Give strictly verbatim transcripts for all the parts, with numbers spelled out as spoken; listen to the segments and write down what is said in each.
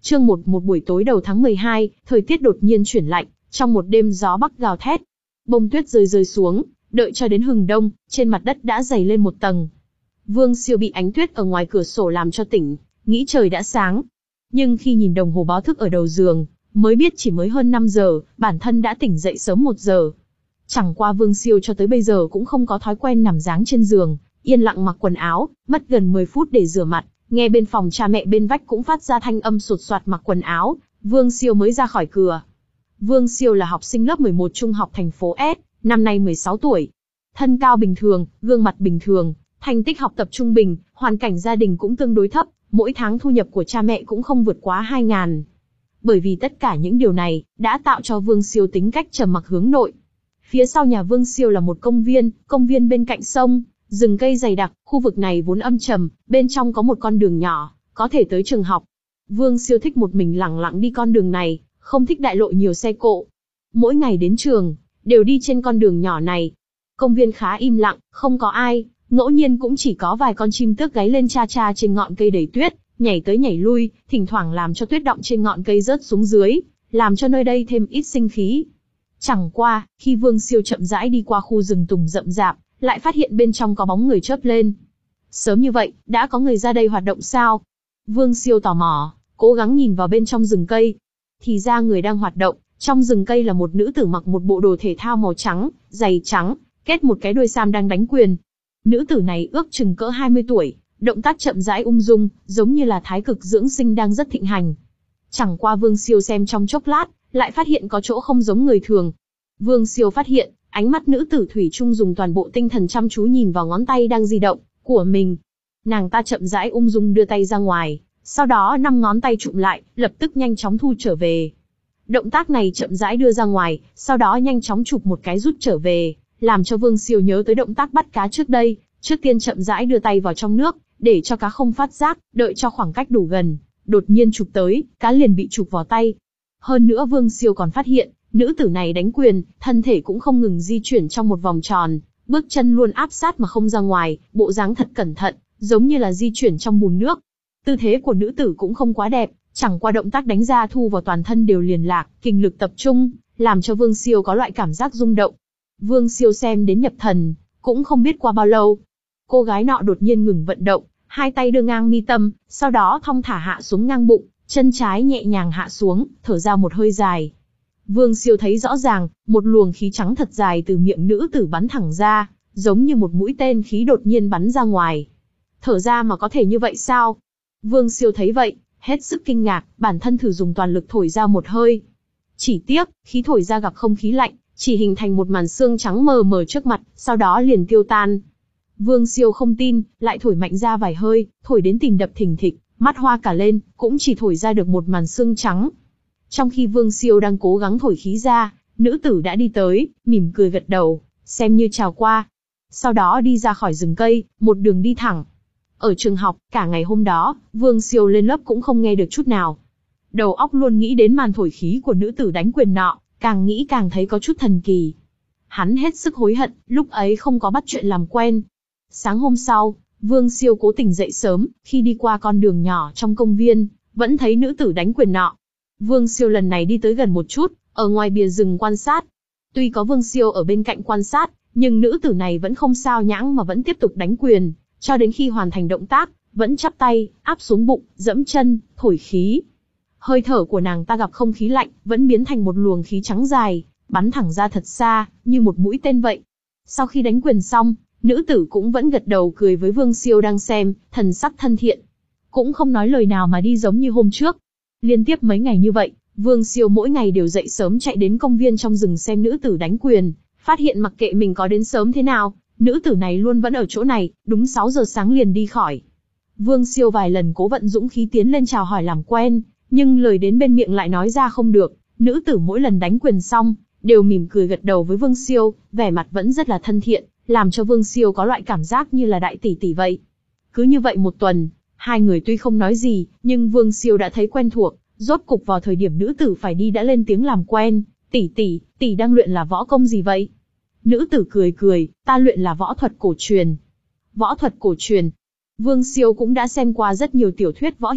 Chương một một buổi tối đầu tháng mười hai, thời tiết đột nhiên chuyển lạnh, trong một đêm gió bắc gào thét. Bông tuyết rơi rơi xuống, đợi cho đến hừng đông, trên mặt đất đã dày lên một tầng. Vương Siêu bị ánh tuyết ở ngoài cửa sổ làm cho tỉnh, nghĩ trời đã sáng. Nhưng khi nhìn đồng hồ báo thức ở đầu giường, mới biết chỉ mới hơn năm giờ, bản thân đã tỉnh dậy sớm một giờ. Chẳng qua Vương Siêu cho tới bây giờ cũng không có thói quen nằm giáng trên giường, yên lặng mặc quần áo, mất gần mười phút để rửa mặt, nghe bên phòng cha mẹ bên vách cũng phát ra thanh âm sột soạt mặc quần áo, Vương Siêu mới ra khỏi cửa. Vương Siêu là học sinh lớp mười một trung học thành phố S, năm nay mười sáu tuổi. Thân cao bình thường, gương mặt bình thường, thành tích học tập trung bình, hoàn cảnh gia đình cũng tương đối thấp, mỗi tháng thu nhập của cha mẹ cũng không vượt quá hai ngàn. Bởi vì tất cả những điều này, đã tạo cho Vương Siêu tính cách trầm mặc hướng nội. Phía sau nhà Vương Siêu là một công viên, công viên bên cạnh sông, rừng cây dày đặc, khu vực này vốn âm trầm, bên trong có một con đường nhỏ, có thể tới trường học. Vương Siêu thích một mình lẳng lặng đi con đường này, không thích đại lộ nhiều xe cộ. Mỗi ngày đến trường, đều đi trên con đường nhỏ này. Công viên khá im lặng, không có ai, ngẫu nhiên cũng chỉ có vài con chim tước gáy lên cha cha trên ngọn cây đầy tuyết, nhảy tới nhảy lui, thỉnh thoảng làm cho tuyết đọng trên ngọn cây rớt xuống dưới, làm cho nơi đây thêm ít sinh khí. Chẳng qua, khi Vương Siêu chậm rãi đi qua khu rừng tùng rậm rạp, lại phát hiện bên trong có bóng người chớp lên. Sớm như vậy, đã có người ra đây hoạt động sao? Vương Siêu tò mò, cố gắng nhìn vào bên trong rừng cây. Thì ra người đang hoạt động, trong rừng cây là một nữ tử mặc một bộ đồ thể thao màu trắng, giày trắng, kết một cái đuôi sam đang đánh quyền. Nữ tử này ước chừng cỡ hai mươi tuổi, động tác chậm rãi ung dung, giống như là thái cực dưỡng sinh đang rất thịnh hành. Chẳng qua Vương Siêu xem trong chốc lát, lại phát hiện có chỗ không giống người thường. Vương Siêu phát hiện, ánh mắt nữ tử thủy chung dùng toàn bộ tinh thần chăm chú nhìn vào ngón tay đang di động của mình. Nàng ta chậm rãi ung dung đưa tay ra ngoài, sau đó năm ngón tay chụm lại, lập tức nhanh chóng thu trở về. Động tác này chậm rãi đưa ra ngoài, sau đó nhanh chóng chụp một cái rút trở về, làm cho Vương Siêu nhớ tới động tác bắt cá trước đây, trước tiên chậm rãi đưa tay vào trong nước, để cho cá không phát giác, đợi cho khoảng cách đủ gần, đột nhiên chụp tới, cá liền bị chụp vào tay. Hơn nữa Vương Siêu còn phát hiện, nữ tử này đánh quyền, thân thể cũng không ngừng di chuyển trong một vòng tròn, bước chân luôn áp sát mà không ra ngoài, bộ dáng thật cẩn thận, giống như là di chuyển trong bùn nước. Tư thế của nữ tử cũng không quá đẹp, chẳng qua động tác đánh ra thu vào toàn thân đều liền lạc, kinh lực tập trung, làm cho Vương Siêu có loại cảm giác rung động. Vương Siêu xem đến nhập thần, cũng không biết qua bao lâu. Cô gái nọ đột nhiên ngừng vận động, hai tay đưa ngang mi tâm, sau đó thong thả hạ xuống ngang bụng, chân trái nhẹ nhàng hạ xuống, thở ra một hơi dài. Vương Siêu thấy rõ ràng, một luồng khí trắng thật dài từ miệng nữ tử bắn thẳng ra, giống như một mũi tên khí đột nhiên bắn ra ngoài. Thở ra mà có thể như vậy sao? Vương Siêu thấy vậy, hết sức kinh ngạc, bản thân thử dùng toàn lực thổi ra một hơi. Chỉ tiếc, khí thổi ra gặp không khí lạnh, chỉ hình thành một màn sương trắng mờ mờ trước mặt, sau đó liền tiêu tan. Vương Siêu không tin, lại thổi mạnh ra vài hơi, thổi đến tim đập thình thịch, mắt hoa cả lên, cũng chỉ thổi ra được một màn sương trắng. Trong khi Vương Siêu đang cố gắng thổi khí ra, nữ tử đã đi tới, mỉm cười gật đầu, xem như chào qua. Sau đó đi ra khỏi rừng cây, một đường đi thẳng. Ở trường học, cả ngày hôm đó, Vương Siêu lên lớp cũng không nghe được chút nào. Đầu óc luôn nghĩ đến màn thổi khí của nữ tử đánh quyền nọ, càng nghĩ càng thấy có chút thần kỳ. Hắn hết sức hối hận, lúc ấy không có bắt chuyện làm quen. Sáng hôm sau, Vương Siêu cố tình dậy sớm, khi đi qua con đường nhỏ trong công viên, vẫn thấy nữ tử đánh quyền nọ. Vương Siêu lần này đi tới gần một chút, ở ngoài bìa rừng quan sát. Tuy có Vương Siêu ở bên cạnh quan sát, nhưng nữ tử này vẫn không sao nhãng mà vẫn tiếp tục đánh quyền, cho đến khi hoàn thành động tác, vẫn chắp tay, áp xuống bụng, dẫm chân, thổi khí. Hơi thở của nàng ta gặp không khí lạnh, vẫn biến thành một luồng khí trắng dài, bắn thẳng ra thật xa, như một mũi tên vậy. Sau khi đánh quyền xong, nữ tử cũng vẫn gật đầu cười với Vương Siêu đang xem, thần sắc thân thiện. Cũng không nói lời nào mà đi giống như hôm trước. Liên tiếp mấy ngày như vậy, Vương Siêu mỗi ngày đều dậy sớm chạy đến công viên trong rừng xem nữ tử đánh quyền, phát hiện mặc kệ mình có đến sớm thế nào, nữ tử này luôn vẫn ở chỗ này, đúng sáu giờ sáng liền đi khỏi. Vương Siêu vài lần cố vận dũng khí tiến lên chào hỏi làm quen, nhưng lời đến bên miệng lại nói ra không được. Nữ tử mỗi lần đánh quyền xong, đều mỉm cười gật đầu với Vương Siêu, vẻ mặt vẫn rất là thân thiện, làm cho Vương Siêu có loại cảm giác như là đại tỷ tỷ vậy. Cứ như vậy một tuần, hai người tuy không nói gì, nhưng Vương Siêu đã thấy quen thuộc. Rốt cục vào thời điểm nữ tử phải đi đã lên tiếng làm quen, tỷ tỷ, tỷ đang luyện là võ công gì vậy? Nữ tử cười cười, ta luyện là võ thuật cổ truyền. Võ thuật cổ truyền. Vương Siêu cũng đã xem qua rất nhiều tiểu thuyết võ hiệp,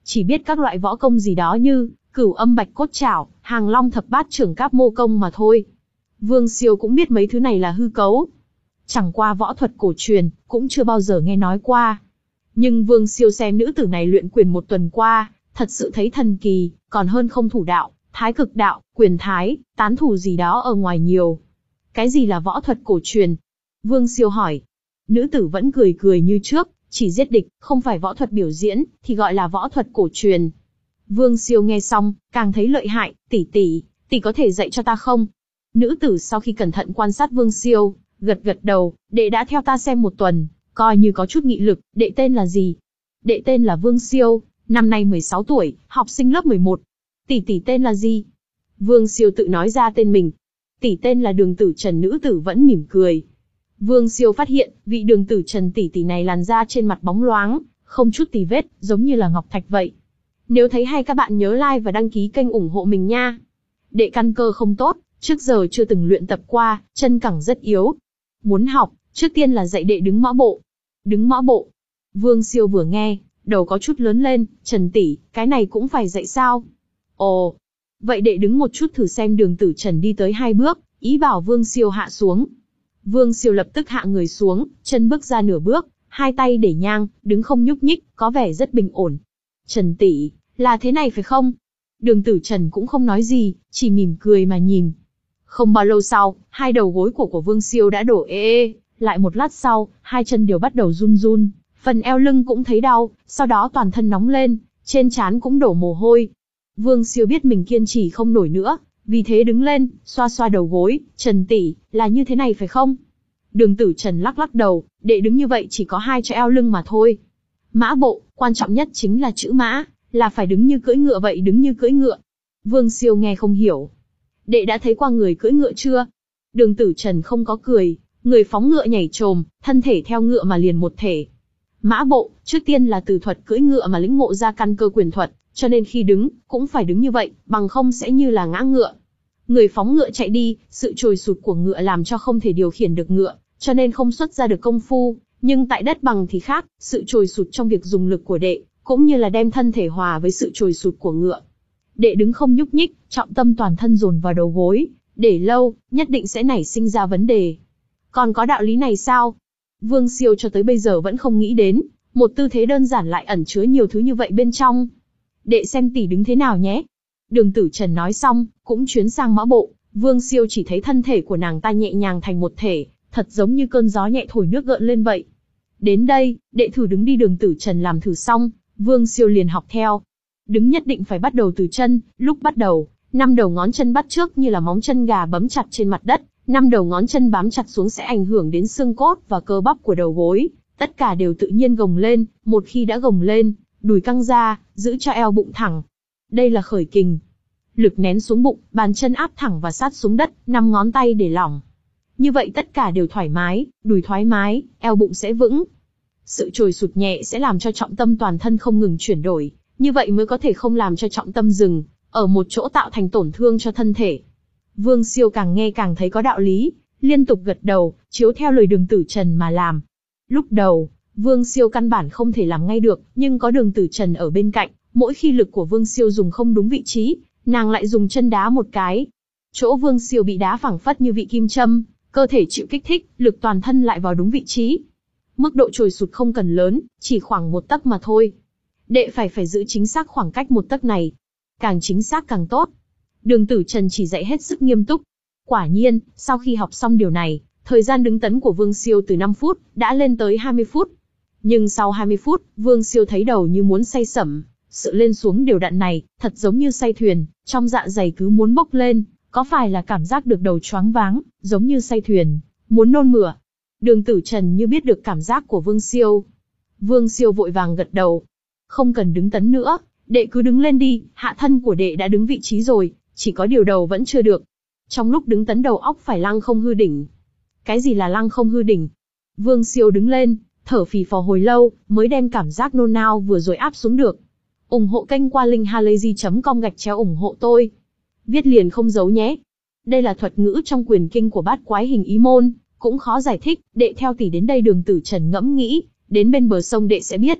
chỉ biết các loại võ công gì đó như Cửu Âm Bạch Cốt Trảo, Hàng Long Thập Bát Trưởng Cáp Mô Công mà thôi. Vương Siêu cũng biết mấy thứ này là hư cấu. Chẳng qua võ thuật cổ truyền, cũng chưa bao giờ nghe nói qua. Nhưng Vương Siêu xem nữ tử này luyện quyền một tuần qua, thật sự thấy thần kỳ, còn hơn không thủ đạo, thái cực đạo, quyền thái, tán thủ gì đó ở ngoài nhiều. Cái gì là võ thuật cổ truyền? Vương Siêu hỏi. Nữ tử vẫn cười cười như trước, chỉ giết địch, không phải võ thuật biểu diễn, thì gọi là võ thuật cổ truyền. Vương Siêu nghe xong, càng thấy lợi hại, tỷ tỷ, tỷ có thể dạy cho ta không? Nữ tử sau khi cẩn thận quan sát Vương Siêu, gật gật đầu, đệ đã theo ta xem một tuần, coi như có chút nghị lực, đệ tên là gì? Đệ tên là Vương Siêu, năm nay mười sáu tuổi, học sinh lớp mười một. Tỷ tỷ tên là gì? Vương Siêu tự nói ra tên mình. Tỷ tên là Đường Tử Trần, nữ tử vẫn mỉm cười. Vương Siêu phát hiện, vị Đường Tử Trần tỷ tỷ này làn da trên mặt bóng loáng, không chút tì vết, giống như là ngọc thạch vậy. Nếu thấy hay các bạn nhớ like và đăng ký kênh ủng hộ mình nha. Đệ căn cơ không tốt, trước giờ chưa từng luyện tập qua, chân cẳng rất yếu. Muốn học, trước tiên là dạy đệ đứng mã bộ. Đứng mã bộ. Vương Siêu vừa nghe, đầu có chút lớn lên, Trần tỷ, cái này cũng phải dạy sao? Ồ, vậy đệ đứng một chút thử xem. Đường Tử Trần đi tới hai bước, ý bảo Vương Siêu hạ xuống. Vương Siêu lập tức hạ người xuống, chân bước ra nửa bước, hai tay để nhang, đứng không nhúc nhích, có vẻ rất bình ổn. Trần tỷ, là thế này phải không? Đường Tử Trần cũng không nói gì, chỉ mỉm cười mà nhìn. Không bao lâu sau, hai đầu gối của của Vương Siêu đã đổ ê ê, lại một lát sau, hai chân đều bắt đầu run run, phần eo lưng cũng thấy đau, sau đó toàn thân nóng lên, trên trán cũng đổ mồ hôi. Vương Siêu biết mình kiên trì không nổi nữa, vì thế đứng lên, xoa xoa đầu gối, Trần tỷ, là như thế này phải không? Đường Tử Trần lắc lắc đầu, đệ đứng như vậy chỉ có hai cho eo lưng mà thôi. Mã bộ, quan trọng nhất chính là chữ mã, là phải đứng như cưỡi ngựa vậy, đứng như cưỡi ngựa. Vương Siêu nghe không hiểu. Đệ đã thấy qua người cưỡi ngựa chưa? Đường Tử Trần không có cười, người phóng ngựa nhảy trồm, thân thể theo ngựa mà liền một thể. Mã bộ, trước tiên là từ thuật cưỡi ngựa mà lĩnh ngộ ra căn cơ quyền thuật, cho nên khi đứng, cũng phải đứng như vậy, bằng không sẽ như là ngã ngựa. Người phóng ngựa chạy đi, sự trồi sụt của ngựa làm cho không thể điều khiển được ngựa, cho nên không xuất ra được công phu, nhưng tại đất bằng thì khác, sự trồi sụt trong việc dùng lực của đệ, cũng như là đem thân thể hòa với sự trồi sụt của ngựa. Đệ đứng không nhúc nhích, trọng tâm toàn thân dồn vào đầu gối, để lâu, nhất định sẽ nảy sinh ra vấn đề. Còn có đạo lý này sao? Vương Siêu cho tới bây giờ vẫn không nghĩ đến, một tư thế đơn giản lại ẩn chứa nhiều thứ như vậy bên trong. Đệ xem tỷ đứng thế nào nhé. Đường Tử Trần nói xong, cũng chuyến sang mã bộ. Vương Siêu chỉ thấy thân thể của nàng ta nhẹ nhàng thành một thể, thật giống như cơn gió nhẹ thổi nước gợn lên vậy. Đến đây, đệ thử đứng đi. Đường Tử Trần làm thử xong, Vương Siêu liền học theo. Đứng nhất định phải bắt đầu từ chân, lúc bắt đầu, năm đầu ngón chân bắt trước như là móng chân gà bấm chặt trên mặt đất, năm đầu ngón chân bám chặt xuống sẽ ảnh hưởng đến xương cốt và cơ bắp của đầu gối, tất cả đều tự nhiên gồng lên, một khi đã gồng lên, đùi căng ra, giữ cho eo bụng thẳng. Đây là khởi kình. Lực nén xuống bụng, bàn chân áp thẳng và sát xuống đất, năm ngón tay để lỏng. Như vậy tất cả đều thoải mái, đùi thoải mái, eo bụng sẽ vững. Sự trồi sụt nhẹ sẽ làm cho trọng tâm toàn thân không ngừng chuyển đổi, như vậy mới có thể không làm cho trọng tâm dừng ở một chỗ tạo thành tổn thương cho thân thể. Vương Siêu càng nghe càng thấy có đạo lý, liên tục gật đầu, chiếu theo lời Đường Tử Trần mà làm. Lúc đầu, Vương Siêu căn bản không thể làm ngay được, nhưng có Đường Tử Trần ở bên cạnh, mỗi khi lực của Vương Siêu dùng không đúng vị trí, nàng lại dùng chân đá một cái. Chỗ Vương Siêu bị đá phẳng phất như vị kim châm, cơ thể chịu kích thích, lực toàn thân lại vào đúng vị trí. Mức độ trồi sụt không cần lớn, chỉ khoảng một tấc mà thôi. Đệ phải phải giữ chính xác khoảng cách một tấc này. Càng chính xác càng tốt. Đường Tử Trần chỉ dạy hết sức nghiêm túc. Quả nhiên, sau khi học xong điều này, thời gian đứng tấn của Vương Siêu từ năm phút, đã lên tới hai mươi phút. Nhưng sau hai mươi phút, Vương Siêu thấy đầu như muốn say sẩm. Sự lên xuống đều đặn này, thật giống như say thuyền, trong dạ dày cứ muốn bốc lên, có phải là cảm giác được đầu choáng váng, giống như say thuyền, muốn nôn mửa. Đường Tử Trần như biết được cảm giác của Vương Siêu. Vương Siêu vội vàng gật đầu. Không cần đứng tấn nữa, đệ cứ đứng lên đi, hạ thân của đệ đã đứng vị trí rồi, chỉ có điều đầu vẫn chưa được. Trong lúc đứng tấn đầu óc phải lăng không hư đỉnh. Cái gì là lăng không hư đỉnh? Vương Siêu đứng lên, thở phì phò hồi lâu, mới đem cảm giác nôn nao vừa rồi áp xuống được. Ủng hộ kênh qua link halayzi chấm com gạch chéo ủng hộ tôi. Viết liền không giấu nhé. Đây là thuật ngữ trong quyền kinh của bát quái hình ý môn, cũng khó giải thích, đệ theo tỷ đến đây. Đường Tử Trần ngẫm nghĩ, đến bên bờ sông đệ sẽ biết.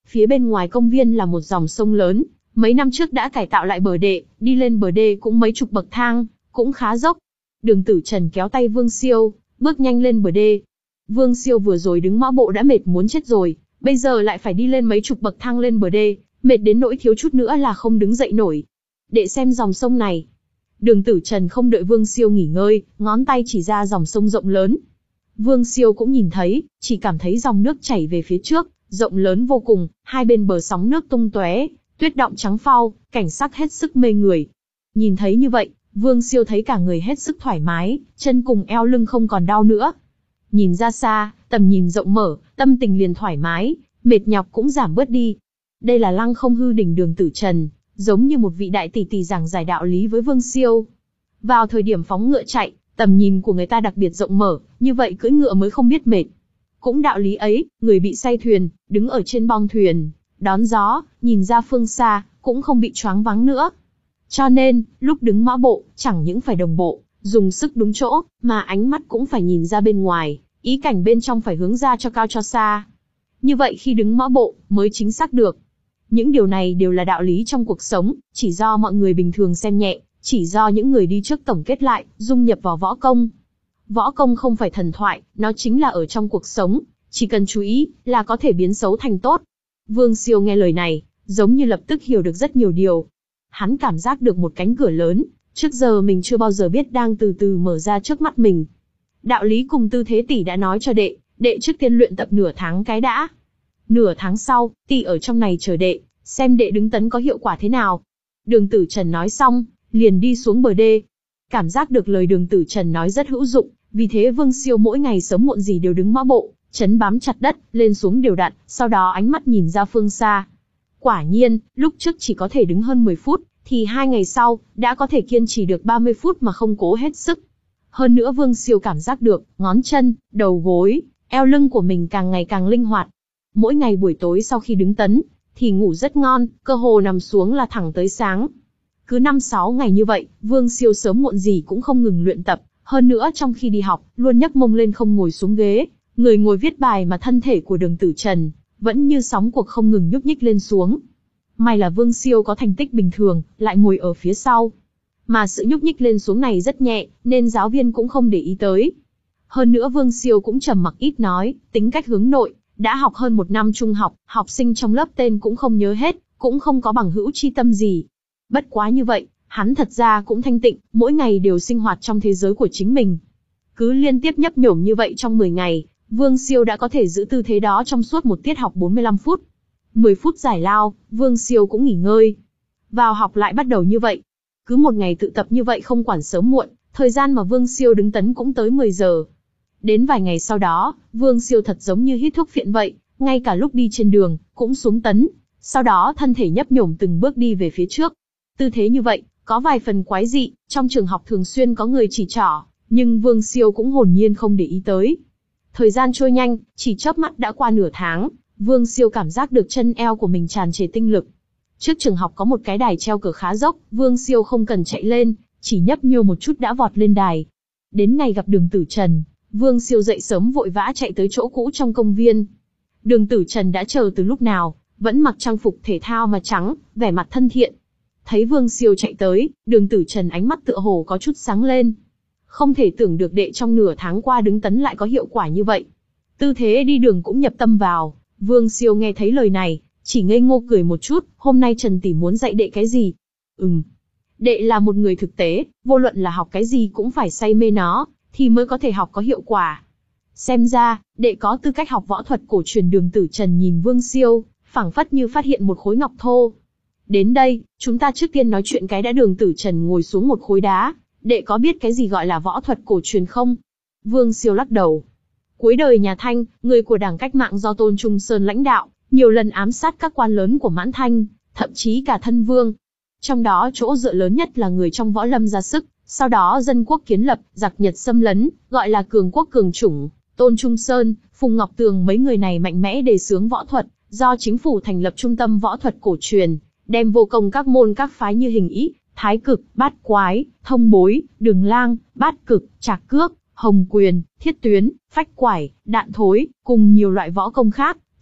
phía bên ngoài công viên là một dòng sông lớn, mấy năm trước đã cải tạo lại bờ đê, đi lên bờ đê cũng mấy chục bậc thang, cũng khá dốc. Đường Tử Trần kéo tay Vương Siêu, bước nhanh lên bờ đê. Vương Siêu vừa rồi đứng mõ bộ đã mệt muốn chết rồi, bây giờ lại phải đi lên mấy chục bậc thang lên bờ đê, mệt đến nỗi thiếu chút nữa là không đứng dậy nổi. Đệ xem dòng sông này. Đường Tử Trần không đợi Vương Siêu nghỉ ngơi, ngón tay chỉ ra dòng sông rộng lớn. Vương Siêu cũng nhìn thấy, chỉ cảm thấy dòng nước chảy về phía trước, rộng lớn vô cùng, hai bên bờ sóng nước tung tóe, tuyết đọng trắng phau, cảnh sắc hết sức mê người. Nhìn thấy như vậy, Vương Siêu thấy cả người hết sức thoải mái, chân cùng eo lưng không còn đau nữa. Nhìn ra xa, tầm nhìn rộng mở, tâm tình liền thoải mái, mệt nhọc cũng giảm bớt đi. Đây là Lăng Không Hư Đỉnh Đường Tử Trần, giống như một vị đại tỷ tỷ giảng giải đạo lý với Vương Siêu. Vào thời điểm phóng ngựa chạy, tầm nhìn của người ta đặc biệt rộng mở, như vậy cưỡi ngựa mới không biết mệt. Cũng đạo lý ấy, người bị say thuyền, đứng ở trên bong thuyền, đón gió, nhìn ra phương xa, cũng không bị choáng váng nữa. Cho nên, lúc đứng mõ bộ, chẳng những phải đồng bộ, dùng sức đúng chỗ, mà ánh mắt cũng phải nhìn ra bên ngoài, ý cảnh bên trong phải hướng ra cho cao cho xa. Như vậy khi đứng mõ bộ, mới chính xác được. Những điều này đều là đạo lý trong cuộc sống, chỉ do mọi người bình thường xem nhẹ, chỉ do những người đi trước tổng kết lại, dung nhập vào võ công. Võ công không phải thần thoại, nó chính là ở trong cuộc sống, chỉ cần chú ý, là có thể biến xấu thành tốt. Vương Siêu nghe lời này, giống như lập tức hiểu được rất nhiều điều. Hắn cảm giác được một cánh cửa lớn, trước giờ mình chưa bao giờ biết đang từ từ mở ra trước mắt mình. Đạo lý cùng Tư Thế tỷ đã nói cho đệ, đệ trước tiên luyện tập nửa tháng cái đã. Nửa tháng sau, tỷ ở trong này chờ đệ, xem đệ đứng tấn có hiệu quả thế nào. Đường Tử Trần nói xong, liền đi xuống bờ đê. Cảm giác được lời Đường Tử Trần nói rất hữu dụng, vì thế Vương Siêu mỗi ngày sớm muộn gì đều đứng mõ bộ, chấn bám chặt đất, lên xuống đều đặn, sau đó ánh mắt nhìn ra phương xa. Quả nhiên, lúc trước chỉ có thể đứng hơn mười phút, thì hai ngày sau, đã có thể kiên trì được ba mươi phút mà không cố hết sức. Hơn nữa Vương Siêu cảm giác được, ngón chân, đầu gối, eo lưng của mình càng ngày càng linh hoạt. Mỗi ngày buổi tối sau khi đứng tấn, thì ngủ rất ngon, cơ hồ nằm xuống là thẳng tới sáng. Cứ năm sáu ngày như vậy, Vương Siêu sớm muộn gì cũng không ngừng luyện tập, hơn nữa trong khi đi học, luôn nhấc mông lên không ngồi xuống ghế, người ngồi viết bài mà thân thể của Đường Tử Trần vẫn như sóng cuộc không ngừng nhúc nhích lên xuống. May là Vương Siêu có thành tích bình thường, lại ngồi ở phía sau. Mà sự nhúc nhích lên xuống này rất nhẹ, nên giáo viên cũng không để ý tới. Hơn nữa Vương Siêu cũng trầm mặc ít nói, tính cách hướng nội, đã học hơn một năm trung học, học sinh trong lớp tên cũng không nhớ hết, cũng không có bằng hữu chi tâm gì. Bất quá như vậy, hắn thật ra cũng thanh tịnh, mỗi ngày đều sinh hoạt trong thế giới của chính mình. Cứ liên tiếp nhấp nhổm như vậy trong mười ngày, Vương Siêu đã có thể giữ tư thế đó trong suốt một tiết học bốn mươi lăm phút. mười phút giải lao, Vương Siêu cũng nghỉ ngơi. Vào học lại bắt đầu như vậy. Cứ một ngày tự tập như vậy không quản sớm muộn, thời gian mà Vương Siêu đứng tấn cũng tới mười giờ. Đến vài ngày sau đó, Vương Siêu thật giống như hít thuốc phiện vậy, ngay cả lúc đi trên đường, cũng xuống tấn. Sau đó thân thể nhấp nhổm từng bước đi về phía trước. Tư thế như vậy, có vài phần quái dị, trong trường học thường xuyên có người chỉ trỏ, nhưng Vương Siêu cũng hồn nhiên không để ý tới. Thời gian trôi nhanh, chỉ chớp mắt đã qua nửa tháng, Vương Siêu cảm giác được chân eo của mình tràn trề tinh lực. Trước trường học có một cái đài treo cờ khá dốc, Vương Siêu không cần chạy lên, chỉ nhấp nhô một chút đã vọt lên đài. Đến ngày gặp Đường Tử Trần, Vương Siêu dậy sớm vội vã chạy tới chỗ cũ trong công viên. Đường Tử Trần đã chờ từ lúc nào, vẫn mặc trang phục thể thao mà trắng, vẻ mặt thân thiện. Thấy Vương Siêu chạy tới, Đường Tử Trần ánh mắt tựa hồ có chút sáng lên. Không thể tưởng được đệ trong nửa tháng qua đứng tấn lại có hiệu quả như vậy. Tư thế đi đường cũng nhập tâm vào. Vương Siêu nghe thấy lời này, chỉ ngây ngô cười một chút, hôm nay Trần tỷ muốn dạy đệ cái gì? Ừm. Đệ là một người thực tế, vô luận là học cái gì cũng phải say mê nó, thì mới có thể học có hiệu quả. Xem ra, đệ có tư cách học võ thuật cổ truyền. Đường Tử Trần nhìn Vương Siêu, phảng phất như phát hiện một khối ngọc thô. Đến đây, chúng ta trước tiên nói chuyện cái đã. Đường Tử Trần ngồi xuống một khối đá. Đệ có biết cái gì gọi là võ thuật cổ truyền không? Vương Siêu lắc đầu. Cuối đời nhà Thanh, người của Đảng Cách mạng do Tôn Trung Sơn lãnh đạo, nhiều lần ám sát các quan lớn của Mãn Thanh, thậm chí cả thân vương. Trong đó chỗ dựa lớn nhất là người trong võ lâm ra sức, sau đó dân quốc kiến lập, giặc Nhật xâm lấn, gọi là cường quốc cường chủng. Tôn Trung Sơn, Phùng Ngọc Tường mấy người này mạnh mẽ đề xướng võ thuật, do chính phủ thành lập trung tâm võ thuật cổ truyền, đem vô công các môn các phái như hình ý, thái cực, bát quái, thông bối, đường lang, bát cực, trạc cước, hồng quyền, thiết tuyến, phách quải, đạn thối, cùng nhiều loại võ công khác,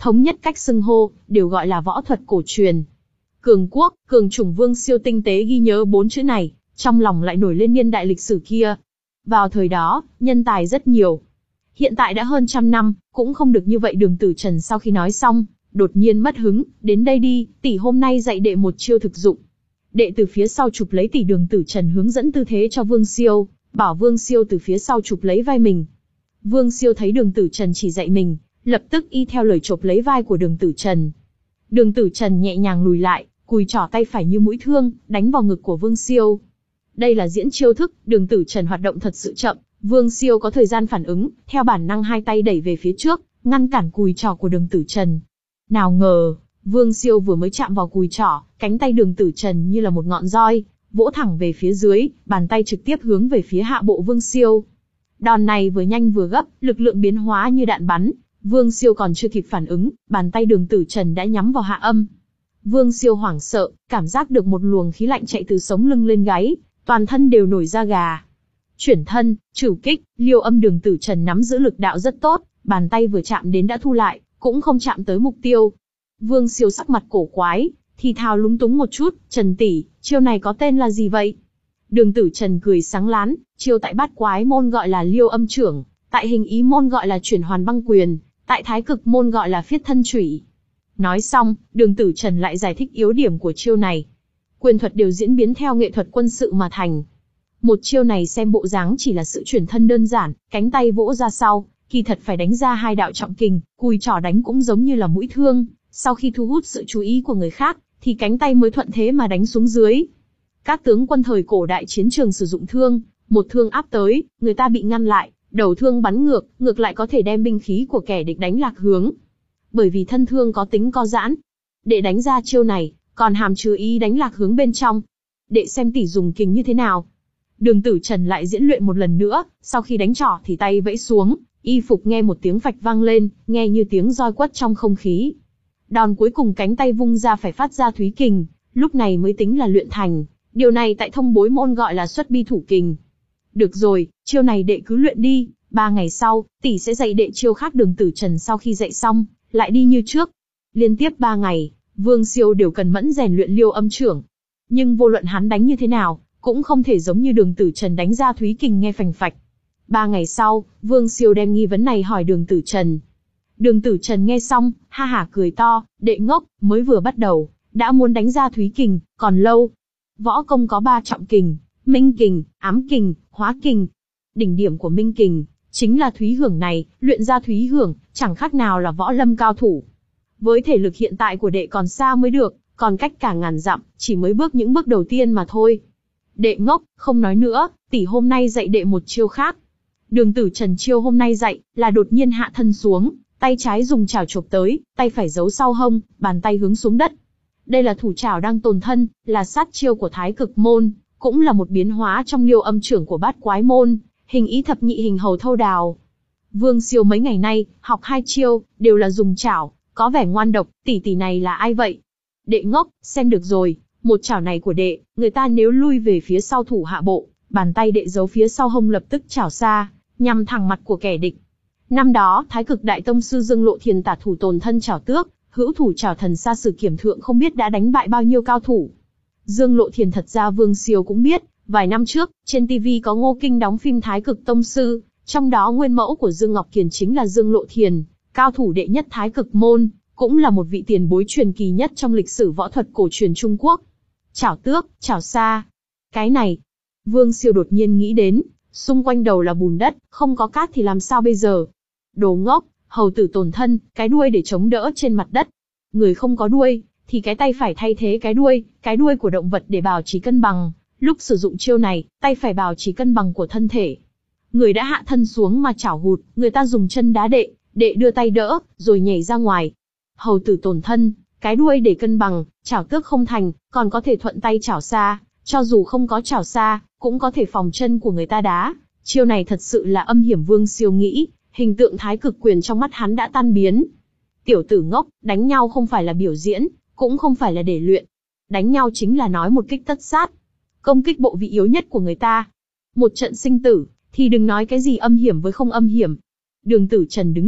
thống nhất cách xưng hô, đều gọi là võ thuật cổ truyền. Cường quốc, cường chủng Vương Siêu tinh tế ghi nhớ bốn chữ này, trong lòng lại nổi lên niên đại lịch sử kia. Vào thời đó, nhân tài rất nhiều. Hiện tại đã hơn trăm năm, cũng không được như vậy. Đường Tử Trần sau khi nói xong, đột nhiên mất hứng, đến đây đi, tỷ hôm nay dạy đệ một chiêu thực dụng. Đệ từ phía sau chụp lấy tỷ. Đường Tử Trần hướng dẫn tư thế cho Vương Siêu, bảo Vương Siêu từ phía sau chụp lấy vai mình. Vương Siêu thấy Đường Tử Trần chỉ dạy mình, lập tức y theo lời chộp lấy vai của Đường Tử Trần. Đường Tử Trần nhẹ nhàng lùi lại, cùi trỏ tay phải như mũi thương, đánh vào ngực của Vương Siêu. Đây là diễn chiêu thức, Đường Tử Trần hoạt động thật sự chậm, Vương Siêu có thời gian phản ứng, theo bản năng hai tay đẩy về phía trước, ngăn cản cùi trỏ của Đường Tử Trần. Nào ngờ, Vương Siêu vừa mới chạm vào cùi trỏ, cánh tay Đường Tử Trần như là một ngọn roi, vỗ thẳng về phía dưới, bàn tay trực tiếp hướng về phía hạ bộ Vương Siêu. Đòn này vừa nhanh vừa gấp, lực lượng biến hóa như đạn bắn, Vương Siêu còn chưa kịp phản ứng, bàn tay Đường Tử Trần đã nhắm vào hạ âm. Vương Siêu hoảng sợ, cảm giác được một luồng khí lạnh chạy từ sống lưng lên gáy, toàn thân đều nổi da gà. Chuyển thân, trừ kích, liêu âm. Đường Tử Trần nắm giữ lực đạo rất tốt, bàn tay vừa chạm đến đã thu lại, cũng không chạm tới mục tiêu. Vương Siêu sắc mặt cổ quái, thì thào lúng túng một chút, Trần tỷ, chiêu này có tên là gì vậy? Đường Tử Trần cười sáng láng, chiêu tại bát quái môn gọi là liêu âm trưởng, tại hình ý môn gọi là chuyển hoàn băng quyền, tại thái cực môn gọi là phiết thân chủy. Nói xong, Đường Tử Trần lại giải thích yếu điểm của chiêu này. Quyền thuật đều diễn biến theo nghệ thuật quân sự mà thành. Một chiêu này xem bộ dáng chỉ là sự chuyển thân đơn giản, cánh tay vỗ ra sau, kỳ thật phải đánh ra hai đạo trọng kình, cùi trỏ đánh cũng giống như là mũi thương, sau khi thu hút sự chú ý của người khác, thì cánh tay mới thuận thế mà đánh xuống dưới. Các tướng quân thời cổ đại chiến trường sử dụng thương, một thương áp tới, người ta bị ngăn lại, đầu thương bắn ngược, ngược lại có thể đem binh khí của kẻ địch đánh lạc hướng. Bởi vì thân thương có tính co giãn, để đánh ra chiêu này, còn hàm chứa ý đánh lạc hướng bên trong. Đệ xem tỷ dùng kình như thế nào. Đường Tử Trần lại diễn luyện một lần nữa, sau khi đánh trỏ thì tay vẫy xuống, y phục nghe một tiếng phạch vang lên, nghe như tiếng roi quất trong không khí. Đòn cuối cùng cánh tay vung ra phải phát ra thúy kình, lúc này mới tính là luyện thành. Điều này tại thông bối môn gọi là xuất bi thủ kình. Được rồi, chiêu này đệ cứ luyện đi, ba ngày sau, tỷ sẽ dạy đệ chiêu khác. Đường Tử Trần sau khi dạy xong, lại đi như trước. Liên tiếp ba ngày, Vương Siêu đều cần mẫn rèn luyện liêu âm trưởng. Nhưng vô luận hắn đánh như thế nào, cũng không thể giống như Đường Tử Trần đánh ra thúy kình nghe phành phạch. Ba ngày sau, Vương Siêu đem nghi vấn này hỏi Đường Tử Trần. Đường Tử Trần nghe xong, ha hả cười to, đệ ngốc, mới vừa bắt đầu, đã muốn đánh ra thúy kình, còn lâu. Võ công có ba trọng kình, minh kình, ám kình, hóa kình. Đỉnh điểm của minh kình, chính là thúy hưởng này, luyện ra thúy hưởng, chẳng khác nào là võ lâm cao thủ. Với thể lực hiện tại của đệ còn xa mới được, còn cách cả ngàn dặm, chỉ mới bước những bước đầu tiên mà thôi. Đệ ngốc, không nói nữa, tỷ hôm nay dạy đệ một chiêu khác. Đường Tử Trần chiêu hôm nay dạy, là đột nhiên hạ thân xuống, tay trái dùng chảo chộp tới, tay phải giấu sau hông, bàn tay hướng xuống đất. Đây là thủ chảo đang tồn thân, là sát chiêu của thái cực môn, cũng là một biến hóa trong liêu âm trưởng của bát quái môn, hình ý thập nhị hình hầu thâu đào. Vương Siêu mấy ngày nay, học hai chiêu, đều là dùng chảo, có vẻ ngoan độc, tỷ tỷ này là ai vậy? Đệ ngốc, xem được rồi, một chảo này của đệ, người ta nếu lui về phía sau thủ hạ bộ, bàn tay đệ giấu phía sau hông lập tức chảo xa, nhằm thẳng mặt của kẻ địch. Năm đó, Thái Cực Đại Tông sư Dương Lộ Thiền tả thủ tồn thân chảo tước, hữu thủ chảo thần xa sử kiểm thượng không biết đã đánh bại bao nhiêu cao thủ. Dương Lộ Thiền thật ra Vương Siêu cũng biết, vài năm trước, trên ti vi có Ngô Kinh đóng phim Thái Cực Tông sư, trong đó nguyên mẫu của Dương Ngọc Kiền chính là Dương Lộ Thiền, cao thủ đệ nhất Thái Cực môn, cũng là một vị tiền bối truyền kỳ nhất trong lịch sử võ thuật cổ truyền Trung Quốc. Chảo tước, chảo xa. Cái này, Vương Siêu đột nhiên nghĩ đến, xung quanh đầu là bùn đất, không có cát thì làm sao bây giờ? Đồ ngốc, hầu tử tồn thân, cái đuôi để chống đỡ trên mặt đất. Người không có đuôi, thì cái tay phải thay thế cái đuôi, cái đuôi của động vật để bảo trì cân bằng. Lúc sử dụng chiêu này, tay phải bảo trì cân bằng của thân thể. Người đã hạ thân xuống mà chảo hụt, người ta dùng chân đá đệ, đệ đưa tay đỡ, rồi nhảy ra ngoài. Hầu tử tồn thân, cái đuôi để cân bằng, chảo tước không thành, còn có thể thuận tay chảo xa, cho dù không có chảo xa, cũng có thể phòng chân của người ta đá. Chiêu này thật sự là âm hiểm. Vương Siêu nghĩ, hình tượng Thái Cực quyền trong mắt hắn đã tan biến. Tiểu tử ngốc, đánh nhau không phải là biểu diễn, cũng không phải là để luyện. Đánh nhau chính là nói một kích tất sát, công kích bộ vị yếu nhất của người ta. Một trận sinh tử, thì đừng nói cái gì âm hiểm với không âm hiểm. Đường Tử Trần đứng dậy,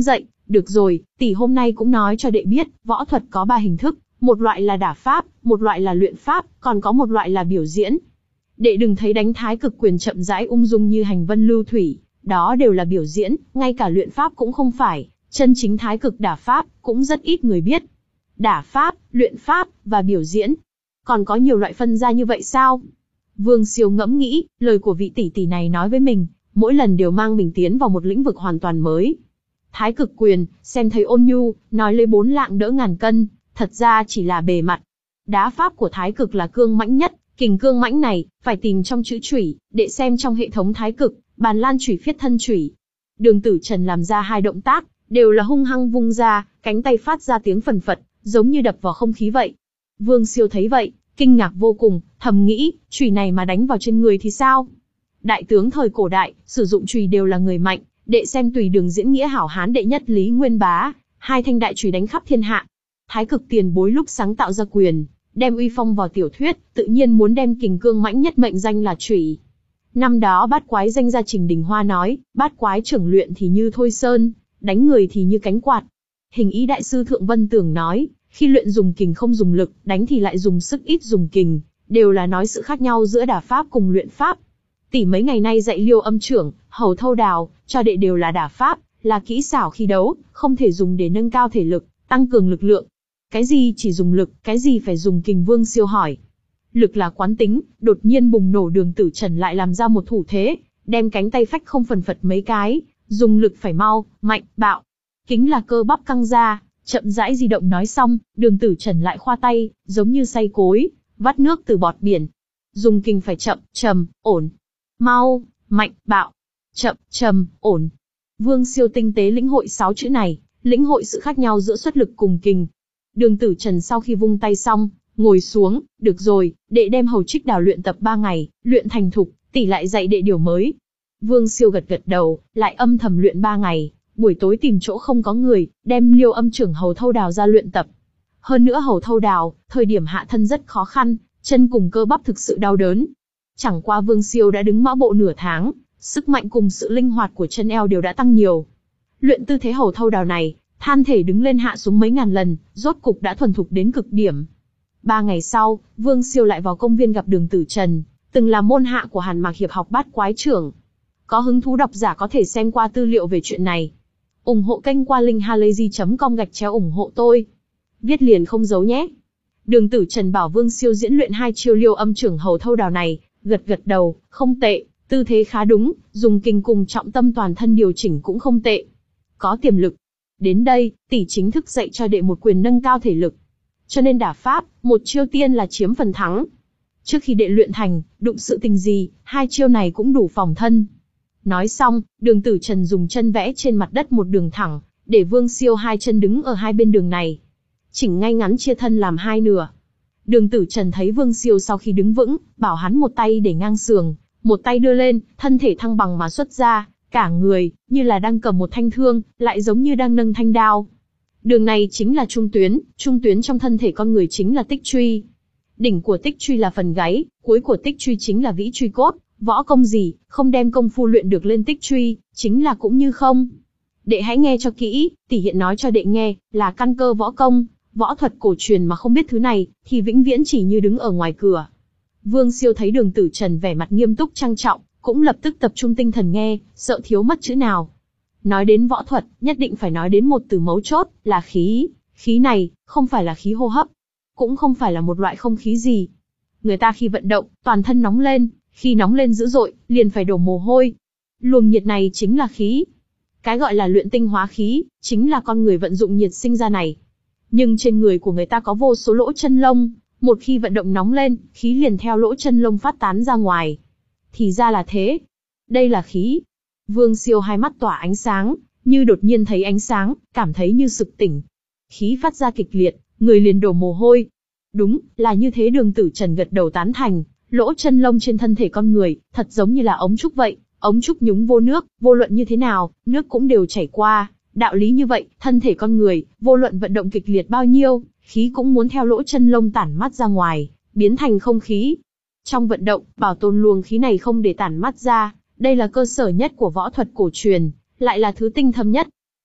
Được rồi, tỷ hôm nay cũng nói cho đệ biết, võ thuật có ba hình thức, một loại là đả pháp, một loại là luyện pháp, còn có một loại là biểu diễn. Đệ đừng thấy đánh thái cực quyền chậm rãi ung dung như hành vân lưu thủy, đó đều là biểu diễn, ngay cả luyện pháp cũng không phải, chân chính thái cực đả pháp, cũng rất ít người biết. Đả pháp, luyện pháp, và biểu diễn. Còn có nhiều loại phân ra như vậy sao? Vương Siêu ngẫm nghĩ, lời của vị tỷ tỷ này nói với mình, mỗi lần đều mang mình tiến vào một lĩnh vực hoàn toàn mới. Thái cực quyền, xem thấy ôn nhu, nói lấy bốn lạng đỡ ngàn cân, thật ra chỉ là bề mặt. Đá pháp của thái cực là cương mãnh nhất, kình cương mãnh này, phải tìm trong chữ chủy, để xem trong hệ thống thái cực, bàn lan chủy phiết thân chủy. Đường Tử Trần làm ra hai động tác, đều là hung hăng vung ra, cánh tay phát ra tiếng phần phật, giống như đập vào không khí vậy. Vương Siêu thấy vậy, kinh ngạc vô cùng, thầm nghĩ, chùy này mà đánh vào trên người thì sao? Đại tướng thời cổ đại, sử dụng chùy đều là người mạnh, đệ xem tùy đường diễn nghĩa hảo hán đệ nhất Lý Nguyên Bá, hai thanh đại chùy đánh khắp thiên hạ. Thái cực tiền bối lúc sáng tạo ra quyền, đem uy phong vào tiểu thuyết, tự nhiên muốn đem kình cương mãnh nhất mệnh danh là chùy. Năm đó bát quái danh gia Trình Đình Hoa nói, bát quái trưởng luyện thì như Thôi Sơn, đánh người thì như cánh quạt. Hình ý đại sư Thượng Vân Tường nói, khi luyện dùng kình không dùng lực, đánh thì lại dùng sức ít dùng kình, đều là nói sự khác nhau giữa đả pháp cùng luyện pháp. Tỷ mấy ngày nay dạy Liêu Âm trưởng, Hầu Thâu Đào, cho đệ đều là đả pháp, là kỹ xảo khi đấu, không thể dùng để nâng cao thể lực, tăng cường lực lượng. Cái gì chỉ dùng lực, cái gì phải dùng kình? Vương Siêu hỏi. Lực là quán tính, đột nhiên bùng nổ. Đường Tử Trần lại làm ra một thủ thế, đem cánh tay phách không phần phật mấy cái, dùng lực phải mau, mạnh, bạo. Kính là cơ bắp căng ra, chậm rãi di động. Nói xong, Đường Tử Trần lại khoa tay, giống như xay cối, vắt nước từ bọt biển. Dùng kình phải chậm, trầm, ổn. Mau, mạnh, bạo. Chậm, trầm, ổn. Vương Siêu tinh tế lĩnh hội sáu chữ này, lĩnh hội sự khác nhau giữa xuất lực cùng kình. Đường Tử Trần sau khi vung tay xong, ngồi xuống, được rồi, đệ đem Hầu Trích Đào luyện tập ba ngày, luyện thành thục, tỷ lại dạy đệ điều mới. Vương Siêu gật gật đầu, lại âm thầm luyện ba ngày, buổi tối tìm chỗ không có người, đem Liêu Âm trưởng Hầu Thâu Đào ra luyện tập. Hơn nữa Hầu Thâu Đào, thời điểm hạ thân rất khó khăn, chân cùng cơ bắp thực sự đau đớn. Chẳng qua Vương Siêu đã đứng mã bộ nửa tháng, sức mạnh cùng sự linh hoạt của chân eo đều đã tăng nhiều. Luyện tư thế Hầu Thâu Đào này, than thể đứng lên hạ xuống mấy ngàn lần, rốt cục đã thuần thục đến cực điểm. Ba ngày sau, Vương Siêu lại vào công viên gặp Đường Tử Trần, từng là môn hạ của Hàn Mạc Hiệp học bát quái trưởng. Có hứng thú độc giả có thể xem qua tư liệu về chuyện này. Ủng hộ kênh qua link halayzi chấm com gạch chéo ủng hộ tôi. Viết liền không giấu nhé. Đường Tử Trần bảo Vương Siêu diễn luyện hai chiêu Liêu Âm trưởng Hầu Thâu Đào này, gật gật đầu, không tệ, tư thế khá đúng, dùng kình cùng trọng tâm toàn thân điều chỉnh cũng không tệ. Có tiềm lực. Đến đây, tỷ chính thức dạy cho đệ một quyền nâng cao thể lực. Cho nên đả pháp, một chiêu tiên là chiếm phần thắng. Trước khi đệ luyện thành, đụng sự tình gì, hai chiêu này cũng đủ phòng thân. Nói xong, Đường Tử Trần dùng chân vẽ trên mặt đất một đường thẳng, để Vương Siêu hai chân đứng ở hai bên đường này. Chỉnh ngay ngắn chia thân làm hai nửa. Đường Tử Trần thấy Vương Siêu sau khi đứng vững, bảo hắn một tay để ngang sườn, một tay đưa lên, thân thể thăng bằng mà xuất ra, cả người, như là đang cầm một thanh thương, lại giống như đang nâng thanh đao. Đường này chính là trung tuyến, trung tuyến trong thân thể con người chính là tích truy. Đỉnh của tích truy là phần gáy, cuối của tích truy chính là vĩ truy cốt, võ công gì, không đem công phu luyện được lên tích truy, chính là cũng như không. Đệ hãy nghe cho kỹ, tỷ hiện nói cho đệ nghe, là căn cơ võ công, võ thuật cổ truyền mà không biết thứ này, thì vĩnh viễn chỉ như đứng ở ngoài cửa. Vương Siêu thấy Đường Tử Trần vẻ mặt nghiêm túc trang trọng, cũng lập tức tập trung tinh thần nghe, sợ thiếu mất chữ nào. Nói đến võ thuật, nhất định phải nói đến một từ mấu chốt, là khí. Khí này, không phải là khí hô hấp, cũng không phải là một loại không khí gì. Người ta khi vận động, toàn thân nóng lên, khi nóng lên dữ dội, liền phải đổ mồ hôi. Luồng nhiệt này chính là khí. Cái gọi là luyện tinh hóa khí, chính là con người vận dụng nhiệt sinh ra này. Nhưng trên người của người ta có vô số lỗ chân lông, một khi vận động nóng lên, khí liền theo lỗ chân lông phát tán ra ngoài. Thì ra là thế. Đây là khí. Vương Siêu hai mắt tỏa ánh sáng, như đột nhiên thấy ánh sáng, cảm thấy như sực tỉnh. Khí phát ra kịch liệt, người liền đổ mồ hôi. Đúng, là như thế. Đường Tử Trần gật đầu tán thành, lỗ chân lông trên thân thể con người, thật giống như là ống trúc vậy, ống trúc nhúng vô nước, vô luận như thế nào, nước cũng đều chảy qua. Đạo lý như vậy, thân thể con người, vô luận vận động kịch liệt bao nhiêu, khí cũng muốn theo lỗ chân lông tản mát ra ngoài, biến thành không khí. Trong vận động, bảo tồn luồng khí này không để tản mát ra, đây là cơ sở nhất của võ thuật cổ truyền, lại là thứ tinh thâm nhất.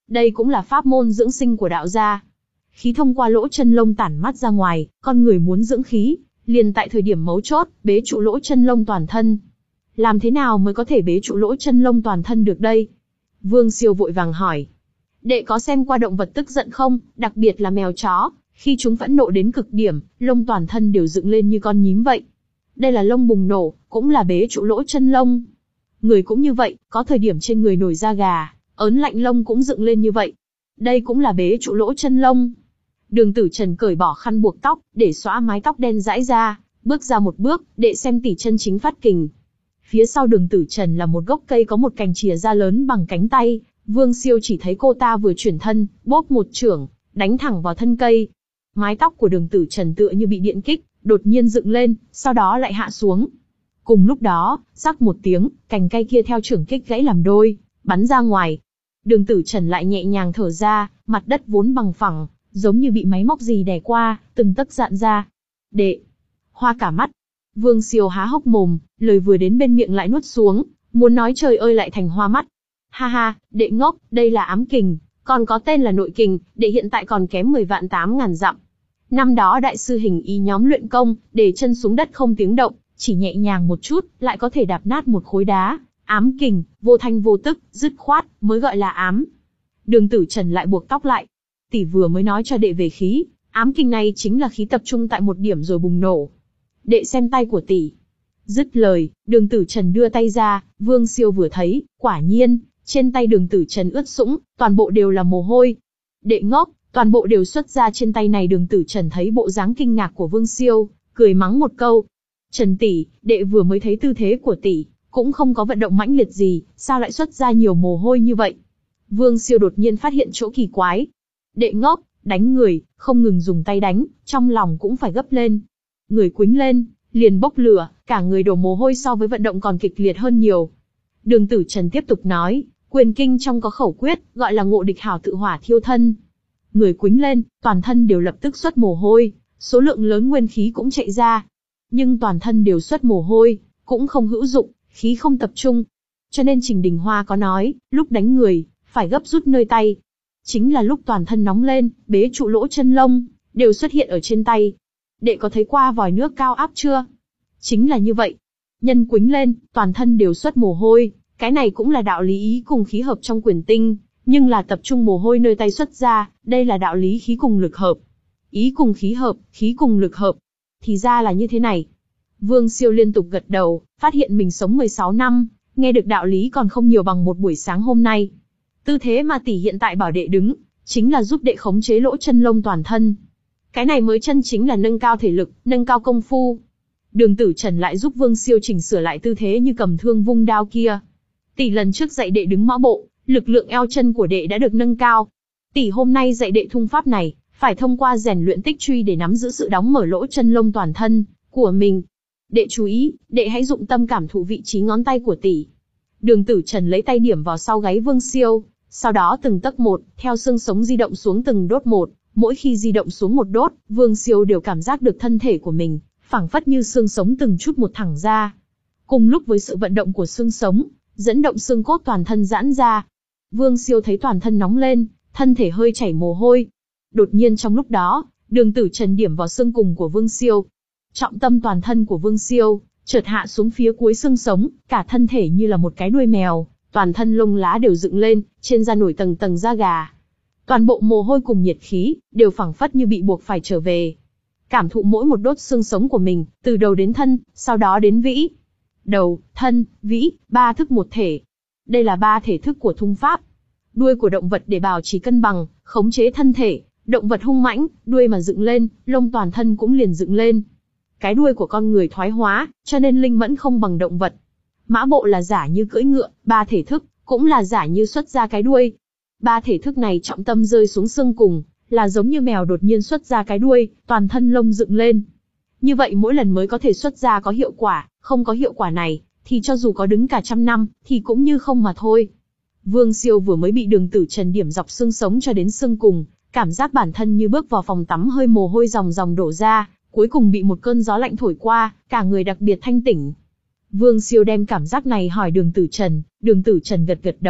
Đây cũng là pháp môn dưỡng sinh của đạo gia. Khí thông qua lỗ chân lông tản mát ra ngoài, con người muốn dưỡng khí, liền tại thời điểm mấu chốt, bế trụ lỗ chân lông toàn thân. Làm thế nào mới có thể bế trụ lỗ chân lông toàn thân được đây? Vương Siêu vội vàng hỏi. Đệ có xem qua động vật tức giận không, đặc biệt là mèo chó, khi chúng phẫn nộ đến cực điểm, lông toàn thân đều dựng lên như con nhím vậy. Đây là lông bùng nổ, cũng là bế trụ lỗ chân lông. Người cũng như vậy, có thời điểm trên người nổi da gà, ớn lạnh lông cũng dựng lên như vậy. Đây cũng là bế trụ lỗ chân lông. Đường Tử Trần cởi bỏ khăn buộc tóc, để xõa mái tóc đen rãi ra, bước ra một bước, đệ xem tỷ chân chính phát kình. Phía sau Đường Tử Trần là một gốc cây có một cành chìa ra lớn bằng cánh tay, Vương Siêu chỉ thấy cô ta vừa chuyển thân, bóp một chưởng, đánh thẳng vào thân cây. Mái tóc của Đường Tử Trần tựa như bị điện kích, đột nhiên dựng lên, sau đó lại hạ xuống. Cùng lúc đó, rắc một tiếng, cành cây kia theo chưởng kích gãy làm đôi, bắn ra ngoài. Đường Tử Trần lại nhẹ nhàng thở ra, mặt đất vốn bằng phẳng, giống như bị máy móc gì đè qua, từng tấc dạn ra. Đệ, hoa cả mắt. Vương Siêu há hốc mồm, lời vừa đến bên miệng lại nuốt xuống, muốn nói trời ơi lại thành hoa mắt. Ha ha, đệ ngốc, đây là ám kình, còn có tên là nội kình, đệ hiện tại còn kém mười vạn tám ngàn dặm. Năm đó đại sư Hình Ý nhóm luyện công, để chân xuống đất không tiếng động, chỉ nhẹ nhàng một chút, lại có thể đạp nát một khối đá. Ám kình, vô thanh vô tức, dứt khoát, mới gọi là ám. Đường Tử Trần lại buộc tóc lại. Tỷ vừa mới nói cho đệ về khí, ám kình này chính là khí tập trung tại một điểm rồi bùng nổ. Đệ xem tay của tỷ. Dứt lời, Đường Tử Trần đưa tay ra, Vương Siêu vừa thấy, quả nhiên, trên tay Đường Tử Trần ướt sũng, toàn bộ đều là mồ hôi. Đệ ngốc, toàn bộ đều xuất ra trên tay này. Đường Tử Trần thấy bộ dáng kinh ngạc của Vương Siêu, cười mắng một câu. Trần tỷ, đệ vừa mới thấy tư thế của tỷ, cũng không có vận động mãnh liệt gì, sao lại xuất ra nhiều mồ hôi như vậy? Vương Siêu đột nhiên phát hiện chỗ kỳ quái. Đệ ngốc, đánh người, không ngừng dùng tay đánh, trong lòng cũng phải gấp lên. Người quĩnh lên, liền bốc lửa, cả người đổ mồ hôi so với vận động còn kịch liệt hơn nhiều. Đường Tử Trần tiếp tục nói, quyền kinh trong có khẩu quyết, gọi là ngộ địch hảo tự hỏa thiêu thân. Người quĩnh lên, toàn thân đều lập tức xuất mồ hôi, số lượng lớn nguyên khí cũng chạy ra. Nhưng toàn thân đều xuất mồ hôi, cũng không hữu dụng, khí không tập trung. Cho nên Trình Đình Hoa có nói, lúc đánh người, phải gấp rút nơi tay. Chính là lúc toàn thân nóng lên, bế trụ lỗ chân lông, đều xuất hiện ở trên tay. Đệ có thấy qua vòi nước cao áp chưa? Chính là như vậy. Nhân quĩnh lên, toàn thân đều xuất mồ hôi, cái này cũng là đạo lý ý cùng khí hợp trong quyền tinh, nhưng là tập trung mồ hôi nơi tay xuất ra, đây là đạo lý khí cùng lực hợp. Ý cùng khí hợp, khí cùng lực hợp. Thì ra là như thế này. Vương Siêu liên tục gật đầu, phát hiện mình sống mười sáu năm, nghe được đạo lý còn không nhiều bằng một buổi sáng hôm nay. Tư thế mà tỷ hiện tại bảo đệ đứng, chính là giúp đệ khống chế lỗ chân lông toàn thân. Cái này mới chân chính là nâng cao thể lực, nâng cao công phu. Đường Tử Trần lại giúp Vương Siêu chỉnh sửa lại tư thế như cầm thương vung đao kia. Tỷ lần trước dạy đệ đứng mã bộ, lực lượng eo chân của đệ đã được nâng cao. Tỷ hôm nay dạy đệ thung pháp này, phải thông qua rèn luyện tích truy để nắm giữ sự đóng mở lỗ chân lông toàn thân của mình. Đệ chú ý, đệ hãy dụng tâm cảm thụ vị trí ngón tay của tỷ. Đường Tử Trần lấy tay điểm vào sau gáy Vương Siêu, sau đó từng tấc một, theo xương sống di động xuống từng đốt một. Mỗi khi di động xuống một đốt, Vương Siêu đều cảm giác được thân thể của mình, phảng phất như xương sống từng chút một thẳng ra. Cùng lúc với sự vận động của xương sống, dẫn động xương cốt toàn thân giãn ra. Vương Siêu thấy toàn thân nóng lên, thân thể hơi chảy mồ hôi. Đột nhiên trong lúc đó, Đường Tử Trần điểm vào xương cùng của Vương Siêu. Trọng tâm toàn thân của Vương Siêu chợt hạ xuống phía cuối xương sống, cả thân thể như là một cái đuôi mèo, toàn thân lông lá đều dựng lên, trên da nổi tầng tầng da gà. Toàn bộ mồ hôi cùng nhiệt khí đều phảng phất như bị buộc phải trở về. Cảm thụ mỗi một đốt xương sống của mình, từ đầu đến thân, sau đó đến vĩ. Đầu, thân, vĩ, ba thức một thể. Đây là ba thể thức của thung pháp. Đuôi của động vật để bảo trì cân bằng, khống chế thân thể. Động vật hung mãnh, đuôi mà dựng lên, lông toàn thân cũng liền dựng lên. Cái đuôi của con người thoái hóa, cho nên linh mẫn không bằng động vật. Mã bộ là giả như cưỡi ngựa, ba thể thức cũng là giả như xuất ra cái đuôi. Ba thể thức này trọng tâm rơi xuống xương cùng, là giống như mèo đột nhiên xuất ra cái đuôi, toàn thân lông dựng lên. Như vậy mỗi lần mới có thể xuất ra có hiệu quả, không có hiệu quả này, thì cho dù có đứng cả trăm năm, thì cũng như không mà thôi. Vương Siêu vừa mới bị Đường Tử Trần điểm dọc xương sống cho đến xương cùng, cảm giác bản thân như bước vào phòng tắm hơi mồ hôi ròng ròng đổ ra, cuối cùng bị một cơn gió lạnh thổi qua, cả người đặc biệt thanh tỉnh. Vương Siêu đem cảm giác này hỏi Đường Tử Trần, Đường Tử Trần gật gật đầu,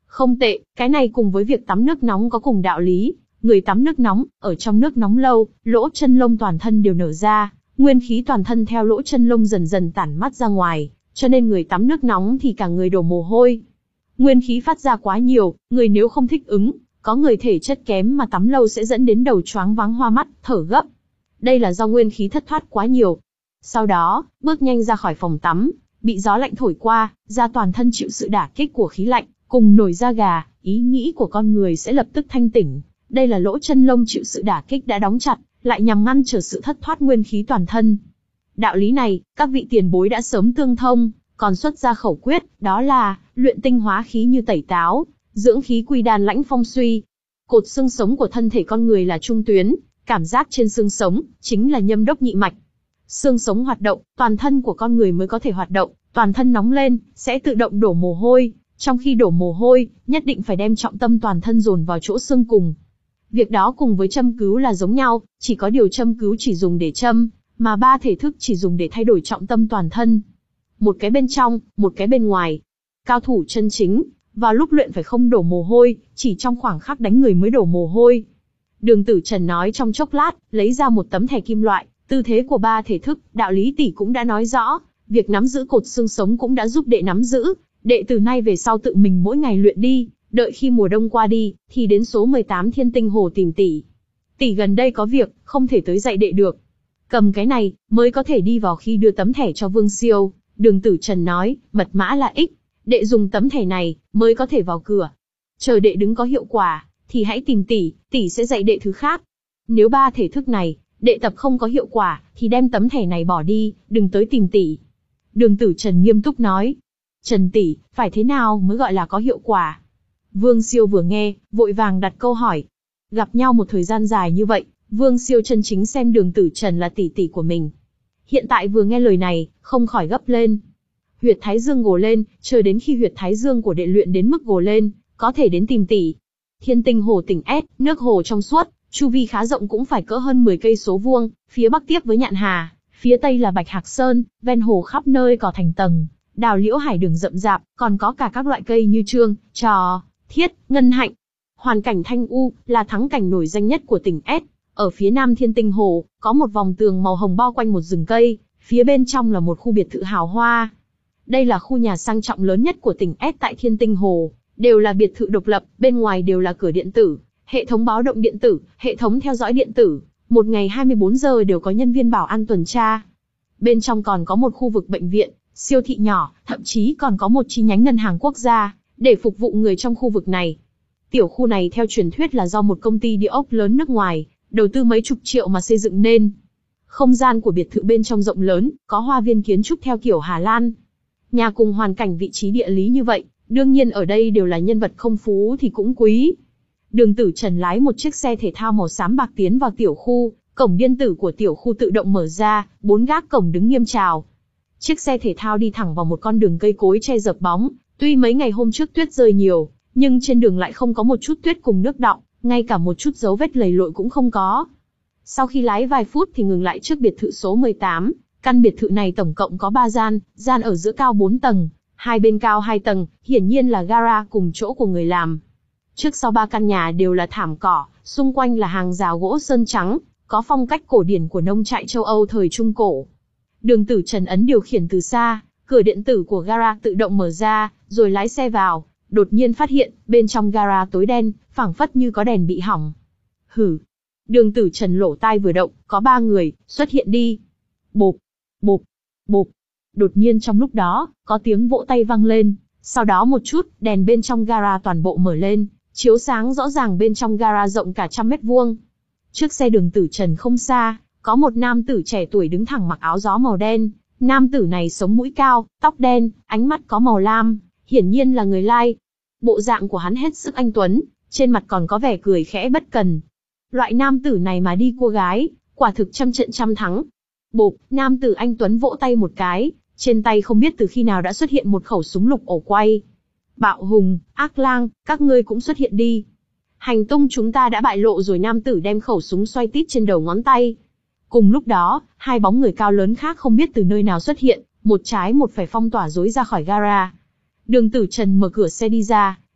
Không tệ, cái này cùng với việc tắm nước nóng có cùng đạo lý. Người tắm nước nóng, ở trong nước nóng lâu, lỗ chân lông toàn thân đều nở ra, nguyên khí toàn thân theo lỗ chân lông dần dần tản mát ra ngoài, cho nên người tắm nước nóng thì cả người đổ mồ hôi. Nguyên khí phát ra quá nhiều, người nếu không thích ứng, có người thể chất kém mà tắm lâu sẽ dẫn đến đầu choáng váng hoa mắt, thở gấp. Đây là do nguyên khí thất thoát quá nhiều. Sau đó, bước nhanh ra khỏi phòng tắm, bị gió lạnh thổi qua, da toàn thân chịu sự đả kích của khí lạnh, cùng nổi da gà, ý nghĩ của con người sẽ lập tức thanh tỉnh. Đây là lỗ chân lông chịu sự đả kích đã đóng chặt, lại nhằm ngăn trở sự thất thoát nguyên khí toàn thân. Đạo lý này, các vị tiền bối đã sớm tương thông, còn xuất ra khẩu quyết, đó là luyện tinh hóa khí như tẩy táo, dưỡng khí quy đan lãnh phong suy. Cột xương sống của thân thể con người là trung tuyến, cảm giác trên xương sống chính là nhâm đốc nhị mạch. Xương sống hoạt động, toàn thân của con người mới có thể hoạt động, toàn thân nóng lên, sẽ tự động đổ mồ hôi, trong khi đổ mồ hôi, nhất định phải đem trọng tâm toàn thân dồn vào chỗ xương cùng. Việc đó cùng với châm cứu là giống nhau, chỉ có điều châm cứu chỉ dùng để châm, mà ba thể thức chỉ dùng để thay đổi trọng tâm toàn thân. Một cái bên trong, một cái bên ngoài. Cao thủ chân chính, vào lúc luyện phải không đổ mồ hôi, chỉ trong khoảng khắc đánh người mới đổ mồ hôi. Đường Tử Trần nói trong chốc lát, lấy ra một tấm thẻ kim loại, tư thế của ba thể thức, đạo lý tỷ cũng đã nói rõ, việc nắm giữ cột xương sống cũng đã giúp đệ nắm giữ, đệ từ nay về sau tự mình mỗi ngày luyện đi, đợi khi mùa đông qua đi, thì đến số mười tám Thiên Tinh Hồ tìm tỷ. Tỷ gần đây có việc, không thể tới dạy đệ được. Cầm cái này, mới có thể đi vào khi đưa tấm thẻ cho Vương Siêu, Đường Tử Trần nói, mật mã là X, đệ dùng tấm thẻ này, mới có thể vào cửa. Chờ đệ đứng có hiệu quả, thì hãy tìm tỷ, tỷ sẽ dạy đệ thứ khác. Nếu ba thể thức này, đệ tập không có hiệu quả, thì đem tấm thẻ này bỏ đi, đừng tới tìm tỷ. Đường Tử Trần nghiêm túc nói. Trần tỷ, phải thế nào mới gọi là có hiệu quả? Vương Siêu vừa nghe, vội vàng đặt câu hỏi. Gặp nhau một thời gian dài như vậy, Vương Siêu chân chính xem Đường Tử Trần là tỷ tỷ của mình. Hiện tại vừa nghe lời này, không khỏi gấp lên. Huyệt thái dương gồ lên, chờ đến khi huyệt thái dương của đệ luyện đến mức gồ lên, có thể đến tìm tỷ. Thiên Tinh Hồ tỉnh S, nước hồ trong suốt, chu vi khá rộng cũng phải cỡ hơn mười cây số vuông, phía bắc tiếp với Nhạn Hà, phía tây là Bạch Hạc Sơn, ven hồ khắp nơi cỏ thành tầng, đào liễu hải đường rậm rạp, còn có cả các loại cây như trương, trò, thiết, ngân hạnh. Hoàn cảnh thanh u là thắng cảnh nổi danh nhất của tỉnh S. Ở phía nam Thiên Tinh Hồ, có một vòng tường màu hồng bao quanh một rừng cây, phía bên trong là một khu biệt thự hào hoa. Đây là khu nhà sang trọng lớn nhất của tỉnh S tại Thiên Tinh Hồ, đều là biệt thự độc lập, bên ngoài đều là cửa điện tử, hệ thống báo động điện tử, hệ thống theo dõi điện tử, một ngày hai mươi bốn giờ đều có nhân viên bảo an tuần tra. Bên trong còn có một khu vực bệnh viện, siêu thị nhỏ, thậm chí còn có một chi nhánh ngân hàng quốc gia, để phục vụ người trong khu vực này. Tiểu khu này theo truyền thuyết là do một công ty địa ốc lớn nước ngoài, đầu tư mấy chục triệu mà xây dựng nên. Không gian của biệt thự bên trong rộng lớn, có hoa viên kiến trúc theo kiểu Hà Lan. Nhà cùng hoàn cảnh vị trí địa lý như vậy, đương nhiên ở đây đều là nhân vật không phú thì cũng quý. Đường Tử Trần lái một chiếc xe thể thao màu xám bạc tiến vào tiểu khu, cổng điện tử của tiểu khu tự động mở ra, bốn gác cổng đứng nghiêm chào. Chiếc xe thể thao đi thẳng vào một con đường cây cối che dập bóng, tuy mấy ngày hôm trước tuyết rơi nhiều, nhưng trên đường lại không có một chút tuyết cùng nước đọng, ngay cả một chút dấu vết lầy lội cũng không có. Sau khi lái vài phút thì ngừng lại trước biệt thự số mười tám, căn biệt thự này tổng cộng có ba gian, gian ở giữa cao bốn tầng, hai bên cao hai tầng, hiển nhiên là gara cùng chỗ của người làm. Trước sau ba căn nhà đều là thảm cỏ, xung quanh là hàng rào gỗ sơn trắng, có phong cách cổ điển của nông trại châu Âu thời Trung Cổ. Đường Tử Trần ấn điều khiển từ xa, cửa điện tử của gara tự động mở ra, rồi lái xe vào, đột nhiên phát hiện, bên trong gara tối đen, phảng phất như có đèn bị hỏng. Hử! Đường Tử Trần lỗ tai vừa động, có ba người, xuất hiện đi. Bộp! Bộp! Bộp! Đột nhiên trong lúc đó, có tiếng vỗ tay vang lên, sau đó một chút, đèn bên trong gara toàn bộ mở lên, chiếu sáng rõ ràng bên trong gara rộng cả trăm mét vuông. Trước xe Đường Tử Trần không xa, có một nam tử trẻ tuổi đứng thẳng mặc áo gió màu đen. Nam tử này sống mũi cao, tóc đen, ánh mắt có màu lam, hiển nhiên là người Lai. Bộ dạng của hắn hết sức anh tuấn, trên mặt còn có vẻ cười khẽ bất cần. Loại nam tử này mà đi cua gái, quả thực trăm trận trăm thắng. Bộp, nam tử anh tuấn vỗ tay một cái, trên tay không biết từ khi nào đã xuất hiện một khẩu súng lục ổ quay. Bạo Hùng, Ác Lang, các ngươi cũng xuất hiện đi. Hành tung chúng ta đã bại lộ rồi. Nam tử đem khẩu súng xoay tít trên đầu ngón tay. Cùng lúc đó, hai bóng người cao lớn khác không biết từ nơi nào xuất hiện, một trái một phải phong tỏa dối ra khỏi gara. Đường Tử Trần mở cửa xe đi ra,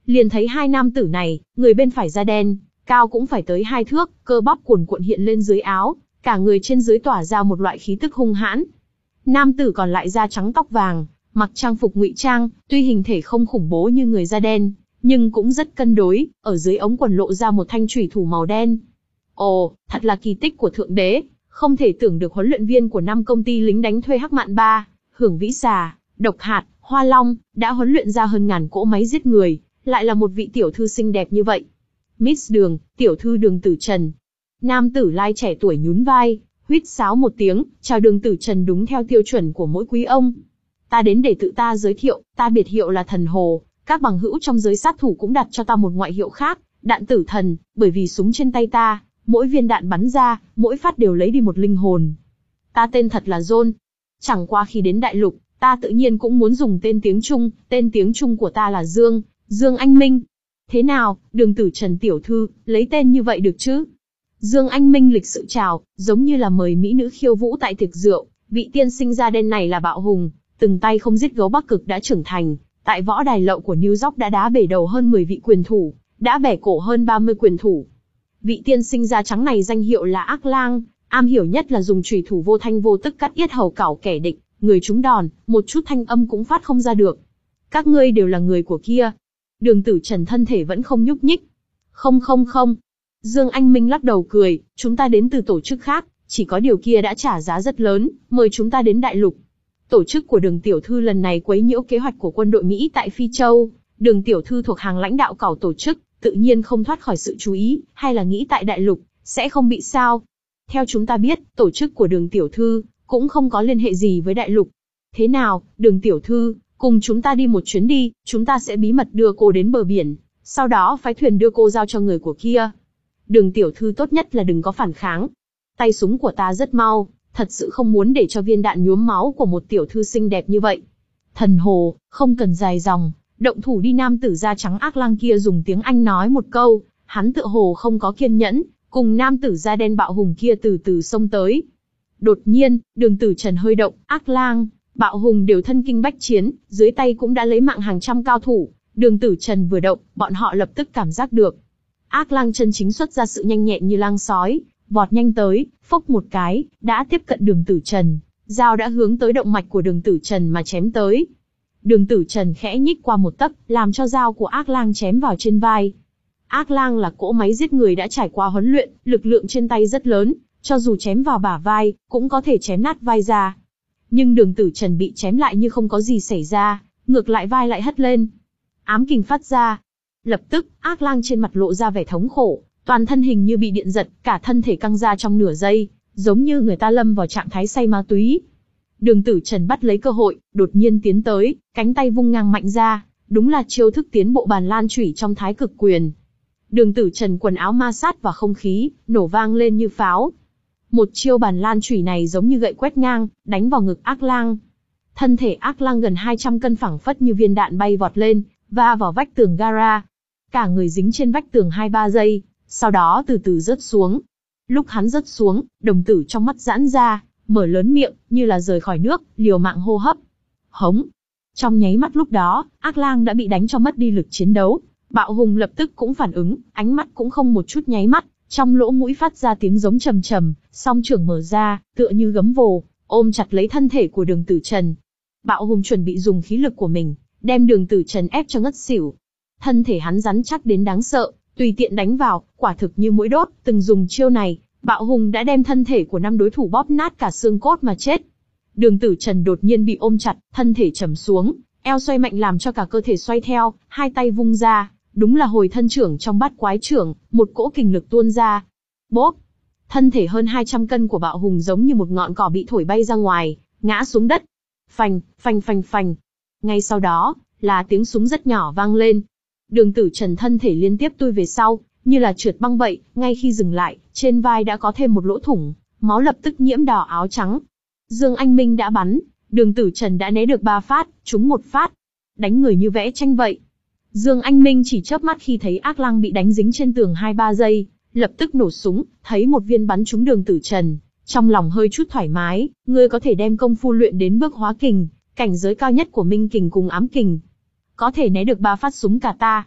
liền thấy hai nam tử này, người bên phải da đen, cao cũng phải tới hai thước, cơ bắp cuồn cuộn hiện lên dưới áo, cả người trên dưới tỏa ra một loại khí tức hung hãn. Nam tử còn lại da trắng tóc vàng, mặc trang phục ngụy trang, tuy hình thể không khủng bố như người da đen, nhưng cũng rất cân đối, ở dưới ống quần lộ ra một thanh chủy thủ màu đen. Ồ, thật là kỳ tích của thượng đế, không thể tưởng được huấn luyện viên của năm công ty lính đánh thuê Hắc Mạn Ba, Hưởng Vĩ Xà, Độc Hạt, Hoa Long, đã huấn luyện ra hơn ngàn cỗ máy giết người, lại là một vị tiểu thư xinh đẹp như vậy. Miss Đường, tiểu thư Đường Tử Trần. Nam tử lai trẻ tuổi nhún vai, huýt sáo một tiếng, chào Đường Tử Trần đúng theo tiêu chuẩn của mỗi quý ông. Ta đến để tự ta giới thiệu, ta biệt hiệu là Thần Hồ, các bằng hữu trong giới sát thủ cũng đặt cho ta một ngoại hiệu khác, Đạn Tử Thần, bởi vì súng trên tay ta, mỗi viên đạn bắn ra, mỗi phát đều lấy đi một linh hồn. Ta tên thật là John. Chẳng qua khi đến đại lục, ta tự nhiên cũng muốn dùng tên tiếng Trung, tên tiếng Trung của ta là Dương, Dương Anh Minh. Thế nào, Đường Tử Trần tiểu thư, lấy tên như vậy được chứ? Dương Anh Minh lịch sự chào, giống như là mời mỹ nữ khiêu vũ tại tiệc rượu, vị tiên sinh da đen này là Bạo Hùng, từng tay không giết gấu Bắc Cực đã trưởng thành, tại võ đài lậu của New York đã đá bể đầu hơn mười vị quyền thủ, đã bẻ cổ hơn ba mươi quyền thủ. Vị tiên sinh da trắng này danh hiệu là Ác Lang, am hiểu nhất là dùng chùy thủ vô thanh vô tức cắt yết hầu cảo kẻ địch, người trúng đòn, một chút thanh âm cũng phát không ra được. Các ngươi đều là người của kia. Đường Tử Trần thân thể vẫn không nhúc nhích. Không không không. Dương Anh Minh lắc đầu cười, chúng ta đến từ tổ chức khác, chỉ có điều kia đã trả giá rất lớn, mời chúng ta đến đại lục. Tổ chức của Đường tiểu thư lần này quấy nhiễu kế hoạch của quân đội Mỹ tại Phi Châu, Đường tiểu thư thuộc hàng lãnh đạo cẩu tổ chức, tự nhiên không thoát khỏi sự chú ý, hay là nghĩ tại đại lục sẽ không bị sao? Theo chúng ta biết, tổ chức của Đường tiểu thư cũng không có liên hệ gì với đại lục. Thế nào, Đường tiểu thư, cùng chúng ta đi một chuyến đi, chúng ta sẽ bí mật đưa cô đến bờ biển, sau đó phái thuyền đưa cô giao cho người của kia. Đường tiểu thư tốt nhất là đừng có phản kháng. Tay súng của ta rất mau, thật sự không muốn để cho viên đạn nhuốm máu của một tiểu thư xinh đẹp như vậy. Thần Hồ, không cần dài dòng, động thủ đi. Nam tử da trắng Ác Lang kia dùng tiếng Anh nói một câu, hắn tựa hồ không có kiên nhẫn, cùng nam tử da đen Bạo Hùng kia từ từ xông tới. Đột nhiên, Đường Tử Trần hơi động, Ác Lang, Bạo Hùng đều thân kinh bách chiến, dưới tay cũng đã lấy mạng hàng trăm cao thủ. Đường Tử Trần vừa động, bọn họ lập tức cảm giác được. Ác Lang chân chính xuất ra sự nhanh nhẹn như lang sói, vọt nhanh tới, phốc một cái, đã tiếp cận Đường Tử Trần, dao đã hướng tới động mạch của Đường Tử Trần mà chém tới. Đường Tử Trần khẽ nhích qua một tấc, làm cho dao của Ác Lang chém vào trên vai. Ác Lang là cỗ máy giết người đã trải qua huấn luyện, lực lượng trên tay rất lớn, cho dù chém vào bả vai, cũng có thể chém nát vai ra. Nhưng Đường Tử Trần bị chém lại như không có gì xảy ra, ngược lại vai lại hất lên. Ám kình phát ra. Lập tức, Ác Lang trên mặt lộ ra vẻ thống khổ, toàn thân hình như bị điện giật, cả thân thể căng ra trong nửa giây, giống như người ta lâm vào trạng thái say ma túy. Đường Tử Trần bắt lấy cơ hội, đột nhiên tiến tới, cánh tay vung ngang mạnh ra, đúng là chiêu thức tiến bộ bàn lan chủy trong Thái Cực Quyền. Đường Tử Trần quần áo ma sát vào không khí, nổ vang lên như pháo. Một chiêu bàn lan chủy này giống như gậy quét ngang, đánh vào ngực Ác Lang. Thân thể Ác Lang gần hai trăm cân phẳng phất như viên đạn bay vọt lên, va vào vách tường gara. Cả người dính trên vách tường hai ba giây, sau đó từ từ rớt xuống. Lúc hắn rớt xuống, đồng tử trong mắt giãn ra, mở lớn miệng, như là rời khỏi nước, liều mạng hô hấp. Hống! Trong nháy mắt lúc đó, Ác Lang đã bị đánh cho mất đi lực chiến đấu. Bạo Hùng lập tức cũng phản ứng, ánh mắt cũng không một chút nháy mắt, trong lỗ mũi phát ra tiếng giống trầm trầm, song trưởng mở ra, tựa như gấm vồ, ôm chặt lấy thân thể của Đường Tử Trần. Bạo Hùng chuẩn bị dùng khí lực của mình, đem Đường Tử Trần ép cho ngất xỉu. Thân thể hắn rắn chắc đến đáng sợ, tùy tiện đánh vào, quả thực như mũi đốt. Từng dùng chiêu này, Bạo Hùng đã đem thân thể của năm đối thủ bóp nát cả xương cốt mà chết. Đường Tử Trần đột nhiên bị ôm chặt, thân thể trầm xuống, eo xoay mạnh làm cho cả cơ thể xoay theo, hai tay vung ra, đúng là hồi thân trưởng trong bát quái trưởng, một cỗ kình lực tuôn ra. Bốp! Thân thể hơn hai trăm cân của Bạo Hùng giống như một ngọn cỏ bị thổi bay ra ngoài, ngã xuống đất. Phành, phành phành phành. Ngay sau đó, là tiếng súng rất nhỏ vang lên. Đường Tử Trần thân thể liên tiếp tui về sau, như là trượt băng vậy, ngay khi dừng lại, trên vai đã có thêm một lỗ thủng, máu lập tức nhiễm đỏ áo trắng. Dương Anh Minh đã bắn, Đường Tử Trần đã né được ba phát, trúng một phát. Đánh người như vẽ tranh vậy. Dương Anh Minh chỉ chớp mắt khi thấy Ác Lang bị đánh dính trên tường hai ba giây, lập tức nổ súng, thấy một viên bắn trúng Đường Tử Trần, trong lòng hơi chút thoải mái, ngươi có thể đem công phu luyện đến bước hóa kình, cảnh giới cao nhất của Minh kình cùng ám kình. Có thể né được ba phát súng cả ta.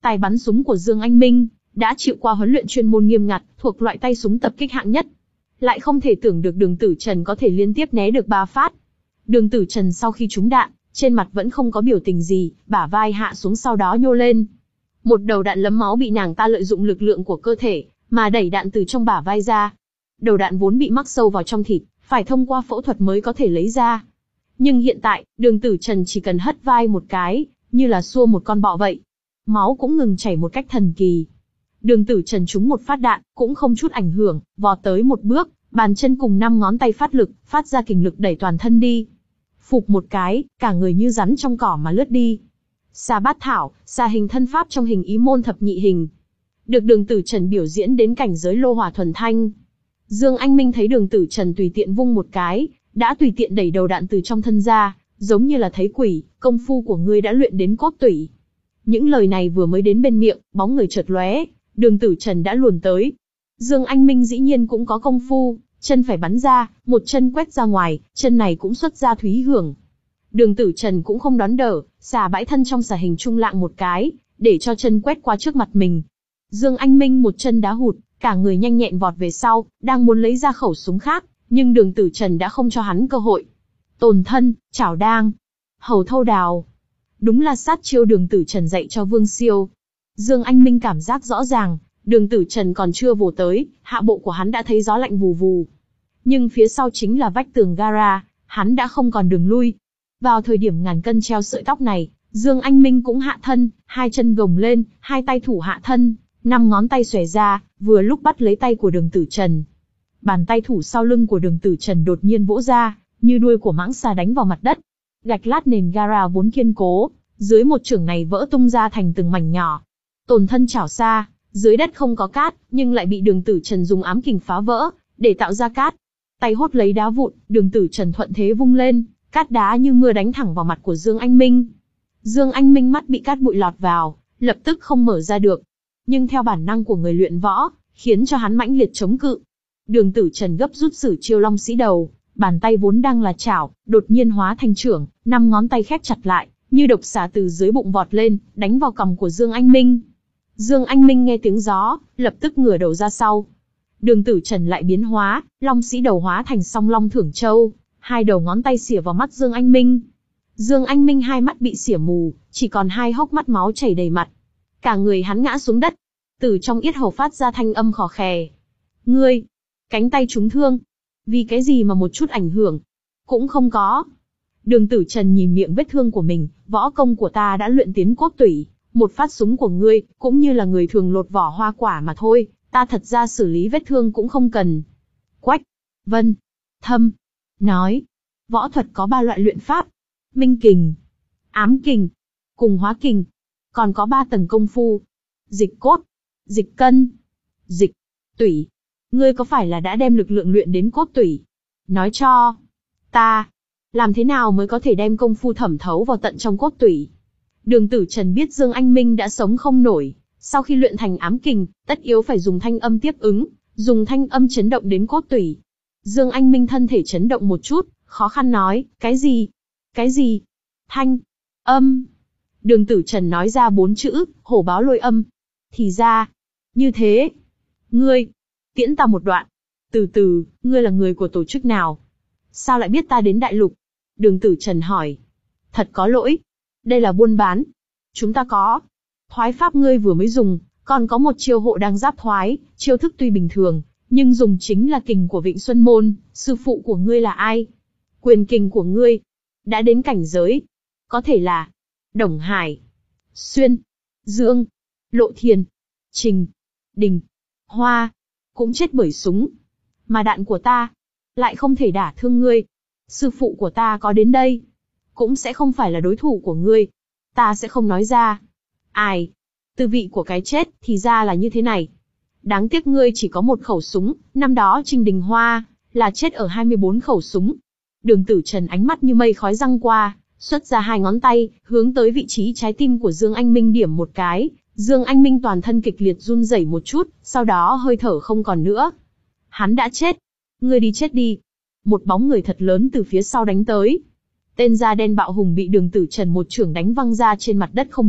Tài bắn súng của Dương Anh Minh đã chịu qua huấn luyện chuyên môn nghiêm ngặt, thuộc loại tay súng tập kích hạng nhất. Lại không thể tưởng được Đường Tử Trần có thể liên tiếp né được ba phát. Đường Tử Trần sau khi trúng đạn, trên mặt vẫn không có biểu tình gì, bả vai hạ xuống sau đó nhô lên. Một đầu đạn lấm máu bị nàng ta lợi dụng lực lượng của cơ thể, mà đẩy đạn từ trong bả vai ra. Đầu đạn vốn bị mắc sâu vào trong thịt, phải thông qua phẫu thuật mới có thể lấy ra. Nhưng hiện tại, Đường Tử Trần chỉ cần hất vai một cái, như là xua một con bọ vậy. Máu cũng ngừng chảy một cách thần kỳ. Đường Tử Trần trúng một phát đạn, cũng không chút ảnh hưởng, vọt tới một bước, bàn chân cùng năm ngón tay phát lực, phát ra kình lực đẩy toàn thân đi. Phụp một cái, cả người như rắn trong cỏ mà lướt đi. Xà bát thảo, xà hình thân pháp trong hình ý môn thập nhị hình. Được Đường Tử Trần biểu diễn đến cảnh giới lô hỏa thuần thanh. Dương Anh Minh thấy Đường Tử Trần tùy tiện vung một cái, đã tùy tiện đẩy đầu đạn từ trong thân ra, giống như là thấy quỷ, công phu của ngươi đã luyện đến cốt tủy. Những lời này vừa mới đến bên miệng, bóng người chợt lóe, Đường Tử Trần đã luồn tới. Dương Anh Minh dĩ nhiên cũng có công phu, chân phải bắn ra, một chân quét ra ngoài, chân này cũng xuất ra thúy hưởng. Đường Tử Trần cũng không đón đỡ, xà bãi thân trong xà hình trung lạng một cái, để cho chân quét qua trước mặt mình. Dương Anh Minh một chân đá hụt, cả người nhanh nhẹn vọt về sau, đang muốn lấy ra khẩu súng khác, nhưng Đường Tử Trần đã không cho hắn cơ hội. Tồn thân, chảo đang, hầu thâu đào. Đúng là sát chiêu Đường Tử Trần dạy cho Vương Siêu. Dương Anh Minh cảm giác rõ ràng, Đường Tử Trần còn chưa vồ tới, hạ bộ của hắn đã thấy gió lạnh vù vù. Nhưng phía sau chính là vách tường gara, hắn đã không còn đường lui. Vào thời điểm ngàn cân treo sợi tóc này, Dương Anh Minh cũng hạ thân, hai chân gồng lên, hai tay thủ hạ thân, năm ngón tay xòe ra, vừa lúc bắt lấy tay của Đường Tử Trần. Bàn tay thủ sau lưng của Đường Tử Trần đột nhiên vỗ ra, như đuôi của mãng xà đánh vào mặt đất. Gạch lát nền gara vốn kiên cố, dưới một chưởng này vỡ tung ra thành từng mảnh nhỏ. Tồn thân chảo xa, dưới đất không có cát, nhưng lại bị Đường Tử Trần dùng ám kình phá vỡ, để tạo ra cát. Tay hốt lấy đá vụn, Đường Tử Trần thuận thế vung lên, cát đá như mưa đánh thẳng vào mặt của Dương Anh Minh. Dương Anh Minh mắt bị cát bụi lọt vào, lập tức không mở ra được. Nhưng theo bản năng của người luyện võ, khiến cho hắn mãnh liệt chống cự. Đường Tử Trần gấp rút sử chiêu long sĩ đầu, bàn tay vốn đang là chảo, đột nhiên hóa thành chưởng, năm ngón tay khép chặt lại, như độc xà từ dưới bụng vọt lên, đánh vào cằm của Dương Anh Minh. Dương Anh Minh nghe tiếng gió, lập tức ngửa đầu ra sau. Đường Tử Trần lại biến hóa, long sĩ đầu hóa thành song long thưởng châu, hai đầu ngón tay xỉa vào mắt Dương Anh Minh. Dương Anh Minh hai mắt bị xỉa mù, chỉ còn hai hốc mắt máu chảy đầy mặt. Cả người hắn ngã xuống đất, từ trong yết hầu phát ra thanh âm khò khè. Ngươi, cánh tay trúng thương. Vì cái gì mà một chút ảnh hưởng cũng không có. Đường Tử Trần nhìn miệng vết thương của mình, võ công của ta đã luyện tiến cốt tủy, một phát súng của ngươi, cũng như là người thường lột vỏ hoa quả mà thôi, ta thật ra xử lý vết thương cũng không cần. Quách, Vân, Thâm, nói, võ thuật có ba loại luyện pháp, minh kình, ám kình, cùng hóa kình, còn có ba tầng công phu, dịch cốt, dịch cân, dịch tủy. Ngươi có phải là đã đem lực lượng luyện đến cốt tủy? Nói cho ta, làm thế nào mới có thể đem công phu thẩm thấu vào tận trong cốt tủy? Đường Tử Trần biết Dương Anh Minh đã sống không nổi, sau khi luyện thành ám kình, tất yếu phải dùng thanh âm tiếp ứng, dùng thanh âm chấn động đến cốt tủy. Dương Anh Minh thân thể chấn động một chút, khó khăn nói, cái gì? Cái gì? Thanh, âm. Đường Tử Trần nói ra bốn chữ, hổ báo lôi âm. Thì ra, như thế. Ngươi, tiễn ta một đoạn. Từ từ, ngươi là người của tổ chức nào? Sao lại biết ta đến đại lục? Đường Tử Trần hỏi. Thật có lỗi. Đây là buôn bán. Chúng ta có. Thoái pháp ngươi vừa mới dùng, còn có một chiêu hộ đang giáp thoái, chiêu thức tuy bình thường, nhưng dùng chính là kình của Vịnh Xuân Môn. Sư phụ của ngươi là ai? Quyền kình của ngươi đã đến cảnh giới. Có thể là Đồng Hải, Xuyên, Dương, Lộ Thiền, Trình, Đình, Hoa, cũng chết bởi súng. Mà đạn của ta lại không thể đả thương ngươi. Sư phụ của ta có đến đây, cũng sẽ không phải là đối thủ của ngươi. Ta sẽ không nói ra. Ai? Tư vị của cái chết thì ra là như thế này. Đáng tiếc ngươi chỉ có một khẩu súng, năm đó Trình Đình Hoa là chết ở hai mươi bốn khẩu súng. Đường Tử Trần ánh mắt như mây khói răng qua, xuất ra hai ngón tay, hướng tới vị trí trái tim của Dương Anh Minh điểm một cái. Dương Anh Minh toàn thân kịch liệt run rẩy một chút, sau đó hơi thở không còn nữa. Hắn đã chết. Ngươi đi chết đi. Một bóng người thật lớn từ phía sau đánh tới. Tên da đen bạo hùng bị Đường Tử Trần một chưởng đánh văng ra trên mặt đất không biết,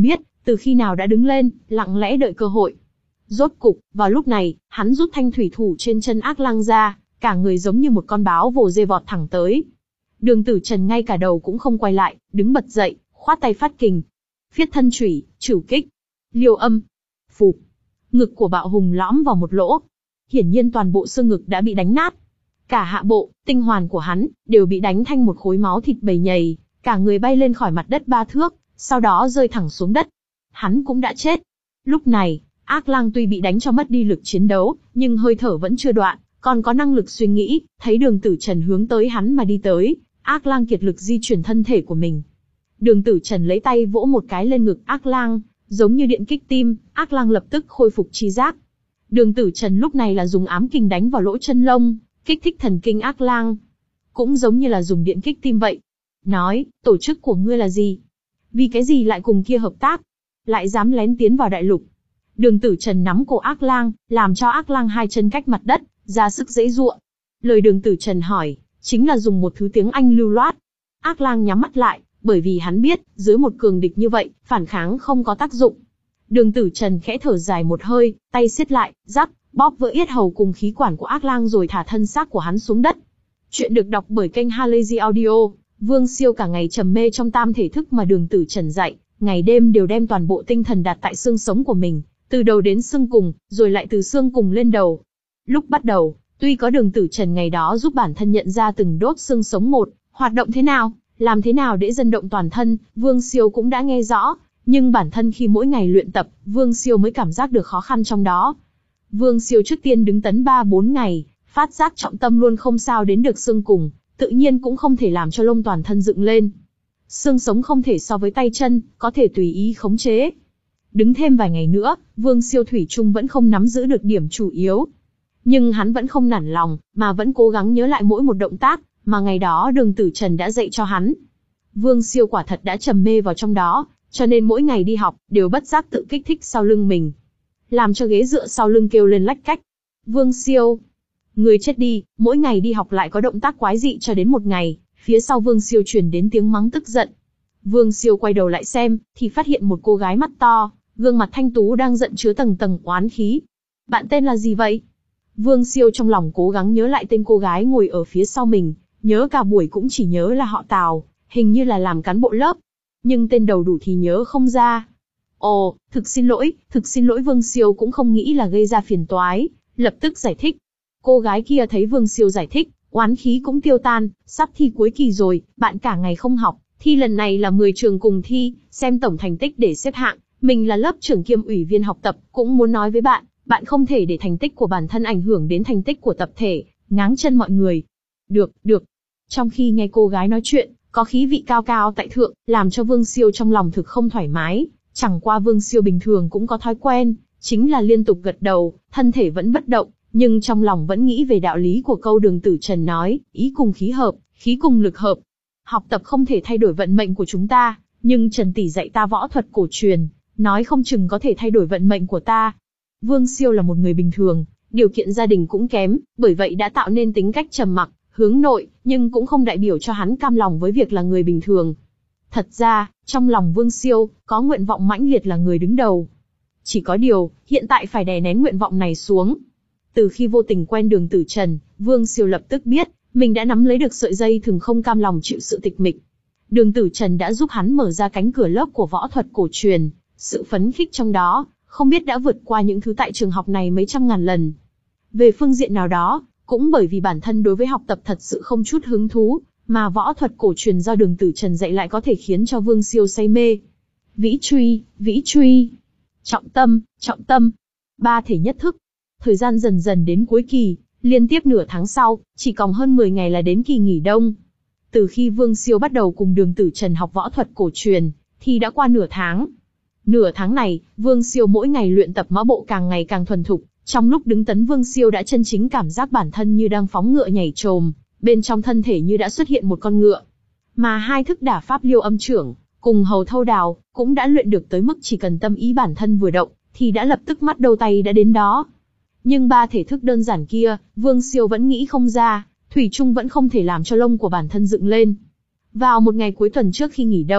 từ khi nào đã đứng lên, lặng lẽ đợi cơ hội. Rốt cục, vào lúc này, hắn rút thanh thủy thủ trên chân Ác Lang ra, cả người giống như một con báo vồ dê vọt thẳng tới. Đường Tử Trần ngay cả đầu cũng không quay lại, đứng bật dậy, khoát tay phát kình. Phiết thân chủy, trửu kích, liêu âm, phụp. Ngực của Bạo Hùng lõm vào một lỗ. Hiển nhiên toàn bộ xương ngực đã bị đánh nát. Cả hạ bộ, tinh hoàn của hắn, đều bị đánh thành một khối máu thịt bầy nhầy, cả người bay lên khỏi mặt đất ba thước, sau đó rơi thẳng xuống đất. Hắn cũng đã chết. Lúc này, Ác Lang tuy bị đánh cho mất đi lực chiến đấu, nhưng hơi thở vẫn chưa đoạn, còn có năng lực suy nghĩ, thấy Đường Tử Trần hướng tới hắn mà đi tới, Ác Lang kiệt lực di chuyển thân thể của mình. Đường Tử Trần lấy tay vỗ một cái lên ngực Ác Lang, giống như điện kích tim, Ác Lang lập tức khôi phục tri giác. Đường Tử Trần lúc này là dùng ám kình đánh vào lỗ chân lông, kích thích thần kinh Ác Lang. Cũng giống như là dùng điện kích tim vậy. Nói, tổ chức của ngươi là gì? Vì cái gì lại cùng kia hợp tác? Lại dám lén tiến vào đại lục? Đường Tử Trần nắm cổ Ác Lang, làm cho Ác Lang hai chân cách mặt đất, ra sức giãy giụa. Lời Đường Tử Trần hỏi, chính là dùng một thứ tiếng Anh lưu loát. Ác Lang nhắm mắt lại, bởi vì hắn biết, dưới một cường địch như vậy, phản kháng không có tác dụng. Đường Tử Trần khẽ thở dài một hơi, tay siết lại, rắc, bóp vỡ yết hầu cùng khí quản của Ác Lang rồi thả thân xác của hắn xuống đất. Chuyện được đọc bởi kênh Halazy Audio. Vương Siêu cả ngày trầm mê trong tam thể thức mà Đường Tử Trần dạy, ngày đêm đều đem toàn bộ tinh thần đặt tại xương sống của mình, từ đầu đến xương cùng, rồi lại từ xương cùng lên đầu. Lúc bắt đầu, tuy có Đường Tử Trần ngày đó giúp bản thân nhận ra từng đốt xương sống một, hoạt động thế nào, làm thế nào để dân động toàn thân, Vương Siêu cũng đã nghe rõ, nhưng bản thân khi mỗi ngày luyện tập, Vương Siêu mới cảm giác được khó khăn trong đó. Vương Siêu trước tiên đứng tấn ba bốn ngày, phát giác trọng tâm luôn không sao đến được xương cùng, tự nhiên cũng không thể làm cho lông toàn thân dựng lên. Xương sống không thể so với tay chân, có thể tùy ý khống chế. Đứng thêm vài ngày nữa, Vương Siêu thủy chung vẫn không nắm giữ được điểm chủ yếu. Nhưng hắn vẫn không nản lòng, mà vẫn cố gắng nhớ lại mỗi một động tác mà ngày đó Đường Tử Trần đã dạy cho hắn. Vương Siêu quả thật đã trầm mê vào trong đó, cho nên mỗi ngày đi học, đều bất giác tự kích thích sau lưng mình. Làm cho ghế dựa sau lưng kêu lên lách cách. Vương Siêu, người chết đi, mỗi ngày đi học lại có động tác quái dị cho đến một ngày, phía sau Vương Siêu truyền đến tiếng mắng tức giận. Vương Siêu quay đầu lại xem, thì phát hiện một cô gái mắt to, gương mặt thanh tú đang giận chứa tầng tầng oán khí. Bạn tên là gì vậy? Vương Siêu trong lòng cố gắng nhớ lại tên cô gái ngồi ở phía sau mình, nhớ cả buổi cũng chỉ nhớ là họ Tào, hình như là làm cán bộ lớp. Nhưng tên đầu đủ thì nhớ không ra. Ồ, thực xin lỗi, thực xin lỗi Vương Siêu cũng không nghĩ là gây ra phiền toái, lập tức giải thích. Cô gái kia thấy Vương Siêu giải thích, oán khí cũng tiêu tan, sắp thi cuối kỳ rồi, bạn cả ngày không học, thi lần này là mười trường cùng thi, xem tổng thành tích để xếp hạng, mình là lớp trưởng kiêm ủy viên học tập, cũng muốn nói với bạn, bạn không thể để thành tích của bản thân ảnh hưởng đến thành tích của tập thể, ngáng chân mọi người. Được, được. Trong khi nghe cô gái nói chuyện, có khí vị cao cao tại thượng, làm cho Vương Siêu trong lòng thực không thoải mái, chẳng qua Vương Siêu bình thường cũng có thói quen, chính là liên tục gật đầu, thân thể vẫn bất động, nhưng trong lòng vẫn nghĩ về đạo lý của câu Đường Tử Trần nói, ý cùng khí hợp, khí cùng lực hợp. Học tập không thể thay đổi vận mệnh của chúng ta, nhưng Trần tỷ dạy ta võ thuật cổ truyền, nói không chừng có thể thay đổi vận mệnh của ta. Vương Siêu là một người bình thường, điều kiện gia đình cũng kém, bởi vậy đã tạo nên tính cách trầm mặc, hướng nội, nhưng cũng không đại biểu cho hắn cam lòng với việc là người bình thường. Thật ra, trong lòng Vương Siêu, có nguyện vọng mãnh liệt là người đứng đầu. Chỉ có điều, hiện tại phải đè nén nguyện vọng này xuống. Từ khi vô tình quen Đường Tử Trần, Vương Siêu lập tức biết, mình đã nắm lấy được sợi dây thừng không cam lòng chịu sự tịch mịch. Đường Tử Trần đã giúp hắn mở ra cánh cửa lớp của võ thuật cổ truyền, sự phấn khích trong đó, không biết đã vượt qua những thứ tại trường học này mấy trăm ngàn lần. Về phương diện nào đó, cũng bởi vì bản thân đối với học tập thật sự không chút hứng thú, mà võ thuật cổ truyền do Đường Tử Trần dạy lại có thể khiến cho Vương Siêu say mê. Vĩ truy, vĩ truy. Trọng tâm, trọng tâm. Ba thể nhất thức. Thời gian dần dần đến cuối kỳ, liên tiếp nửa tháng sau, chỉ còn hơn mười ngày là đến kỳ nghỉ đông. Từ khi Vương Siêu bắt đầu cùng Đường Tử Trần học võ thuật cổ truyền, thì đã qua nửa tháng. Nửa tháng này, Vương Siêu mỗi ngày luyện tập mã bộ càng ngày càng thuần thục. Trong lúc đứng tấn Vương Siêu đã chân chính cảm giác bản thân như đang phóng ngựa nhảy trồm, bên trong thân thể như đã xuất hiện một con ngựa. Mà hai thức đả pháp liêu âm trưởng, cùng hầu thâu đào, cũng đã luyện được tới mức chỉ cần tâm ý bản thân vừa động, thì đã lập tức mắt đầu tay đã đến đó. Nhưng ba thể thức đơn giản kia, Vương Siêu vẫn nghĩ không ra, thủy chung vẫn không thể làm cho lông của bản thân dựng lên. Vào một ngày cuối tuần trước khi nghỉ đông,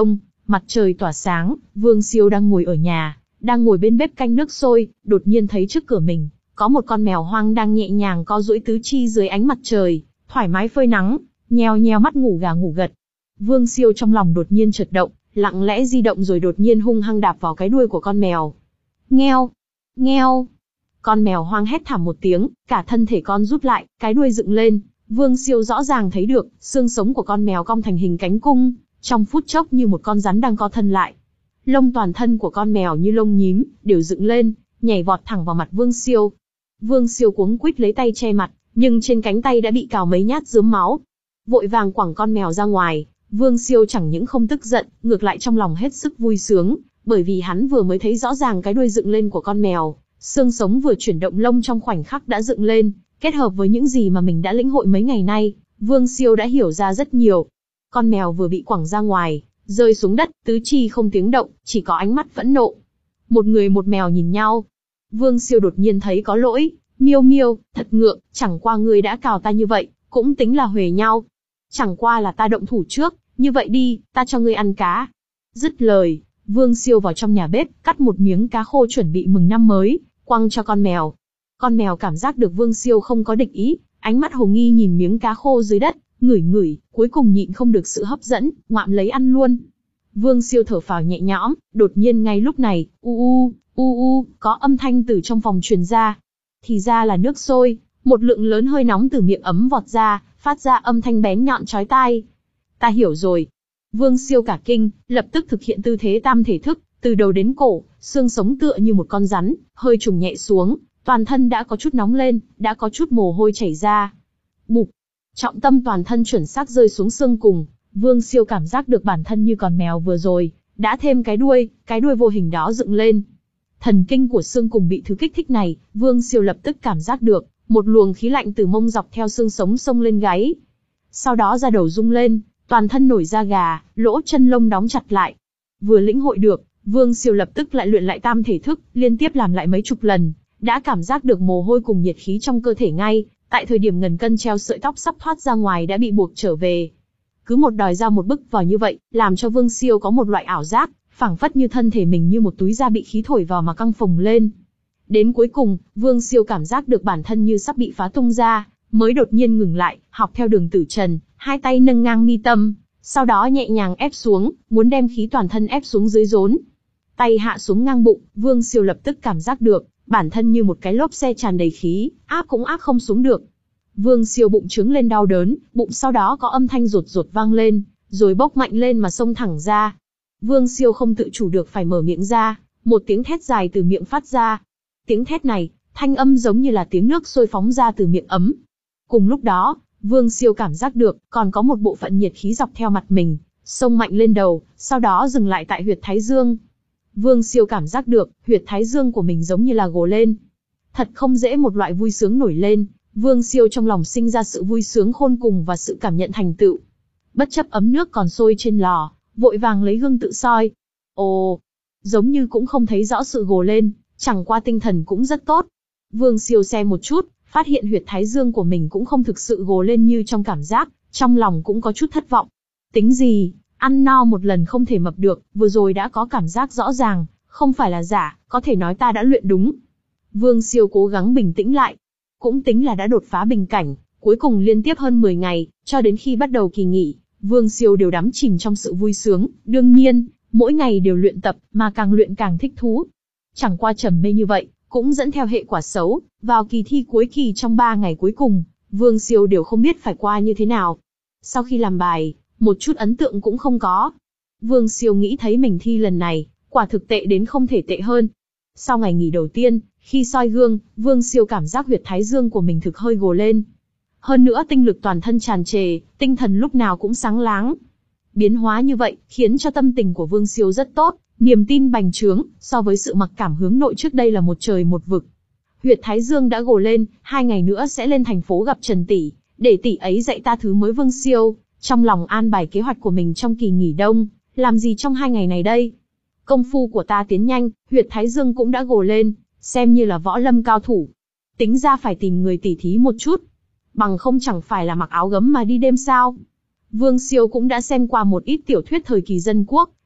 Mặt trời tỏa sáng, Vương Siêu đang ngồi ở nhà, đang ngồi bên bếp canh nước sôi, đột nhiên thấy trước cửa mình, có một con mèo hoang đang nhẹ nhàng co duỗi tứ chi dưới ánh mặt trời, thoải mái phơi nắng, nheo nheo mắt ngủ gà ngủ gật. Vương Siêu trong lòng đột nhiên chợt động, lặng lẽ di động rồi đột nhiên hung hăng đạp vào cái đuôi của con mèo. Ngheo, ngheo. Con mèo hoang hét thảm một tiếng, cả thân thể con rút lại, cái đuôi dựng lên. Vương Siêu rõ ràng thấy được, xương sống của con mèo cong thành hình cánh cung, trong phút chốc như một con rắn đang co thân lại. Lông toàn thân của con mèo như lông nhím, đều dựng lên, nhảy vọt thẳng vào mặt Vương Siêu. Vương Siêu cuống quýt lấy tay che mặt, nhưng trên cánh tay đã bị cào mấy nhát rớm máu. Vội vàng quẳng con mèo ra ngoài, Vương Siêu chẳng những không tức giận, ngược lại trong lòng hết sức vui sướng, bởi vì hắn vừa mới thấy rõ ràng cái đuôi dựng lên của con mèo, xương sống vừa chuyển động lông trong khoảnh khắc đã dựng lên, kết hợp với những gì mà mình đã lĩnh hội mấy ngày nay, Vương Siêu đã hiểu ra rất nhiều. Con mèo vừa bị quẳng ra ngoài, rơi xuống đất, tứ chi không tiếng động, chỉ có ánh mắt phẫn nộ. Một người một mèo nhìn nhau. Vương Siêu đột nhiên thấy có lỗi, Miêu Miêu, thật ngượng, chẳng qua ngươi đã cào ta như vậy, cũng tính là huề nhau. Chẳng qua là ta động thủ trước, như vậy đi, ta cho ngươi ăn cá. Dứt lời, Vương Siêu vào trong nhà bếp, cắt một miếng cá khô chuẩn bị mừng năm mới, quăng cho con mèo. Con mèo cảm giác được Vương Siêu không có địch ý, ánh mắt hồ nghi nhìn miếng cá khô dưới đất, ngửi ngửi, cuối cùng nhịn không được sự hấp dẫn, ngoạm lấy ăn luôn. Vương Siêu thở phào nhẹ nhõm, đột nhiên ngay lúc này, u u, u u, có âm thanh từ trong phòng truyền ra. Thì ra là nước sôi, một lượng lớn hơi nóng từ miệng ấm vọt ra, phát ra âm thanh bén nhọn chói tai. Ta hiểu rồi. Vương Siêu cả kinh, lập tức thực hiện tư thế tam thể thức, từ đầu đến cổ, xương sống tựa như một con rắn, hơi trùng nhẹ xuống, toàn thân đã có chút nóng lên, đã có chút mồ hôi chảy ra. Bụp, trọng tâm toàn thân chuẩn xác rơi xuống xương cùng, Vương Siêu cảm giác được bản thân như con mèo vừa rồi, đã thêm cái đuôi, cái đuôi vô hình đó dựng lên. Thần kinh của xương cùng bị thứ kích thích này, Vương Siêu lập tức cảm giác được, một luồng khí lạnh từ mông dọc theo xương sống xông lên gáy. Sau đó da đầu rung lên, toàn thân nổi da gà, lỗ chân lông đóng chặt lại. Vừa lĩnh hội được, Vương Siêu lập tức lại luyện lại tam thể thức, liên tiếp làm lại mấy chục lần, đã cảm giác được mồ hôi cùng nhiệt khí trong cơ thể ngay, tại thời điểm ngần cân treo sợi tóc sắp thoát ra ngoài đã bị buộc trở về. Cứ một đòi ra một bức vào như vậy, làm cho Vương Siêu có một loại ảo giác, phảng phất như thân thể mình như một túi da bị khí thổi vào mà căng phồng lên. Đến cuối cùng, Vương Siêu cảm giác được bản thân như sắp bị phá tung ra, mới đột nhiên ngừng lại, học theo Đường Tử Trần, hai tay nâng ngang mi tâm, sau đó nhẹ nhàng ép xuống, muốn đem khí toàn thân ép xuống dưới rốn. Tay hạ xuống ngang bụng, Vương Siêu lập tức cảm giác được, bản thân như một cái lốp xe tràn đầy khí, áp cũng áp không xuống được. Vương Siêu bụng trướng lên đau đớn, bụng sau đó có âm thanh rột rột vang lên, rồi bốc mạnh lên mà xông thẳng ra. Vương Siêu không tự chủ được phải mở miệng ra, một tiếng thét dài từ miệng phát ra. Tiếng thét này, thanh âm giống như là tiếng nước sôi phóng ra từ miệng ấm. Cùng lúc đó, Vương Siêu cảm giác được, còn có một bộ phận nhiệt khí dọc theo mặt mình, xông mạnh lên đầu, sau đó dừng lại tại huyệt thái dương. Vương Siêu cảm giác được, huyệt thái dương của mình giống như là gồ lên. Thật không dễ một loại vui sướng nổi lên, Vương Siêu trong lòng sinh ra sự vui sướng khôn cùng và sự cảm nhận thành tựu. Bất chấp ấm nước còn sôi trên lò, vội vàng lấy gương tự soi. Ồ, giống như cũng không thấy rõ sự gồ lên, chẳng qua tinh thần cũng rất tốt. Vương Siêu xem một chút, phát hiện huyệt thái dương của mình cũng không thực sự gồ lên như trong cảm giác, trong lòng cũng có chút thất vọng. Tính gì, ăn no một lần không thể mập được, vừa rồi đã có cảm giác rõ ràng, không phải là giả, có thể nói ta đã luyện đúng. Vương Siêu cố gắng bình tĩnh lại. Cũng tính là đã đột phá bình cảnh, cuối cùng liên tiếp hơn mười ngày, cho đến khi bắt đầu kỳ nghỉ, Vương Siêu đều đắm chìm trong sự vui sướng, đương nhiên, mỗi ngày đều luyện tập, mà càng luyện càng thích thú. Chẳng qua trầm mê như vậy, cũng dẫn theo hệ quả xấu, vào kỳ thi cuối kỳ trong ba ngày cuối cùng, Vương Siêu đều không biết phải qua như thế nào. Sau khi làm bài, một chút ấn tượng cũng không có. Vương Siêu nghĩ thấy mình thi lần này, quả thực tệ đến không thể tệ hơn. Sau ngày nghỉ đầu tiên, khi soi gương, Vương Siêu cảm giác huyệt thái dương của mình thực hơi gồ lên. Hơn nữa tinh lực toàn thân tràn trề, tinh thần lúc nào cũng sáng láng. Biến hóa như vậy, khiến cho tâm tình của Vương Siêu rất tốt, niềm tin bành trướng, so với sự mặc cảm hướng nội trước đây là một trời một vực. Huyệt thái dương đã gồ lên, hai ngày nữa sẽ lên thành phố gặp Trần tỷ, để tỷ ấy dạy ta thứ mới. Vương Siêu trong lòng an bài kế hoạch của mình trong kỳ nghỉ đông, làm gì trong hai ngày này đây? Công phu của ta tiến nhanh, huyệt thái dương cũng đã gồ lên, xem như là võ lâm cao thủ. Tính ra phải tìm người tỉ thí một chút, bằng không chẳng phải là mặc áo gấm mà đi đêm sao? Vương Siêu cũng đã xem qua một ít tiểu thuyết thời kỳ dân quốc,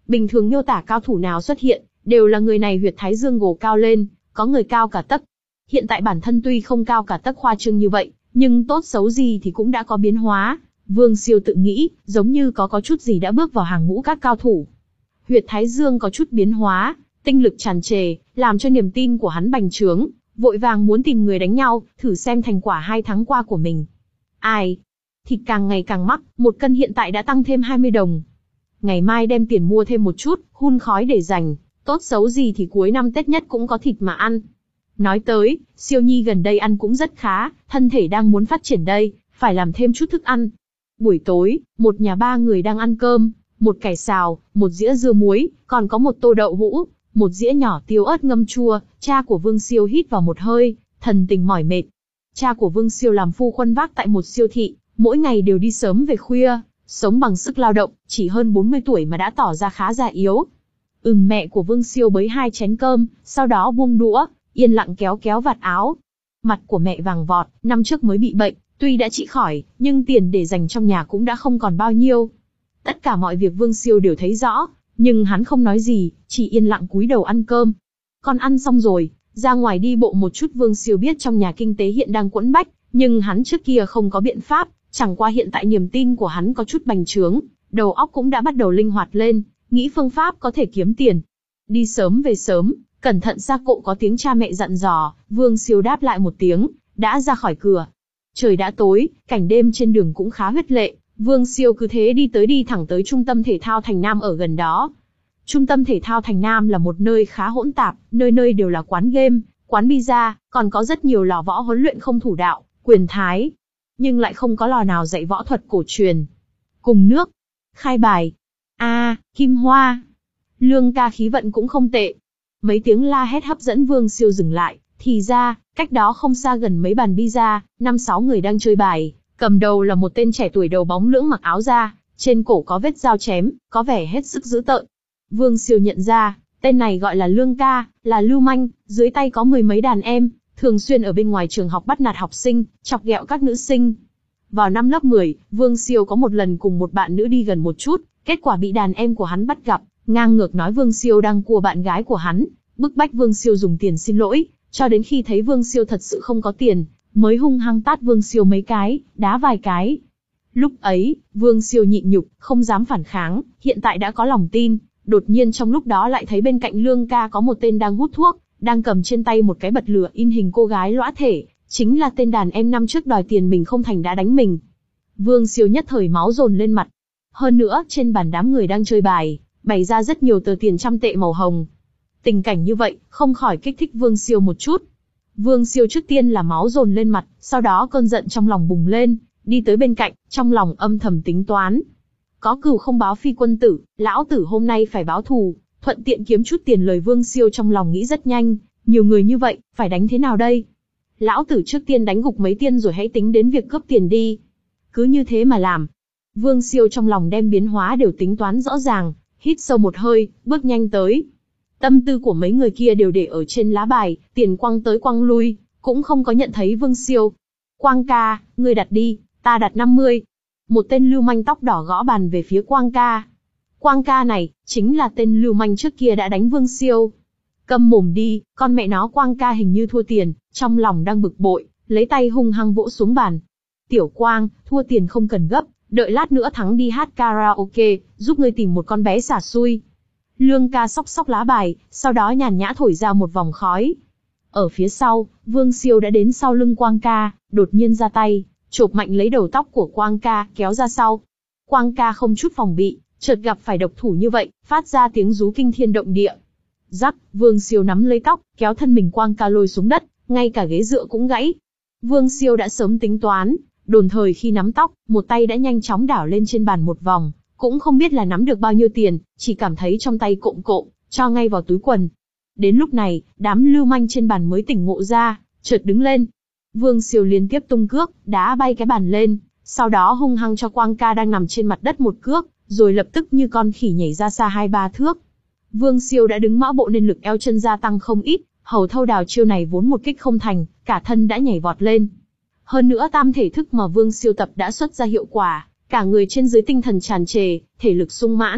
Bình thường miêu tả cao thủ nào xuất hiện, đều là người này huyệt thái dương gồ cao lên, có người cao cả tấc. Hiện tại bản thân tuy không cao cả tấc khoa trương như vậy, nhưng tốt xấu gì thì cũng đã có biến hóa. Vương Siêu tự nghĩ, giống như có có chút gì đã bước vào hàng ngũ các cao thủ. Huyệt thái dương có chút biến hóa, tinh lực tràn trề, làm cho niềm tin của hắn bành trướng, vội vàng muốn tìm người đánh nhau, thử xem thành quả hai tháng qua của mình. Ai? Thịt càng ngày càng mắc, một cân hiện tại đã tăng thêm hai mươi đồng. Ngày mai đem tiền mua thêm một chút, hun khói để dành, tốt xấu gì thì cuối năm Tết nhất cũng có thịt mà ăn. Nói tới, Siêu Nhi gần đây ăn cũng rất khá, thân thể đang muốn phát triển đây, phải làm thêm chút thức ăn. Buổi tối, một nhà ba người đang ăn cơm, một cải xào, một dĩa dưa muối, còn có một tô đậu hũ, một dĩa nhỏ tiêu ớt ngâm chua. Cha của Vương Siêu hít vào một hơi, thần tình mỏi mệt. Cha của Vương Siêu làm phu khuân vác tại một siêu thị, mỗi ngày đều đi sớm về khuya, sống bằng sức lao động, chỉ hơn bốn mươi tuổi mà đã tỏ ra khá già yếu. Ừm, mẹ của Vương Siêu bới hai chén cơm, sau đó buông đũa, yên lặng kéo kéo vạt áo. Mặt của mẹ vàng vọt, năm trước mới bị bệnh, tuy đã trị khỏi, nhưng tiền để dành trong nhà cũng đã không còn bao nhiêu. Tất cả mọi việc Vương Siêu đều thấy rõ, nhưng hắn không nói gì, chỉ yên lặng cúi đầu ăn cơm. Con ăn xong rồi, ra ngoài đi bộ một chút. Vương Siêu biết trong nhà kinh tế hiện đang quẫn bách, nhưng hắn trước kia không có biện pháp, chẳng qua hiện tại niềm tin của hắn có chút bành trướng, đầu óc cũng đã bắt đầu linh hoạt lên, nghĩ phương pháp có thể kiếm tiền. Đi sớm về sớm, cẩn thận xa cộ có tiếng cha mẹ dặn dò, Vương Siêu đáp lại một tiếng, đã ra khỏi cửa. Trời đã tối, cảnh đêm trên đường cũng khá huyết lệ, Vương Siêu cứ thế đi tới đi thẳng tới trung tâm thể thao Thành Nam ở gần đó. Trung tâm thể thao Thành Nam là một nơi khá hỗn tạp, nơi nơi đều là quán game, quán pizza, còn có rất nhiều lò võ huấn luyện không thủ đạo, quyền thái, nhưng lại không có lò nào dạy võ thuật cổ truyền. Cùng nước, khai bài, a, à, Kim Hoa, Lương ca khí vận cũng không tệ. Mấy tiếng la hét hấp dẫn Vương Siêu dừng lại, thì ra, cách đó không xa gần mấy bàn pizza, năm sáu người đang chơi bài, cầm đầu là một tên trẻ tuổi đầu bóng lưỡng mặc áo da, trên cổ có vết dao chém, có vẻ hết sức dữ tợn. Vương Siêu nhận ra, tên này gọi là Lương ca, là lưu manh, dưới tay có mười mấy đàn em, thường xuyên ở bên ngoài trường học bắt nạt học sinh, chọc ghẹo các nữ sinh. Vào năm lớp mười, Vương Siêu có một lần cùng một bạn nữ đi gần một chút, kết quả bị đàn em của hắn bắt gặp, ngang ngược nói Vương Siêu đang cua bạn gái của hắn, bức bách Vương Siêu dùng tiền xin lỗi, cho đến khi thấy Vương Siêu thật sự không có tiền, mới hung hăng tát Vương Siêu mấy cái, đá vài cái. Lúc ấy, Vương Siêu nhịn nhục, không dám phản kháng, hiện tại đã có lòng tin, đột nhiên trong lúc đó lại thấy bên cạnh Lương ca có một tên đang hút thuốc, đang cầm trên tay một cái bật lửa in hình cô gái lõa thể, chính là tên đàn em năm trước đòi tiền mình không thành đã đánh mình. Vương Siêu nhất thời máu dồn lên mặt. Hơn nữa, trên bàn đám người đang chơi bài, bày ra rất nhiều tờ tiền trăm tệ màu hồng. Tình cảnh như vậy, không khỏi kích thích Vương Siêu một chút. Vương Siêu trước tiên là máu dồn lên mặt, sau đó cơn giận trong lòng bùng lên, đi tới bên cạnh, trong lòng âm thầm tính toán. Có cừu không báo phi quân tử, lão tử hôm nay phải báo thù, thuận tiện kiếm chút tiền. Lời Vương Siêu trong lòng nghĩ rất nhanh, nhiều người như vậy, phải đánh thế nào đây? Lão tử trước tiên đánh gục mấy tiên rồi hãy tính đến việc cướp tiền đi. Cứ như thế mà làm. Vương Siêu trong lòng đem biến hóa đều tính toán rõ ràng, hít sâu một hơi, bước nhanh tới. Tâm tư của mấy người kia đều để ở trên lá bài, tiền quăng tới quăng lui, cũng không có nhận thấy Vương Siêu. Quang ca, ngươi đặt đi, ta đặt năm mươi. Một tên lưu manh tóc đỏ gõ bàn về phía Quang ca. Quang ca này, chính là tên lưu manh trước kia đã đánh Vương Siêu. Câm mồm đi, con mẹ nó. Quang ca hình như thua tiền, trong lòng đang bực bội, lấy tay hung hăng vỗ xuống bàn. Tiểu Quang, thua tiền không cần gấp, đợi lát nữa thắng đi hát karaoke, giúp ngươi tìm một con bé xả xui. Lương ca xóc xóc lá bài, sau đó nhàn nhã thổi ra một vòng khói. Ở phía sau, Vương Siêu đã đến sau lưng Quang ca, đột nhiên ra tay, chộp mạnh lấy đầu tóc của Quang ca, kéo ra sau. Quang ca không chút phòng bị, chợt gặp phải độc thủ như vậy, phát ra tiếng rú kinh thiên động địa. Rắc, Vương Siêu nắm lấy tóc, kéo thân mình Quang ca lôi xuống đất, ngay cả ghế dựa cũng gãy. Vương Siêu đã sớm tính toán, đồn thời khi nắm tóc, một tay đã nhanh chóng đảo lên trên bàn một vòng, cũng không biết là nắm được bao nhiêu tiền, chỉ cảm thấy trong tay cộm cộm, cho ngay vào túi quần. Đến lúc này, đám lưu manh trên bàn mới tỉnh ngộ ra, chợt đứng lên. Vương Siêu liên tiếp tung cước, đá bay cái bàn lên, sau đó hung hăng cho Quang ca đang nằm trên mặt đất một cước, rồi lập tức như con khỉ nhảy ra xa hai ba thước. Vương Siêu đã đứng mã bộ nên lực eo chân gia tăng không ít, hầu thâu đào chiêu này vốn một kích không thành, cả thân đã nhảy vọt lên. Hơn nữa tam thể thức mà Vương Siêu tập đã xuất ra hiệu quả, cả người trên dưới tinh thần tràn trề, thể lực sung mãn,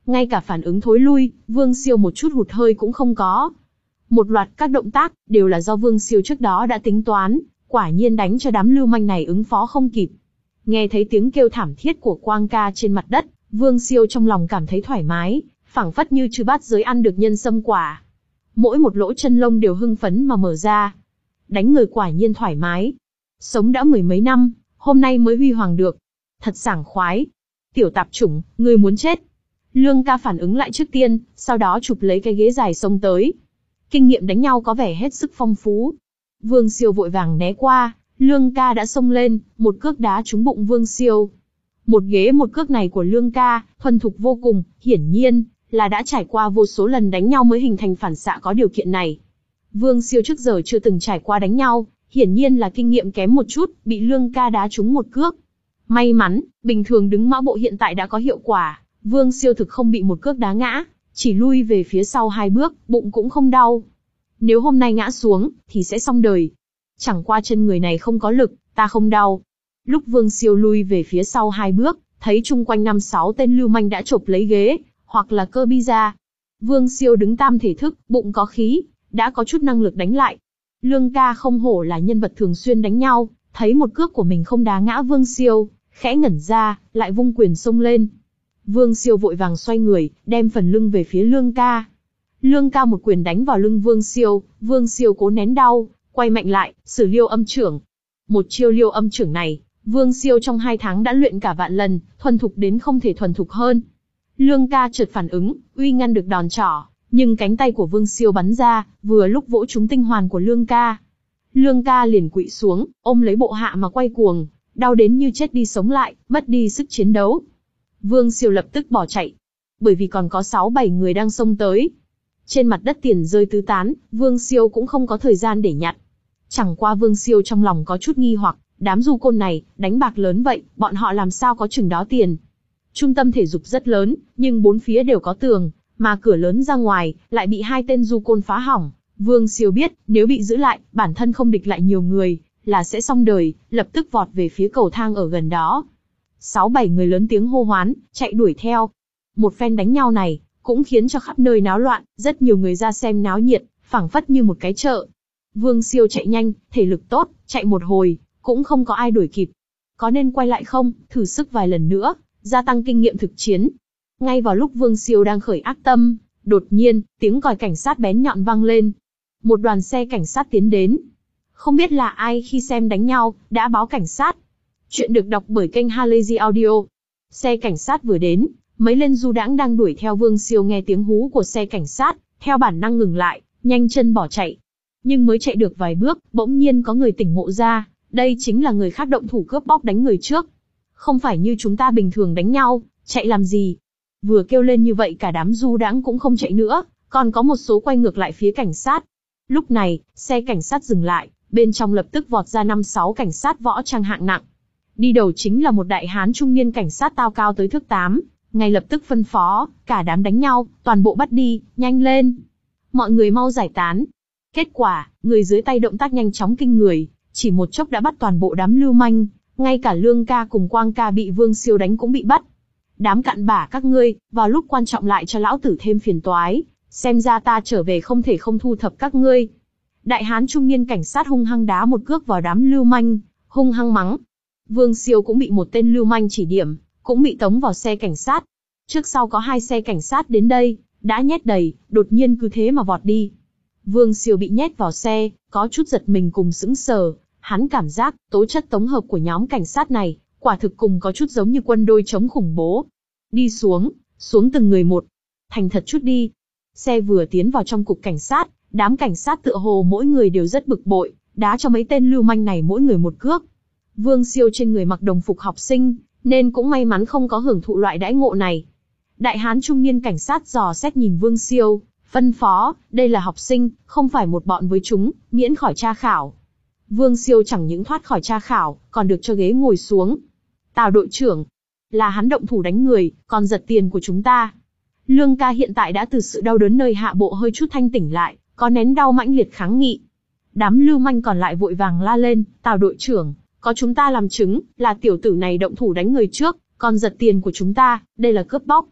Ngay cả phản ứng thối lui, Vương Siêu một chút hụt hơi cũng không có. Một loạt các động tác, đều là do Vương Siêu trước đó đã tính toán, quả nhiên đánh cho đám lưu manh này ứng phó không kịp. Nghe thấy tiếng kêu thảm thiết của Quang ca trên mặt đất, Vương Siêu trong lòng cảm thấy thoải mái, phảng phất như chư bát giới ăn được nhân sâm quả. Mỗi một lỗ chân lông đều hưng phấn mà mở ra. Đánh người quả nhiên thoải mái. Sống đã mười mấy năm, hôm nay mới huy hoàng được. Thật sảng khoái. Tiểu tạp chủng, ngươi muốn chết. Lương ca phản ứng lại trước tiên, sau đó chụp lấy cái ghế dài xông tới. Kinh nghiệm đánh nhau có vẻ hết sức phong phú. Vương Siêu vội vàng né qua, Lương ca đã xông lên, một cước đá trúng bụng Vương Siêu. Một ghế một cước này của Lương ca, thuần thục vô cùng, hiển nhiên là đã trải qua vô số lần đánh nhau mới hình thành phản xạ có điều kiện này. Vương Siêu trước giờ chưa từng trải qua đánh nhau, hiển nhiên là kinh nghiệm kém một chút, bị Lương ca đá trúng một cước. May mắn, bình thường đứng mã bộ hiện tại đã có hiệu quả, Vương Siêu thực không bị một cước đá ngã, chỉ lui về phía sau hai bước, bụng cũng không đau. Nếu hôm nay ngã xuống, thì sẽ xong đời. Chẳng qua chân người này không có lực, ta không đau. Lúc Vương Siêu lui về phía sau hai bước, thấy chung quanh năm sáu tên lưu manh đã chộp lấy ghế, hoặc là cơ bi ra. Vương Siêu đứng tam thể thức, bụng có khí, đã có chút năng lực đánh lại. Lương ca không hổ là nhân vật thường xuyên đánh nhau, thấy một cước của mình không đá ngã Vương Siêu, khẽ ngẩn ra, lại vung quyền xông lên. Vương Siêu vội vàng xoay người, đem phần lưng về phía Lương ca. Lương ca một quyền đánh vào lưng Vương Siêu, Vương Siêu cố nén đau, quay mạnh lại, sử liêu âm chưởng. Một chiêu liêu âm chưởng này, Vương Siêu trong hai tháng đã luyện cả vạn lần, thuần thục đến không thể thuần thục hơn. Lương ca chợt phản ứng, uy ngăn được đòn trỏ, nhưng cánh tay của Vương Siêu bắn ra, vừa lúc vỗ trúng tinh hoàn của Lương ca. Lương ca liền quỵ xuống, ôm lấy bộ hạ mà quay cuồng, đau đến như chết đi sống lại, mất đi sức chiến đấu. Vương Siêu lập tức bỏ chạy, bởi vì còn có sáu bảy người đang xông tới. Trên mặt đất tiền rơi tứ tán, Vương Siêu cũng không có thời gian để nhặt. Chẳng qua Vương Siêu trong lòng có chút nghi hoặc, đám du côn này, đánh bạc lớn vậy, bọn họ làm sao có chừng đó tiền. Trung tâm thể dục rất lớn, nhưng bốn phía đều có tường, mà cửa lớn ra ngoài, lại bị hai tên du côn phá hỏng. Vương Siêu biết, nếu bị giữ lại, bản thân không địch lại nhiều người, là sẽ xong đời, lập tức vọt về phía cầu thang ở gần đó. Sáu bảy người lớn tiếng hô hoán, chạy đuổi theo. Một phen đánh nhau này, cũng khiến cho khắp nơi náo loạn, rất nhiều người ra xem náo nhiệt, phảng phất như một cái chợ. Vương Siêu chạy nhanh, thể lực tốt, chạy một hồi, cũng không có ai đuổi kịp. Có nên quay lại không, thử sức vài lần nữa, gia tăng kinh nghiệm thực chiến. Ngay vào lúc Vương Siêu đang khởi ác tâm, đột nhiên, tiếng còi cảnh sát bén nhọn vang lên. Một đoàn xe cảnh sát tiến đến. Không biết là ai khi xem đánh nhau, đã báo cảnh sát. Chuyện được đọc bởi kênh Halazy Audio. Xe cảnh sát vừa đến, mấy tên du đãng đang đuổi theo Vương Siêu nghe tiếng hú của xe cảnh sát, theo bản năng ngừng lại, nhanh chân bỏ chạy. Nhưng mới chạy được vài bước, bỗng nhiên có người tỉnh ngộ ra, đây chính là người khác động thủ cướp bóc đánh người trước. Không phải như chúng ta bình thường đánh nhau, chạy làm gì. Vừa kêu lên như vậy cả đám du đãng cũng không chạy nữa, còn có một số quay ngược lại phía cảnh sát. Lúc này, xe cảnh sát dừng lại, bên trong lập tức vọt ra năm sáu cảnh sát võ trang hạng nặng. Đi đầu chính là một đại hán trung niên cảnh sát tao cao tới thước tám, ngay lập tức phân phó, cả đám đánh nhau, toàn bộ bắt đi, nhanh lên. Mọi người mau giải tán. Kết quả, người dưới tay động tác nhanh chóng kinh người, chỉ một chốc đã bắt toàn bộ đám lưu manh, ngay cả Lương ca cùng Quang ca bị Vương Siêu đánh cũng bị bắt. Đám cặn bã các ngươi, vào lúc quan trọng lại cho lão tử thêm phiền toái, xem ra ta trở về không thể không thu thập các ngươi. Đại hán trung niên cảnh sát hung hăng đá một cước vào đám lưu manh, hung hăng mắng. Vương Siêu cũng bị một tên lưu manh chỉ điểm, cũng bị tống vào xe cảnh sát. Trước sau có hai xe cảnh sát đến đây, đã nhét đầy, đột nhiên cứ thế mà vọt đi. Vương Siêu bị nhét vào xe, có chút giật mình cùng sững sờ, hắn cảm giác, tố chất tổng hợp của nhóm cảnh sát này, quả thực cùng có chút giống như quân đôi chống khủng bố. Đi xuống, xuống từng người một. Thành thật chút đi. Xe vừa tiến vào trong cục cảnh sát, đám cảnh sát tựa hồ mỗi người đều rất bực bội, đá cho mấy tên lưu manh này mỗi người một cước. Vương Siêu trên người mặc đồng phục học sinh, nên cũng may mắn không có hưởng thụ loại đãi ngộ này. Đại hán trung niên cảnh sát dò xét nhìn Vương Siêu, phân phó, đây là học sinh, không phải một bọn với chúng, miễn khỏi tra khảo. Vương Siêu chẳng những thoát khỏi tra khảo, còn được cho ghế ngồi xuống. Tào đội trưởng, là hắn động thủ đánh người, còn giật tiền của chúng ta. Lương ca hiện tại đã từ sự đau đớn nơi hạ bộ hơi chút thanh tỉnh lại, có nén đau mãnh liệt kháng nghị. Đám lưu manh còn lại vội vàng la lên, Tào đội trưởng, có chúng ta làm chứng, là tiểu tử này động thủ đánh người trước, còn giật tiền của chúng ta, đây là cướp bóc.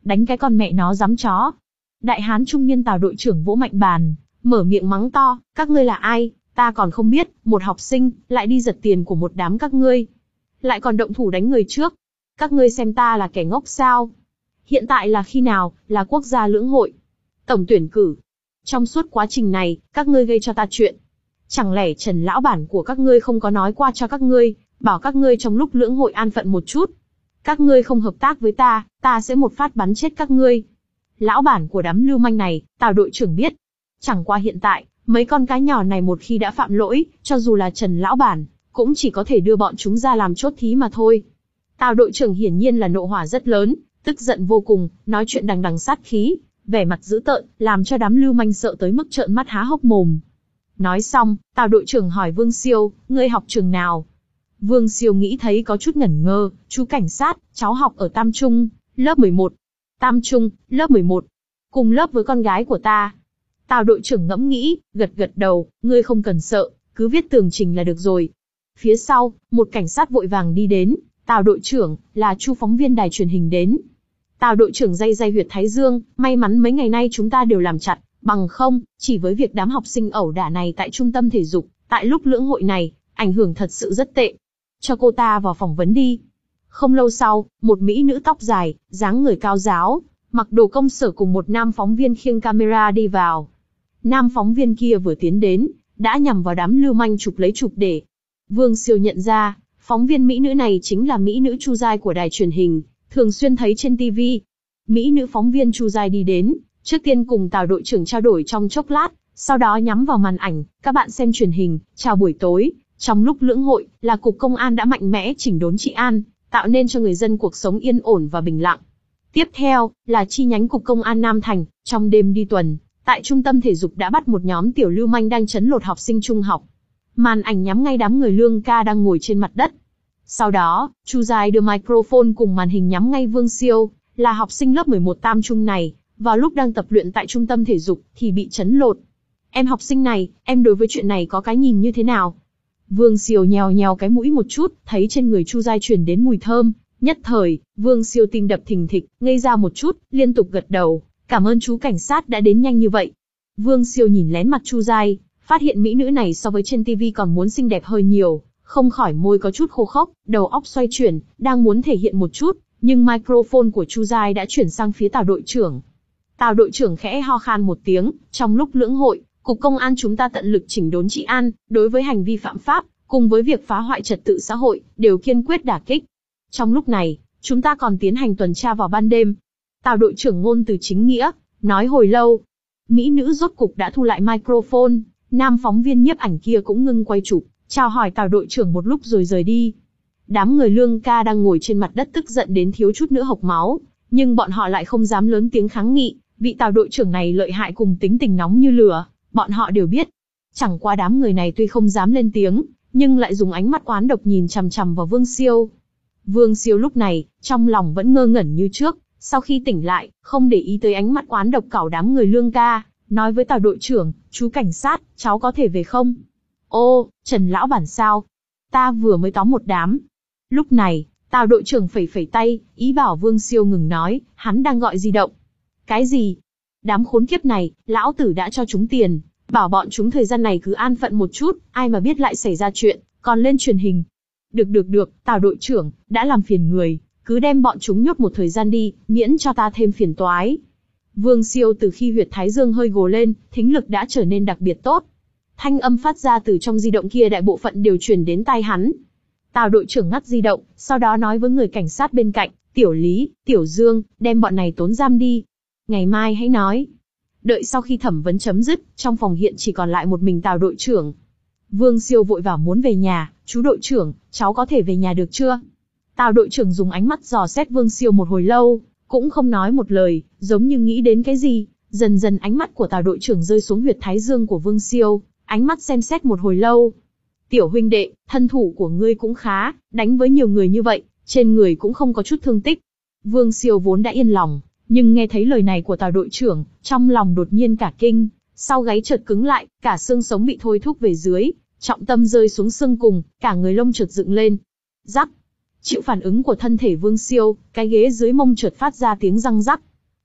đánh cái con mẹ nó dám chó. Đại hán trung niên Tào đội trưởng vỗ mạnh bàn, mở miệng mắng to, các ngươi là ai, ta còn không biết, một học sinh, lại đi giật tiền của một đám các ngươi. Lại còn động thủ đánh người trước. Các ngươi xem ta là kẻ ngốc sao? Hiện tại là khi nào, là quốc gia lưỡng hội. Tổng tuyển cử. Trong suốt quá trình này, các ngươi gây cho ta chuyện. Chẳng lẽ Trần lão bản của các ngươi không có nói qua cho các ngươi, bảo các ngươi trong lúc lưỡng hội an phận một chút. Các ngươi không hợp tác với ta, ta sẽ một phát bắn chết các ngươi. Lão bản của đám lưu manh này, Tào đội trưởng biết. Chẳng qua hiện tại, mấy con cá nhỏ này một khi đã phạm lỗi, cho dù là Trần lão bản, cũng chỉ có thể đưa bọn chúng ra làm chốt thí mà thôi. Tào đội trưởng hiển nhiên là nộ hỏa rất lớn, tức giận vô cùng, nói chuyện đằng đằng sát khí, vẻ mặt dữ tợn, làm cho đám lưu manh sợ tới mức trợn mắt há hốc mồm. Nói xong, Tào đội trưởng hỏi Vương Siêu, ngươi học trường nào? Vương Siêu nghĩ thấy có chút ngẩn ngơ, chú cảnh sát, cháu học ở Tam Trung, lớp mười một. Tam Trung, lớp mười một. Cùng lớp với con gái của ta. Tào đội trưởng ngẫm nghĩ, gật gật đầu, ngươi không cần sợ, cứ viết tường trình là được rồi. Phía sau, một cảnh sát vội vàng đi đến, Tào đội trưởng, là Chu phóng viên đài truyền hình đến. Tào đội trưởng day day huyệt thái dương, may mắn mấy ngày nay chúng ta đều làm chặt, bằng không, chỉ với việc đám học sinh ẩu đả này tại trung tâm thể dục, tại lúc lưỡng hội này, ảnh hưởng thật sự rất tệ. Cho cô ta vào phỏng vấn đi. Không lâu sau, một mỹ nữ tóc dài, dáng người cao ráo, mặc đồ công sở cùng một nam phóng viên khiêng camera đi vào. Nam phóng viên kia vừa tiến đến, đã nhằm vào đám lưu manh chụp lấy chụp để. Vương Siêu nhận ra, phóng viên mỹ nữ này chính là mỹ nữ Chu Giai của đài truyền hình, thường xuyên thấy trên ti vi. Mỹ nữ phóng viên Chu Giai đi đến, trước tiên cùng Tào đội trưởng trao đổi trong chốc lát, sau đó nhắm vào màn ảnh, các bạn xem truyền hình, chào buổi tối. Trong lúc lưỡng hội, là Cục Công an đã mạnh mẽ chỉnh đốn trị an, tạo nên cho người dân cuộc sống yên ổn và bình lặng. Tiếp theo, là chi nhánh Cục Công an Nam Thành, trong đêm đi tuần, tại trung tâm thể dục đã bắt một nhóm tiểu lưu manh đang trấn lột học sinh trung học. Màn ảnh nhắm ngay đám người lương ca đang ngồi trên mặt đất. Sau đó, Chu Giai đưa microphone cùng màn hình nhắm ngay Vương Siêu, là học sinh lớp mười một Tam Trung này, vào lúc đang tập luyện tại trung tâm thể dục, thì bị trấn lột. Em học sinh này, em đối với chuyện này có cái nhìn như thế nào? Vương Siêu nhèo nhèo cái mũi một chút, thấy trên người Chu Giai truyền đến mùi thơm, nhất thời, Vương Siêu tim đập thình thịch, ngây ra một chút, liên tục gật đầu, cảm ơn chú cảnh sát đã đến nhanh như vậy. Vương Siêu nhìn lén mặt Chu Giai, phát hiện mỹ nữ này so với trên ti vi còn muốn xinh đẹp hơi nhiều, không khỏi môi có chút khô khốc, đầu óc xoay chuyển, đang muốn thể hiện một chút, nhưng microphone của Chu Giai đã chuyển sang phía Tào đội trưởng. Tào đội trưởng khẽ ho khan một tiếng, trong lúc lưỡng hội, Cục Công an chúng ta tận lực chỉnh đốn trị an, đối với hành vi phạm pháp, cùng với việc phá hoại trật tự xã hội, đều kiên quyết đả kích. Trong lúc này, chúng ta còn tiến hành tuần tra vào ban đêm. Tào đội trưởng ngôn từ chính nghĩa, nói hồi lâu. Mỹ nữ rốt cục đã thu lại microphone, nam phóng viên nhiếp ảnh kia cũng ngưng quay chụp, chào hỏi Tào đội trưởng một lúc rồi rời đi. Đám người lương ca đang ngồi trên mặt đất tức giận đến thiếu chút nữa hộc máu, nhưng bọn họ lại không dám lớn tiếng kháng nghị, vị Tào đội trưởng này lợi hại cùng tính tình nóng như lửa. Bọn họ đều biết. Chẳng qua đám người này tuy không dám lên tiếng, nhưng lại dùng ánh mắt oán độc nhìn chằm chằm vào Vương Siêu. Vương Siêu lúc này, trong lòng vẫn ngơ ngẩn như trước, sau khi tỉnh lại, không để ý tới ánh mắt oán độc cảo đám người lương ca, nói với Tào đội trưởng, chú cảnh sát, cháu có thể về không? Ô, Trần lão bản sao? Ta vừa mới tóm một đám. Lúc này, Tào đội trưởng phẩy phẩy tay, ý bảo Vương Siêu ngừng nói, hắn đang gọi di động. Cái gì? Đám khốn kiếp này, lão tử đã cho chúng tiền, bảo bọn chúng thời gian này cứ an phận một chút, ai mà biết lại xảy ra chuyện, còn lên truyền hình. Được được được, Tào đội trưởng, đã làm phiền người, cứ đem bọn chúng nhốt một thời gian đi, miễn cho ta thêm phiền toái. Vương Siêu từ khi huyệt thái dương hơi gồ lên, thính lực đã trở nên đặc biệt tốt. Thanh âm phát ra từ trong di động kia đại bộ phận đều truyền đến tai hắn. Tào đội trưởng ngắt di động, sau đó nói với người cảnh sát bên cạnh, Tiểu Lý, Tiểu Dương, đem bọn này tốn giam đi. Ngày mai hãy nói. Đợi sau khi thẩm vấn chấm dứt, trong phòng hiện chỉ còn lại một mình Tào đội trưởng. Vương Siêu vội vàng muốn về nhà, chú đội trưởng, cháu có thể về nhà được chưa? Tào đội trưởng dùng ánh mắt dò xét Vương Siêu một hồi lâu, cũng không nói một lời, giống như nghĩ đến cái gì. Dần dần ánh mắt của Tào đội trưởng rơi xuống huyệt thái dương của Vương Siêu, ánh mắt xem xét một hồi lâu. Tiểu huynh đệ, thân thủ của ngươi cũng khá, đánh với nhiều người như vậy, trên người cũng không có chút thương tích. Vương Siêu vốn đã yên lòng, nhưng nghe thấy lời này của Tào đội trưởng, trong lòng đột nhiên cả kinh, sau gáy chợt cứng lại, cả xương sống bị thôi thúc về dưới, trọng tâm rơi xuống xương cùng, cả người lông chợt dựng lên. Rắc. Chịu phản ứng của thân thể Vương Siêu, cái ghế dưới mông chợt phát ra tiếng răng rắc.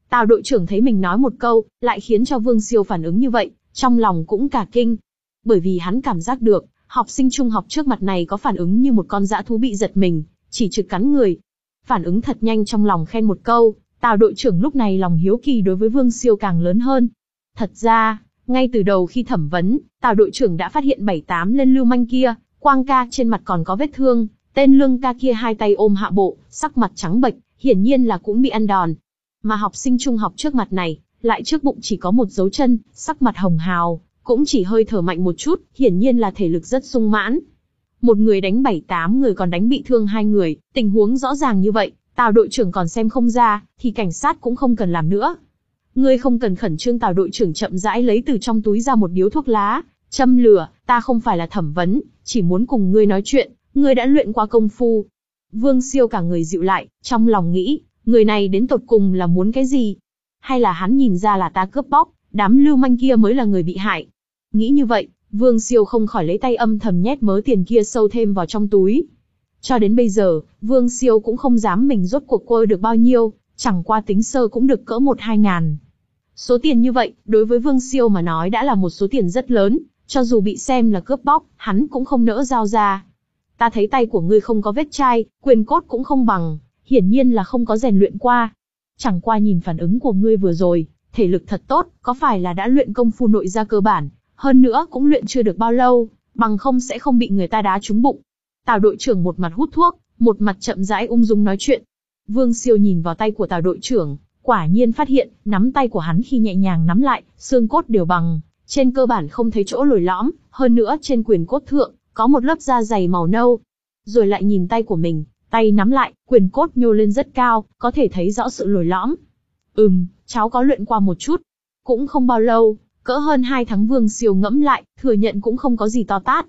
Tào đội trưởng thấy mình nói một câu, lại khiến cho Vương Siêu phản ứng như vậy, trong lòng cũng cả kinh. Bởi vì hắn cảm giác được, học sinh trung học trước mặt này có phản ứng như một con dã thú bị giật mình, chỉ trực cắn người. Phản ứng thật nhanh, trong lòng khen một câu, Tào đội trưởng lúc này lòng hiếu kỳ đối với Vương Siêu càng lớn hơn. Thật ra, ngay từ đầu khi thẩm vấn, Tào đội trưởng đã phát hiện bảy tám lên lưu manh kia, Quang ca trên mặt còn có vết thương, tên Lương ca kia hai tay ôm hạ bộ, sắc mặt trắng bệch, hiển nhiên là cũng bị ăn đòn. Mà học sinh trung học trước mặt này, lại trước bụng chỉ có một dấu chân, sắc mặt hồng hào, cũng chỉ hơi thở mạnh một chút, hiển nhiên là thể lực rất sung mãn. Một người đánh bảy tám người còn đánh bị thương hai người, tình huống rõ ràng như vậy, Tào đội trưởng còn xem không ra, thì cảnh sát cũng không cần làm nữa. Ngươi không cần khẩn trương. Tào đội trưởng chậm rãi lấy từ trong túi ra một điếu thuốc lá, châm lửa, ta không phải là thẩm vấn, chỉ muốn cùng ngươi nói chuyện, ngươi đã luyện qua công phu. Vương Siêu cả người dịu lại, trong lòng nghĩ, người này đến tột cùng là muốn cái gì? Hay là hắn nhìn ra là ta cướp bóc, đám lưu manh kia mới là người bị hại? Nghĩ như vậy, Vương Siêu không khỏi lấy tay âm thầm nhét mớ tiền kia sâu thêm vào trong túi. Cho đến bây giờ, Vương Siêu cũng không dám mình rốt cuộc quơ được bao nhiêu, chẳng qua tính sơ cũng được cỡ một hai ngàn. Số tiền như vậy, đối với Vương Siêu mà nói đã là một số tiền rất lớn, cho dù bị xem là cướp bóc, hắn cũng không nỡ giao ra. Ta thấy tay của ngươi không có vết chai, quyền cốt cũng không bằng, hiển nhiên là không có rèn luyện qua. Chẳng qua nhìn phản ứng của ngươi vừa rồi, thể lực thật tốt, có phải là đã luyện công phu nội gia cơ bản, hơn nữa cũng luyện chưa được bao lâu, bằng không sẽ không bị người ta đá trúng bụng. Tào đội trưởng một mặt hút thuốc, một mặt chậm rãi ung dung nói chuyện. Vương Siêu nhìn vào tay của Tào đội trưởng, quả nhiên phát hiện, nắm tay của hắn khi nhẹ nhàng nắm lại, xương cốt đều bằng, trên cơ bản không thấy chỗ lồi lõm, hơn nữa trên quyền cốt thượng, có một lớp da dày màu nâu. Rồi lại nhìn tay của mình, tay nắm lại, quyền cốt nhô lên rất cao, có thể thấy rõ sự lồi lõm. Ừm, cháu có luyện qua một chút. Cũng không bao lâu, cỡ hơn hai tháng. Vương Siêu ngẫm lại, thừa nhận cũng không có gì to tát.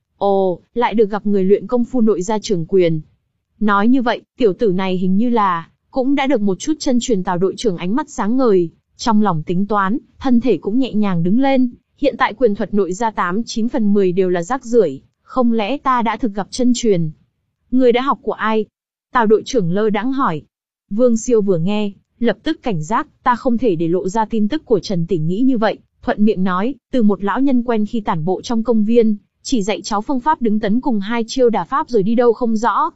Ồ, lại được gặp người luyện công phu nội gia trường quyền. Nói như vậy, tiểu tử này hình như là, cũng đã được một chút chân truyền. Tào đội trưởng ánh mắt sáng ngời, trong lòng tính toán, thân thể cũng nhẹ nhàng đứng lên. Hiện tại quyền thuật nội gia tám chín phần mười đều là rác rưởi, không lẽ ta đã thực gặp chân truyền? Người đã học của ai? Tào đội trưởng lơ đãng hỏi. Vương Siêu vừa nghe, lập tức cảnh giác, ta không thể để lộ ra tin tức của Trần Tỉnh nghĩ như vậy, thuận miệng nói, từ một lão nhân quen khi tản bộ trong công viên, chỉ dạy cháu phương pháp đứng tấn cùng hai chiêu đả pháp rồi đi đâu không rõ.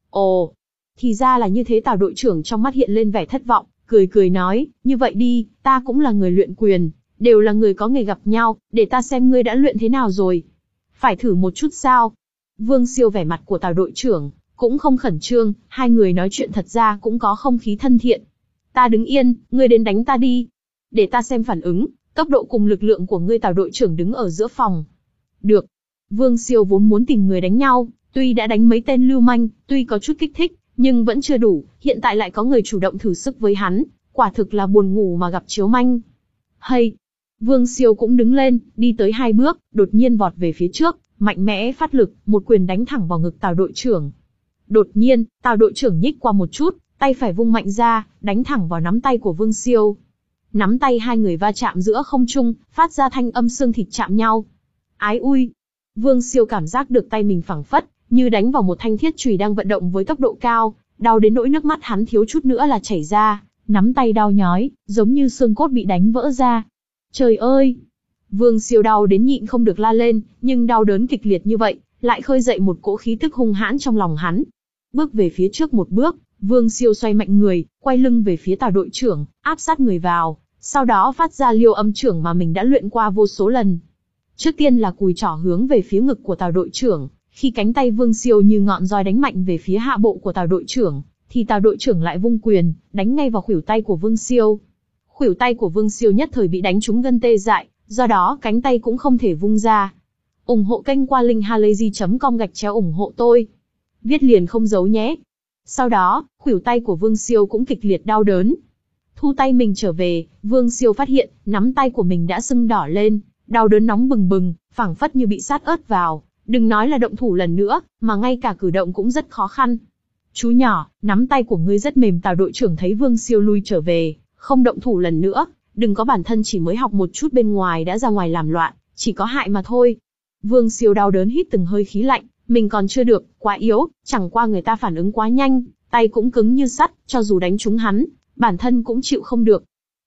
Ồ, thì ra là như thế. Tào đội trưởng trong mắt hiện lên vẻ thất vọng, cười cười nói, như vậy đi, ta cũng là người luyện quyền, đều là người có nghề gặp nhau, để ta xem ngươi đã luyện thế nào rồi. Phải thử một chút sao? Vương Siêu vẻ mặt của Tào đội trưởng cũng không khẩn trương, hai người nói chuyện thật ra cũng có không khí thân thiện. Ta đứng yên, ngươi đến đánh ta đi. Để ta xem phản ứng, tốc độ cùng lực lượng của ngươi. Tào đội trưởng đứng ở giữa phòng. Được. Vương Siêu vốn muốn tìm người đánh nhau, tuy đã đánh mấy tên lưu manh, tuy có chút kích thích, nhưng vẫn chưa đủ, hiện tại lại có người chủ động thử sức với hắn, quả thực là buồn ngủ mà gặp chiếu manh. Hay! Vương Siêu cũng đứng lên, đi tới hai bước, đột nhiên vọt về phía trước, mạnh mẽ phát lực, một quyền đánh thẳng vào ngực Tào đội trưởng. Đột nhiên, Tào đội trưởng nhích qua một chút, tay phải vung mạnh ra, đánh thẳng vào nắm tay của Vương Siêu. Nắm tay hai người va chạm giữa không trung, phát ra thanh âm xương thịt chạm nhau. Ái ui! Vương Siêu cảm giác được tay mình phẳng phất, như đánh vào một thanh thiết chùy đang vận động với tốc độ cao, đau đến nỗi nước mắt hắn thiếu chút nữa là chảy ra, nắm tay đau nhói, giống như xương cốt bị đánh vỡ ra. Trời ơi! Vương Siêu đau đến nhịn không được la lên, nhưng đau đớn kịch liệt như vậy, lại khơi dậy một cỗ khí tức hung hãn trong lòng hắn. Bước về phía trước một bước, Vương Siêu xoay mạnh người, quay lưng về phía Tào đội trưởng, áp sát người vào, sau đó phát ra liêu âm trưởng mà mình đã luyện qua vô số lần. Trước tiên là cùi trỏ hướng về phía ngực của Tào đội trưởng, khi cánh tay Vương Siêu như ngọn roi đánh mạnh về phía hạ bộ của Tào đội trưởng, thì Tào đội trưởng lại vung quyền, đánh ngay vào khuỷu tay của Vương Siêu. Khuỷu tay của Vương Siêu nhất thời bị đánh trúng gân tê dại, do đó cánh tay cũng không thể vung ra. Ủng hộ kênh qua linkhalazy chấm com gạch chéo ủng hộ tôi. Viết liền không giấu nhé. Sau đó, khuỷu tay của Vương Siêu cũng kịch liệt đau đớn. Thu tay mình trở về, Vương Siêu phát hiện, nắm tay của mình đã sưng đỏ lên, đau đớn nóng bừng bừng, phảng phất như bị sát ớt vào, đừng nói là động thủ lần nữa, mà ngay cả cử động cũng rất khó khăn. Chú nhỏ, nắm tay của ngươi rất mềm. Tào đội trưởng thấy Vương Siêu lui trở về, không động thủ lần nữa, đừng có bản thân chỉ mới học một chút bên ngoài đã ra ngoài làm loạn, chỉ có hại mà thôi. Vương Siêu đau đớn hít từng hơi khí lạnh, mình còn chưa được, quá yếu, chẳng qua người ta phản ứng quá nhanh, tay cũng cứng như sắt, cho dù đánh trúng hắn, bản thân cũng chịu không được.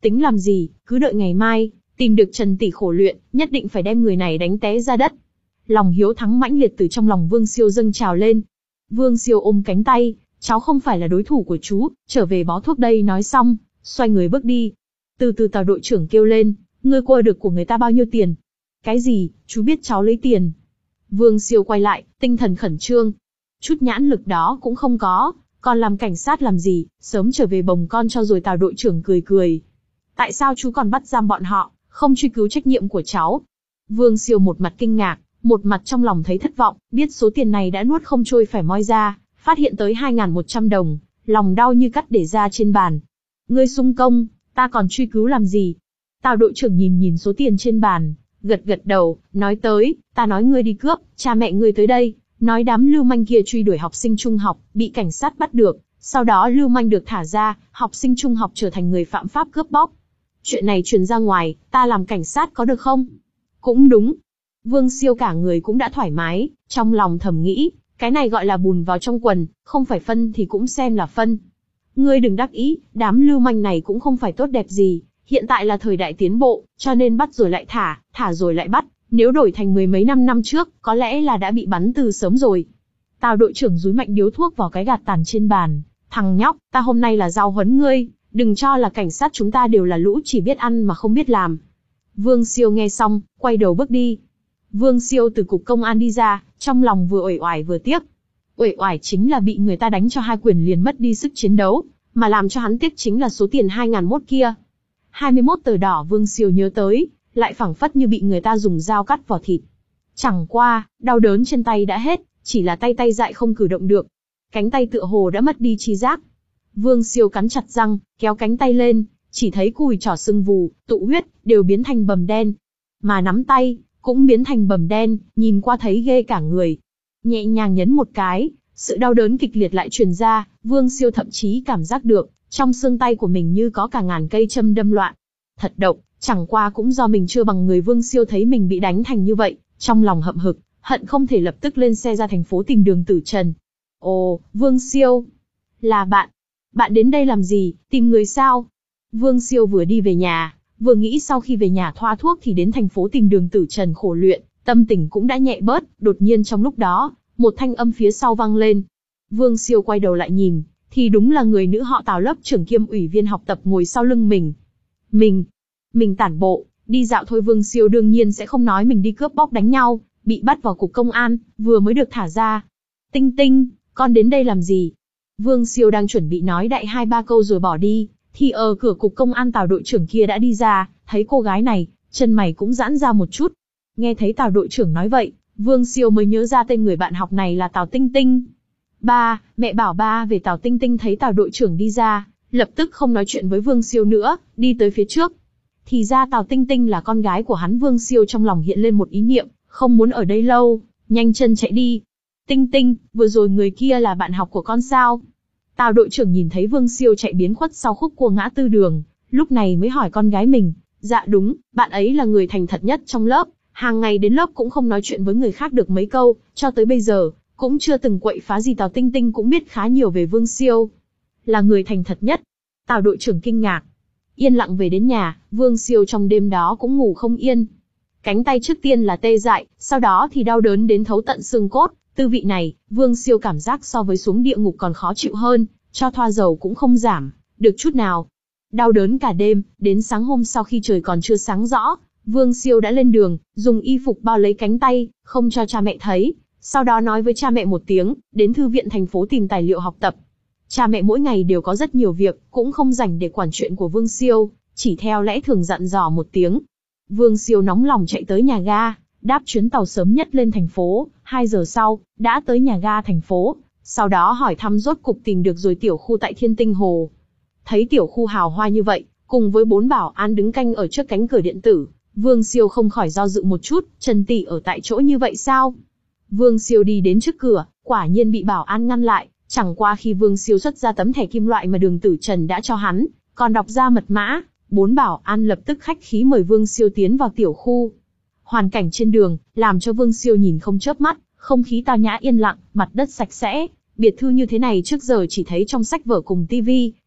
Tính làm gì, cứ đợi ngày mai, tìm được Trần tỷ khổ luyện, nhất định phải đem người này đánh té ra đất. Lòng hiếu thắng mãnh liệt từ trong lòng Vương Siêu dâng trào lên. Vương Siêu ôm cánh tay, cháu không phải là đối thủ của chú, trở về bó thuốc đây, nói xong, xoay người bước đi. Từ từ Tào đội trưởng kêu lên, ngươi qua được của người ta bao nhiêu tiền? Cái gì, chú biết cháu lấy tiền? Vương Siêu quay lại, tinh thần khẩn trương. Chút nhãn lực đó cũng không có, còn làm cảnh sát làm gì, sớm trở về bồng con cho rồi. Tào đội trưởng cười cười. Tại sao chú còn bắt giam bọn họ, không truy cứu trách nhiệm của cháu? Vương Siêu một mặt kinh ngạc, một mặt trong lòng thấy thất vọng, biết số tiền này đã nuốt không trôi phải moi ra, phát hiện tới hai nghìn một trăm đồng, lòng đau như cắt để ra trên bàn. Ngươi xung công, ta còn truy cứu làm gì? Tào đội trưởng nhìn nhìn số tiền trên bàn, gật gật đầu, nói tới, ta nói ngươi đi cướp, cha mẹ ngươi tới đây, nói đám lưu manh kia truy đuổi học sinh trung học, bị cảnh sát bắt được, sau đó lưu manh được thả ra, học sinh trung học trở thành người phạm pháp cướp bóc. Chuyện này truyền ra ngoài, ta làm cảnh sát có được không? Cũng đúng. Vương Siêu cả người cũng đã thoải mái, trong lòng thầm nghĩ, cái này gọi là bùn vào trong quần, không phải phân thì cũng xem là phân. Ngươi đừng đắc ý, đám lưu manh này cũng không phải tốt đẹp gì, hiện tại là thời đại tiến bộ, cho nên bắt rồi lại thả, thả rồi lại bắt, nếu đổi thành mười mấy năm năm trước, có lẽ là đã bị bắn từ sớm rồi. Tào đội trưởng dúi mạnh điếu thuốc vào cái gạt tàn trên bàn, thằng nhóc, ta hôm nay là giao huấn ngươi, đừng cho là cảnh sát chúng ta đều là lũ chỉ biết ăn mà không biết làm. Vương Siêu nghe xong, quay đầu bước đi. Vương Siêu từ cục công an đi ra, trong lòng vừa uể oải vừa tiếc. Uể oải chính là bị người ta đánh cho hai quyền liền mất đi sức chiến đấu, mà làm cho hắn tiếc chính là số tiền hai nghìn mốt kia. hai mươi mốt tờ đỏ Vương Siêu nhớ tới, lại phảng phất như bị người ta dùng dao cắt vỏ thịt. Chẳng qua, đau đớn trên tay đã hết, chỉ là tay tay dại không cử động được. Cánh tay tựa hồ đã mất đi chi giác. Vương Siêu cắn chặt răng, kéo cánh tay lên, chỉ thấy cùi trỏ sưng vù, tụ huyết, đều biến thành bầm đen. Mà nắm tay, cũng biến thành bầm đen, nhìn qua thấy ghê cả người. Nhẹ nhàng nhấn một cái, sự đau đớn kịch liệt lại truyền ra, Vương Siêu thậm chí cảm giác được, trong xương tay của mình như có cả ngàn cây châm đâm loạn. Thật độc, chẳng qua cũng do mình chưa bằng người. Vương Siêu thấy mình bị đánh thành như vậy, trong lòng hậm hực, hận không thể lập tức lên xe ra thành phố tìm Đường Tử Trần. Ồ, Vương Siêu, là bạn. Bạn đến đây làm gì, tìm người sao? Vương Siêu vừa đi về nhà, vừa nghĩ sau khi về nhà thoa thuốc thì đến thành phố tìm Đường Tử Trần khổ luyện, tâm tình cũng đã nhẹ bớt. Đột nhiên trong lúc đó, một thanh âm phía sau vang lên. Vương Siêu quay đầu lại nhìn, thì đúng là người nữ họ Tào lớp trưởng kiêm ủy viên học tập ngồi sau lưng mình. Mình, mình tản bộ, đi dạo thôi. Vương Siêu đương nhiên sẽ không nói mình đi cướp bóc đánh nhau, bị bắt vào cục công an, vừa mới được thả ra. Tinh Tinh, con đến đây làm gì? Vương Siêu đang chuẩn bị nói đại hai ba câu rồi bỏ đi, thì ở cửa cục công an Tào đội trưởng kia đã đi ra, thấy cô gái này, chân mày cũng giãn ra một chút. Nghe thấy Tào đội trưởng nói vậy, Vương Siêu mới nhớ ra tên người bạn học này là Tào Tinh Tinh. Ba, mẹ bảo ba về. Tào Tinh Tinh thấy Tào đội trưởng đi ra, lập tức không nói chuyện với Vương Siêu nữa, đi tới phía trước. Thì ra Tào Tinh Tinh là con gái của hắn. Vương Siêu trong lòng hiện lên một ý niệm, không muốn ở đây lâu, nhanh chân chạy đi. Tinh Tinh, vừa rồi người kia là bạn học của con sao? Tào đội trưởng nhìn thấy Vương Siêu chạy biến khuất sau khúc cua ngã tư đường, lúc này mới hỏi con gái mình. Dạ đúng, bạn ấy là người thành thật nhất trong lớp, hàng ngày đến lớp cũng không nói chuyện với người khác được mấy câu, cho tới bây giờ, cũng chưa từng quậy phá gì. Tào Tinh Tinh cũng biết khá nhiều về Vương Siêu. Là người thành thật nhất. Tào đội trưởng kinh ngạc. Yên lặng về đến nhà, Vương Siêu trong đêm đó cũng ngủ không yên. Cánh tay trước tiên là tê dại, sau đó thì đau đớn đến thấu tận xương cốt. Tư vị này, Vương Siêu cảm giác so với xuống địa ngục còn khó chịu hơn, cho thoa dầu cũng không giảm được chút nào. Đau đớn cả đêm, đến sáng hôm sau khi trời còn chưa sáng rõ, Vương Siêu đã lên đường, dùng y phục bao lấy cánh tay, không cho cha mẹ thấy, sau đó nói với cha mẹ một tiếng, đến thư viện thành phố tìm tài liệu học tập. Cha mẹ mỗi ngày đều có rất nhiều việc, cũng không rảnh để quản chuyện của Vương Siêu, chỉ theo lẽ thường dặn dò một tiếng. Vương Siêu nóng lòng chạy tới nhà ga, đáp chuyến tàu sớm nhất lên thành phố, hai giờ sau, đã tới nhà ga thành phố, sau đó hỏi thăm rốt cục tìm được rồi tiểu khu tại Thiên Tinh Hồ. Thấy tiểu khu hào hoa như vậy, cùng với bốn bảo an đứng canh ở trước cánh cửa điện tử, Vương Siêu không khỏi do dự một chút, Trần tỷ ở tại chỗ như vậy sao? Vương Siêu đi đến trước cửa, quả nhiên bị bảo an ngăn lại, chẳng qua khi Vương Siêu xuất ra tấm thẻ kim loại mà Đường Tử Trần đã cho hắn, còn đọc ra mật mã, bốn bảo an lập tức khách khí mời Vương Siêu tiến vào tiểu khu. Hoàn cảnh trên đường, làm cho Vương Siêu nhìn không chớp mắt, không khí tao nhã yên lặng, mặt đất sạch sẽ, biệt thự như thế này trước giờ chỉ thấy trong sách vở cùng tivi,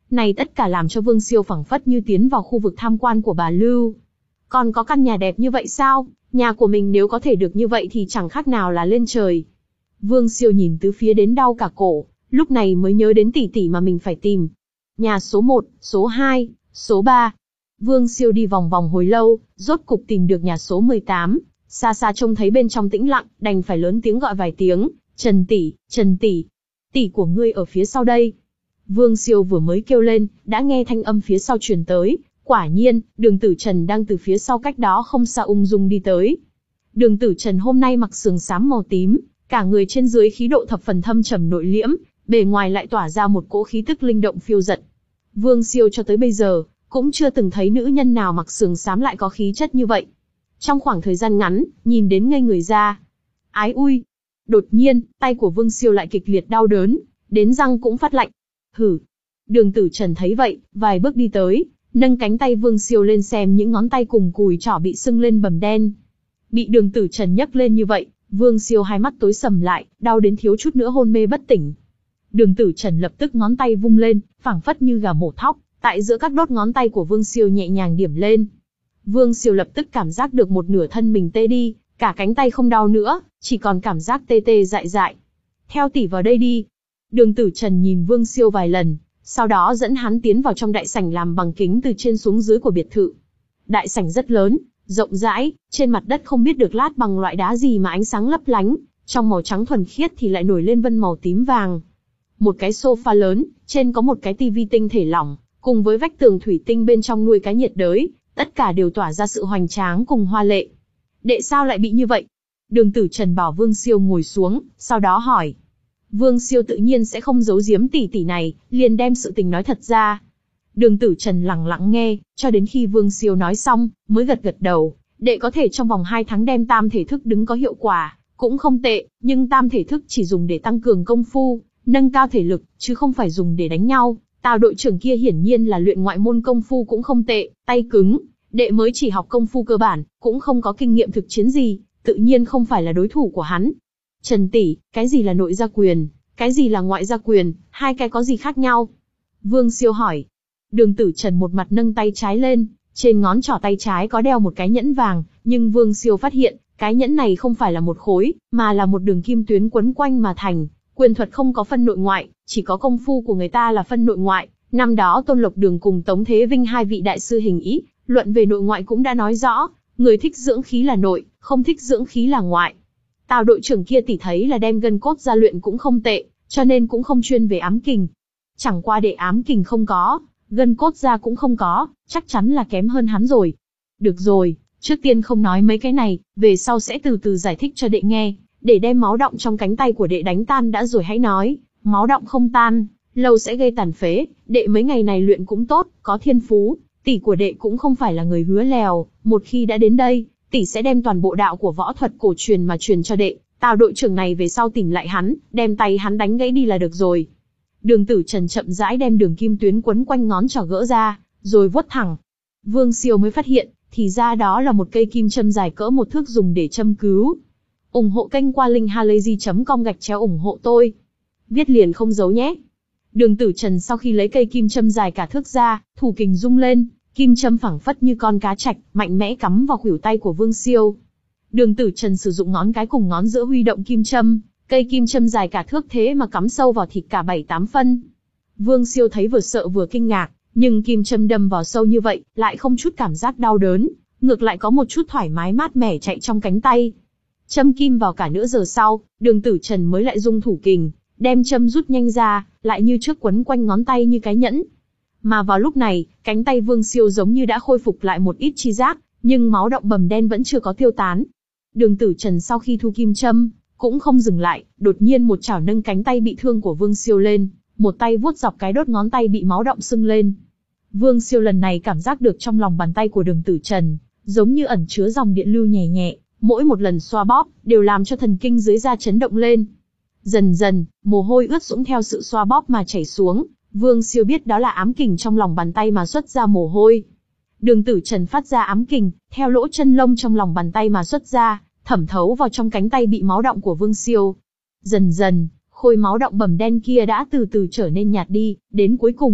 Này tất cả làm cho Vương Siêu phảng phất như tiến vào khu vực tham quan của bà Lưu. Còn có căn nhà đẹp như vậy sao? Nhà của mình nếu có thể được như vậy thì chẳng khác nào là lên trời. Vương Siêu nhìn tứ phía đến đau cả cổ, lúc này mới nhớ đến tỷ tỷ mà mình phải tìm. Nhà số một, số hai, số ba. Vương Siêu đi vòng vòng hồi lâu, rốt cục tìm được nhà số mười tám. Xa xa trông thấy bên trong tĩnh lặng, đành phải lớn tiếng gọi vài tiếng. Trần tỷ, Trần tỷ, tỷ của ngươi ở phía sau đây. Vương Siêu vừa mới kêu lên, đã nghe thanh âm phía sau truyền tới. Quả nhiên, Đường Tử Trần đang từ phía sau cách đó không xa ung dung đi tới. Đường Tử Trần hôm nay mặc sườn xám màu tím, cả người trên dưới khí độ thập phần thâm trầm nội liễm, bề ngoài lại tỏa ra một cỗ khí tức linh động phiêu dật. Vương Siêu cho tới bây giờ cũng chưa từng thấy nữ nhân nào mặc sườn xám lại có khí chất như vậy. Trong khoảng thời gian ngắn, nhìn đến ngây người ra. Ái ui! Đột nhiên, tay của Vương Siêu lại kịch liệt đau đớn, đến răng cũng phát lạnh. Hử! Đường Tử Trần thấy vậy, vài bước đi tới, nâng cánh tay Vương Siêu lên xem những ngón tay cùng cùi trỏ bị sưng lên bầm đen. Bị Đường Tử Trần nhấc lên như vậy, Vương Siêu hai mắt tối sầm lại, đau đến thiếu chút nữa hôn mê bất tỉnh. Đường Tử Trần lập tức ngón tay vung lên, phảng phất như gà mổ thóc, tại giữa các đốt ngón tay của Vương Siêu nhẹ nhàng điểm lên. Vương Siêu lập tức cảm giác được một nửa thân mình tê đi, cả cánh tay không đau nữa, chỉ còn cảm giác tê tê dại dại. Theo tỷ vào đây đi. Đường Tử Trần nhìn Vương Siêu vài lần, sau đó dẫn hắn tiến vào trong đại sảnh làm bằng kính từ trên xuống dưới của biệt thự. Đại sảnh rất lớn, rộng rãi, trên mặt đất không biết được lát bằng loại đá gì mà ánh sáng lấp lánh, trong màu trắng thuần khiết thì lại nổi lên vân màu tím vàng. Một cái sofa lớn, trên có một cái tivi tinh thể lỏng, cùng với vách tường thủy tinh bên trong nuôi cá nhiệt đới, tất cả đều tỏa ra sự hoành tráng cùng hoa lệ. Đệ sao lại bị như vậy? Đường Tử Trần bảo Vương Siêu ngồi xuống, sau đó hỏi. Vương Siêu tự nhiên sẽ không giấu giếm tỷ tỷ này, liền đem sự tình nói thật ra. Đường Tử Trần lặng lặng nghe, cho đến khi Vương Siêu nói xong, mới gật gật đầu. Đệ có thể trong vòng hai tháng đem tam thể thức đứng có hiệu quả, cũng không tệ, nhưng tam thể thức chỉ dùng để tăng cường công phu, nâng cao thể lực, chứ không phải dùng để đánh nhau. Tào đội trưởng kia hiển nhiên là luyện ngoại môn công phu cũng không tệ, tay cứng. Đệ mới chỉ học công phu cơ bản, cũng không có kinh nghiệm thực chiến gì, tự nhiên không phải là đối thủ của hắn. Trần tỷ, cái gì là nội gia quyền, cái gì là ngoại gia quyền, hai cái có gì khác nhau? Vương Siêu hỏi. Đường Tử Trần một mặt nâng tay trái lên, trên ngón trỏ tay trái có đeo một cái nhẫn vàng, nhưng Vương Siêu phát hiện, cái nhẫn này không phải là một khối, mà là một đường kim tuyến quấn quanh mà thành. Quyền thuật không có phân nội ngoại, chỉ có công phu của người ta là phân nội ngoại. Năm đó Tôn Lộc Đường cùng Tống Thế Vinh hai vị đại sư hình ý, luận về nội ngoại cũng đã nói rõ, người thích dưỡng khí là nội, không thích dưỡng khí là ngoại. Tào đội trưởng kia tỷ thấy là đem gân cốt ra luyện cũng không tệ, cho nên cũng không chuyên về ám kình. Chẳng qua đệ ám kình không có, gân cốt ra cũng không có, chắc chắn là kém hơn hắn rồi. Được rồi, trước tiên không nói mấy cái này, về sau sẽ từ từ giải thích cho đệ nghe, để đem máu đọng trong cánh tay của đệ đánh tan đã rồi hãy nói. Máu đọng không tan, lâu sẽ gây tàn phế, đệ mấy ngày này luyện cũng tốt, có thiên phú. Tỷ của đệ cũng không phải là người hứa lèo, một khi đã đến đây, tỷ sẽ đem toàn bộ đạo của võ thuật cổ truyền mà truyền cho đệ. Tào đội trưởng này về sau tìm lại hắn, đem tay hắn đánh gãy đi là được rồi. Đường Tử Trần chậm rãi đem đường kim tuyến quấn quanh ngón trỏ gỡ ra, rồi vuốt thẳng. Vương Siêu mới phát hiện, thì ra đó là một cây kim châm dài cỡ một thước dùng để châm cứu. ủng hộ kênh qua link halayzi chấm com gạch chéo ủng hộ tôi. Viết liền không giấu nhé. Đường Tử Trần sau khi lấy cây kim châm dài cả thước ra, thủ kình rung lên, kim châm phẳng phất như con cá trạch, mạnh mẽ cắm vào khuỷu tay của Vương Siêu. Đường Tử Trần sử dụng ngón cái cùng ngón giữa huy động kim châm, cây kim châm dài cả thước thế mà cắm sâu vào thịt cả bảy tám phân. Vương Siêu thấy vừa sợ vừa kinh ngạc, nhưng kim châm đâm vào sâu như vậy, lại không chút cảm giác đau đớn, ngược lại có một chút thoải mái mát mẻ chạy trong cánh tay. Châm kim vào cả nửa giờ sau, Đường Tử Trần mới lại dung thủ kình, đem châm rút nhanh ra, lại như trước quấn quanh ngón tay như cái nhẫn. Mà vào lúc này, cánh tay Vương Siêu giống như đã khôi phục lại một ít chi giác, nhưng máu động bầm đen vẫn chưa có tiêu tán. Đường Tử Trần sau khi thu kim châm, cũng không dừng lại, đột nhiên một chảo nâng cánh tay bị thương của Vương Siêu lên, một tay vuốt dọc cái đốt ngón tay bị máu động sưng lên. Vương Siêu lần này cảm giác được trong lòng bàn tay của Đường Tử Trần, giống như ẩn chứa dòng điện lưu nhẹ nhẹ, mỗi một lần xoa bóp, đều làm cho thần kinh dưới da chấn động lên. Dần dần, mồ hôi ướt sũng theo sự xoa bóp mà chảy xuống, Vương Siêu biết đó là ám kình trong lòng bàn tay mà xuất ra mồ hôi. Đường Tử Trần phát ra ám kình, theo lỗ chân lông trong lòng bàn tay mà xuất ra, thẩm thấu vào trong cánh tay bị máu đọng của Vương Siêu. Dần dần, khối máu đọng bầm đen kia đã từ từ trở nên nhạt đi, đến cuối cùng,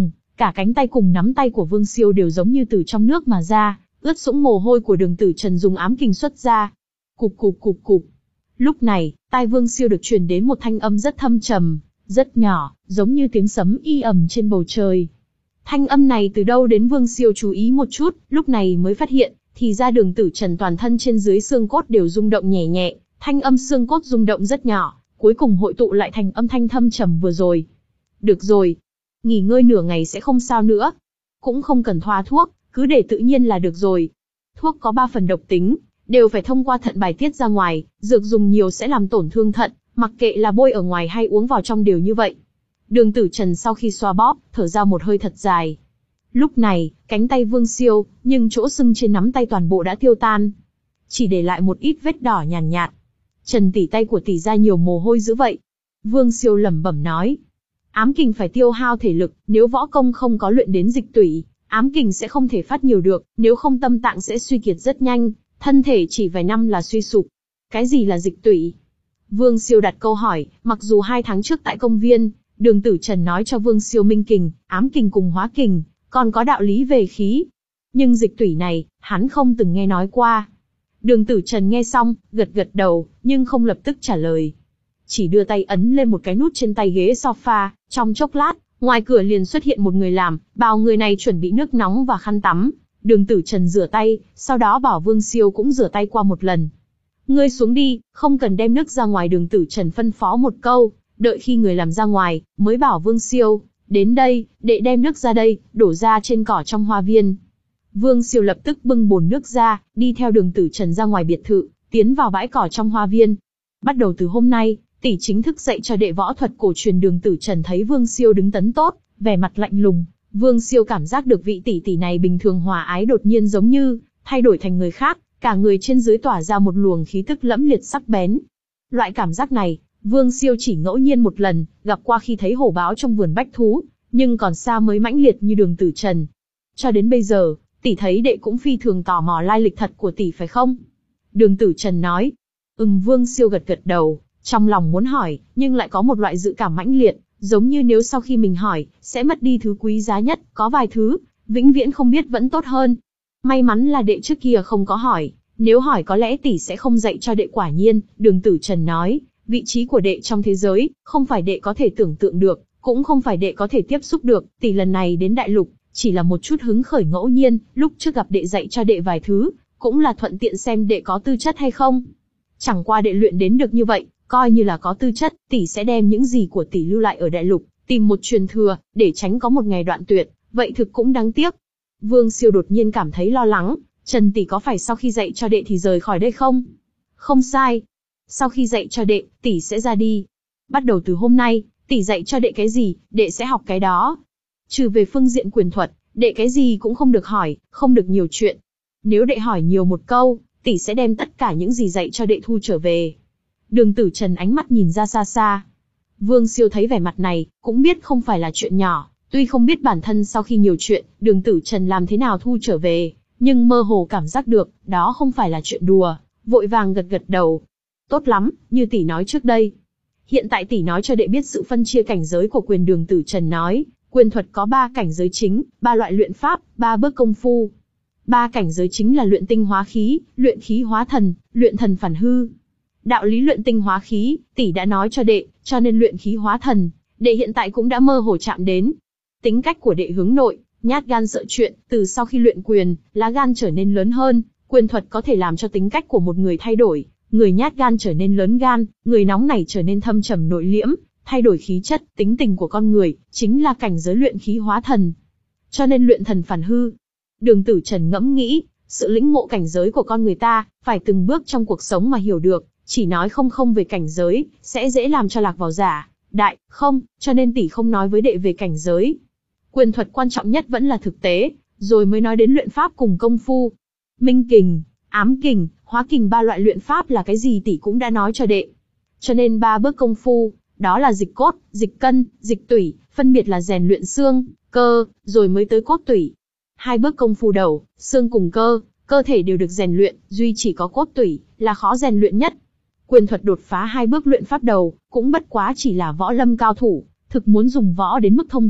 Cả cánh tay cùng nắm tay của Vương Siêu đều giống như từ trong nước mà ra, ướt sũng mồ hôi của Đường Tử Trần dùng ám kình xuất ra. Cục cục cục cục. Lúc này, tai Vương Siêu được truyền đến một thanh âm rất thâm trầm, rất nhỏ, giống như tiếng sấm y ầm trên bầu trời. Thanh âm này từ đâu đến? Vương Siêu chú ý một chút, lúc này mới phát hiện, thì ra Đường Tử Trần toàn thân trên dưới xương cốt đều rung động nhẹ nhẹ, thanh âm xương cốt rung động rất nhỏ, cuối cùng hội tụ lại thành âm thanh thâm trầm vừa rồi. Được rồi, nghỉ ngơi nửa ngày sẽ không sao nữa. Cũng không cần thoa thuốc, cứ để tự nhiên là được rồi. Thuốc có ba phần độc tính, đều phải thông qua thận bài tiết ra ngoài, dược dùng nhiều sẽ làm tổn thương thận, mặc kệ là bôi ở ngoài hay uống vào trong đều như vậy. Đường Tử Trần sau khi xoa bóp, thở ra một hơi thật dài. Lúc này, cánh tay Vương Siêu, nhưng chỗ sưng trên nắm tay toàn bộ đã tiêu tan. Chỉ để lại một ít vết đỏ nhàn nhạt, nhạt. Trần tỷ, tay của tỷ ra nhiều mồ hôi dữ vậy. Vương Siêu lẩm bẩm nói. Ám kình phải tiêu hao thể lực, nếu võ công không có luyện đến dịch tủy, ám kình sẽ không thể phát nhiều được, nếu không tâm tạng sẽ suy kiệt rất nhanh, thân thể chỉ vài năm là suy sụp. Cái gì là dịch tủy? Vương Siêu đặt câu hỏi, mặc dù hai tháng trước tại công viên, Đường Tử Trần nói cho Vương Siêu minh kình, ám kình cùng hóa kình, còn có đạo lý về khí. Nhưng dịch tủy này, hắn không từng nghe nói qua. Đường Tử Trần nghe xong, gật gật đầu, nhưng không lập tức trả lời. Chỉ đưa tay ấn lên một cái nút trên tay ghế sofa, trong chốc lát, ngoài cửa liền xuất hiện một người làm, bảo người này chuẩn bị nước nóng và khăn tắm. Đường Tử Trần rửa tay, sau đó bảo Vương Siêu cũng rửa tay qua một lần. Ngươi xuống đi, không cần đem nước ra ngoài. Đường Tử Trần phân phó một câu, đợi khi người làm ra ngoài, mới bảo Vương Siêu, đến đây, đệ đem nước ra đây, đổ ra trên cỏ trong hoa viên. Vương Siêu lập tức bưng bồn nước ra, đi theo Đường Tử Trần ra ngoài biệt thự, tiến vào bãi cỏ trong hoa viên. Bắt đầu từ hôm nay, tỷ chính thức dạy cho đệ võ thuật cổ truyền. Đường Tử Trần thấy Vương Siêu đứng tấn tốt, vẻ mặt lạnh lùng. Vương Siêu cảm giác được vị tỷ tỷ này bình thường hòa ái đột nhiên giống như thay đổi thành người khác, cả người trên dưới tỏa ra một luồng khí tức lẫm liệt sắc bén. Loại cảm giác này, Vương Siêu chỉ ngẫu nhiên một lần, gặp qua khi thấy hổ báo trong vườn bách thú, nhưng còn xa mới mãnh liệt như Đường Tử Trần. Cho đến bây giờ, tỷ thấy đệ cũng phi thường tò mò lai lịch thật của tỷ phải không? Đường Tử Trần nói. Ừm. Vương Siêu gật gật đầu, trong lòng muốn hỏi, nhưng lại có một loại dự cảm mãnh liệt, giống như nếu sau khi mình hỏi, sẽ mất đi thứ quý giá nhất, có vài thứ, vĩnh viễn không biết vẫn tốt hơn. May mắn là đệ trước kia không có hỏi, nếu hỏi có lẽ tỷ sẽ không dạy cho đệ. Quả nhiên, Đường Tử Trần nói, vị trí của đệ trong thế giới, không phải đệ có thể tưởng tượng được, cũng không phải đệ có thể tiếp xúc được. Tỷ lần này đến đại lục, chỉ là một chút hứng khởi ngẫu nhiên, lúc trước gặp đệ dạy cho đệ vài thứ, cũng là thuận tiện xem đệ có tư chất hay không. Chẳng qua đệ luyện đến được như vậy, coi như là có tư chất, tỷ sẽ đem những gì của tỷ lưu lại ở đại lục, tìm một truyền thừa, để tránh có một ngày đoạn tuyệt, vậy thực cũng đáng tiếc. Vương Siêu đột nhiên cảm thấy lo lắng, Trần tỷ có phải sau khi dạy cho đệ thì rời khỏi đây không? Không sai. Sau khi dạy cho đệ, tỷ sẽ ra đi. Bắt đầu từ hôm nay, tỷ dạy cho đệ cái gì, đệ sẽ học cái đó. Trừ về phương diện quyền thuật, đệ cái gì cũng không được hỏi, không được nhiều chuyện. Nếu đệ hỏi nhiều một câu, tỷ sẽ đem tất cả những gì dạy cho đệ thu trở về. Đường Tử Trần ánh mắt nhìn ra xa xa. Vương Siêu thấy vẻ mặt này, cũng biết không phải là chuyện nhỏ, tuy không biết bản thân sau khi nhiều chuyện, Đường Tử Trần làm thế nào thu trở về, nhưng mơ hồ cảm giác được, đó không phải là chuyện đùa, vội vàng gật gật đầu. Tốt lắm, như tỷ nói trước đây. Hiện tại tỷ nói cho đệ biết sự phân chia cảnh giới của quyền. Đường Tử Trần nói, quyền thuật có ba cảnh giới chính, ba loại luyện pháp, ba bước công phu. Ba cảnh giới chính là luyện tinh hóa khí, luyện khí hóa thần, luyện thần phản hư. Đạo lý luyện tinh hóa khí, tỷ đã nói cho đệ, cho nên luyện khí hóa thần, đệ hiện tại cũng đã mơ hồ chạm đến. Tính cách của đệ hướng nội, nhát gan sợ chuyện, từ sau khi luyện quyền, lá gan trở nên lớn hơn, quyền thuật có thể làm cho tính cách của một người thay đổi, người nhát gan trở nên lớn gan, người nóng nảy trở nên thâm trầm nội liễm, thay đổi khí chất, tính tình của con người, chính là cảnh giới luyện khí hóa thần. Cho nên luyện thần phản hư. Đường Tử Trần ngẫm nghĩ, sự lĩnh ngộ cảnh giới của con người ta, phải từng bước trong cuộc sống mà hiểu được, chỉ nói không không về cảnh giới, sẽ dễ làm cho lạc vào giả, đại, không, cho nên tỷ không nói với đệ về cảnh giới. Quyền thuật quan trọng nhất vẫn là thực tế, rồi mới nói đến luyện pháp cùng công phu. Minh kình, ám kình, hóa kình ba loại luyện pháp là cái gì tỷ cũng đã nói cho đệ. Cho nên ba bước công phu, đó là dịch cốt, dịch cân, dịch tủy, phân biệt là rèn luyện xương, cơ, rồi mới tới cốt tủy. Hai bước công phu đầu, xương cùng cơ, cơ thể đều được rèn luyện, duy chỉ có cốt tủy là khó rèn luyện nhất. Quyền thuật đột phá hai bước luyện pháp đầu, cũng bất quá chỉ là võ lâm cao thủ, thực muốn dùng võ đến mức thông thần,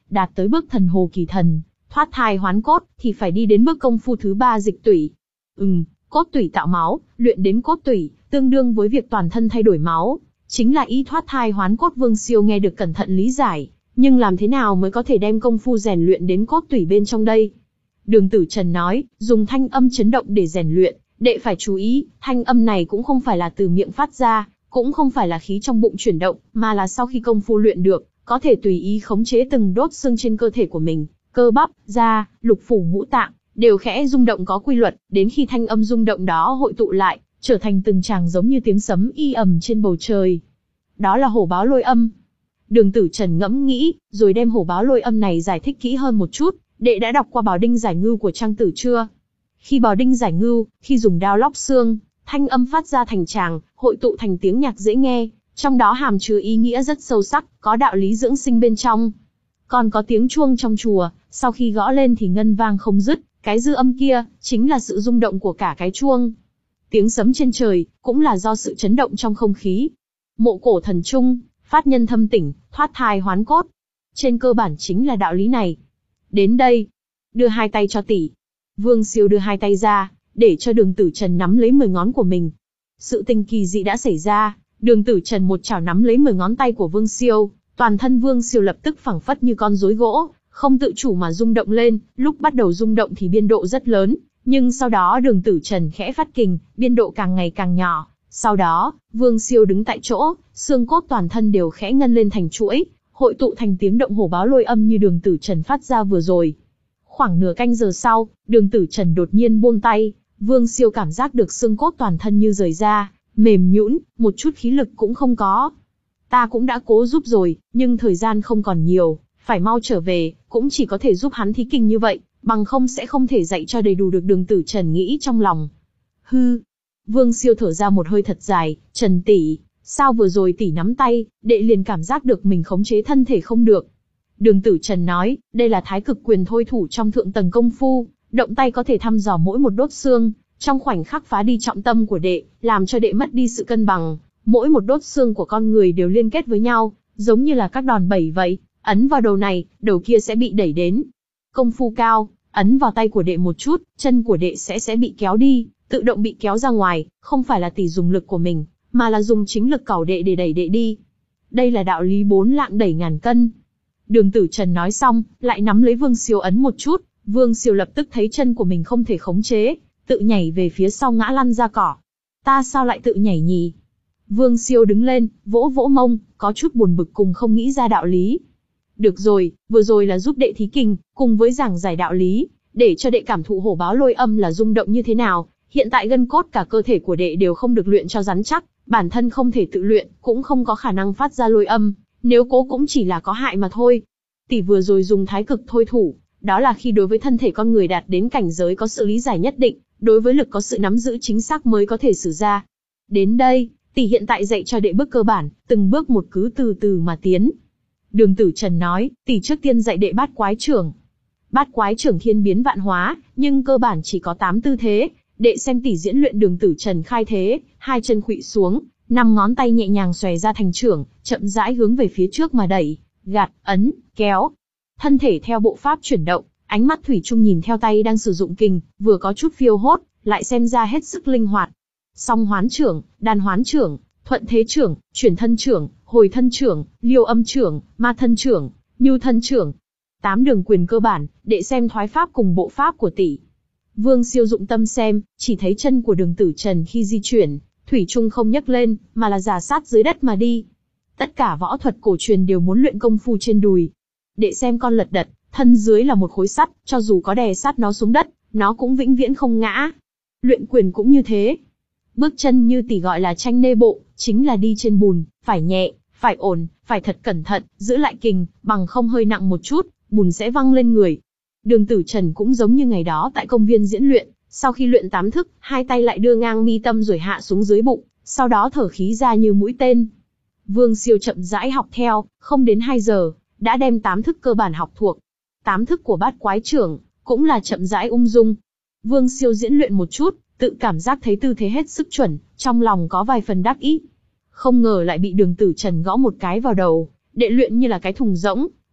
đạt tới bước thần hồ kỳ thần, thoát thai hoán cốt, thì phải đi đến bước công phu thứ ba dịch tủy. Ừm, cốt tủy tạo máu, luyện đến cốt tủy, tương đương với việc toàn thân thay đổi máu, chính là ý thoát thai hoán cốt. Vương Siêu nghe được cẩn thận lý giải, nhưng làm thế nào mới có thể đem công phu rèn luyện đến cốt tủy bên trong đây? Đường Tử Trần nói, dùng thanh âm chấn động để rèn luyện, đệ phải chú ý, thanh âm này cũng không phải là từ miệng phát ra, cũng không phải là khí trong bụng chuyển động, mà là sau khi công phu luyện được, có thể tùy ý khống chế từng đốt xương trên cơ thể của mình, cơ bắp, da, lục phủ ngũ tạng, đều khẽ rung động có quy luật, đến khi thanh âm rung động đó hội tụ lại, trở thành từng tràng giống như tiếng sấm y ầm trên bầu trời. Đó là hổ báo lôi âm. Đường Tử Trần ngẫm nghĩ, rồi đem hổ báo lôi âm này giải thích kỹ hơn một chút. Đệ đã đọc qua Bào Đinh Giải Ngưu của Trang Tử chưa? Khi Bào Đinh Giải Ngưu, khi dùng đao lóc xương, thanh âm phát ra thành tràng, hội tụ thành tiếng nhạc dễ nghe, trong đó hàm chứa ý nghĩa rất sâu sắc, có đạo lý dưỡng sinh bên trong. Còn có tiếng chuông trong chùa, sau khi gõ lên thì ngân vang không dứt, cái dư âm kia, chính là sự rung động của cả cái chuông. Tiếng sấm trên trời, cũng là do sự chấn động trong không khí. Mộ cổ thần trung, phát nhân thâm tỉnh, thoát thai hoán cốt. Trên cơ bản chính là đạo lý này. Đến đây, đưa hai tay cho tỷ. Vương Siêu đưa hai tay ra, để cho Đường Tử Trần nắm lấy mười ngón của mình. Sự tình kỳ dị đã xảy ra, Đường Tử Trần một chảo nắm lấy mười ngón tay của Vương Siêu, toàn thân Vương Siêu lập tức phẳng phất như con rối gỗ, không tự chủ mà rung động lên. Lúc bắt đầu rung động thì biên độ rất lớn, nhưng sau đó Đường Tử Trần khẽ phát kình, biên độ càng ngày càng nhỏ. Sau đó, Vương Siêu đứng tại chỗ, xương cốt toàn thân đều khẽ ngân lên thành chuỗi, hội tụ thành tiếng động hổ báo lôi âm như Đường Tử Trần phát ra vừa rồi. Khoảng nửa canh giờ sau, Đường Tử Trần đột nhiên buông tay, Vương Siêu cảm giác được xương cốt toàn thân như rời ra, mềm nhũn, một chút khí lực cũng không có. Ta cũng đã cố giúp rồi, nhưng thời gian không còn nhiều, phải mau trở về, cũng chỉ có thể giúp hắn thí kinh như vậy, bằng không sẽ không thể dạy cho đầy đủ được. Đường Tử Trần nghĩ trong lòng. Hư. Vương Siêu thở ra một hơi thật dài, Trần tỷ, sao vừa rồi tỷ nắm tay, đệ liền cảm giác được mình khống chế thân thể không được. Đường Tử Trần nói, đây là thái cực quyền thôi thủ trong thượng tầng công phu, động tay có thể thăm dò mỗi một đốt xương, trong khoảnh khắc phá đi trọng tâm của đệ, làm cho đệ mất đi sự cân bằng. Mỗi một đốt xương của con người đều liên kết với nhau, giống như là các đòn bẩy vậy, ấn vào đầu này, đầu kia sẽ bị đẩy đến. Công phu cao, ấn vào tay của đệ một chút, chân của đệ sẽ sẽ bị kéo đi, tự động bị kéo ra ngoài, không phải là tỷ dùng lực của mình, mà là dùng chính lực cẩu đệ để đẩy đệ đi. Đây là đạo lý bốn lạng đẩy ngàn cân. Đường Tử Trần nói xong, lại nắm lấy Vương Siêu ấn một chút, Vương Siêu lập tức thấy chân của mình không thể khống chế, tự nhảy về phía sau ngã lăn ra cỏ. Ta sao lại tự nhảy nhỉ? Vương Siêu đứng lên, vỗ vỗ mông, có chút buồn bực cùng không nghĩ ra đạo lý. Được rồi, vừa rồi là giúp đệ thí kinh, cùng với giảng giải đạo lý, để cho đệ cảm thụ hổ báo lôi âm là rung động như thế nào. Hiện tại gân cốt cả cơ thể của đệ đều không được luyện cho rắn chắc, bản thân không thể tự luyện, cũng không có khả năng phát ra lôi âm, nếu cố cũng chỉ là có hại mà thôi. Tỷ vừa rồi dùng thái cực thôi thủ, đó là khi đối với thân thể con người đạt đến cảnh giới có sự lý giải nhất định, đối với lực có sự nắm giữ chính xác mới có thể sử ra. Đến đây, tỷ hiện tại dạy cho đệ bước cơ bản, từng bước một cứ từ từ mà tiến. Đường Tử Trần nói, tỷ trước tiên dạy đệ bát quái trưởng. Bát quái trưởng thiên biến vạn hóa, nhưng cơ bản chỉ có tám tư thế. Đệ xem tỷ diễn luyện. Đường Tử Trần khai thế, hai chân khuỵu xuống, năm ngón tay nhẹ nhàng xòe ra thành trưởng, chậm rãi hướng về phía trước mà đẩy, gạt, ấn, kéo. Thân thể theo bộ pháp chuyển động, ánh mắt thủy chung nhìn theo tay đang sử dụng kình, vừa có chút phiêu hốt, lại xem ra hết sức linh hoạt. Song hoán trưởng, đan hoán trưởng, thuận thế trưởng, chuyển thân trưởng, hồi thân trưởng, liêu âm trưởng, ma thân trưởng, nhu thân trưởng. Tám đường quyền cơ bản, đệ xem thoái pháp cùng bộ pháp của tỷ. Vương Siêu dụng tâm xem, chỉ thấy chân của Đường Tử Trần khi di chuyển, thủy chung không nhấc lên, mà là già sát dưới đất mà đi. Tất cả võ thuật cổ truyền đều muốn luyện công phu trên đùi. Đệ xem con lật đật, thân dưới là một khối sắt, cho dù có đè sát nó xuống đất, nó cũng vĩnh viễn không ngã. Luyện quyền cũng như thế. Bước chân như tỷ gọi là tranh nê bộ, chính là đi trên bùn, phải nhẹ, phải ổn, phải thật cẩn thận, giữ lại kình, bằng không hơi nặng một chút, bùn sẽ văng lên người. Đường Tử Trần cũng giống như ngày đó tại công viên diễn luyện, sau khi luyện tám thức, hai tay lại đưa ngang mi tâm rồi hạ xuống dưới bụng, sau đó thở khí ra như mũi tên. Vương Siêu chậm rãi học theo, không đến hai giờ, đã đem tám thức cơ bản học thuộc. Tám thức của bát quái trưởng, cũng là chậm rãi ung dung. Vương Siêu diễn luyện một chút, tự cảm giác thấy tư thế hết sức chuẩn, trong lòng có vài phần đắc ý. Không ngờ lại bị Đường Tử Trần gõ một cái vào đầu, đệ luyện như là cái thùng rỗng,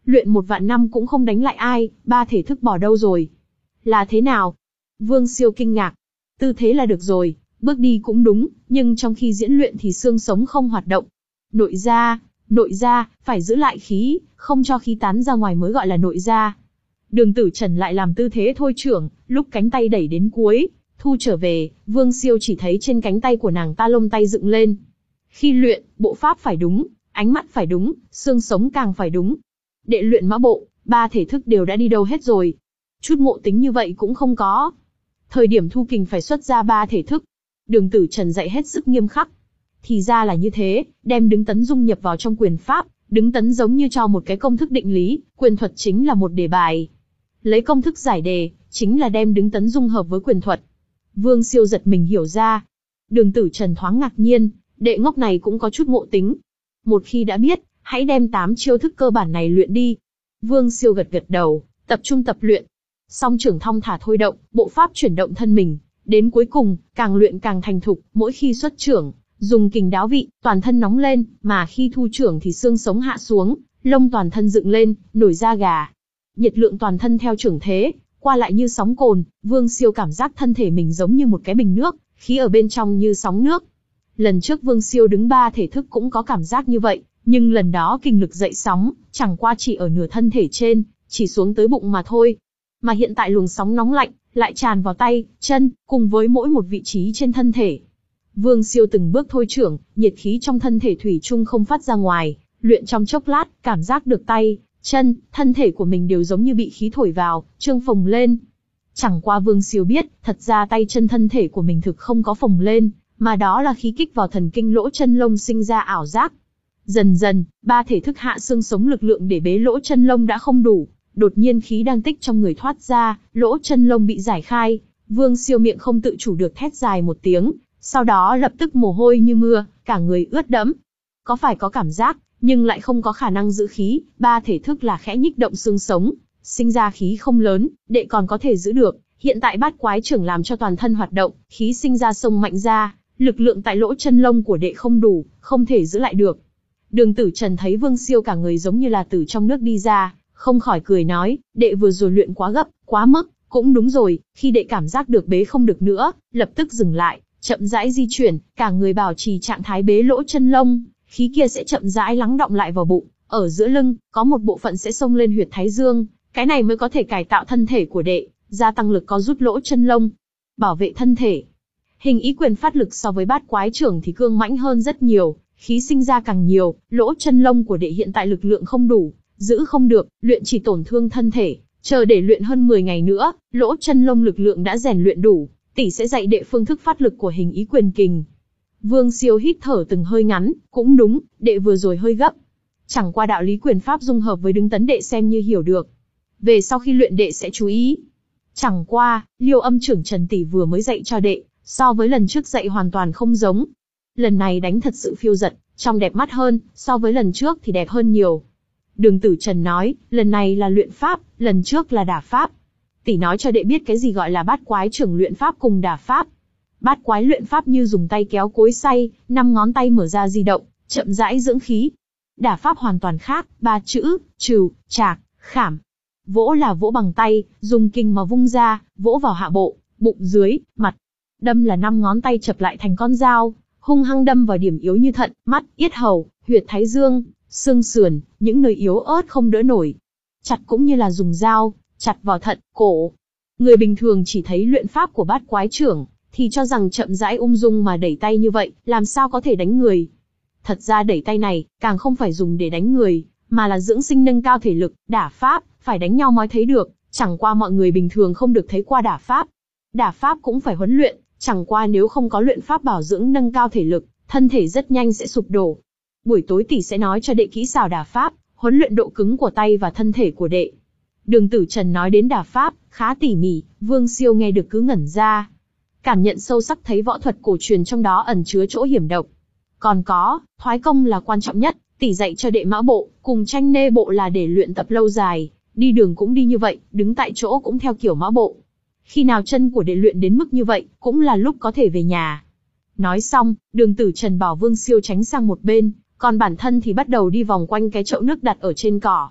luyện một vạn năm cũng không đánh lại ai, ba thể thức bỏ đâu rồi? Là thế nào? Vương Siêu kinh ngạc. Tư thế là được rồi, bước đi cũng đúng, nhưng trong khi diễn luyện thì xương sống không hoạt động. Nội gia, nội gia, phải giữ lại khí, không cho khí tán ra ngoài mới gọi là nội gia. Đường Tử Trần lại làm tư thế thôi trưởng, lúc cánh tay đẩy đến cuối, thu trở về, Vương Siêu chỉ thấy trên cánh tay của nàng ta lông tay dựng lên. Khi luyện, bộ pháp phải đúng, ánh mắt phải đúng, xương sống càng phải đúng. Đệ luyện mã bộ, ba thể thức đều đã đi đâu hết rồi. Chút ngộ tính như vậy cũng không có. Thời điểm thu kình phải xuất ra ba thể thức. Đường Tử Trần dạy hết sức nghiêm khắc. Thì ra là như thế, đem đứng tấn dung nhập vào trong quyền pháp, đứng tấn giống như cho một cái công thức định lý, quyền thuật chính là một đề bài. Lấy công thức giải đề, chính là đem đứng tấn dung hợp với quyền thuật. Vương Siêu giật mình hiểu ra. Đường Tử Trần thoáng ngạc nhiên, đệ ngốc này cũng có chút ngộ tính. Một khi đã biết, hãy đem tám chiêu thức cơ bản này luyện đi. Vương Siêu gật gật đầu, tập trung tập luyện. Song trưởng thong thả thôi động, bộ pháp chuyển động thân mình. Đến cuối cùng, càng luyện càng thành thục, mỗi khi xuất trưởng, dùng kình đáo vị, toàn thân nóng lên, mà khi thu trưởng thì xương sống hạ xuống, lông toàn thân dựng lên, nổi da gà. Nhiệt lượng toàn thân theo trưởng thế, qua lại như sóng cồn, Vương Siêu cảm giác thân thể mình giống như một cái bình nước, khí ở bên trong như sóng nước. Lần trước Vương Siêu đứng ba thể thức cũng có cảm giác như vậy, nhưng lần đó kinh lực dậy sóng, chẳng qua chỉ ở nửa thân thể trên, chỉ xuống tới bụng mà thôi. Mà hiện tại luồng sóng nóng lạnh, lại tràn vào tay, chân, cùng với mỗi một vị trí trên thân thể. Vương Siêu từng bước thôi trưởng, nhiệt khí trong thân thể thủy chung không phát ra ngoài, luyện trong chốc lát, cảm giác được tay, chân, thân thể của mình đều giống như bị khí thổi vào, trương phồng lên. Chẳng qua Vương Siêu biết, thật ra tay chân thân thể của mình thực không có phồng lên, mà đó là khí kích vào thần kinh lỗ chân lông sinh ra ảo giác. Dần dần, ba thể thức hạ xương sống lực lượng để bế lỗ chân lông đã không đủ, đột nhiên khí đang tích trong người thoát ra, lỗ chân lông bị giải khai, Vương Siêu miệng không tự chủ được thét dài một tiếng, sau đó lập tức mồ hôi như mưa, cả người ướt đẫm. Có phải có cảm giác, nhưng lại không có khả năng giữ khí, ba thể thức là khẽ nhích động xương sống, sinh ra khí không lớn, đệ còn có thể giữ được, hiện tại bát quái trưởng làm cho toàn thân hoạt động, khí sinh ra sông mạnh ra, lực lượng tại lỗ chân lông của đệ không đủ, không thể giữ lại được. Đường Tử Trần thấy Vương Siêu cả người giống như là từ trong nước đi ra, không khỏi cười nói, đệ vừa rồi luyện quá gấp, quá mức, cũng đúng rồi, khi đệ cảm giác được bế không được nữa, lập tức dừng lại, chậm rãi di chuyển, cả người bảo trì trạng thái bế lỗ chân lông, khí kia sẽ chậm rãi lắng đọng lại vào bụng, ở giữa lưng, có một bộ phận sẽ xông lên huyệt thái dương, cái này mới có thể cải tạo thân thể của đệ, gia tăng lực có rút lỗ chân lông, bảo vệ thân thể. Hình ý quyền phát lực so với bát quái trưởng thì cương mãnh hơn rất nhiều, khí sinh ra càng nhiều, lỗ chân lông của đệ hiện tại lực lượng không đủ, giữ không được, luyện chỉ tổn thương thân thể, chờ để luyện hơn mười ngày nữa, lỗ chân lông lực lượng đã rèn luyện đủ, tỷ sẽ dạy đệ phương thức phát lực của hình ý quyền kình. Vương Siêu hít thở từng hơi ngắn, cũng đúng, đệ vừa rồi hơi gấp. Chẳng qua đạo lý quyền pháp dung hợp với đứng tấn đệ xem như hiểu được. Về sau khi luyện đệ sẽ chú ý. Chẳng qua, Liêu Âm trưởng Trần tỷ vừa mới dạy cho đệ, so với lần trước dạy hoàn toàn không giống. Lần này đánh thật sự phiêu giật, trông đẹp mắt hơn, so với lần trước thì đẹp hơn nhiều. Đường Tử Trần nói, lần này là luyện pháp, lần trước là đả pháp. Tỷ nói cho đệ biết cái gì gọi là bát quái trưởng luyện pháp cùng đả pháp. Bát quái luyện pháp như dùng tay kéo cối xay, năm ngón tay mở ra di động, chậm rãi dưỡng khí. Đả pháp hoàn toàn khác, ba chữ, trừ, chạc, khảm. Vỗ là vỗ bằng tay, dùng kình mà vung ra, vỗ vào hạ bộ, bụng dưới, mặt. Đâm là năm ngón tay chập lại thành con dao, hung hăng đâm vào điểm yếu như thận, mắt, yết hầu, huyệt thái dương, xương sườn, những nơi yếu ớt không đỡ nổi. Chặt cũng như là dùng dao, chặt vào thận, cổ. Người bình thường chỉ thấy luyện pháp của bát quái trưởng, thì cho rằng chậm rãi ung dung mà đẩy tay như vậy, làm sao có thể đánh người. Thật ra đẩy tay này, càng không phải dùng để đánh người, mà là dưỡng sinh nâng cao thể lực, đả pháp, phải đánh nhau mới thấy được, chẳng qua mọi người bình thường không được thấy qua đả pháp. Đả pháp cũng phải huấn luyện, chẳng qua nếu không có luyện pháp bảo dưỡng nâng cao thể lực, thân thể rất nhanh sẽ sụp đổ. Buổi tối tỷ sẽ nói cho đệ kỹ xảo đả pháp, huấn luyện độ cứng của tay và thân thể của đệ. Đường Tử Trần nói đến đả pháp, khá tỉ mỉ, Vương Siêu nghe được cứ ngẩn ra. Cảm nhận sâu sắc thấy võ thuật cổ truyền trong đó ẩn chứa chỗ hiểm độc. Còn có, thoái công là quan trọng nhất, tỷ dạy cho đệ mã bộ, cùng tranh nê bộ là để luyện tập lâu dài, đi đường cũng đi như vậy, đứng tại chỗ cũng theo kiểu mã bộ. Khi nào chân của đệ luyện đến mức như vậy, cũng là lúc có thể về nhà. Nói xong, Đường Tử Trần bảo Vương Siêu tránh sang một bên, còn bản thân thì bắt đầu đi vòng quanh cái chậu nước đặt ở trên cỏ.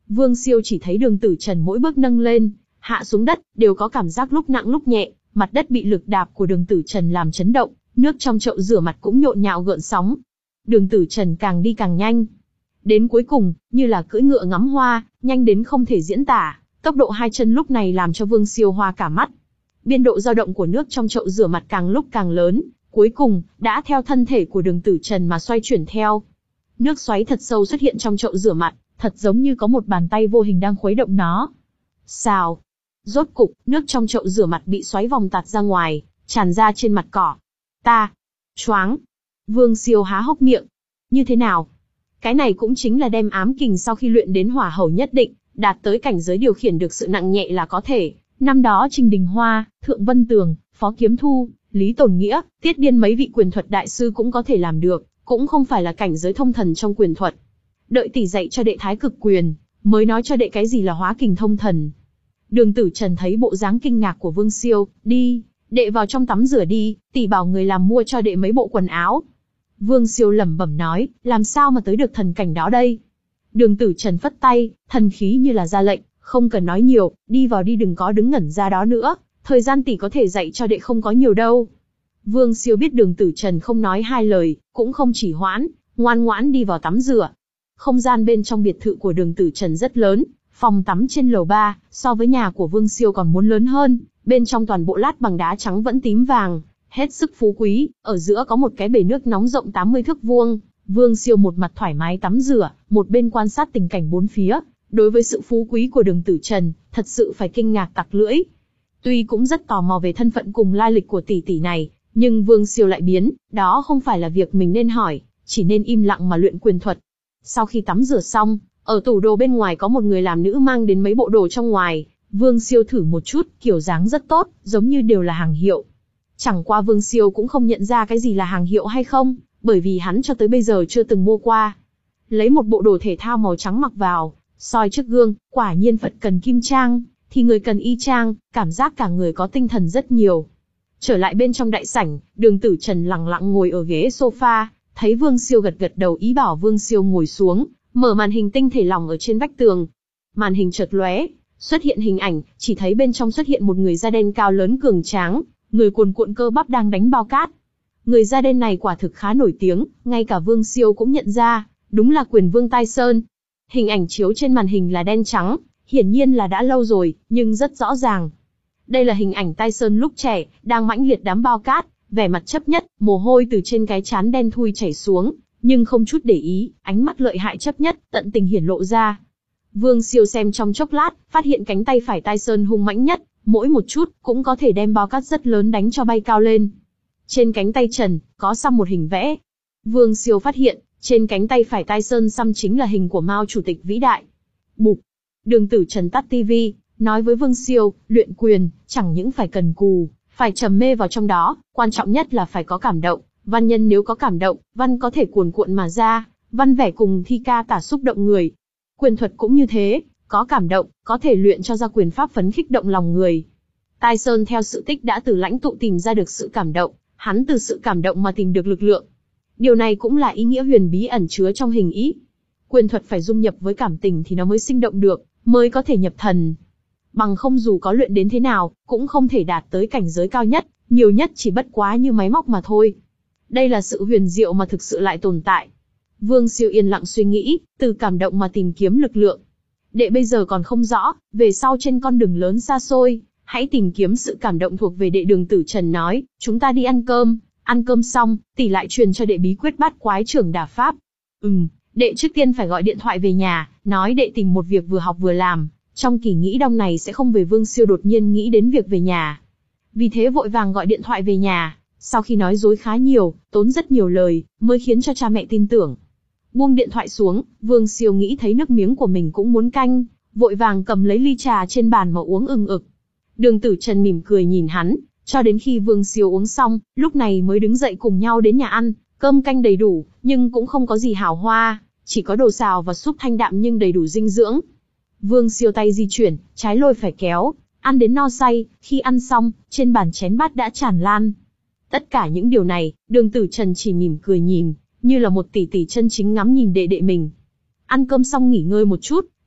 Vương Siêu chỉ thấy Đường Tử Trần mỗi bước nâng lên, hạ xuống đất, đều có cảm giác lúc nặng lúc nhẹ, mặt đất bị lực đạp của Đường Tử Trần làm chấn động, nước trong chậu rửa mặt cũng nhộn nhạo gợn sóng. Đường Tử Trần càng đi càng nhanh. Đến cuối cùng, như là cưỡi ngựa ngắm hoa, nhanh đến không thể diễn tả, tốc độ hai chân lúc này làm cho Vương Siêu hoa cả mắt. Biên độ dao động của nước trong chậu rửa mặt càng lúc càng lớn, cuối cùng, đã theo thân thể của Đường Tử Trần mà xoay chuyển theo. Nước xoáy thật sâu xuất hiện trong chậu rửa mặt, thật giống như có một bàn tay vô hình đang khuấy động nó. Xào. Rốt cục, nước trong chậu rửa mặt bị xoáy vòng tạt ra ngoài, tràn ra trên mặt cỏ. Ta. Choáng. Vương Siêu há hốc miệng. Như thế nào? Cái này cũng chính là đem ám kình sau khi luyện đến hỏa hầu nhất định, đạt tới cảnh giới điều khiển được sự nặng nhẹ là có thể. Năm đó Trình Đình Hoa, Thượng Vân Tường, Phó Kiếm Thu, Lý Tồn Nghĩa, Tiết Điên mấy vị quyền thuật đại sư cũng có thể làm được, cũng không phải là cảnh giới thông thần trong quyền thuật. Đợi tỷ dạy cho đệ Thái Cực Quyền, mới nói cho đệ cái gì là hóa kình thông thần. Đường Tử Trần thấy bộ dáng kinh ngạc của Vương Siêu, đi, đệ vào trong tắm rửa đi, tỷ bảo người làm mua cho đệ mấy bộ quần áo. Vương Siêu lẩm bẩm nói, làm sao mà tới được thần cảnh đó đây? Đường Tử Trần phất tay, thần khí như là ra lệnh, không cần nói nhiều, đi vào đi, đừng có đứng ngẩn ra đó nữa, thời gian tỷ có thể dạy cho đệ không có nhiều đâu. Vương Siêu biết Đường Tử Trần không nói hai lời, cũng không chỉ hoãn, ngoan ngoãn đi vào tắm rửa. Không gian bên trong biệt thự của Đường Tử Trần rất lớn, phòng tắm trên lầu ba, so với nhà của Vương Siêu còn muốn lớn hơn, bên trong toàn bộ lát bằng đá trắng vẫn tím vàng, hết sức phú quý, ở giữa có một cái bể nước nóng rộng tám mươi thước vuông. Vương Siêu một mặt thoải mái tắm rửa, một bên quan sát tình cảnh bốn phía. Đối với sự phú quý của Đường Tử Trần, thật sự phải kinh ngạc tặc lưỡi. Tuy cũng rất tò mò về thân phận cùng lai lịch của tỷ tỷ này, nhưng Vương Siêu lại biến, đó không phải là việc mình nên hỏi, chỉ nên im lặng mà luyện quyền thuật. Sau khi tắm rửa xong, ở tủ đồ bên ngoài có một người làm nữ mang đến mấy bộ đồ trong ngoài, Vương Siêu thử một chút, kiểu dáng rất tốt, giống như đều là hàng hiệu. Chẳng qua Vương Siêu cũng không nhận ra cái gì là hàng hiệu hay không, bởi vì hắn cho tới bây giờ chưa từng mua qua. Lấy một bộ đồ thể thao màu trắng mặc vào, soi trước gương, quả nhiên Phật cần kim trang, thì người cần y trang, cảm giác cả người có tinh thần rất nhiều. Trở lại bên trong đại sảnh, Đường Tử Trần lặng lặng ngồi ở ghế sofa, thấy Vương Siêu gật gật đầu ý bảo Vương Siêu ngồi xuống, mở màn hình tinh thể lỏng ở trên vách tường. Màn hình chợt lóe, xuất hiện hình ảnh, chỉ thấy bên trong xuất hiện một người da đen cao lớn cường tráng, người cuồn cuộn cơ bắp đang đánh bao cát. Người da đen này quả thực khá nổi tiếng, ngay cả Vương Siêu cũng nhận ra, đúng là Quyền Vương Tai Sơn. Hình ảnh chiếu trên màn hình là đen trắng, hiển nhiên là đã lâu rồi, nhưng rất rõ ràng. Đây là hình ảnh Tai Sơn lúc trẻ, đang mãnh liệt đám bao cát, vẻ mặt chấp nhất, mồ hôi từ trên cái trán đen thui chảy xuống, nhưng không chút để ý, ánh mắt lợi hại chấp nhất, tận tình hiển lộ ra. Vương Siêu xem trong chốc lát, phát hiện cánh tay phải Tai Sơn hung mãnh nhất, mỗi một chút, cũng có thể đem bao cát rất lớn đánh cho bay cao lên. Trên cánh tay trần, có xăm một hình vẽ. Vương Siêu phát hiện, trên cánh tay phải Tai Sơn xăm chính là hình của Mao Chủ tịch vĩ đại. Bụp. Đường Tử Trần tắt tivi, nói với Vương Siêu, luyện quyền, chẳng những phải cần cù, phải trầm mê vào trong đó, quan trọng nhất là phải có cảm động. Văn nhân nếu có cảm động, văn có thể cuồn cuộn mà ra, văn vẻ cùng thi ca tả xúc động người. Quyền thuật cũng như thế, có cảm động, có thể luyện cho ra quyền pháp phấn khích động lòng người. Tai Sơn theo sự tích đã từ lãnh tụ tìm ra được sự cảm động, hắn từ sự cảm động mà tìm được lực lượng. Điều này cũng là ý nghĩa huyền bí ẩn chứa trong hình ý. Quyền thuật phải dung nhập với cảm tình thì nó mới sinh động được, mới có thể nhập thần. Bằng không dù có luyện đến thế nào, cũng không thể đạt tới cảnh giới cao nhất, nhiều nhất chỉ bất quá như máy móc mà thôi. Đây là sự huyền diệu mà thực sự lại tồn tại. Vương Siêu yên lặng suy nghĩ, từ cảm động mà tìm kiếm lực lượng. Đệ bây giờ còn không rõ, về sau trên con đường lớn xa xôi, hãy tìm kiếm sự cảm động thuộc về đệ. Đường Tử Trần nói, chúng ta đi ăn cơm, ăn cơm xong, tỷ lại truyền cho đệ bí quyết bát quái trưởng đả pháp. Ừm, đệ trước tiên phải gọi điện thoại về nhà, nói đệ tìm một việc vừa học vừa làm, trong kỳ nghỉ đông này sẽ không về. Vương Siêu đột nhiên nghĩ đến việc về nhà. Vì thế vội vàng gọi điện thoại về nhà, sau khi nói dối khá nhiều, tốn rất nhiều lời, mới khiến cho cha mẹ tin tưởng. Buông điện thoại xuống, Vương Siêu nghĩ thấy nước miếng của mình cũng muốn canh, vội vàng cầm lấy ly trà trên bàn mà uống ừng ực. Đường Tử Trần mỉm cười nhìn hắn, cho đến khi Vương Siêu uống xong, lúc này mới đứng dậy cùng nhau đến nhà ăn. Cơm canh đầy đủ, nhưng cũng không có gì hào hoa, chỉ có đồ xào và súp thanh đạm nhưng đầy đủ dinh dưỡng. Vương Siêu tay di chuyển, trái lôi phải kéo, ăn đến no say. Khi ăn xong, trên bàn chén bát đã tràn lan. Tất cả những điều này, Đường Tử Trần chỉ mỉm cười nhìn, như là một tỷ tỷ chân chính ngắm nhìn đệ đệ mình. Ăn cơm xong nghỉ ngơi một chút,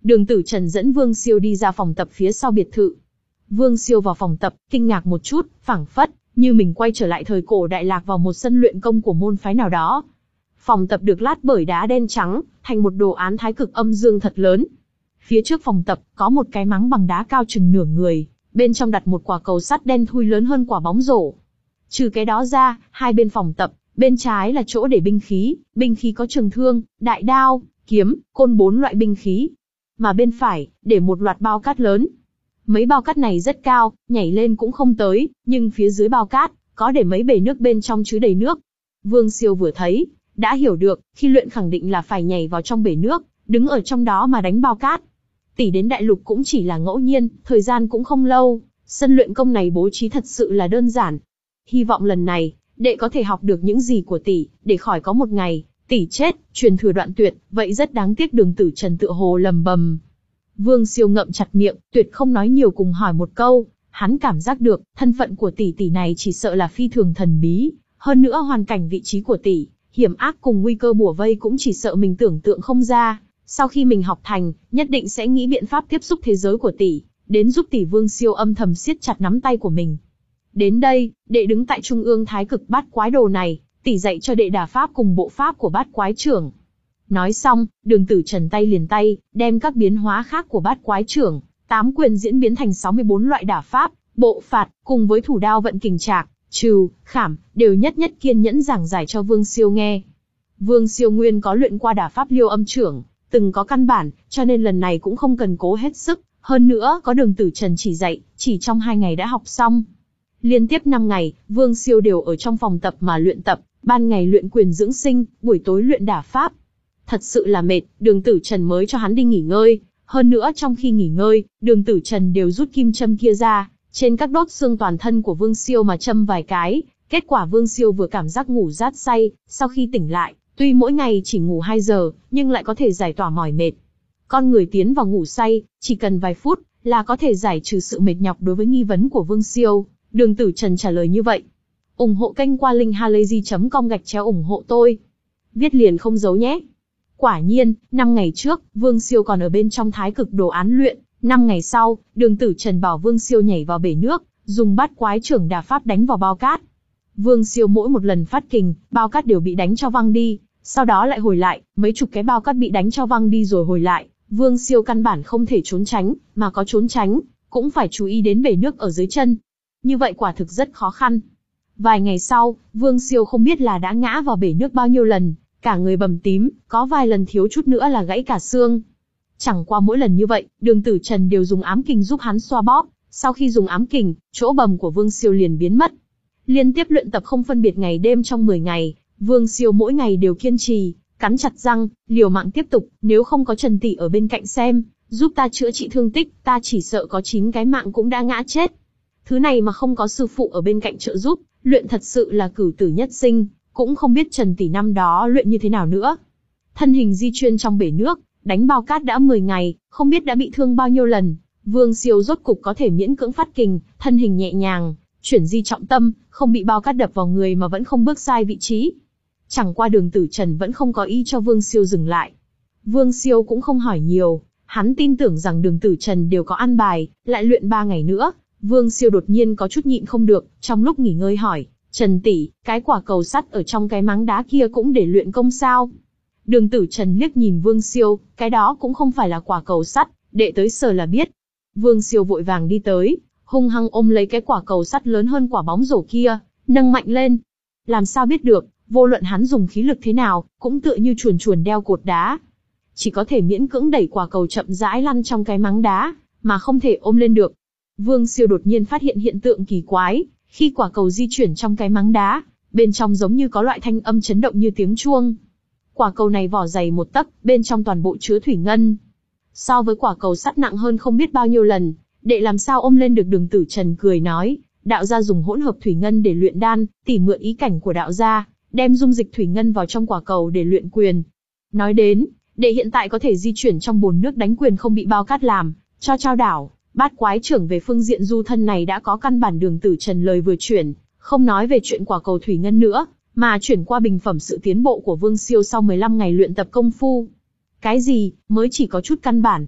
Đường Tử Trần dẫn Vương Siêu đi ra phòng tập phía sau biệt thự. Vương Siêu vào phòng tập, kinh ngạc một chút, phảng phất như mình quay trở lại thời cổ đại lạc vào một sân luyện công của môn phái nào đó. Phòng tập được lát bởi đá đen trắng, thành một đồ án thái cực âm dương thật lớn. Phía trước phòng tập có một cái máng bằng đá cao chừng nửa người, bên trong đặt một quả cầu sắt đen thui lớn hơn quả bóng rổ. Trừ cái đó ra, hai bên phòng tập, bên trái là chỗ để binh khí, binh khí có trường thương, đại đao, kiếm, côn bốn loại binh khí. Mà bên phải, để một loạt bao cát lớn. Mấy bao cát này rất cao, nhảy lên cũng không tới, nhưng phía dưới bao cát, có để mấy bể nước bên trong chứa đầy nước. Vương Siêu vừa thấy, đã hiểu được, khi luyện khẳng định là phải nhảy vào trong bể nước, đứng ở trong đó mà đánh bao cát. Tỷ đến đại lục cũng chỉ là ngẫu nhiên, thời gian cũng không lâu, sân luyện công này bố trí thật sự là đơn giản. Hy vọng lần này, đệ có thể học được những gì của tỷ, để khỏi có một ngày, tỷ chết, truyền thừa đoạn tuyệt, vậy rất đáng tiếc. Đường Tử Trần tựa hồ lầm bầm. Vương Siêu ngậm chặt miệng, tuyệt không nói nhiều, cùng hỏi một câu, hắn cảm giác được, thân phận của tỷ tỷ này chỉ sợ là phi thường thần bí, hơn nữa hoàn cảnh vị trí của tỷ, hiểm ác cùng nguy cơ bủa vây cũng chỉ sợ mình tưởng tượng không ra. Sau khi mình học thành, nhất định sẽ nghĩ biện pháp tiếp xúc thế giới của tỷ, đến giúp tỷ. Vương Siêu âm thầm siết chặt nắm tay của mình. Đến đây, đệ đứng tại trung ương thái cực bát quái đồ này, tỷ dạy cho đệ đả pháp cùng bộ pháp của bát quái trưởng. Nói xong, Đường Tử Trần tay liền tay, đem các biến hóa khác của bát quái trưởng, tám quyền diễn biến thành sáu mươi bốn loại đả pháp, bộ phạt, cùng với thủ đao vận kình trạc, trừ, khảm, đều nhất nhất kiên nhẫn giảng giải cho Vương Siêu nghe. Vương Siêu nguyên có luyện qua đả pháp Liêu Âm trưởng, từng có căn bản, cho nên lần này cũng không cần cố hết sức, hơn nữa có Đường Tử Trần chỉ dạy, chỉ trong hai ngày đã học xong. Liên tiếp năm ngày, Vương Siêu đều ở trong phòng tập mà luyện tập, ban ngày luyện quyền dưỡng sinh, buổi tối luyện đả pháp. Thật sự là mệt, Đường Tử Trần mới cho hắn đi nghỉ ngơi, hơn nữa trong khi nghỉ ngơi, Đường Tử Trần đều rút kim châm kia ra, trên các đốt xương toàn thân của Vương Siêu mà châm vài cái, kết quả Vương Siêu vừa cảm giác ngủ rát say, sau khi tỉnh lại, tuy mỗi ngày chỉ ngủ hai giờ, nhưng lại có thể giải tỏa mỏi mệt. Con người tiến vào ngủ say, chỉ cần vài phút, là có thể giải trừ sự mệt nhọc. Đối với nghi vấn của Vương Siêu, Đường Tử Trần trả lời như vậy. Ủng hộ kênh qua linkhalazy chấm com gạch chéo ủng hộ tôi. Viết liền không giấu nhé. Quả nhiên, năm ngày trước, Vương Siêu còn ở bên trong thái cực đồ án luyện. Năm ngày sau, Đường Tử Trần bảo Vương Siêu nhảy vào bể nước, dùng bát quái trưởng đả pháp đánh vào bao cát. Vương Siêu mỗi một lần phát kình, bao cát đều bị đánh cho văng đi, sau đó lại hồi lại, mấy chục cái bao cát bị đánh cho văng đi rồi hồi lại. Vương Siêu căn bản không thể trốn tránh, mà có trốn tránh, cũng phải chú ý đến bể nước ở dưới chân. Như vậy quả thực rất khó khăn. Vài ngày sau, Vương Siêu không biết là đã ngã vào bể nước bao nhiêu lần, cả người bầm tím, có vài lần thiếu chút nữa là gãy cả xương. Chẳng qua mỗi lần như vậy, Đường Tử Trần đều dùng ám kình giúp hắn xoa bóp, sau khi dùng ám kình, chỗ bầm của Vương Siêu liền biến mất. Liên tiếp luyện tập không phân biệt ngày đêm trong mười ngày, Vương Siêu mỗi ngày đều kiên trì, cắn chặt răng, liều mạng tiếp tục, nếu không có Trần tỷ ở bên cạnh xem, giúp ta chữa trị thương tích, ta chỉ sợ có chín cái mạng cũng đã ngã chết. Thứ này mà không có sư phụ ở bên cạnh trợ giúp, luyện thật sự là cửu tử nhất sinh, cũng không biết Trần tỷ năm đó luyện như thế nào nữa. Thân hình di chuyển trong bể nước, đánh bao cát đã mười ngày, không biết đã bị thương bao nhiêu lần. Vương Siêu rốt cục có thể miễn cưỡng phát kình, thân hình nhẹ nhàng, chuyển di trọng tâm, không bị bao cát đập vào người mà vẫn không bước sai vị trí. Chẳng qua Đường Tử Trần vẫn không có ý cho Vương Siêu dừng lại. Vương Siêu cũng không hỏi nhiều, hắn tin tưởng rằng Đường Tử Trần đều có an bài, lại luyện ba ngày nữa. Vương Siêu đột nhiên có chút nhịn không được, trong lúc nghỉ ngơi hỏi, Trần tỷ, cái quả cầu sắt ở trong cái máng đá kia cũng để luyện công sao? Đường Tử Trần liếc nhìn Vương Siêu, cái đó cũng không phải là quả cầu sắt, đệ tới sờ là biết. Vương Siêu vội vàng đi tới, hung hăng ôm lấy cái quả cầu sắt lớn hơn quả bóng rổ kia, nâng mạnh lên. Làm sao biết được, vô luận hắn dùng khí lực thế nào, cũng tựa như chuồn chuồn đeo cột đá. Chỉ có thể miễn cưỡng đẩy quả cầu chậm rãi lăn trong cái máng đá, mà không thể ôm lên được. Vương Siêu đột nhiên phát hiện hiện tượng kỳ quái, khi quả cầu di chuyển trong cái máng đá, bên trong giống như có loại thanh âm chấn động như tiếng chuông. Quả cầu này vỏ dày một tấc, bên trong toàn bộ chứa thủy ngân. So với quả cầu sắt nặng hơn không biết bao nhiêu lần, đệ làm sao ôm lên được? Đường Tử Trần cười nói, đạo gia dùng hỗn hợp thủy ngân để luyện đan, tỉ mượn ý cảnh của đạo gia, đem dung dịch thủy ngân vào trong quả cầu để luyện quyền. Nói đến, đệ hiện tại có thể di chuyển trong bồn nước đánh quyền không bị bao cát làm cho trao đảo. Bát quái trưởng về phương diện du thân này đã có căn bản. Đường Tử Trần lời vừa chuyển, không nói về chuyện quả cầu thủy ngân nữa, mà chuyển qua bình phẩm sự tiến bộ của Vương Siêu sau mười lăm ngày luyện tập công phu. Cái gì, mới chỉ có chút căn bản.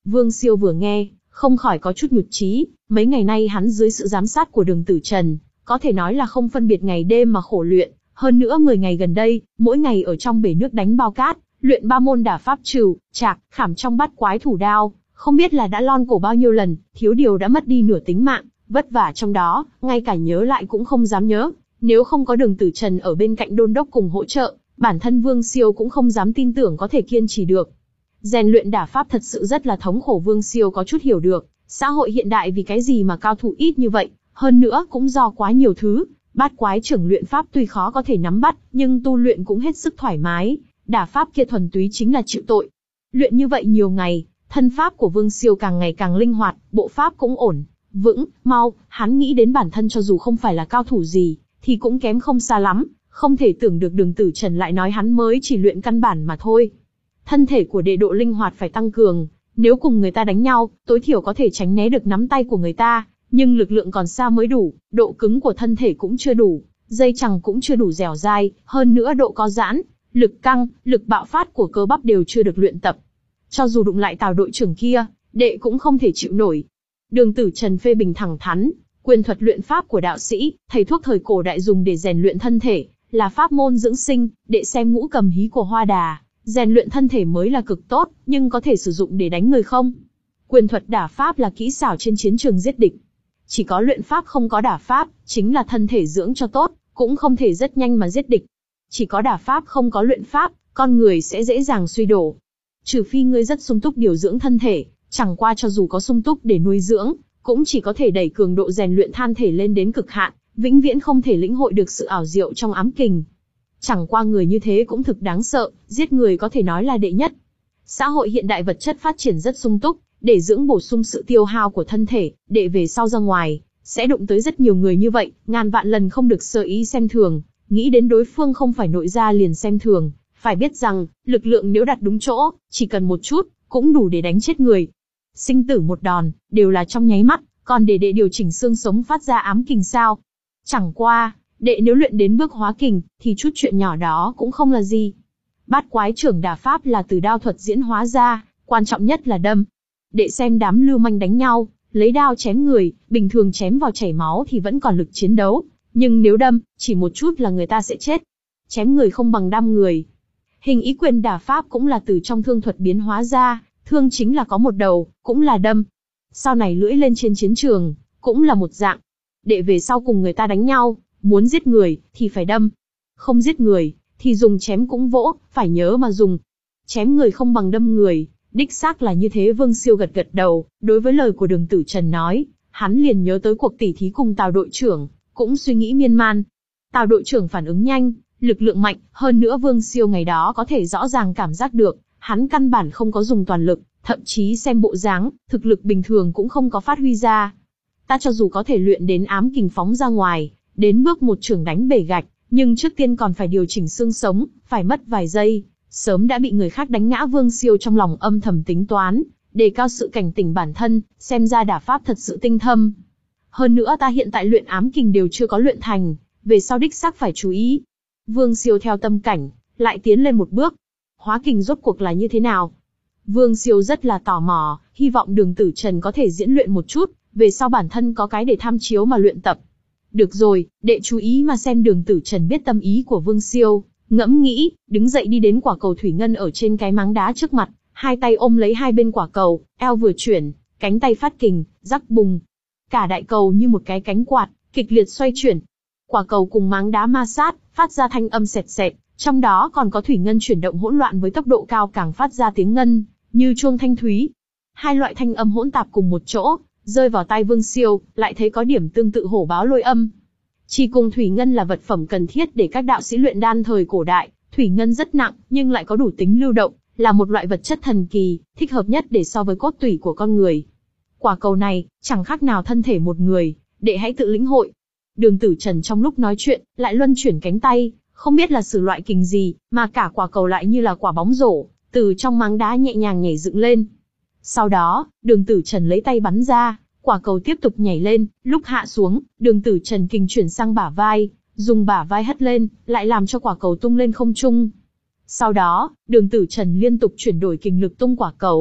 Vương Siêu vừa nghe, không khỏi có chút nhụt chí, mấy ngày nay hắn dưới sự giám sát của Đường Tử Trần, có thể nói là không phân biệt ngày đêm mà khổ luyện, hơn nữa mười ngày gần đây, mỗi ngày ở trong bể nước đánh bao cát, luyện ba môn đả pháp trừ, trạc, khảm trong bát quái thủ đao, không biết là đã lon cổ bao nhiêu lần, thiếu điều đã mất đi nửa tính mạng, vất vả trong đó, ngay cả nhớ lại cũng không dám nhớ, nếu không có Đường Tử Trần ở bên cạnh đôn đốc cùng hỗ trợ, bản thân Vương Siêu cũng không dám tin tưởng có thể kiên trì được. Rèn luyện đả pháp thật sự rất là thống khổ, Vương Siêu có chút hiểu được, xã hội hiện đại vì cái gì mà cao thủ ít như vậy, hơn nữa cũng do quá nhiều thứ, bát quái trưởng luyện pháp tuy khó có thể nắm bắt, nhưng tu luyện cũng hết sức thoải mái, đả pháp kia thuần túy chính là chịu tội. Luyện như vậy nhiều ngày, thân pháp của Vương Siêu càng ngày càng linh hoạt, bộ pháp cũng ổn, vững, mau, hắn nghĩ đến bản thân cho dù không phải là cao thủ gì, thì cũng kém không xa lắm, không thể tưởng được Đường Tử Trần lại nói hắn mới chỉ luyện căn bản mà thôi. Thân thể của đệ độ linh hoạt phải tăng cường, nếu cùng người ta đánh nhau, tối thiểu có thể tránh né được nắm tay của người ta, nhưng lực lượng còn xa mới đủ, độ cứng của thân thể cũng chưa đủ, dây chằng cũng chưa đủ dẻo dai, hơn nữa độ co giãn, lực căng, lực bạo phát của cơ bắp đều chưa được luyện tập. Cho dù đụng lại Tào đội trưởng kia, đệ cũng không thể chịu nổi. Đường Tử Trần phê bình thẳng thắn, quyền thuật luyện pháp của đạo sĩ, thầy thuốc thời cổ đại dùng để rèn luyện thân thể, là pháp môn dưỡng sinh, đệ xem ngũ cầm hí của Hoa Đà, rèn luyện thân thể mới là cực tốt, nhưng có thể sử dụng để đánh người không? Quyền thuật đả pháp là kỹ xảo trên chiến trường giết địch. Chỉ có luyện pháp không có đả pháp, chính là thân thể dưỡng cho tốt, cũng không thể rất nhanh mà giết địch. Chỉ có đả pháp không có luyện pháp, con người sẽ dễ dàng suy đổ. Trừ phi ngươi rất sung túc điều dưỡng thân thể, chẳng qua cho dù có sung túc để nuôi dưỡng, cũng chỉ có thể đẩy cường độ rèn luyện thân thể lên đến cực hạn, vĩnh viễn không thể lĩnh hội được sự ảo diệu trong ám kình. Chẳng qua người như thế cũng thực đáng sợ, giết người có thể nói là đệ nhất. Xã hội hiện đại vật chất phát triển rất sung túc, để dưỡng bổ sung sự tiêu hao của thân thể, để về sau ra ngoài, sẽ đụng tới rất nhiều người như vậy, ngàn vạn lần không được sơ ý xem thường, nghĩ đến đối phương không phải nội gia liền xem thường, phải biết rằng, lực lượng nếu đặt đúng chỗ, chỉ cần một chút, cũng đủ để đánh chết người. Sinh tử một đòn, đều là trong nháy mắt, còn để đệ điều chỉnh xương sống phát ra ám kình sao? Chẳng qua, đệ nếu luyện đến bước hóa kình, thì chút chuyện nhỏ đó cũng không là gì. Bát quái trưởng đả pháp là từ đao thuật diễn hóa ra, quan trọng nhất là đâm. Đệ xem đám lưu manh đánh nhau, lấy đao chém người, bình thường chém vào chảy máu thì vẫn còn lực chiến đấu, nhưng nếu đâm, chỉ một chút là người ta sẽ chết. Chém người không bằng đâm người. Hình ý quyền đả pháp cũng là từ trong thương thuật biến hóa ra, thương chính là có một đầu, cũng là đâm. Sau này lưỡi lên trên chiến trường, cũng là một dạng. Đệ về sau cùng người ta đánh nhau, muốn giết người, thì phải đâm. Không giết người, thì dùng chém cũng vỗ, phải nhớ mà dùng. Chém người không bằng đâm người, đích xác là như thế. Vương Siêu gật gật đầu, đối với lời của Đường Tử Trần nói, hắn liền nhớ tới cuộc tỉ thí cùng Tào đội trưởng, cũng suy nghĩ miên man. Tào đội trưởng phản ứng nhanh, lực lượng mạnh, hơn nữa Vương Siêu ngày đó có thể rõ ràng cảm giác được, hắn căn bản không có dùng toàn lực, thậm chí xem bộ dáng, thực lực bình thường cũng không có phát huy ra. Ta cho dù có thể luyện đến ám kình phóng ra ngoài, đến bước một trưởng đánh bể gạch, nhưng trước tiên còn phải điều chỉnh xương sống, phải mất vài giây, sớm đã bị người khác đánh ngã. Vương Siêu trong lòng âm thầm tính toán, đề cao sự cảnh tỉnh bản thân, xem ra đả pháp thật sự tinh thâm. Hơn nữa ta hiện tại luyện ám kình đều chưa có luyện thành, về sau đích xác phải chú ý. Vương Siêu theo tâm cảnh, lại tiến lên một bước. Hóa kình rốt cuộc là như thế nào? Vương Siêu rất là tò mò, hy vọng Đường Tử Trần có thể diễn luyện một chút, về sau bản thân có cái để tham chiếu mà luyện tập. Được rồi, đệ chú ý mà xem. Đường Tử Trần biết tâm ý của Vương Siêu, ngẫm nghĩ, đứng dậy đi đến quả cầu thủy ngân ở trên cái máng đá trước mặt, hai tay ôm lấy hai bên quả cầu, eo vừa chuyển, cánh tay phát kình, rắc bùng. Cả đại cầu như một cái cánh quạt, kịch liệt xoay chuyển. Quả cầu cùng máng đá ma sát, phát ra thanh âm sệt sệt, trong đó còn có thủy ngân chuyển động hỗn loạn với tốc độ cao càng phát ra tiếng ngân, như chuông thanh thúy. Hai loại thanh âm hỗn tạp cùng một chỗ, rơi vào tai Vương Siêu, lại thấy có điểm tương tự hổ báo lôi âm. Chỉ cùng thủy ngân là vật phẩm cần thiết để các đạo sĩ luyện đan thời cổ đại, thủy ngân rất nặng, nhưng lại có đủ tính lưu động, là một loại vật chất thần kỳ, thích hợp nhất để so với cốt tủy của con người. Quả cầu này, chẳng khác nào thân thể một người, đệ hãy tự lĩnh hội. Đường Tử Trần trong lúc nói chuyện, lại luân chuyển cánh tay, không biết là sử loại kình gì, mà cả quả cầu lại như là quả bóng rổ, từ trong máng đá nhẹ nhàng nhảy dựng lên. Sau đó, Đường Tử Trần lấy tay bắn ra, quả cầu tiếp tục nhảy lên, lúc hạ xuống, Đường Tử Trần kình chuyển sang bả vai, dùng bả vai hất lên, lại làm cho quả cầu tung lên không trung. Sau đó, Đường Tử Trần liên tục chuyển đổi kình lực tung quả cầu,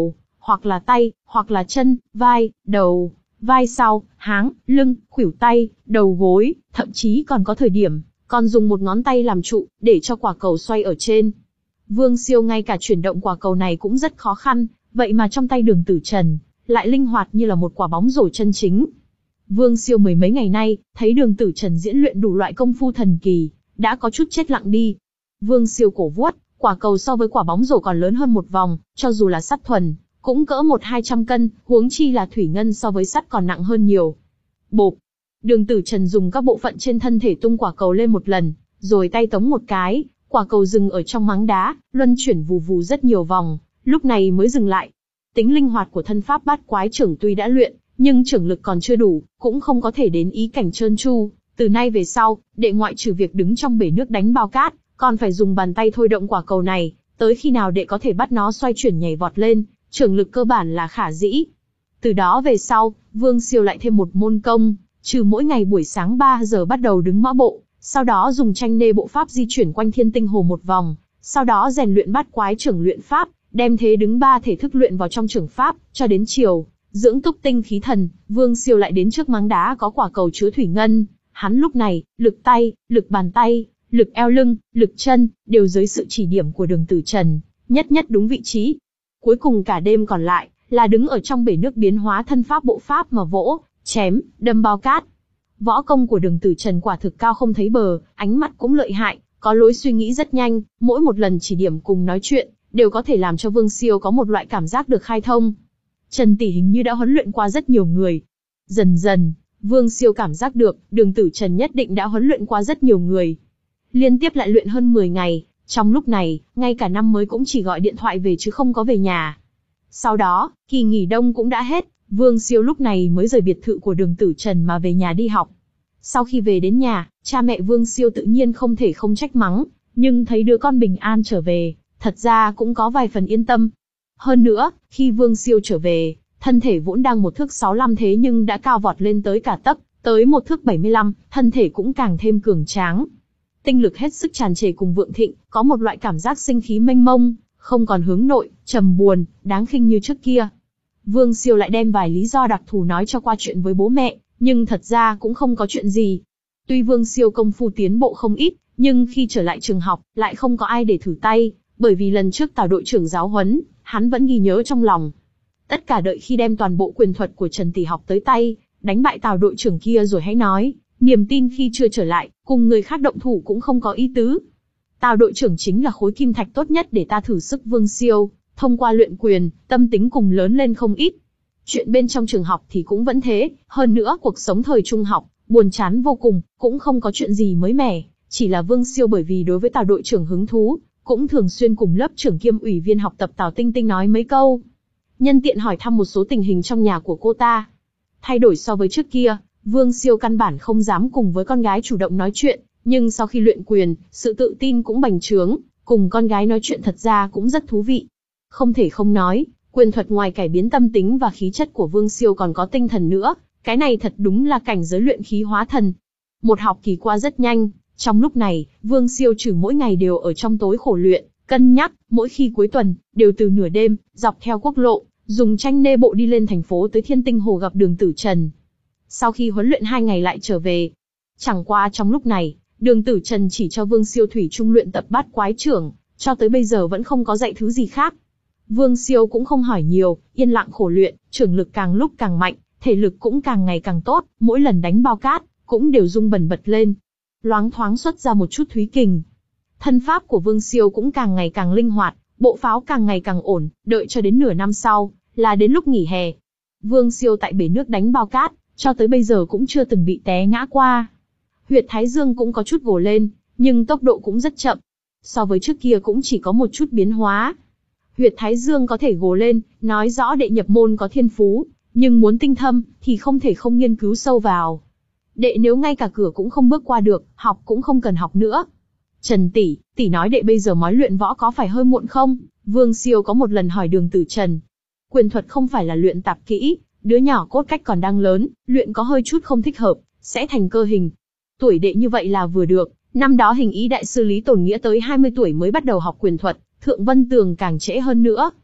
hoặc là tay, hoặc là chân, vai, đầu, vai sau, háng, lưng, khuỷu tay, đầu gối, thậm chí còn có thời điểm, còn dùng một ngón tay làm trụ, để cho quả cầu xoay ở trên. Vương Siêu ngay cả chuyển động quả cầu này cũng rất khó khăn, vậy mà trong tay Đường Tử Trần, lại linh hoạt như là một quả bóng rổ chân chính. Vương Siêu mười mấy ngày nay, thấy Đường Tử Trần diễn luyện đủ loại công phu thần kỳ, đã có chút chết lặng đi. Vương Siêu cổ vuốt, quả cầu so với quả bóng rổ còn lớn hơn một vòng, cho dù là sắt thuần, cũng cỡ một hai trăm cân, huống chi là thủy ngân so với sắt còn nặng hơn nhiều. Bộp! Đường Tử Trần dùng các bộ phận trên thân thể tung quả cầu lên một lần, rồi tay tống một cái, quả cầu dừng ở trong máng đá, luân chuyển vù vù rất nhiều vòng, lúc này mới dừng lại. Tính linh hoạt của thân pháp bát quái trưởng tuy đã luyện, nhưng trưởng lực còn chưa đủ, cũng không có thể đến ý cảnh trơn tru. Từ nay về sau, đệ ngoại trừ việc đứng trong bể nước đánh bao cát, còn phải dùng bàn tay thôi động quả cầu này, tới khi nào đệ có thể bắt nó xoay chuyển nhảy vọt lên, trưởng lực cơ bản là khả dĩ. Từ đó về sau, Vương Siêu lại thêm một môn công, trừ mỗi ngày buổi sáng ba giờ bắt đầu đứng mã bộ, sau đó dùng tranh nê bộ pháp di chuyển quanh Thiên Tinh Hồ một vòng, sau đó rèn luyện bát quái trưởng luyện pháp, đem thế đứng ba thể thức luyện vào trong trưởng pháp, cho đến chiều, dưỡng túc tinh khí thần, Vương Siêu lại đến trước máng đá có quả cầu chứa thủy ngân, hắn lúc này, lực tay, lực bàn tay, lực eo lưng, lực chân, đều dưới sự chỉ điểm của Đường Tử Trần, nhất nhất đúng vị trí. Cuối cùng cả đêm còn lại, là đứng ở trong bể nước biến hóa thân pháp bộ pháp mà vỗ, chém, đâm bao cát. Võ công của Đường Tử Trần quả thực cao không thấy bờ, ánh mắt cũng lợi hại, có lối suy nghĩ rất nhanh, mỗi một lần chỉ điểm cùng nói chuyện, đều có thể làm cho Vương Siêu có một loại cảm giác được khai thông. Trần tỷ hình như đã huấn luyện qua rất nhiều người. Dần dần, Vương Siêu cảm giác được, Đường Tử Trần nhất định đã huấn luyện qua rất nhiều người. Liên tiếp lại luyện hơn mười ngày, trong lúc này, ngay cả năm mới cũng chỉ gọi điện thoại về chứ không có về nhà. Sau đó, kỳ nghỉ đông cũng đã hết, Vương Siêu lúc này mới rời biệt thự của Đường Tử Trần mà về nhà đi học. Sau khi về đến nhà, cha mẹ Vương Siêu tự nhiên không thể không trách mắng, nhưng thấy đứa con bình an trở về, thật ra cũng có vài phần yên tâm. Hơn nữa, khi Vương Siêu trở về, thân thể vốn đang một thước sáu mươi lăm thế nhưng đã cao vọt lên tới cả tấc, tới một thước bảy mươi lăm, thân thể cũng càng thêm cường tráng. Tinh lực hết sức tràn trề cùng vượng thịnh, có một loại cảm giác sinh khí mênh mông, không còn hướng nội, trầm buồn, đáng khinh như trước kia. Vương Siêu lại đem vài lý do đặc thù nói cho qua chuyện với bố mẹ, nhưng thật ra cũng không có chuyện gì. Tuy Vương Siêu công phu tiến bộ không ít, nhưng khi trở lại trường học, lại không có ai để thử tay, bởi vì lần trước Tào đội trưởng giáo huấn, hắn vẫn ghi nhớ trong lòng. Tất cả đợi khi đem toàn bộ quyền thuật của Trần tỷ học tới tay, đánh bại Tào đội trưởng kia rồi hãy nói, niềm tin khi chưa trở lại, cùng người khác động thủ cũng không có ý tứ. Tào đội trưởng chính là khối kim thạch tốt nhất để ta thử sức Vương Siêu, thông qua luyện quyền, tâm tính cùng lớn lên không ít. Chuyện bên trong trường học thì cũng vẫn thế, hơn nữa cuộc sống thời trung học, buồn chán vô cùng, cũng không có chuyện gì mới mẻ, chỉ là Vương Siêu bởi vì đối với Tào đội trưởng hứng thú, cũng thường xuyên cùng lớp trưởng kiêm ủy viên học tập Tào Tinh Tinh nói mấy câu. Nhân tiện hỏi thăm một số tình hình trong nhà của cô ta. Thay đổi so với trước kia, Vương Siêu căn bản không dám cùng với con gái chủ động nói chuyện, nhưng sau khi luyện quyền, sự tự tin cũng bành trướng, cùng con gái nói chuyện thật ra cũng rất thú vị. Không thể không nói, quyền thuật ngoài cải biến tâm tính và khí chất của Vương Siêu còn có tinh thần nữa, cái này thật đúng là cảnh giới luyện khí hóa thần. Một học kỳ qua rất nhanh, trong lúc này, Vương Siêu trừ mỗi ngày đều ở trong tối khổ luyện, cân nhắc, mỗi khi cuối tuần, đều từ nửa đêm, dọc theo quốc lộ, dùng tranh nê bộ đi lên thành phố tới Thiên Tinh Hồ gặp Đường Tử Trần. Sau khi huấn luyện hai ngày lại trở về. Chẳng qua trong lúc này, Đường Tử Trần chỉ cho Vương Siêu thủy chung luyện tập bát quái trưởng, cho tới bây giờ vẫn không có dạy thứ gì khác. Vương Siêu cũng không hỏi nhiều, yên lặng khổ luyện, trưởng lực càng lúc càng mạnh, thể lực cũng càng ngày càng tốt, mỗi lần đánh bao cát, cũng đều rung bần bật lên. Loáng thoáng xuất ra một chút thúy kình. Thân pháp của Vương Siêu cũng càng ngày càng linh hoạt, bộ pháo càng ngày càng ổn, đợi cho đến nửa năm sau, là đến lúc nghỉ hè. Vương Siêu tại bể nước đánh bao cát, cho tới bây giờ cũng chưa từng bị té ngã qua. Huyệt thái dương cũng có chút gồ lên, nhưng tốc độ cũng rất chậm. So với trước kia cũng chỉ có một chút biến hóa. Huyệt thái dương có thể gồ lên, nói rõ đệ nhập môn có thiên phú, nhưng muốn tinh thâm, thì không thể không nghiên cứu sâu vào. Đệ nếu ngay cả cửa cũng không bước qua được, học cũng không cần học nữa. Trần tỷ, tỷ nói đệ bây giờ mới luyện võ có phải hơi muộn không? Vương Siêu có một lần hỏi Đường Tử Trần. Quyền thuật không phải là luyện tạp kỹ, đứa nhỏ cốt cách còn đang lớn, luyện có hơi chút không thích hợp, sẽ thành cơ hình. Tuổi đệ như vậy là vừa được, năm đó hình ý đại sư Lý Tồn Nghĩa tới hai mươi tuổi mới bắt đầu học quyền thuật, Thượng Vân Tường càng trễ hơn nữa.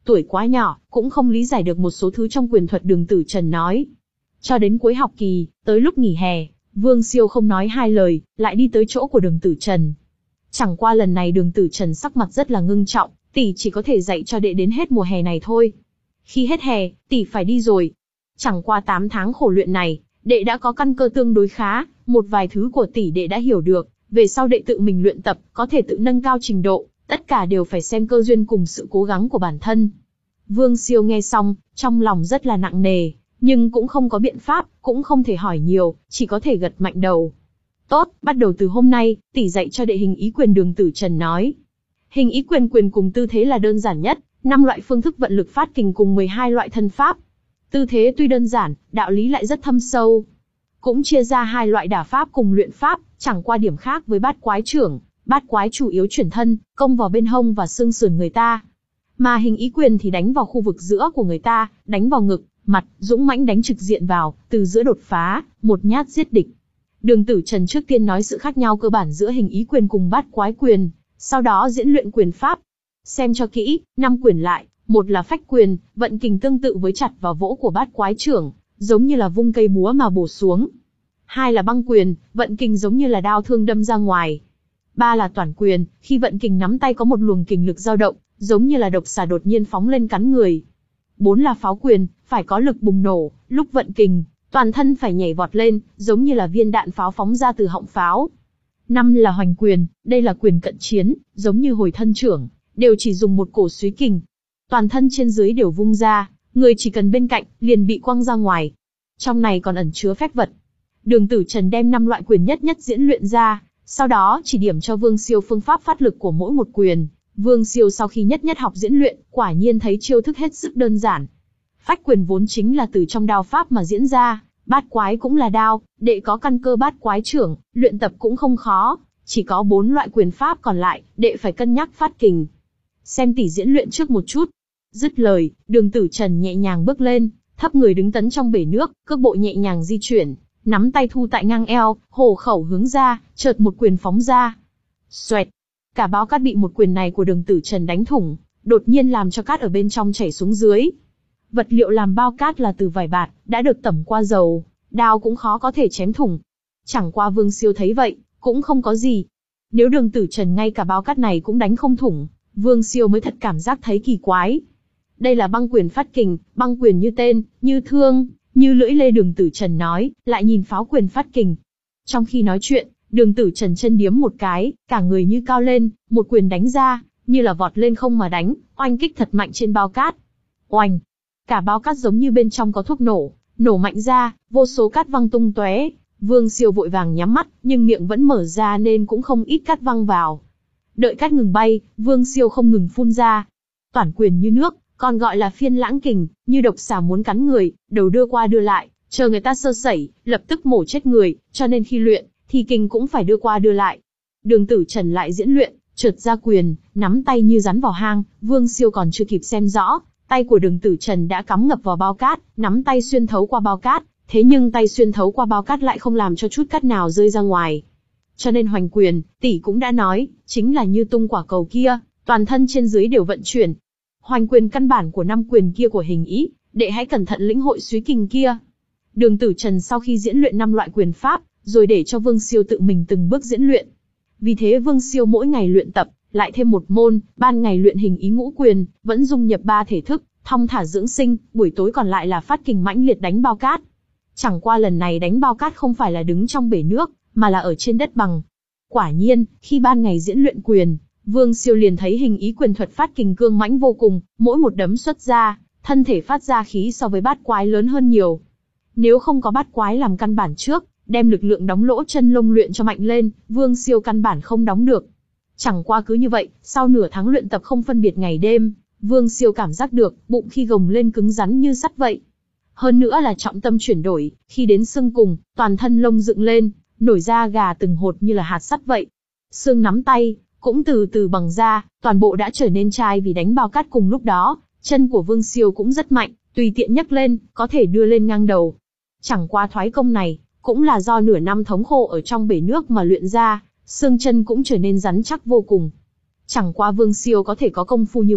tuổi quá nhỏ, cũng không lý giải được một số thứ trong quyền thuật Đường Tử Trần nói. Cho đến cuối học kỳ, tới lúc nghỉ hè, Vương Siêu không nói hai lời, lại đi tới chỗ của Đường Tử Trần. Chẳng qua lần này Đường Tử Trần sắc mặt rất là ngưng trọng, tỷ chỉ có thể dạy cho đệ đến hết mùa hè này thôi. Khi hết hè, tỷ phải đi rồi. Chẳng qua tám tháng khổ luyện này, đệ đã có căn cơ tương đối khá, một vài thứ của tỷ đệ đã hiểu được, về sau đệ tự mình luyện tập, có thể tự nâng cao trình độ, tất cả đều phải xem cơ duyên cùng sự cố gắng của bản thân. Vương Siêu nghe xong, trong lòng rất là nặng nề, nhưng cũng không có biện pháp, cũng không thể hỏi nhiều, chỉ có thể gật mạnh đầu. Tốt, bắt đầu từ hôm nay, tỷ dạy cho đệ hình ý quyền. Đường Tử Trần nói. Hình ý quyền quyền cùng tư thế là đơn giản nhất, năm loại phương thức vận lực phát kình cùng mười hai loại thân pháp. Tư thế tuy đơn giản, đạo lý lại rất thâm sâu. Cũng chia ra hai loại đả pháp cùng luyện pháp, chẳng qua điểm khác với bát quái trưởng. Bát quái chủ yếu chuyển thân, công vào bên hông và xương sườn người ta. Mà hình ý quyền thì đánh vào khu vực giữa của người ta, đánh vào ngực, mặt, dũng mãnh đánh trực diện vào, từ giữa đột phá, một nhát giết địch. Đường Tử Trần trước tiên nói sự khác nhau cơ bản giữa hình ý quyền cùng bát quái quyền, sau đó diễn luyện quyền pháp. Xem cho kỹ, năm quyền lại, một là phách quyền, vận kình tương tự với chặt và vỗ của bát quái trưởng, giống như là vung cây búa mà bổ xuống. Hai là băng quyền, vận kình giống như là đao thương đâm ra ngoài. Ba là toản quyền, khi vận kình nắm tay có một luồng kình lực dao động, giống như là độc xà đột nhiên phóng lên cắn người. Bốn là pháo quyền, phải có lực bùng nổ, lúc vận kình, toàn thân phải nhảy vọt lên, giống như là viên đạn pháo phóng ra từ họng pháo. Năm là hoành quyền, đây là quyền cận chiến, giống như hồi thân trưởng, đều chỉ dùng một cổ suý kình. Toàn thân trên dưới đều vung ra, người chỉ cần bên cạnh, liền bị quăng ra ngoài. Trong này còn ẩn chứa phép vật. Đường Tử Trần đem năm loại quyền nhất nhất diễn luyện ra, sau đó chỉ điểm cho Vương Siêu phương pháp phát lực của mỗi một quyền. Vương Siêu sau khi nhất nhất học diễn luyện, quả nhiên thấy chiêu thức hết sức đơn giản. Phách quyền vốn chính là từ trong đao pháp mà diễn ra, bát quái cũng là đao, đệ có căn cơ bát quái trưởng, luyện tập cũng không khó, chỉ có bốn loại quyền pháp còn lại, đệ phải cân nhắc phát kình. Xem tỷ diễn luyện trước một chút. Dứt lời, Đường Tử Trần nhẹ nhàng bước lên, thấp người đứng tấn trong bể nước, cước bộ nhẹ nhàng di chuyển, nắm tay thu tại ngang eo, hổ khẩu hướng ra, chợt một quyền phóng ra. Xoẹt! Cả bao cát bị một quyền này của Đường Tử Trần đánh thủng, đột nhiên làm cho cát ở bên trong chảy xuống dưới. Vật liệu làm bao cát là từ vải bạt, đã được tẩm qua dầu, đao cũng khó có thể chém thủng. Chẳng qua Vương Siêu thấy vậy, cũng không có gì. Nếu Đường Tử Trần ngay cả bao cát này cũng đánh không thủng, Vương Siêu mới thật cảm giác thấy kỳ quái. Đây là băng quyền phát kình, băng quyền như tên, như thương, như lưỡi lê. Đường Tử Trần nói, lại nhìn pháo quyền phát kình. Trong khi nói chuyện, Đường Tử Trần chân điếm một cái, cả người như cao lên, một quyền đánh ra, như là vọt lên không mà đánh, oanh kích thật mạnh trên bao cát. Oanh! Cả bao cát giống như bên trong có thuốc nổ, nổ mạnh ra, vô số cát văng tung tóe. Vương Siêu vội vàng nhắm mắt, nhưng miệng vẫn mở ra nên cũng không ít cát văng vào. Đợi cát ngừng bay, Vương Siêu không ngừng phun ra. Toản quyền như nước, còn gọi là phiên lãng kình, như độc xà muốn cắn người, đầu đưa qua đưa lại, chờ người ta sơ sẩy, lập tức mổ chết người, cho nên khi luyện, thì kình cũng phải đưa qua đưa lại. Đường Tử Trần lại diễn luyện, trượt ra quyền, nắm tay như rắn vào hang. Vương Siêu còn chưa kịp xem rõ, tay của Đường Tử Trần đã cắm ngập vào bao cát, nắm tay xuyên thấu qua bao cát, thế nhưng tay xuyên thấu qua bao cát lại không làm cho chút cát nào rơi ra ngoài. Cho nên hoành quyền, tỷ cũng đã nói, chính là như tung quả cầu kia, toàn thân trên dưới đều vận chuyển. Hoành quyền căn bản của năm quyền kia của hình ý, đệ hãy cẩn thận lĩnh hội suý kình kia. Đường Tử Trần sau khi diễn luyện năm loại quyền pháp, rồi để cho Vương Siêu tự mình từng bước diễn luyện. Vì thế Vương Siêu mỗi ngày luyện tập, lại thêm một môn, ban ngày luyện hình ý ngũ quyền, vẫn dung nhập ba thể thức, thong thả dưỡng sinh, buổi tối còn lại là phát kình mãnh liệt đánh bao cát. Chẳng qua lần này đánh bao cát không phải là đứng trong bể nước, mà là ở trên đất bằng. Quả nhiên, khi ban ngày diễn luyện quyền, Vương Siêu liền thấy hình ý quyền thuật phát kình cương mãnh vô cùng, mỗi một đấm xuất ra, thân thể phát ra khí so với bát quái lớn hơn nhiều. Nếu không có bát quái làm căn bản trước, đem lực lượng đóng lỗ chân lông luyện cho mạnh lên, Vương Siêu căn bản không đóng được. Chẳng qua cứ như vậy, sau nửa tháng luyện tập không phân biệt ngày đêm, Vương Siêu cảm giác được, bụng khi gồng lên cứng rắn như sắt vậy. Hơn nữa là trọng tâm chuyển đổi, khi đến xương cùng, toàn thân lông dựng lên, nổi da gà từng hột như là hạt sắt vậy. Xương nắm tay, cũng từ từ bằng ra, toàn bộ đã trở nên chai vì đánh bao cát cùng lúc đó, chân của Vương Siêu cũng rất mạnh, tùy tiện nhấc lên, có thể đưa lên ngang đầu. Chẳng qua thoái công này, cũng là do nửa năm thống khổ ở trong bể nước mà luyện ra, xương chân cũng trở nên rắn chắc vô cùng. Chẳng qua Vương Siêu có thể có công phu như vậy,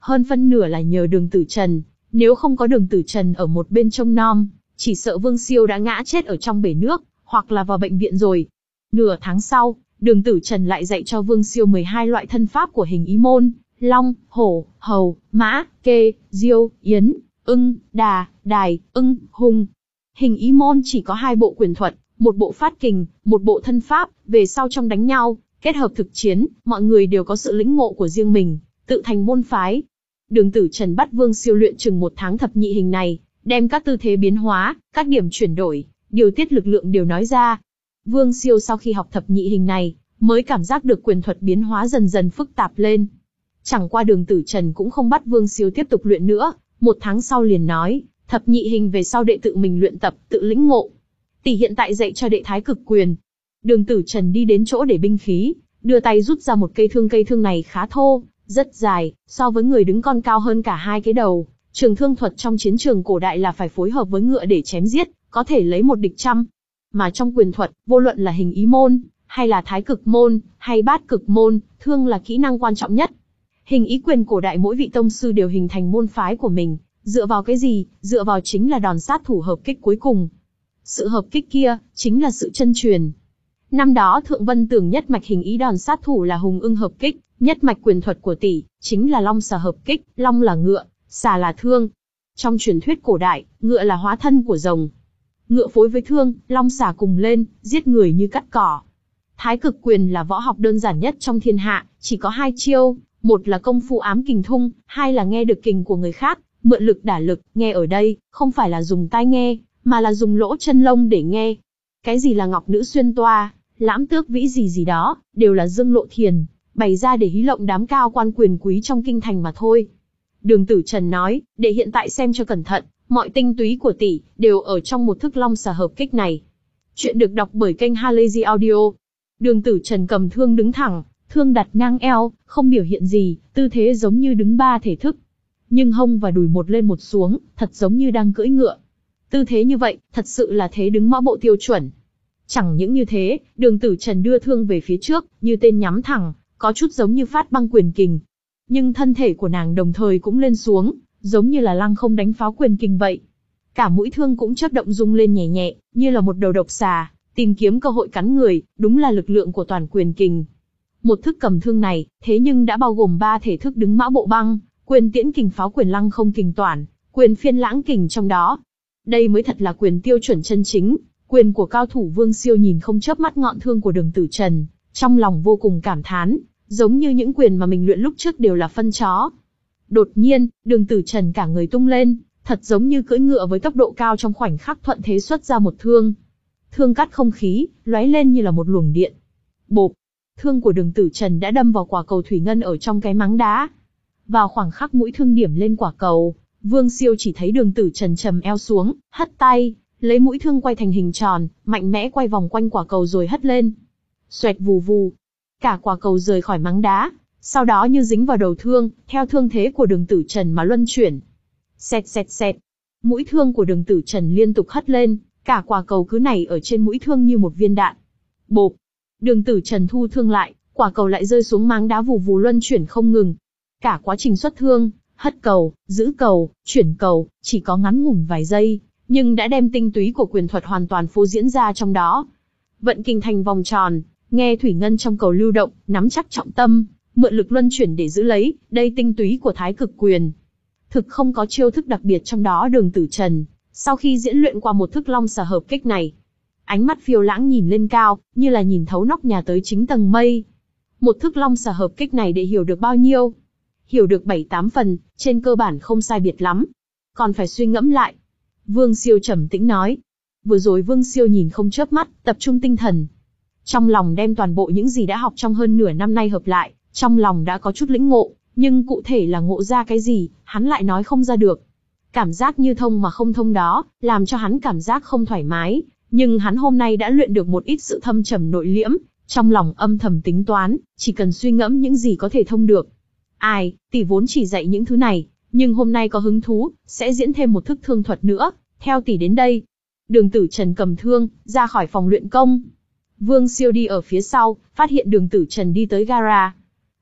hơn phân nửa là nhờ Đường Tử Trần, nếu không có Đường Tử Trần ở một bên trông nom, chỉ sợ Vương Siêu đã ngã chết ở trong bể nước, hoặc là vào bệnh viện rồi. Nửa tháng sau, Đường Tử Trần lại dạy cho Vương Siêu mười hai loại thân pháp của hình ý môn: long, hổ, hầu, mã, kê, diêu, yến, ưng, đà, đài, ưng, hùng. Hình ý môn chỉ có hai bộ quyền thuật, một bộ phát kình, một bộ thân pháp, về sau trong đánh nhau, kết hợp thực chiến, mọi người đều có sự lĩnh ngộ của riêng mình, tự thành môn phái. Đường Tử Trần bắt Vương Siêu luyện chừng một tháng thập nhị hình này, đem các tư thế biến hóa, các điểm chuyển đổi, điều tiết lực lượng đều nói ra. Vương Siêu sau khi học thập nhị hình này, mới cảm giác được quyền thuật biến hóa dần dần phức tạp lên. Chẳng qua Đường Tử Trần cũng không bắt Vương Siêu tiếp tục luyện nữa, một tháng sau liền nói, thập nhị hình về sau đệ tự mình luyện tập, tự lĩnh ngộ. Tỷ hiện tại dạy cho đệ thái cực quyền. Đường Tử Trần đi đến chỗ để binh khí, đưa tay rút ra một cây thương, cây thương này khá thô, rất dài, so với người đứng con cao hơn cả hai cái đầu. Trường thương thuật trong chiến trường cổ đại là phải phối hợp với ngựa để chém giết, có thể lấy một địch trăm. Mà trong quyền thuật, vô luận là hình ý môn, hay là thái cực môn, hay bát cực môn, thương là kỹ năng quan trọng nhất. Hình ý quyền cổ đại mỗi vị tông sư đều hình thành môn phái của mình, dựa vào cái gì? Dựa vào chính là đòn sát thủ hợp kích cuối cùng. Sự hợp kích kia, chính là sự chân truyền. Năm đó Thượng Vân Tường nhất mạch hình ý đòn sát thủ là hùng ưng hợp kích, nhất mạch quyền thuật của tỷ, chính là long xà hợp kích, long là ngựa, xà là thương. Trong truyền thuyết cổ đại, ngựa là hóa thân của rồng. Ngựa phối với thương, long xà cùng lên, giết người như cắt cỏ. Thái cực quyền là võ học đơn giản nhất trong thiên hạ, chỉ có hai chiêu, một là công phu ám kình thung, hai là nghe được kình của người khác, mượn lực đả lực. Nghe ở đây, không phải là dùng tai nghe, mà là dùng lỗ chân lông để nghe. Cái gì là ngọc nữ xuyên toa, lãm tước vĩ gì gì đó, đều là dương lộ thiền, bày ra để hí lộng đám cao quan quyền quý trong kinh thành mà thôi. Đường Tử Trần nói, để hiện tại xem cho cẩn thận, mọi tinh túy của tỷ, đều ở trong một thức long xà hợp kích này. Chuyện được đọc bởi kênh Halazy Audio. Đường Tử Trần cầm thương đứng thẳng, thương đặt ngang eo, không biểu hiện gì, tư thế giống như đứng ba thể thức. Nhưng hông và đùi một lên một xuống, thật giống như đang cưỡi ngựa. Tư thế như vậy, thật sự là thế đứng mã bộ tiêu chuẩn. Chẳng những như thế, Đường Tử Trần đưa thương về phía trước, như tên nhắm thẳng, có chút giống như phát băng quyền kình. Nhưng thân thể của nàng đồng thời cũng lên xuống, giống như là lăng không đánh pháo quyền kình vậy. Cả mũi thương cũng chớp động rung lên nhẹ nhẹ, như là một đầu độc xà, tìm kiếm cơ hội cắn người, đúng là lực lượng của toàn quyền kình. Một thức cầm thương này, thế nhưng đã bao gồm ba thể thức đứng mã bộ băng, quyền tiễn kình, pháo quyền, lăng không kình toản, quyền phiên lãng kình trong đó. Đây mới thật là quyền tiêu chuẩn chân chính, quyền của cao thủ. Vương Siêu nhìn không chớp mắt ngọn thương của Đường Tử Trần, trong lòng vô cùng cảm thán, giống như những quyền mà mình luyện lúc trước đều là phân chó. Đột nhiên, Đường Tử Trần cả người tung lên, thật giống như cưỡi ngựa với tốc độ cao, trong khoảnh khắc thuận thế xuất ra một thương. Thương cắt không khí, lóe lên như là một luồng điện. Bộp, thương của Đường Tử Trần đã đâm vào quả cầu thủy ngân ở trong cái máng đá. Vào khoảng khắc mũi thương điểm lên quả cầu, Vương Siêu chỉ thấy Đường Tử Trần trầm eo xuống, hất tay, lấy mũi thương quay thành hình tròn, mạnh mẽ quay vòng quanh quả cầu rồi hất lên. Xoẹt vù vù, cả quả cầu rời khỏi máng đá, sau đó như dính vào đầu thương, theo thương thế của Đường Tử Trần mà luân chuyển. Xẹt xẹt xẹt, mũi thương của Đường Tử Trần liên tục hất lên, cả quả cầu cứ nảy ở trên mũi thương như một viên đạn. Bộp, Đường Tử Trần thu thương lại, quả cầu lại rơi xuống máng đá vù vù luân chuyển không ngừng. Cả quá trình xuất thương, hất cầu, giữ cầu, chuyển cầu, chỉ có ngắn ngủn vài giây, nhưng đã đem tinh túy của quyền thuật hoàn toàn phô diễn ra trong đó. Vận kình thành vòng tròn, nghe thủy ngân trong cầu lưu động, nắm chắc trọng tâm, mượn lực luân chuyển để giữ lấy, đây tinh túy của thái cực quyền. Thực không có chiêu thức đặc biệt trong đó. Đường Tử Trần, sau khi diễn luyện qua một thức long xà hợp kích này, ánh mắt phiêu lãng nhìn lên cao, như là nhìn thấu nóc nhà tới chính tầng mây. Một thức long xà hợp kích này để hiểu được bao nhiêu? Hiểu được bảy tám phần, trên cơ bản không sai biệt lắm. Còn phải suy ngẫm lại. Vương Siêu trầm tĩnh nói. Vừa rồi Vương Siêu nhìn không chớp mắt, tập trung tinh thần. Trong lòng đem toàn bộ những gì đã học trong hơn nửa năm nay hợp lại, trong lòng đã có chút lĩnh ngộ, nhưng cụ thể là ngộ ra cái gì, hắn lại nói không ra được. Cảm giác như thông mà không thông đó, làm cho hắn cảm giác không thoải mái, nhưng hắn hôm nay đã luyện được một ít sự thâm trầm nội liễm, trong lòng âm thầm tính toán, chỉ cần suy ngẫm những gì có thể thông được. Ai, tỷ vốn chỉ dạy những thứ này, nhưng hôm nay có hứng thú, sẽ diễn thêm một thức thương thuật nữa, theo tỷ đến đây. Đường Tử Trần cầm thương, ra khỏi phòng luyện công. Vương Siêu đi ở phía sau, phát hiện Đường Tử Trần đi tới gara.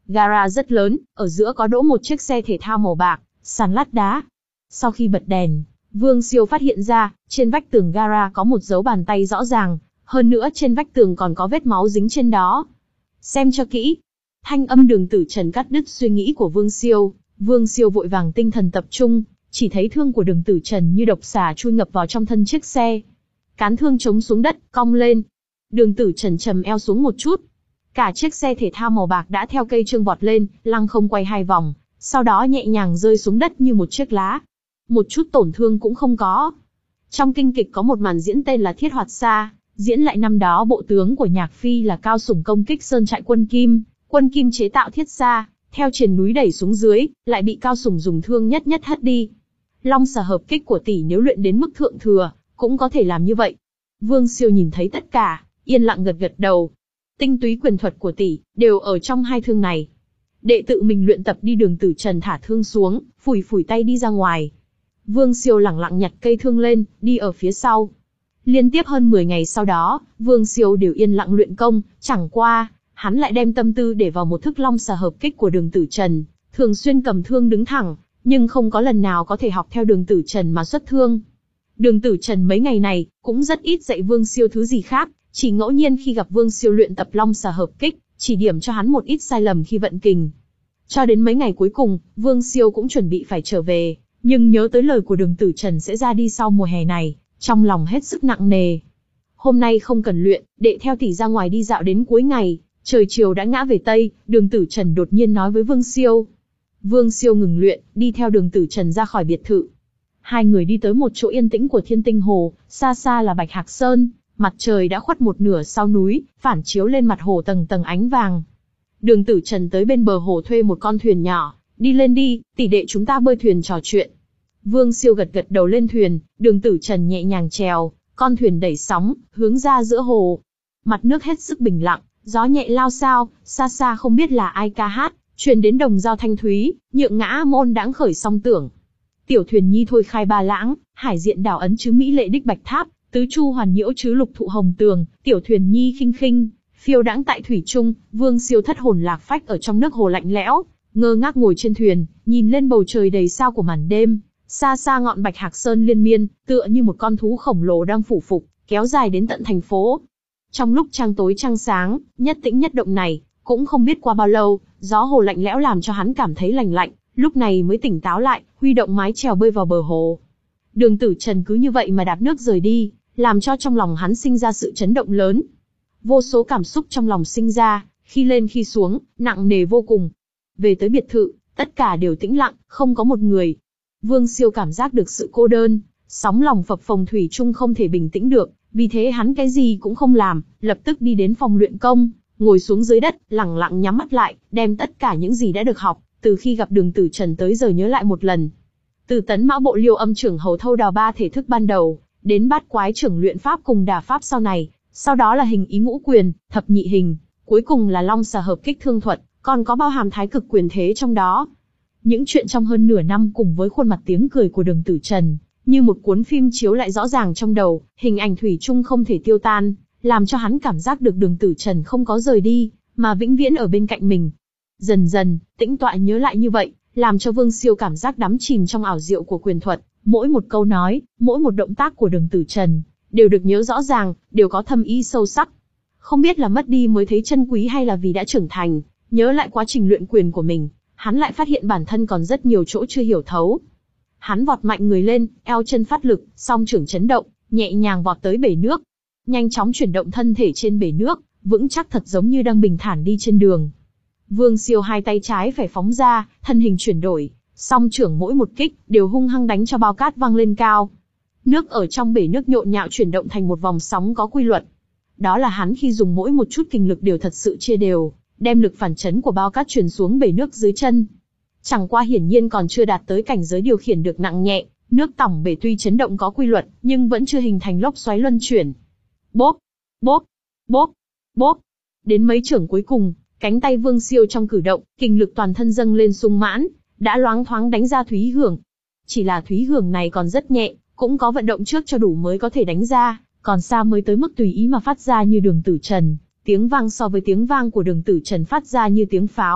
Gara rất lớn, ở giữa có đỗ một chiếc xe thể thao màu bạc, sàn lát đá. Sau khi bật đèn, Vương Siêu phát hiện ra, trên vách tường gara có một dấu bàn tay rõ ràng, hơn nữa trên vách tường còn có vết máu dính trên đó. Xem cho kỹ. Thanh âm Đường Tử Trần cắt đứt suy nghĩ của Vương Siêu, Vương Siêu vội vàng tinh thần tập trung, chỉ thấy thương của Đường Tử Trần như độc xà chui ngập vào trong thân chiếc xe. Cán thương chống xuống đất, cong lên. Đường Tử Trần trầm eo xuống một chút. Cả chiếc xe thể thao màu bạc đã theo cây chương vọt lên, lăng không quay hai vòng, sau đó nhẹ nhàng rơi xuống đất như một chiếc lá. Một chút tổn thương cũng không có. Trong kinh kịch có một màn diễn tên là Thiết Hoạt Sa, diễn lại năm đó bộ tướng của Nhạc Phi là Cao Sủng công kích sơn trại quân Kim, quân Kim chế tạo thiết sa, theo triền núi đẩy xuống dưới, lại bị Cao Sủng dùng thương nhất nhất hất đi. Long xà hợp kích của tỷ nếu luyện đến mức thượng thừa, cũng có thể làm như vậy. Vương Siêu nhìn thấy tất cả, yên lặng gật gật đầu. Tinh túy quyền thuật của tỷ đều ở trong hai thương này. Đệ tự mình luyện tập đi. Đường Tử Trần thả thương xuống, phủi phủi tay đi ra ngoài. Vương Siêu lẳng lặng nhặt cây thương lên, đi ở phía sau. Liên tiếp hơn mười ngày sau đó, Vương Siêu đều yên lặng luyện công, chẳng qua, hắn lại đem tâm tư để vào một thức long xà hợp kích của Đường Tử Trần, thường xuyên cầm thương đứng thẳng, nhưng không có lần nào có thể học theo Đường Tử Trần mà xuất thương. Đường Tử Trần mấy ngày này, cũng rất ít dạy Vương Siêu thứ gì khác, chỉ ngẫu nhiên khi gặp Vương Siêu luyện tập long xà hợp kích, chỉ điểm cho hắn một ít sai lầm khi vận kình. Cho đến mấy ngày cuối cùng, Vương Siêu cũng chuẩn bị phải trở về, nhưng nhớ tới lời của Đường Tử Trần sẽ ra đi sau mùa hè này, trong lòng hết sức nặng nề. Hôm nay không cần luyện, đệ theo tỷ ra ngoài đi dạo đến cuối ngày, trời chiều đã ngã về Tây, Đường Tử Trần đột nhiên nói với Vương Siêu. Vương Siêu ngừng luyện, đi theo Đường Tử Trần ra khỏi biệt thự. Hai người đi tới một chỗ yên tĩnh của Thiên Tinh Hồ, xa xa là Bạch Hạc Sơn, mặt trời đã khuất một nửa sau núi, phản chiếu lên mặt hồ tầng tầng ánh vàng. Đường Tử Trần tới bên bờ hồ thuê một con thuyền nhỏ, đi lên đi, tỷ đệ chúng ta bơi thuyền trò chuyện. Vương Siêu gật gật đầu lên thuyền, Đường Tử Trần nhẹ nhàng chèo, con thuyền đẩy sóng, hướng ra giữa hồ. Mặt nước hết sức bình lặng, gió nhẹ lao xao, xa xa không biết là ai ca hát, truyền đến đồng dao thanh thúy, nhượng ngã môn đãng khởi song tưởng. Tiểu thuyền nhi thôi khai ba lãng, hải diện đảo ấn chứ mỹ lệ đích bạch tháp, tứ chu hoàn nhiễu chứ lục thụ hồng tường, tiểu thuyền nhi khinh khinh, phiêu đãng tại thủy trung. Vương Siêu thất hồn lạc phách ở trong nước hồ lạnh lẽo, ngơ ngác ngồi trên thuyền, nhìn lên bầu trời đầy sao của màn đêm. Xa xa ngọn Bạch Hạc Sơn liên miên, tựa như một con thú khổng lồ đang phủ phục, kéo dài đến tận thành phố. Trong lúc trăng tối trăng sáng, nhất tĩnh nhất động này, cũng không biết qua bao lâu, gió hồ lạnh lẽo làm cho hắn cảm thấy lành lạnh, lúc này mới tỉnh táo lại, huy động mái chèo bơi vào bờ hồ. Đường Tử Trần cứ như vậy mà đạp nước rời đi, làm cho trong lòng hắn sinh ra sự chấn động lớn. Vô số cảm xúc trong lòng sinh ra, khi lên khi xuống, nặng nề vô cùng. Về tới biệt thự, tất cả đều tĩnh lặng, không có một người. Vương Siêu cảm giác được sự cô đơn, sóng lòng phập phồng thủy chung không thể bình tĩnh được, vì thế hắn cái gì cũng không làm, lập tức đi đến phòng luyện công, ngồi xuống dưới đất, lẳng lặng nhắm mắt lại, đem tất cả những gì đã được học, từ khi gặp Đường Tử Trần tới giờ nhớ lại một lần. Từ Tấn Mã Bộ Liêu Âm Trưởng Hầu Thâu Đào ba thể thức ban đầu, đến Bát Quái Trưởng luyện pháp cùng Đả pháp sau này, sau đó là Hình Ý Ngũ Quyền, Thập Nhị Hình, cuối cùng là Long Xà Hợp Kích Thương Thuật, còn có bao hàm Thái Cực Quyền Thế trong đó. Những chuyện trong hơn nửa năm cùng với khuôn mặt tiếng cười của Đường Tử Trần, như một cuốn phim chiếu lại rõ ràng trong đầu, hình ảnh thủy chung không thể tiêu tan, làm cho hắn cảm giác được Đường Tử Trần không có rời đi, mà vĩnh viễn ở bên cạnh mình. Dần dần, tĩnh tọa nhớ lại như vậy, làm cho Vương Siêu cảm giác đắm chìm trong ảo diệu của quyền thuật, mỗi một câu nói, mỗi một động tác của Đường Tử Trần, đều được nhớ rõ ràng, đều có thâm ý sâu sắc. Không biết là mất đi mới thấy chân quý hay là vì đã trưởng thành, nhớ lại quá trình luyện quyền của mình, hắn lại phát hiện bản thân còn rất nhiều chỗ chưa hiểu thấu. Hắn vọt mạnh người lên, eo chân phát lực, song trưởng chấn động, nhẹ nhàng vọt tới bể nước. Nhanh chóng chuyển động thân thể trên bể nước, vững chắc thật giống như đang bình thản đi trên đường. Vương Siêu hai tay trái phải phóng ra, thân hình chuyển đổi, song trưởng mỗi một kích đều hung hăng đánh cho bao cát văng lên cao. Nước ở trong bể nước nhộn nhạo chuyển động thành một vòng sóng có quy luật. Đó là hắn khi dùng mỗi một chút kinh lực đều thật sự chia đều, đem lực phản chấn của bao cát truyền xuống bể nước dưới chân. Chẳng qua hiển nhiên còn chưa đạt tới cảnh giới điều khiển được nặng nhẹ, nước tỏng bể tuy chấn động có quy luật, nhưng vẫn chưa hình thành lốc xoáy luân chuyển. Bốp, bốp, bốp, bốp. Đến mấy trưởng cuối cùng, cánh tay Vương Siêu trong cử động, kinh lực toàn thân dâng lên sung mãn, đã loáng thoáng đánh ra Thúy Hưởng. Chỉ là Thúy Hưởng này còn rất nhẹ, cũng có vận động trước cho đủ mới có thể đánh ra, còn xa mới tới mức tùy ý mà phát ra như Đường Tử Trần. Tiếng vang so với tiếng vang của Đường Tử Trần phát ra như tiếng pháo,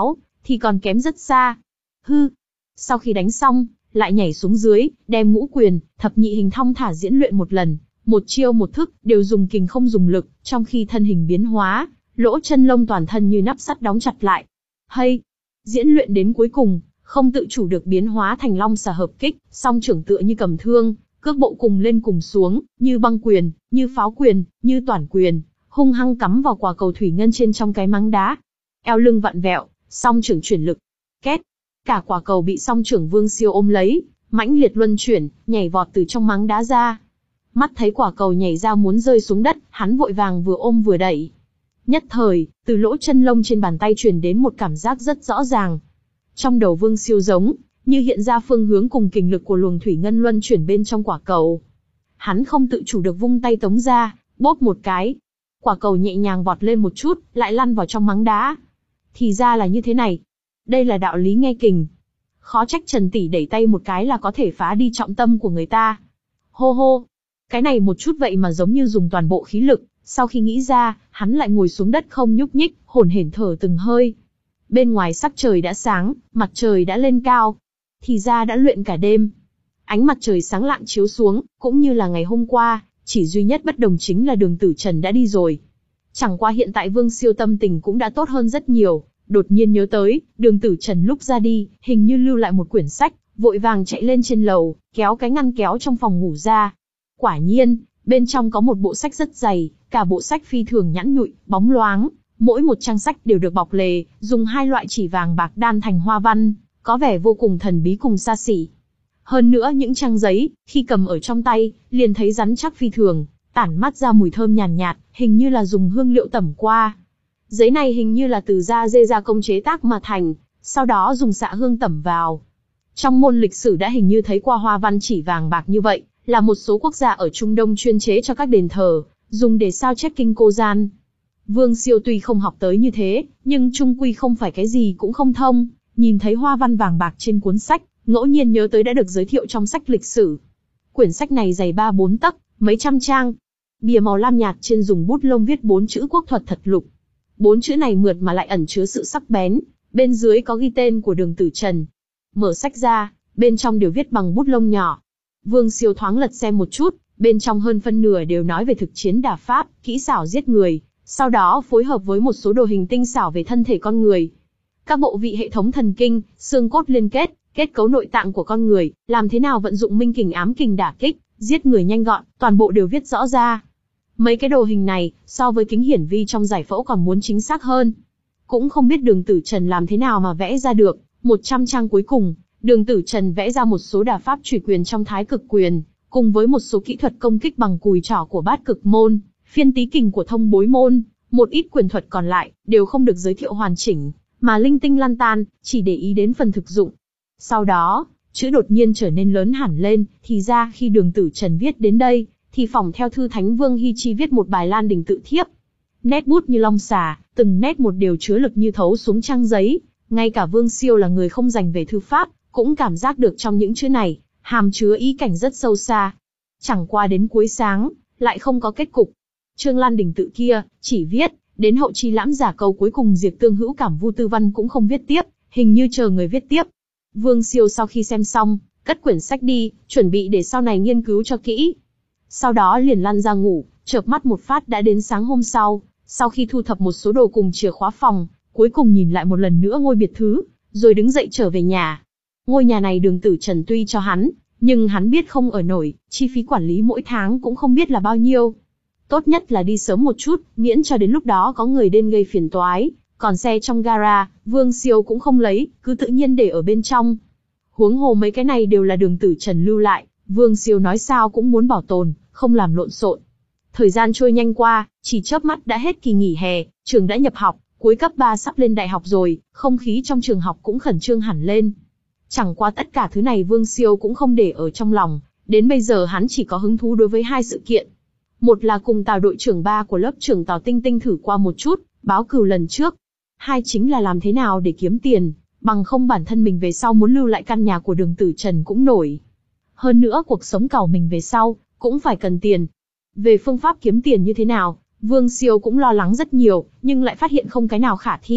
thì còn kém rất xa. Hư. Sau khi đánh xong, lại nhảy xuống dưới, đem ngũ quyền, thập nhị hình thong thả diễn luyện một lần, một chiêu một thức, đều dùng kình không dùng lực, trong khi thân hình biến hóa, lỗ chân lông toàn thân như nắp sắt đóng chặt lại. Hay! Diễn luyện đến cuối cùng, không tự chủ được biến hóa thành long xà hợp kích, song trưởng tựa như cầm thương, cước bộ cùng lên cùng xuống, như băng quyền, như pháo quyền, như toản quyền, hung hăng cắm vào quả cầu thủy ngân trên trong cái máng đá. Eo lưng vặn vẹo, song trưởng chuyển lực. Két! Cả quả cầu bị song trưởng Vương Siêu ôm lấy, mãnh liệt luân chuyển, nhảy vọt từ trong máng đá ra. Mắt thấy quả cầu nhảy ra muốn rơi xuống đất, hắn vội vàng vừa ôm vừa đẩy. Nhất thời, từ lỗ chân lông trên bàn tay truyền đến một cảm giác rất rõ ràng. Trong đầu Vương Siêu giống như hiện ra phương hướng cùng kình lực của luồng thủy ngân luân chuyển bên trong quả cầu. Hắn không tự chủ được vung tay tống ra, bóp một cái. Quả cầu nhẹ nhàng vọt lên một chút, lại lăn vào trong máng đá. Thì ra là như thế này. Đây là đạo lý nghe kình. Khó trách Trần tỷ đẩy tay một cái là có thể phá đi trọng tâm của người ta. Hô hô. Cái này một chút vậy mà giống như dùng toàn bộ khí lực. Sau khi nghĩ ra, hắn lại ngồi xuống đất không nhúc nhích, hổn hển thở từng hơi. Bên ngoài sắc trời đã sáng, mặt trời đã lên cao. Thì ra đã luyện cả đêm. Ánh mặt trời sáng lạng chiếu xuống, cũng như là ngày hôm qua, chỉ duy nhất bất đồng chính là Đường Tử Trần đã đi rồi. Chẳng qua hiện tại Vương Siêu tâm tình cũng đã tốt hơn rất nhiều, đột nhiên nhớ tới, Đường Tử Trần lúc ra đi, hình như lưu lại một quyển sách, vội vàng chạy lên trên lầu, kéo cái ngăn kéo trong phòng ngủ ra. Quả nhiên, bên trong có một bộ sách rất dày, cả bộ sách phi thường nhẵn nhụi, bóng loáng, mỗi một trang sách đều được bọc lề, dùng hai loại chỉ vàng bạc đan thành hoa văn, có vẻ vô cùng thần bí cùng xa xỉ. Hơn nữa những trang giấy, khi cầm ở trong tay, liền thấy rắn chắc phi thường, tản mát ra mùi thơm nhàn nhạt, nhạt, hình như là dùng hương liệu tẩm qua. Giấy này hình như là từ da dê gia công chế tác mà thành, sau đó dùng xạ hương tẩm vào. Trong môn lịch sử đã hình như thấy qua hoa văn chỉ vàng bạc như vậy, là một số quốc gia ở Trung Đông chuyên chế cho các đền thờ, dùng để sao chép kinh cô gian. Vương Siêu tuy không học tới như thế, nhưng trung quy không phải cái gì cũng không thông, nhìn thấy hoa văn vàng bạc trên cuốn sách, ngẫu nhiên nhớ tới đã được giới thiệu trong sách lịch sử. Quyển sách này dày ba bốn tấc, mấy trăm trang. Bìa màu lam nhạt trên dùng bút lông viết bốn chữ quốc thuật thật lục. Bốn chữ này mượt mà lại ẩn chứa sự sắc bén, bên dưới có ghi tên của Đường Tử Trần. Mở sách ra, bên trong đều viết bằng bút lông nhỏ. Vương Siêu thoáng lật xem một chút, bên trong hơn phân nửa đều nói về thực chiến đả pháp, kỹ xảo giết người, sau đó phối hợp với một số đồ hình tinh xảo về thân thể con người. Các bộ vị hệ thống thần kinh, xương cốt liên kết, kết cấu nội tạng của con người, làm thế nào vận dụng minh kình ám kình đả kích, giết người nhanh gọn, toàn bộ đều viết rõ ra. Mấy cái đồ hình này, so với kính hiển vi trong giải phẫu còn muốn chính xác hơn. Cũng không biết Đường Tử Trần làm thế nào mà vẽ ra được, một trăm trang cuối cùng, Đường Tử Trần vẽ ra một số đả pháp chủy quyền trong thái cực quyền, cùng với một số kỹ thuật công kích bằng cùi trỏ của bát cực môn, phiên tý kình của thông bối môn, một ít quyền thuật còn lại, đều không được giới thiệu hoàn chỉnh, mà linh tinh lan tan, chỉ để ý đến phần thực dụng. Sau đó, chữ đột nhiên trở nên lớn hẳn lên, thì ra khi Đường Tử Trần viết đến đây, thì phỏng theo thư Thánh Vương Hi Chi viết một bài Lan Đình tự thiếp. Nét bút như long xà, từng nét một đều chứa lực như thấu xuống trang giấy, ngay cả Vương Siêu là người không dành về thư pháp, cũng cảm giác được trong những chữ này, hàm chứa ý cảnh rất sâu xa. Chẳng qua đến cuối sáng, lại không có kết cục. Chương Lan Đình tự kia, chỉ viết, đến hậu chi lãm giả câu cuối cùng diệt tương hữu cảm vu tư văn cũng không viết tiếp, hình như chờ người viết tiếp. Vương Siêu sau khi xem xong, cất quyển sách đi, chuẩn bị để sau này nghiên cứu cho kỹ. Sau đó liền lăn ra ngủ, chợp mắt một phát đã đến sáng hôm sau, sau khi thu thập một số đồ cùng chìa khóa phòng, cuối cùng nhìn lại một lần nữa ngôi biệt thự, rồi đứng dậy trở về nhà. Ngôi nhà này Đường Tử Trần tuy cho hắn, nhưng hắn biết không ở nổi, chi phí quản lý mỗi tháng cũng không biết là bao nhiêu. Tốt nhất là đi sớm một chút, miễn cho đến lúc đó có người đến gây phiền toái, còn xe trong gara, Vương Siêu cũng không lấy, cứ tự nhiên để ở bên trong. Huống hồ mấy cái này đều là Đường Tử Trần lưu lại, Vương Siêu nói sao cũng muốn bảo tồn, không làm lộn xộn. Thời gian trôi nhanh qua, chỉ chớp mắt đã hết kỳ nghỉ hè, trường đã nhập học, cuối cấp ba sắp lên đại học rồi, không khí trong trường học cũng khẩn trương hẳn lên. Chẳng qua tất cả thứ này Vương Siêu cũng không để ở trong lòng, đến bây giờ hắn chỉ có hứng thú đối với hai sự kiện. Một là cùng Tào đội trưởng ba của lớp trưởng Tào Tinh Tinh thử qua một chút, báo cừu lần trước. Hai chính là làm thế nào để kiếm tiền, bằng không bản thân mình về sau muốn lưu lại căn nhà của Đường Tử Trần cũng nổi. Hơn nữa cuộc sống cào mình về sau, cũng phải cần tiền. Về phương pháp kiếm tiền như thế nào, Vương Siêu cũng lo lắng rất nhiều, nhưng lại phát hiện không cái nào khả thi,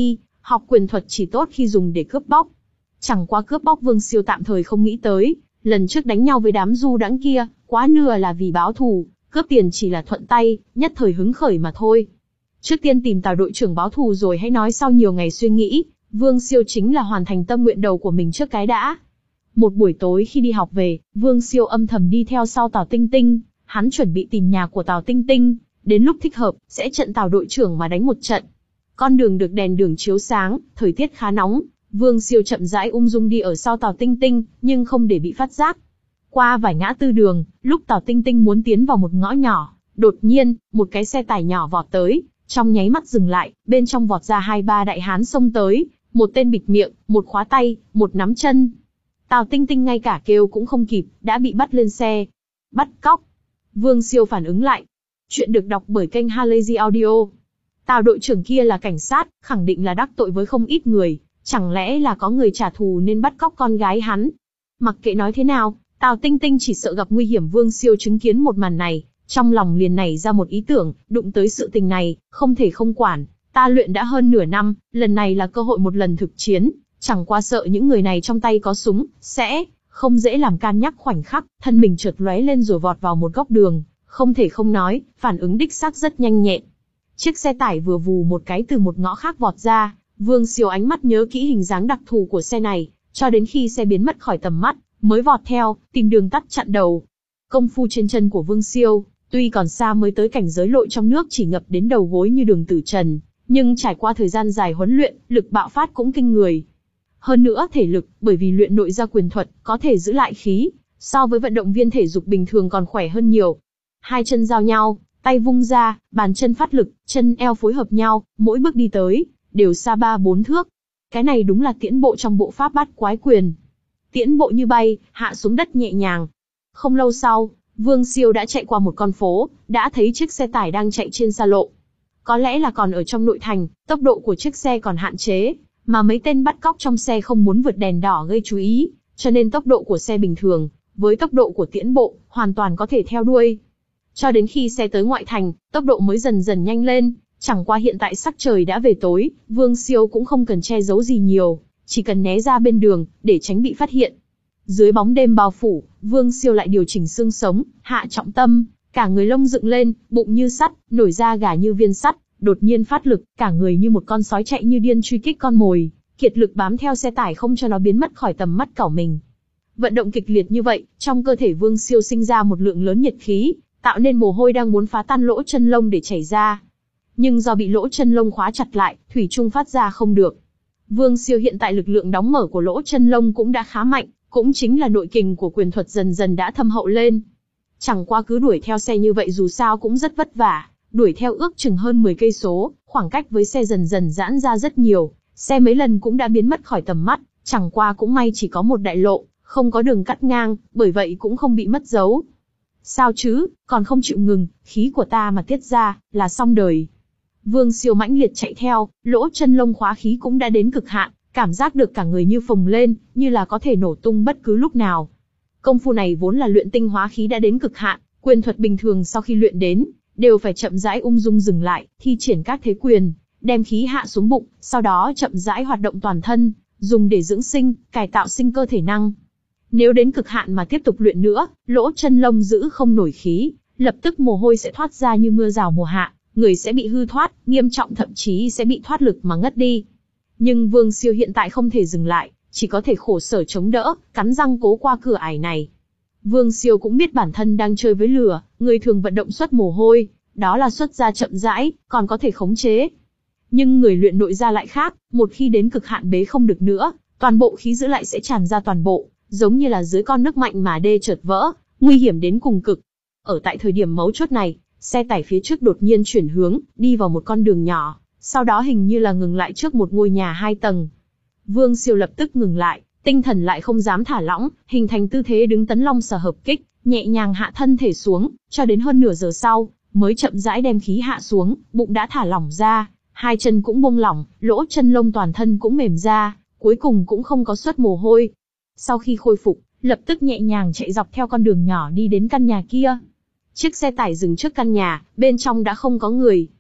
học quyền thuật chỉ tốt khi dùng để cướp bóc. Chẳng qua cướp bóc Vương Siêu tạm thời không nghĩ tới, lần trước đánh nhau với đám du đãng kia, quá nửa là vì báo thù, cướp tiền chỉ là thuận tay, nhất thời hứng khởi mà thôi. Trước tiên tìm Tào đội trưởng báo thù rồi hãy nói. Sau nhiều ngày suy nghĩ, Vương Siêu chính là hoàn thành tâm nguyện đầu của mình trước cái đã. Một buổi tối khi đi học về, Vương Siêu âm thầm đi theo sau Tào Tinh Tinh, hắn chuẩn bị tìm nhà của Tào Tinh Tinh, đến lúc thích hợp, sẽ trận Tào đội trưởng mà đánh một trận. Con đường được đèn đường chiếu sáng, thời tiết khá nóng, Vương Siêu chậm rãi ung dung đi ở sau Tào Tinh Tinh, nhưng không để bị phát giác. Qua vài ngã tư đường, lúc Tào Tinh Tinh muốn tiến vào một ngõ nhỏ, đột nhiên, một cái xe tải nhỏ vọt tới, trong nháy mắt dừng lại, bên trong vọt ra hai ba đại hán xông tới, một tên bịt miệng, một khóa tay, một nắm chân. Tào Tinh Tinh ngay cả kêu cũng không kịp, đã bị bắt lên xe. Bắt cóc. Vương Siêu phản ứng lại. Chuyện được đọc bởi kênh Halazy Audio. Tào đội trưởng kia là cảnh sát, khẳng định là đắc tội với không ít người, chẳng lẽ là có người trả thù nên bắt cóc con gái hắn. Mặc kệ nói thế nào, Tào Tinh Tinh chỉ sợ gặp nguy hiểm. Vương Siêu chứng kiến một màn này, trong lòng liền nảy ra một ý tưởng, đụng tới sự tình này, không thể không quản. Ta luyện đã hơn nửa năm, lần này là cơ hội một lần thực chiến, chẳng qua sợ những người này trong tay có súng, sẽ không dễ làm. Can nhắc khoảnh khắc, thân mình chợt lóe lên rồi vọt vào một góc đường, không thể không nói, phản ứng đích xác rất nhanh nhẹn. Chiếc xe tải vừa vù một cái từ một ngõ khác vọt ra, Vương Siêu ánh mắt nhớ kỹ hình dáng đặc thù của xe này, cho đến khi xe biến mất khỏi tầm mắt, mới vọt theo, tìm đường tắt chặn đầu. Công phu trên chân của Vương Siêu, tuy còn xa mới tới cảnh giới lội trong nước chỉ ngập đến đầu gối như Đường Tử Trần, nhưng trải qua thời gian dài huấn luyện, lực bạo phát cũng kinh người. Hơn nữa thể lực, bởi vì luyện nội gia quyền thuật, có thể giữ lại khí, so với vận động viên thể dục bình thường còn khỏe hơn nhiều. Hai chân giao nhau, tay vung ra, bàn chân phát lực, chân eo phối hợp nhau, mỗi bước đi tới, đều xa ba bốn thước. Cái này đúng là tiễn bộ trong bộ pháp bát quái quyền. Tiễn bộ như bay, hạ xuống đất nhẹ nhàng. Không lâu sau, Vương Siêu đã chạy qua một con phố, đã thấy chiếc xe tải đang chạy trên xa lộ. Có lẽ là còn ở trong nội thành, tốc độ của chiếc xe còn hạn chế, mà mấy tên bắt cóc trong xe không muốn vượt đèn đỏ gây chú ý, cho nên tốc độ của xe bình thường, với tốc độ của tiễn bộ, hoàn toàn có thể theo đuôi. Cho đến khi xe tới ngoại thành, tốc độ mới dần dần nhanh lên, chẳng qua hiện tại sắc trời đã về tối, Vương Siêu cũng không cần che giấu gì nhiều, chỉ cần né ra bên đường, để tránh bị phát hiện. Dưới bóng đêm bao phủ, Vương Siêu lại điều chỉnh xương sống, hạ trọng tâm, cả người lông dựng lên, bụng như sắt, nổi da gà như viên sắt, đột nhiên phát lực, cả người như một con sói chạy như điên truy kích con mồi, kiệt lực bám theo xe tải không cho nó biến mất khỏi tầm mắt cẩu mình. Vận động kịch liệt như vậy, trong cơ thể Vương Siêu sinh ra một lượng lớn nhiệt khí, tạo nên mồ hôi đang muốn phá tan lỗ chân lông để chảy ra. Nhưng do bị lỗ chân lông khóa chặt lại, thủy chung phát ra không được. Vương Siêu hiện tại lực lượng đóng mở của lỗ chân lông cũng đã khá mạnh, cũng chính là nội kình của quyền thuật dần dần đã thâm hậu lên. Chẳng qua cứ đuổi theo xe như vậy dù sao cũng rất vất vả, đuổi theo ước chừng hơn mười cây số, khoảng cách với xe dần dần giãn ra rất nhiều, xe mấy lần cũng đã biến mất khỏi tầm mắt, chẳng qua cũng may chỉ có một đại lộ, không có đường cắt ngang, bởi vậy cũng không bị mất dấu. Sao chứ, còn không chịu ngừng, khí của ta mà tiết ra, là xong đời. Vương Siêu mãnh liệt chạy theo, lỗ chân lông khóa khí cũng đã đến cực hạn, cảm giác được cả người như phồng lên, như là có thể nổ tung bất cứ lúc nào. Công phu này vốn là luyện tinh hóa khí đã đến cực hạn, quyền thuật bình thường sau khi luyện đến, đều phải chậm rãi ung dung dừng lại, thi triển các thế quyền, đem khí hạ xuống bụng, sau đó chậm rãi hoạt động toàn thân, dùng để dưỡng sinh, cải tạo sinh cơ thể năng. Nếu đến cực hạn mà tiếp tục luyện nữa, lỗ chân lông giữ không nổi khí, lập tức mồ hôi sẽ thoát ra như mưa rào mùa hạ, người sẽ bị hư thoát, nghiêm trọng thậm chí sẽ bị thoát lực mà ngất đi. Nhưng Vương Siêu hiện tại không thể dừng lại, chỉ có thể khổ sở chống đỡ, cắn răng cố qua cửa ải này. Vương Siêu cũng biết bản thân đang chơi với lửa, người thường vận động xuất mồ hôi, đó là xuất ra chậm rãi, còn có thể khống chế. Nhưng người luyện nội gia lại khác, một khi đến cực hạn bế không được nữa, toàn bộ khí giữ lại sẽ tràn ra toàn bộ, giống như là dưới con nước mạnh mà đê chợt vỡ, nguy hiểm đến cùng cực. Ở tại thời điểm mấu chốt này, xe tải phía trước đột nhiên chuyển hướng, đi vào một con đường nhỏ, sau đó hình như là ngừng lại trước một ngôi nhà hai tầng. Vương Siêu lập tức ngừng lại, tinh thần lại không dám thả lỏng, hình thành tư thế đứng tấn long sở hợp kích, nhẹ nhàng hạ thân thể xuống, cho đến hơn nửa giờ sau, mới chậm rãi đem khí hạ xuống, bụng đã thả lỏng ra, hai chân cũng buông lỏng, lỗ chân lông toàn thân cũng mềm ra, cuối cùng cũng không có xuất mồ hôi. Sau khi khôi phục, lập tức nhẹ nhàng chạy dọc theo con đường nhỏ đi đến căn nhà kia. Chiếc xe tải dừng trước căn nhà, bên trong đã không có người.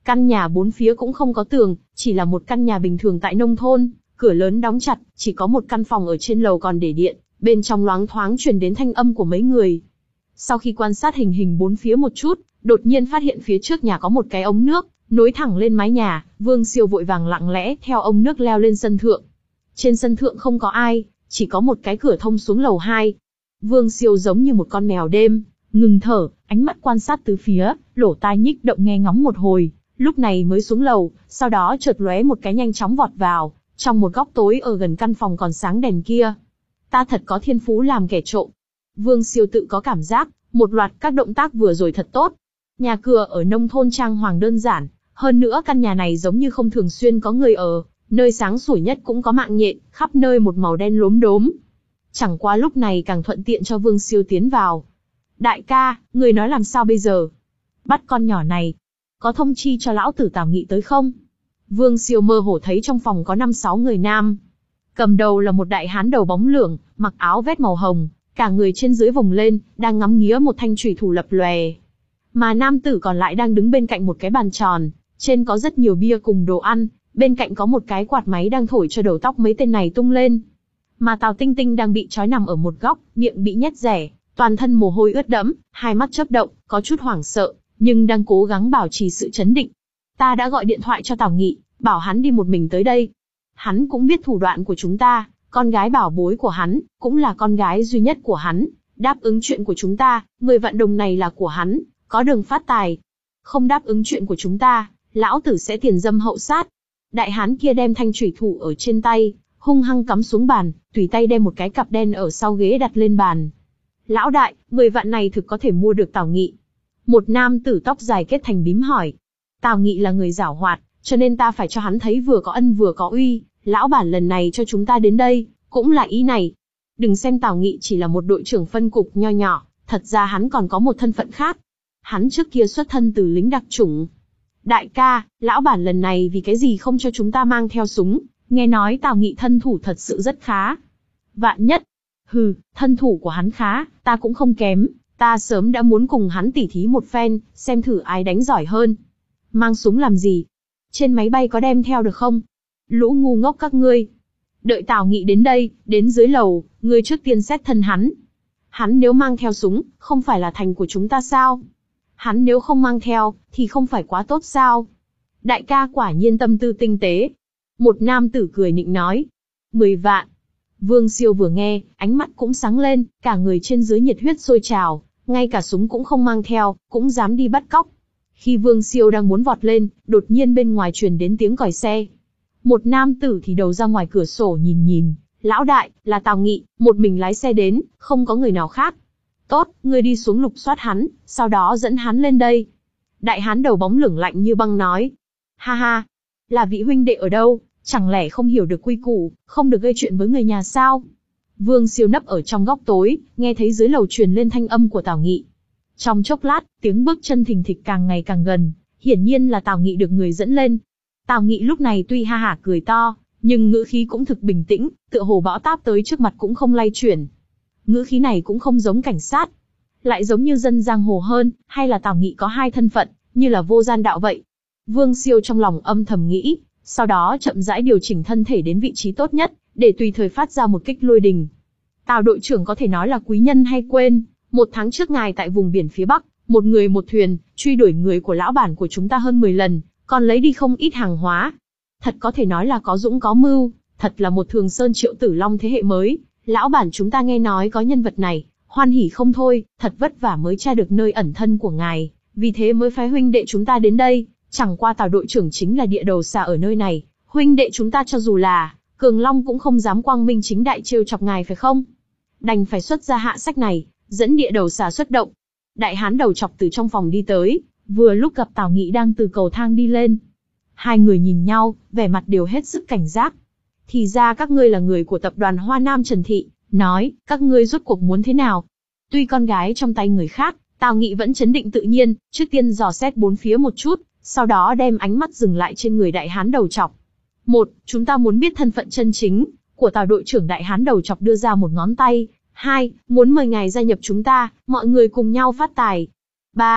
Căn nhà bốn phía cũng không có tường, chỉ là một căn nhà bình thường tại nông thôn, cửa lớn đóng chặt, chỉ có một căn phòng ở trên lầu còn để điện, bên trong loáng thoáng truyền đến thanh âm của mấy người. Sau khi quan sát hình hình bốn phía một chút, đột nhiên phát hiện phía trước nhà có một cái ống nước, nối thẳng lên mái nhà, Vương Siêu vội vàng lặng lẽ theo ống nước leo lên sân thượng. Trên sân thượng không có ai, chỉ có một cái cửa thông xuống lầu hai. Vương Siêu giống như một con mèo đêm, ngừng thở, ánh mắt quan sát tứ phía, lỗ tai nhích động nghe ngóng một hồi, lúc này mới xuống lầu, sau đó chợt lóe một cái nhanh chóng vọt vào, trong một góc tối ở gần căn phòng còn sáng đèn kia. Ta thật có thiên phú làm kẻ trộm. Vương Siêu tự có cảm giác, một loạt các động tác vừa rồi thật tốt. Nhà cửa ở nông thôn trang hoàng đơn giản, hơn nữa căn nhà này giống như không thường xuyên có người ở, nơi sáng sủi nhất cũng có mạng nhện, khắp nơi một màu đen lốm đốm. Chẳng qua lúc này càng thuận tiện cho Vương Siêu tiến vào. Đại ca, người nói làm sao bây giờ? Bắt con nhỏ này, có thông chi cho lão tử Tào Nghị tới không? Vương Siêu mơ hồ thấy trong phòng có năm sáu người nam. Cầm đầu là một đại hán đầu bóng lưỡng, mặc áo vest màu hồng, cả người trên dưới vùng lên, đang ngắm nghía một thanh chùy thủ lập lòe. Mà nam tử còn lại đang đứng bên cạnh một cái bàn tròn, trên có rất nhiều bia cùng đồ ăn, bên cạnh có một cái quạt máy đang thổi cho đầu tóc mấy tên này tung lên. Mà Tào Tinh Tinh đang bị trói nằm ở một góc, miệng bị nhét rẻ, toàn thân mồ hôi ướt đẫm, hai mắt chớp động, có chút hoảng sợ, nhưng đang cố gắng bảo trì sự chấn định. Ta đã gọi điện thoại cho Tào Nghị, bảo hắn đi một mình tới đây. Hắn cũng biết thủ đoạn của chúng ta, con gái bảo bối của hắn, cũng là con gái duy nhất của hắn, đáp ứng chuyện của chúng ta, mười vạn đồng này là của hắn, có đường phát tài. Không đáp ứng chuyện của chúng ta, lão tử sẽ tiền dâm hậu sát. Đại hán kia đem thanh chủy thủ ở trên tay, hung hăng cắm xuống bàn, tùy tay đem một cái cặp đen ở sau ghế đặt lên bàn. Lão đại, mười vạn này thực có thể mua được Tào Nghị? Một nam tử tóc dài kết thành bím hỏi. Tào Nghị là người giảo hoạt, cho nên ta phải cho hắn thấy vừa có ân vừa có uy, lão bản lần này cho chúng ta đến đây, cũng là ý này. Đừng xem Tào Nghị chỉ là một đội trưởng phân cục nho nhỏ, thật ra hắn còn có một thân phận khác. Hắn trước kia xuất thân từ lính đặc chủng. Đại ca, lão bản lần này vì cái gì không cho chúng ta mang theo súng, nghe nói Tào Nghị thân thủ thật sự rất khá. Vạn nhất, hừ, thân thủ của hắn khá, ta cũng không kém, ta sớm đã muốn cùng hắn tỉ thí một phen, xem thử ai đánh giỏi hơn. Mang súng làm gì? Trên máy bay có đem theo được không? Lũ ngu ngốc các ngươi. Đợi Tào Nghị đến đây, đến dưới lầu, ngươi trước tiên xét thân hắn. Hắn nếu mang theo súng, không phải là thành của chúng ta sao? Hắn nếu không mang theo, thì không phải quá tốt sao? Đại ca quả nhiên tâm tư tinh tế. Một nam tử cười nịnh nói. Mười vạn. Vương Siêu vừa nghe, ánh mắt cũng sáng lên, cả người trên dưới nhiệt huyết sôi trào, ngay cả súng cũng không mang theo, cũng dám đi bắt cóc. Khi Vương Siêu đang muốn vọt lên, đột nhiên bên ngoài truyền đến tiếng còi xe. Một nam tử thì đầu ra ngoài cửa sổ nhìn nhìn, lão đại, là Tào Nghị, một mình lái xe đến, không có người nào khác. Tốt, ngươi đi xuống lục soát hắn, sau đó dẫn hắn lên đây. Đại hán đầu bóng lửng lạnh như băng nói. Ha ha, là vị huynh đệ ở đâu, chẳng lẽ không hiểu được quy củ, không được gây chuyện với người nhà sao? Vương Siêu nấp ở trong góc tối, nghe thấy dưới lầu truyền lên thanh âm của Tào Nghị. Trong chốc lát, tiếng bước chân thình thịch càng ngày càng gần, hiển nhiên là Tào Nghị được người dẫn lên. Tào Nghị lúc này tuy ha hả cười to, nhưng ngữ khí cũng thực bình tĩnh, tựa hồ bão táp tới trước mặt cũng không lay chuyển. Ngữ khí này cũng không giống cảnh sát, lại giống như dân giang hồ hơn, hay là Tào Nghị có hai thân phận, như là vô gian đạo vậy. Vương Siêu trong lòng âm thầm nghĩ, sau đó chậm rãi điều chỉnh thân thể đến vị trí tốt nhất, để tùy thời phát ra một kích lôi đình. Tào đội trưởng có thể nói là quý nhân hay quên, một tháng trước ngài tại vùng biển phía Bắc, một người một thuyền, truy đuổi người của lão bản của chúng ta hơn mười lần, còn lấy đi không ít hàng hóa. Thật có thể nói là có dũng có mưu, thật là một Thường Sơn Triệu Tử Long thế hệ mới. Lão bản chúng ta nghe nói có nhân vật này, hoan hỉ không thôi, thật vất vả mới tra được nơi ẩn thân của ngài, vì thế mới phái huynh đệ chúng ta đến đây. Chẳng qua Tào đội trưởng chính là địa đầu xà ở nơi này, huynh đệ chúng ta cho dù là Cường Long cũng không dám quang minh chính đại trêu chọc ngài phải không? Đành phải xuất ra hạ sách này, dẫn địa đầu xà xuất động. Đại hán đầu chọc từ trong phòng đi tới, vừa lúc gặp Tào Nghị đang từ cầu thang đi lên. Hai người nhìn nhau, vẻ mặt đều hết sức cảnh giác. Thì ra các ngươi là người của tập đoàn Hoa Nam Trần Thị, nói, các ngươi rốt cuộc muốn thế nào? Tuy con gái trong tay người khác, Tào Nghị vẫn trấn định tự nhiên, trước tiên dò xét bốn phía một chút, sau đó đem ánh mắt dừng lại trên người đại hán đầu chọc. Một, chúng ta muốn biết thân phận chân chính của Tào đội trưởng. Đại hán đầu chọc đưa ra một ngón tay. Hai, muốn mời ngài gia nhập chúng ta, mọi người cùng nhau phát tài. Ba,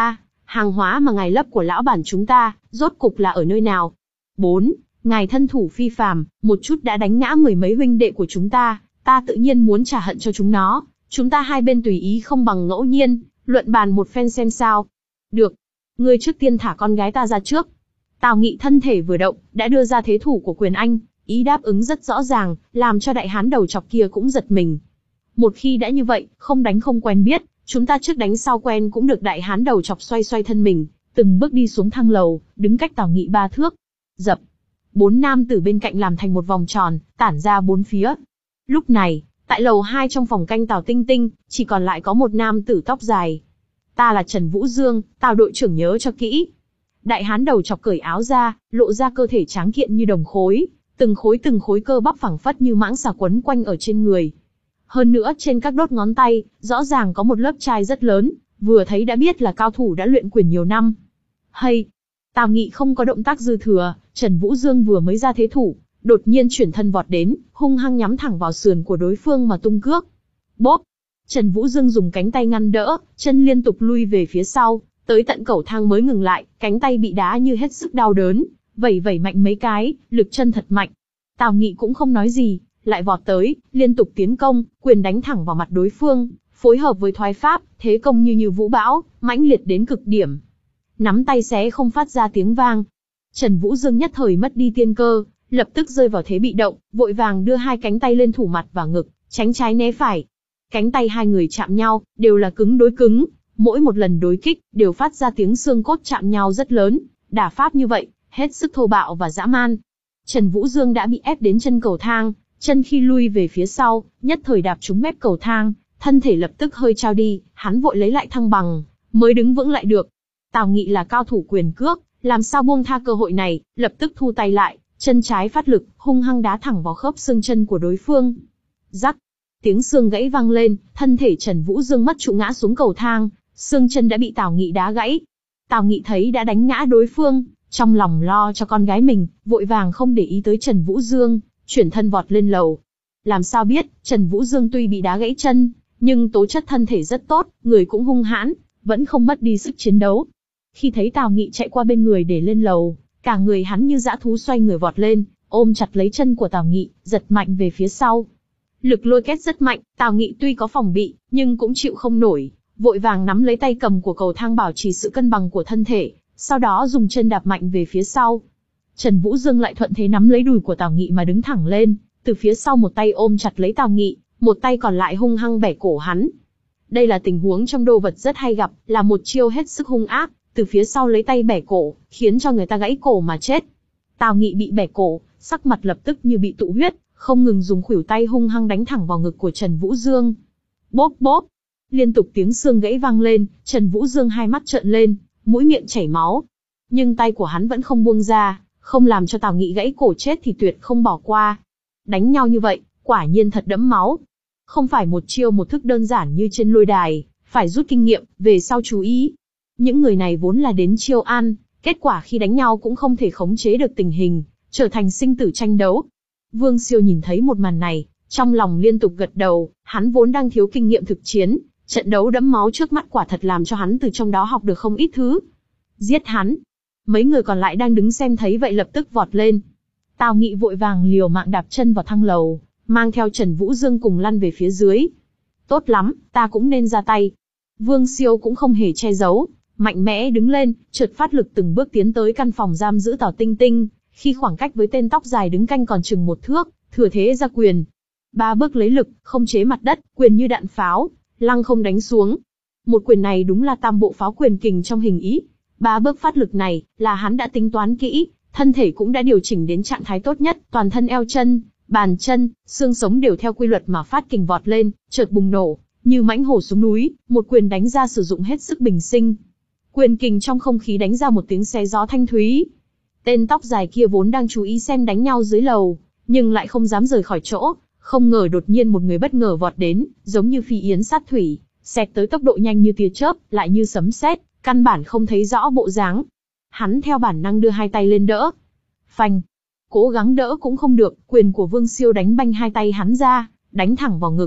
Hàng hóa mà ngài lấp của lão bản chúng ta, rốt cục là ở nơi nào? bốn. Ngài thân thủ phi phàm, một chút đã đánh ngã mười mấy huynh đệ của chúng ta, ta tự nhiên muốn trả hận cho chúng nó. Chúng ta hai bên tùy ý không bằng ngẫu nhiên, luận bàn một phen xem sao. Được. Ngươi trước tiên thả con gái ta ra trước. Tào Nghị thân thể vừa động, đã đưa ra thế thủ của quyền anh, ý đáp ứng rất rõ ràng, làm cho đại hán đầu chọc kia cũng giật mình. Một khi đã như vậy, không đánh không quen biết, chúng ta trước đánh sau quen cũng được. Đại hán đầu chọc xoay xoay thân mình, từng bước đi xuống thang lầu, đứng cách Tào Nghị ba thước. Dập. Bốn nam tử bên cạnh làm thành một vòng tròn, tản ra bốn phía. Lúc này, tại lầu hai trong phòng canh Tào Tinh Tinh, chỉ còn lại có một nam tử tóc dài. Ta là Trần Vũ Dương, Tào đội trưởng nhớ cho kỹ. Đại hán đầu chọc cởi áo ra, lộ ra cơ thể tráng kiện như đồng khối, từng khối từng khối cơ bắp phẳng phất như mãng xà quấn quanh ở trên người. Hơn nữa trên các đốt ngón tay, rõ ràng có một lớp chai rất lớn, vừa thấy đã biết là cao thủ đã luyện quyền nhiều năm. Hay! Tào Nghị không có động tác dư thừa, Trần Vũ Dương vừa mới ra thế thủ, đột nhiên chuyển thân vọt đến, hung hăng nhắm thẳng vào sườn của đối phương mà tung cước. Bốp! Trần Vũ Dương dùng cánh tay ngăn đỡ, chân liên tục lui về phía sau, tới tận cầu thang mới ngừng lại, cánh tay bị đá như hết sức đau đớn, vẩy vẩy mạnh mấy cái, lực chân thật mạnh. Tào Nghị cũng không nói gì, lại vọt tới, liên tục tiến công, quyền đánh thẳng vào mặt đối phương, phối hợp với thoái pháp, thế công như như vũ bão, mãnh liệt đến cực điểm. Nắm tay xé không phát ra tiếng vang. Trần Vũ Dương nhất thời mất đi tiên cơ, lập tức rơi vào thế bị động, vội vàng đưa hai cánh tay lên thủ mặt và ngực, tránh trái né phải. Cánh tay hai người chạm nhau, đều là cứng đối cứng, mỗi một lần đối kích, đều phát ra tiếng xương cốt chạm nhau rất lớn, đả pháp như vậy, hết sức thô bạo và dã man. Trần Vũ Dương đã bị ép đến chân cầu thang, chân khi lui về phía sau, nhất thời đạp trúng mép cầu thang, thân thể lập tức hơi trao đi, hắn vội lấy lại thăng bằng, mới đứng vững lại được. Tào Nghị là cao thủ quyền cước, làm sao buông tha cơ hội này, lập tức thu tay lại, chân trái phát lực, hung hăng đá thẳng vào khớp xương chân của đối phương. Rắc, tiếng xương gãy vang lên, thân thể Trần Vũ Dương mất trụ ngã xuống cầu thang, xương chân đã bị Tào Nghị đá gãy. Tào Nghị thấy đã đánh ngã đối phương, trong lòng lo cho con gái mình, vội vàng không để ý tới Trần Vũ Dương, chuyển thân vọt lên lầu. Làm sao biết, Trần Vũ Dương tuy bị đá gãy chân, nhưng tố chất thân thể rất tốt, người cũng hung hãn, vẫn không mất đi sức chiến đấu. Khi thấy Tào Nghị chạy qua bên người để lên lầu, cả người hắn như dã thú xoay người vọt lên, ôm chặt lấy chân của Tào Nghị, giật mạnh về phía sau. Lực lôi két rất mạnh, Tào Nghị tuy có phòng bị, nhưng cũng chịu không nổi, vội vàng nắm lấy tay cầm của cầu thang bảo trì sự cân bằng của thân thể, sau đó dùng chân đạp mạnh về phía sau. Trần Vũ Dương lại thuận thế nắm lấy đùi của Tào Nghị mà đứng thẳng lên, từ phía sau một tay ôm chặt lấy Tào Nghị, một tay còn lại hung hăng bẻ cổ hắn. Đây là tình huống trong đồ vật rất hay gặp, là một chiêu hết sức hung ác, từ phía sau lấy tay bẻ cổ, khiến cho người ta gãy cổ mà chết. Tào Nghị bị bẻ cổ, sắc mặt lập tức như bị tụ huyết, không ngừng dùng khuỷu tay hung hăng đánh thẳng vào ngực của Trần Vũ Dương. Bốp bốp, liên tục tiếng xương gãy vang lên, Trần Vũ Dương hai mắt trợn lên, mũi miệng chảy máu. Nhưng tay của hắn vẫn không buông ra, không làm cho Tào Nghị gãy cổ chết thì tuyệt không bỏ qua. Đánh nhau như vậy, quả nhiên thật đẫm máu. Không phải một chiêu một thức đơn giản như trên lôi đài, phải rút kinh nghiệm, về sau chú ý. Những người này vốn là đến chiêu an, kết quả khi đánh nhau cũng không thể khống chế được tình hình, trở thành sinh tử tranh đấu. Vương Siêu nhìn thấy một màn này, trong lòng liên tục gật đầu, hắn vốn đang thiếu kinh nghiệm thực chiến, trận đấu đẫm máu trước mắt quả thật làm cho hắn từ trong đó học được không ít thứ. Giết hắn! Mấy người còn lại đang đứng xem thấy vậy lập tức vọt lên. Tào Nghị vội vàng liều mạng đạp chân vào thang lầu, mang theo Trần Vũ Dương cùng lăn về phía dưới. Tốt lắm, ta cũng nên ra tay. Vương Siêu cũng không hề che giấu, mạnh mẽ đứng lên, chợt phát lực từng bước tiến tới căn phòng giam giữ Tào Tinh Tinh, khi khoảng cách với tên tóc dài đứng canh còn chừng một thước, thừa thế ra quyền. Ba bước lấy lực, không chế mặt đất, quyền như đạn pháo, lăng không đánh xuống. Một quyền này đúng là tam bộ pháo quyền kình trong hình ý. Ba bước phát lực này, là hắn đã tính toán kỹ, thân thể cũng đã điều chỉnh đến trạng thái tốt nhất, toàn thân eo chân, bàn chân, xương sống đều theo quy luật mà phát kình vọt lên, chợt bùng nổ, như mãnh hổ xuống núi, một quyền đánh ra sử dụng hết sức bình sinh. Quyền kình trong không khí đánh ra một tiếng xé gió thanh thúy. Tên tóc dài kia vốn đang chú ý xem đánh nhau dưới lầu, nhưng lại không dám rời khỏi chỗ, không ngờ đột nhiên một người bất ngờ vọt đến, giống như phi yến sát thủy, xẹt tới tốc độ nhanh như tia chớp, lại như sấm sét, căn bản không thấy rõ bộ dáng. Hắn theo bản năng đưa hai tay lên đỡ. Phanh! Cố gắng đỡ cũng không được, quyền của Vương Siêu đánh banh hai tay hắn ra, đánh thẳng vào ngực.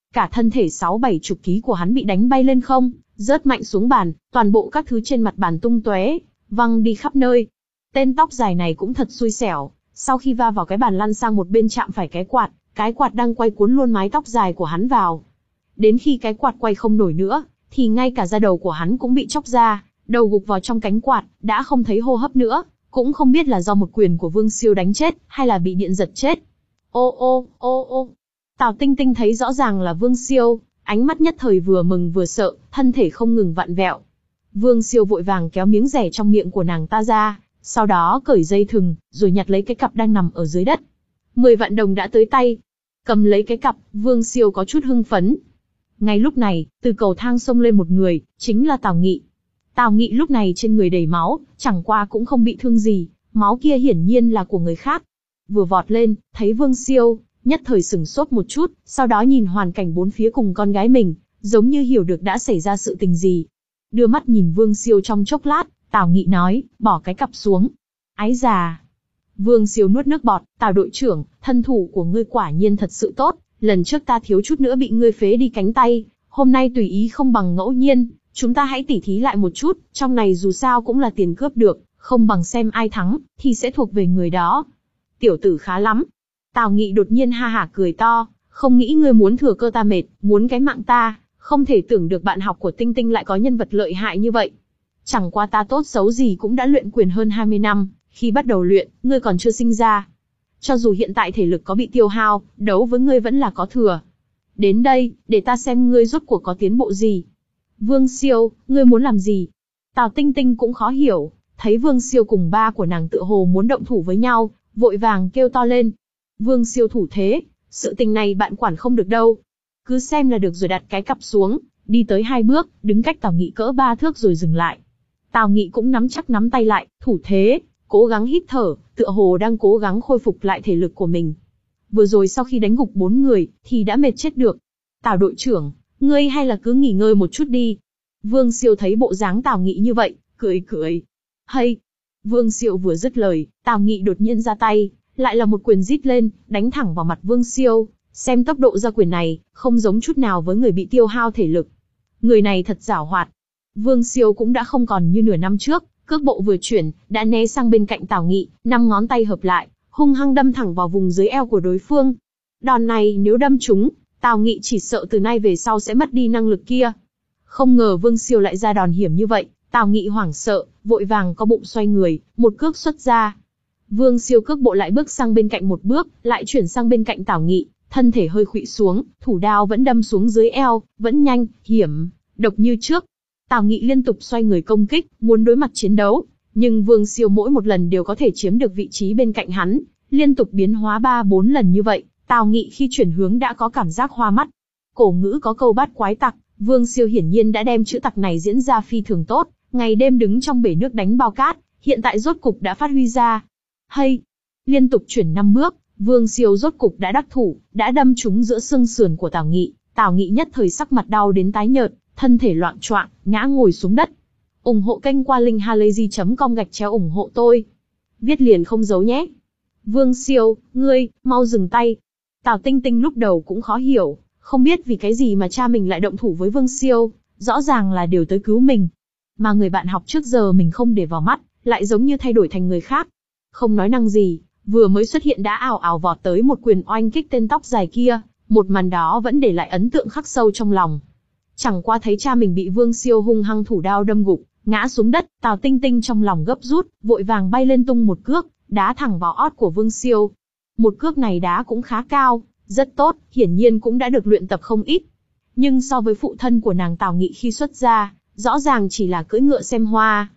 Cả thân thể sáu bảy chục ký của hắn bị đánh bay lên không, rớt mạnh xuống bàn, toàn bộ các thứ trên mặt bàn tung tóe, văng đi khắp nơi. Tên tóc dài này cũng thật xui xẻo, sau khi va vào cái bàn lăn sang một bên chạm phải cái quạt, cái quạt đang quay cuốn luôn mái tóc dài của hắn vào. Đến khi cái quạt quay không nổi nữa, thì ngay cả da đầu của hắn cũng bị chóc ra, đầu gục vào trong cánh quạt, đã không thấy hô hấp nữa, cũng không biết là do một quyền của Vương Siêu đánh chết, hay là bị điện giật chết. Ô ô, ô ô. Tào Tinh Tinh thấy rõ ràng là Vương Siêu, ánh mắt nhất thời vừa mừng vừa sợ, thân thể không ngừng vặn vẹo. Vương Siêu vội vàng kéo miếng rẻ trong miệng của nàng ta ra, sau đó cởi dây thừng, rồi nhặt lấy cái cặp đang nằm ở dưới đất. Mười vạn đồng đã tới tay. Cầm lấy cái cặp, Vương Siêu có chút hưng phấn. Ngay lúc này, từ cầu thang xông lên một người, chính là Tào Nghị. Tào Nghị lúc này trên người đầy máu, chẳng qua cũng không bị thương gì, máu kia hiển nhiên là của người khác. Vừa vọt lên, thấy Vương Siêu, nhất thời sửng sốt một chút, sau đó nhìn hoàn cảnh bốn phía cùng con gái mình, giống như hiểu được đã xảy ra sự tình gì. Đưa mắt nhìn Vương Siêu trong chốc lát, Tào Nghị nói, bỏ cái cặp xuống. Ái già. Vương Siêu nuốt nước bọt, Tào đội trưởng, thân thủ của ngươi quả nhiên thật sự tốt, lần trước ta thiếu chút nữa bị ngươi phế đi cánh tay, hôm nay tùy ý không bằng ngẫu nhiên, chúng ta hãy tỉ thí lại một chút, trong này dù sao cũng là tiền cướp được, không bằng xem ai thắng, thì sẽ thuộc về người đó. Tiểu tử khá lắm. Tào Nghị đột nhiên ha hả cười to, không nghĩ ngươi muốn thừa cơ ta mệt, muốn cái mạng ta, không thể tưởng được bạn học của Tinh Tinh lại có nhân vật lợi hại như vậy. Chẳng qua ta tốt xấu gì cũng đã luyện quyền hơn hai mươi năm, khi bắt đầu luyện, ngươi còn chưa sinh ra. Cho dù hiện tại thể lực có bị tiêu hao, đấu với ngươi vẫn là có thừa. Đến đây, để ta xem ngươi rốt cuộc có tiến bộ gì. Vương Siêu, ngươi muốn làm gì? Tào Tinh Tinh cũng khó hiểu, thấy Vương Siêu cùng ba của nàng tựa hồ muốn động thủ với nhau, vội vàng kêu to lên. Vương Siêu thủ thế, sự tình này bạn quản không được đâu. Cứ xem là được rồi, đặt cái cặp xuống, đi tới hai bước, đứng cách Tào Nghị cỡ ba thước rồi dừng lại. Tào Nghị cũng nắm chắc nắm tay lại, thủ thế, cố gắng hít thở, tựa hồ đang cố gắng khôi phục lại thể lực của mình. Vừa rồi sau khi đánh gục bốn người, thì đã mệt chết được. Tào đội trưởng, ngươi hay là cứ nghỉ ngơi một chút đi. Vương Siêu thấy bộ dáng Tào Nghị như vậy, cười cười. Hay! Vương Siêu vừa dứt lời, Tào Nghị đột nhiên ra tay, lại là một quyền rít lên, đánh thẳng vào mặt Vương Siêu. Xem tốc độ ra quyền này, không giống chút nào với người bị tiêu hao thể lực. Người này thật giảo hoạt. Vương Siêu cũng đã không còn như nửa năm trước, cước bộ vừa chuyển, đã né sang bên cạnh Tào Nghị, năm ngón tay hợp lại, hung hăng đâm thẳng vào vùng dưới eo của đối phương. Đòn này nếu đâm trúng, Tào Nghị chỉ sợ từ nay về sau sẽ mất đi năng lực kia. Không ngờ Vương Siêu lại ra đòn hiểm như vậy, Tào Nghị hoảng sợ, vội vàng có bụng xoay người, một cước xuất ra. Vương Siêu cước bộ lại bước sang bên cạnh một bước, lại chuyển sang bên cạnh Tào Nghị, thân thể hơi khuỵu xuống, thủ đao vẫn đâm xuống dưới eo, vẫn nhanh, hiểm, độc như trước. Tào Nghị liên tục xoay người công kích, muốn đối mặt chiến đấu, nhưng Vương Siêu mỗi một lần đều có thể chiếm được vị trí bên cạnh hắn, liên tục biến hóa ba bốn lần như vậy, Tào Nghị khi chuyển hướng đã có cảm giác hoa mắt. Cổ ngữ có câu bát quái tặc, Vương Siêu hiển nhiên đã đem chữ tặc này diễn ra phi thường tốt, ngày đêm đứng trong bể nước đánh bao cát, hiện tại rốt cục đã phát huy ra. Hay! Liên tục chuyển năm bước, Vương Siêu rốt cục đã đắc thủ, đã đâm trúng giữa xương sườn của Tào Nghị. Tào Nghị nhất thời sắc mặt đau đến tái nhợt, thân thể loạng choạng, ngã ngồi xuống đất. Ủng hộ kênh qua linkhalazy chấm com gạch chéo ủng hộ tôi. Viết liền không giấu nhé. Vương Siêu, ngươi, mau dừng tay. Tào Tinh Tinh lúc đầu cũng khó hiểu, không biết vì cái gì mà cha mình lại động thủ với Vương Siêu, rõ ràng là đều tới cứu mình. Mà người bạn học trước giờ mình không để vào mắt, lại giống như thay đổi thành người khác. Không nói năng gì, vừa mới xuất hiện đã ào ào vọt tới một quyền oanh kích tên tóc dài kia, một màn đó vẫn để lại ấn tượng khắc sâu trong lòng. Chẳng qua thấy cha mình bị Vương Siêu hung hăng thủ đao đâm gục, ngã xuống đất, Tào Tinh Tinh trong lòng gấp rút, vội vàng bay lên tung một cước, đá thẳng vào ót của Vương Siêu. Một cước này đá cũng khá cao, rất tốt, hiển nhiên cũng đã được luyện tập không ít. Nhưng so với phụ thân của nàng Tào Nghị khi xuất gia, rõ ràng chỉ là cưỡi ngựa xem hoa.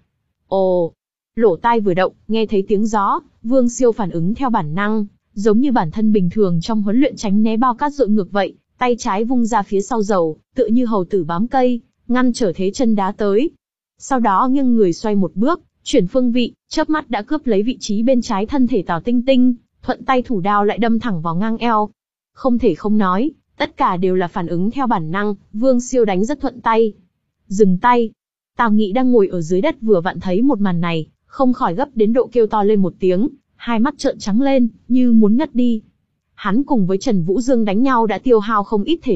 Ồ! Lỗ tai vừa động, nghe thấy tiếng gió, Vương Siêu phản ứng theo bản năng, giống như bản thân bình thường trong huấn luyện tránh né bao cát dội ngược vậy, tay trái vung ra phía sau rầu, tựa như hầu tử bám cây, ngăn trở thế chân đá tới. Sau đó nghiêng người xoay một bước, chuyển phương vị, chớp mắt đã cướp lấy vị trí bên trái thân thể Tào Tinh Tinh, thuận tay thủ đao lại đâm thẳng vào ngang eo. Không thể không nói, tất cả đều là phản ứng theo bản năng, Vương Siêu đánh rất thuận tay. Dừng tay. Tào Nghị đang ngồi ở dưới đất vừa vặn thấy một màn này, không khỏi gấp đến độ kêu to lên một tiếng, hai mắt trợn trắng lên, như muốn ngất đi. Hắn cùng với Trần Vũ Dương đánh nhau đã tiêu hao không ít thể lực,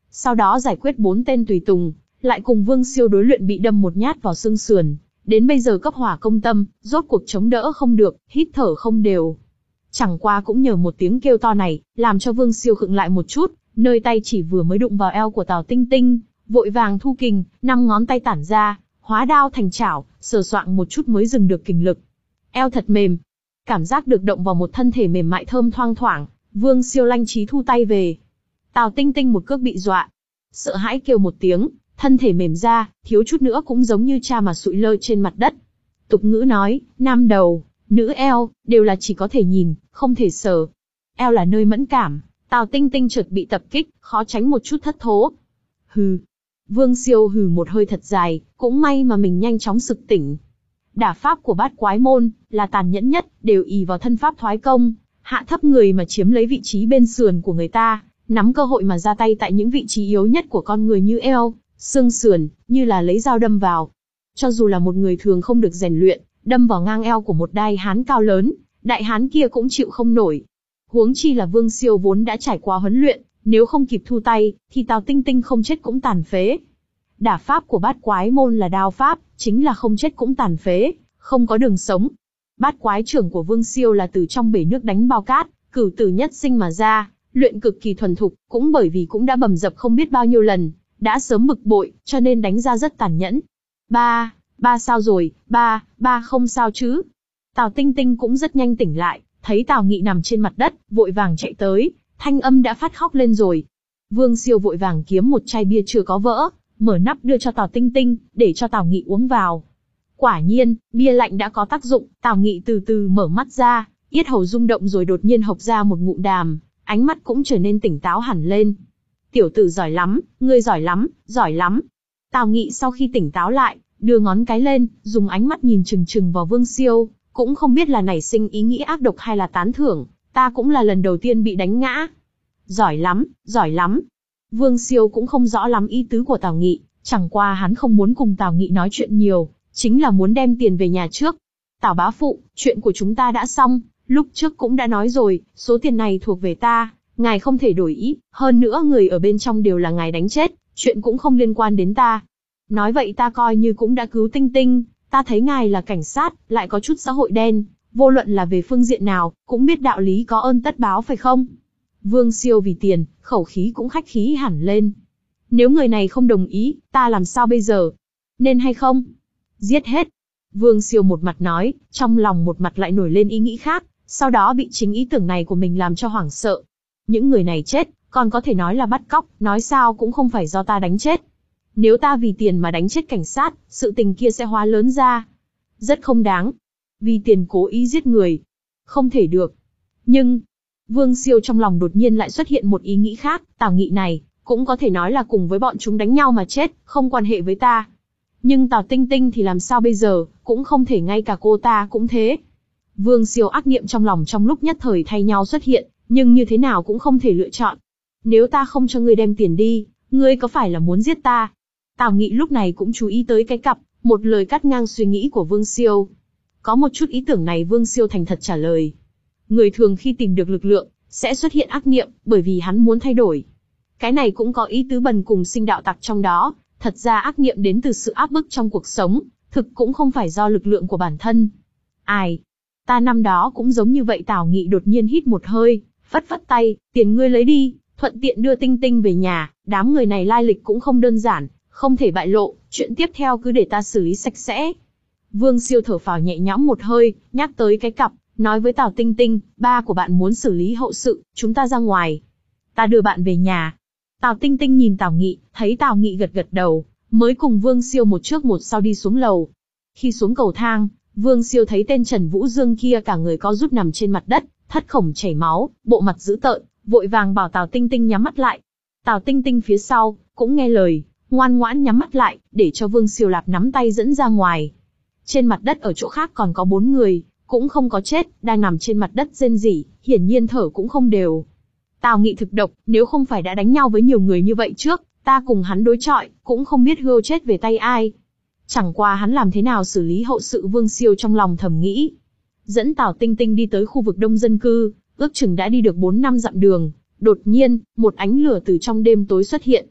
sau đó giải quyết bốn tên tùy tùng, lại cùng Vương Siêu đối luyện bị đâm một nhát vào xương sườn, đến bây giờ cấp hỏa công tâm, rốt cuộc chống đỡ không được, hít thở không đều. Chẳng qua cũng nhờ một tiếng kêu to này, làm cho Vương Siêu khựng lại một chút, nơi tay chỉ vừa mới đụng vào eo của Tào Tinh Tinh, vội vàng thu kình, năm ngón tay tản ra, hóa đao thành chảo, sờ soạng một chút mới dừng được kình lực. Eo thật mềm, cảm giác được động vào một thân thể mềm mại thơm thoang thoảng, Vương Siêu lanh trí thu tay về. Tào Tinh Tinh một cước bị dọa, sợ hãi kêu một tiếng, thân thể mềm ra, thiếu chút nữa cũng giống như cha mà sụi lơ trên mặt đất. Tục ngữ nói, nam đầu, nữ eo, đều là chỉ có thể nhìn, không thể sờ. Eo là nơi mẫn cảm, Tào Tinh Tinh chợt bị tập kích, khó tránh một chút thất thố. Hừ. Vương Siêu hừ một hơi thật dài, cũng may mà mình nhanh chóng sực tỉnh. Đả pháp của bát quái môn, là tàn nhẫn nhất, đều ỷ vào thân pháp thoái công, hạ thấp người mà chiếm lấy vị trí bên sườn của người ta, nắm cơ hội mà ra tay tại những vị trí yếu nhất của con người như eo, xương sườn, như là lấy dao đâm vào. Cho dù là một người thường không được rèn luyện, đâm vào ngang eo của một đại hán cao lớn, đại hán kia cũng chịu không nổi. Huống chi là Vương Siêu vốn đã trải qua huấn luyện, nếu không kịp thu tay, thì Tào Tinh Tinh không chết cũng tàn phế. Đả pháp của bát quái môn là đao pháp, chính là không chết cũng tàn phế, không có đường sống. Bát quái trưởng của Vương Siêu là từ trong bể nước đánh bao cát, cửu tử nhất sinh mà ra, luyện cực kỳ thuần thục, cũng bởi vì cũng đã bầm dập không biết bao nhiêu lần, đã sớm bực bội, cho nên đánh ra rất tàn nhẫn. Ba, ba sao rồi, ba, ba không sao chứ. Tào Tinh Tinh cũng rất nhanh tỉnh lại, thấy Tào Nghị nằm trên mặt đất, vội vàng chạy tới, thanh âm đã phát khóc lên rồi. Vương Siêu vội vàng kiếm một chai bia chưa có vỡ, mở nắp đưa cho Tào Tinh Tinh, để cho Tào Nghị uống vào. Quả nhiên, bia lạnh đã có tác dụng, Tào Nghị từ từ mở mắt ra, yết hầu rung động rồi đột nhiên hộc ra một ngụm đàm, ánh mắt cũng trở nên tỉnh táo hẳn lên. Tiểu tử giỏi lắm, ngươi giỏi lắm, giỏi lắm. Tào Nghị sau khi tỉnh táo lại, đưa ngón cái lên, dùng ánh mắt nhìn chừng chừng vào Vương Siêu, cũng không biết là nảy sinh ý nghĩ ác độc hay là tán thưởng, ta cũng là lần đầu tiên bị đánh ngã. Giỏi lắm, giỏi lắm. Vương Siêu cũng không rõ lắm ý tứ của Tào Nghị, chẳng qua hắn không muốn cùng Tào Nghị nói chuyện nhiều, chính là muốn đem tiền về nhà trước. Tào bá phụ, chuyện của chúng ta đã xong, lúc trước cũng đã nói rồi, số tiền này thuộc về ta, ngài không thể đổi ý, hơn nữa người ở bên trong đều là ngài đánh chết, chuyện cũng không liên quan đến ta. Nói vậy ta coi như cũng đã cứu Tinh Tinh, ta thấy ngài là cảnh sát, lại có chút xã hội đen, vô luận là về phương diện nào, cũng biết đạo lý có ơn tất báo phải không? Vương Siêu vì tiền, khẩu khí cũng khách khí hẳn lên. Nếu người này không đồng ý, ta làm sao bây giờ? Nên hay không? Giết hết. Vương Siêu một mặt nói, trong lòng một mặt lại nổi lên ý nghĩ khác, sau đó bị chính ý tưởng này của mình làm cho hoảng sợ. Những người này chết, còn có thể nói là bắt cóc, nói sao cũng không phải do ta đánh chết. Nếu ta vì tiền mà đánh chết cảnh sát, sự tình kia sẽ hóa lớn ra. Rất không đáng. Vì tiền cố ý giết người. Không thể được. Nhưng, Vương Siêu trong lòng đột nhiên lại xuất hiện một ý nghĩ khác, Tào Nghị này, cũng có thể nói là cùng với bọn chúng đánh nhau mà chết, không quan hệ với ta. Nhưng Tào Tinh Tinh thì làm sao bây giờ, cũng không thể ngay cả cô ta cũng thế. Vương Siêu ác niệm trong lòng trong lúc nhất thời thay nhau xuất hiện, nhưng như thế nào cũng không thể lựa chọn. Nếu ta không cho ngươi đem tiền đi, ngươi có phải là muốn giết ta? Tào Nghị lúc này cũng chú ý tới cái cặp, một lời cắt ngang suy nghĩ của Vương Siêu. Có một chút ý tưởng này Vương Siêu thành thật trả lời. Người thường khi tìm được lực lượng, sẽ xuất hiện ác niệm, bởi vì hắn muốn thay đổi. Cái này cũng có ý tứ bần cùng sinh đạo tặc trong đó, thật ra ác niệm đến từ sự áp bức trong cuộc sống, thực cũng không phải do lực lượng của bản thân. Ai? Ta năm đó cũng giống như vậy. Tào Nghị đột nhiên hít một hơi, phất phất tay, tiền ngươi lấy đi, thuận tiện đưa Tinh Tinh về nhà, đám người này lai lịch cũng không đơn giản, không thể bại lộ, chuyện tiếp theo cứ để ta xử lý sạch sẽ. Vương Siêu thở phào nhẹ nhõm một hơi, nhắc tới cái cặp, nói với Tào Tinh Tinh, ba của bạn muốn xử lý hậu sự, chúng ta ra ngoài. Ta đưa bạn về nhà. Tào Tinh Tinh nhìn Tào Nghị, thấy Tào Nghị gật gật đầu, mới cùng Vương Siêu một trước một sau đi xuống lầu. Khi xuống cầu thang, Vương Siêu thấy tên Trần Vũ Dương kia cả người co rút nằm trên mặt đất, thất khổng chảy máu, bộ mặt dữ tợn, vội vàng bảo Tào Tinh Tinh nhắm mắt lại. Tào Tinh Tinh phía sau, cũng nghe lời, ngoan ngoãn nhắm mắt lại, để cho Vương Siêu Lạp nắm tay dẫn ra ngoài. Trên mặt đất ở chỗ khác còn có bốn người, cũng không có chết, đang nằm trên mặt đất rên rỉ, hiển nhiên thở cũng không đều. Tào Nghị thực độc, nếu không phải đã đánh nhau với nhiều người như vậy trước, ta cùng hắn đối chọi, cũng không biết hươu chết về tay ai. Chẳng qua hắn làm thế nào xử lý hậu sự, Vương Siêu trong lòng thầm nghĩ. Dẫn Tào Tinh Tinh đi tới khu vực đông dân cư, ước chừng đã đi được bốn năm dặm đường, đột nhiên, một ánh lửa từ trong đêm tối xuất hiện.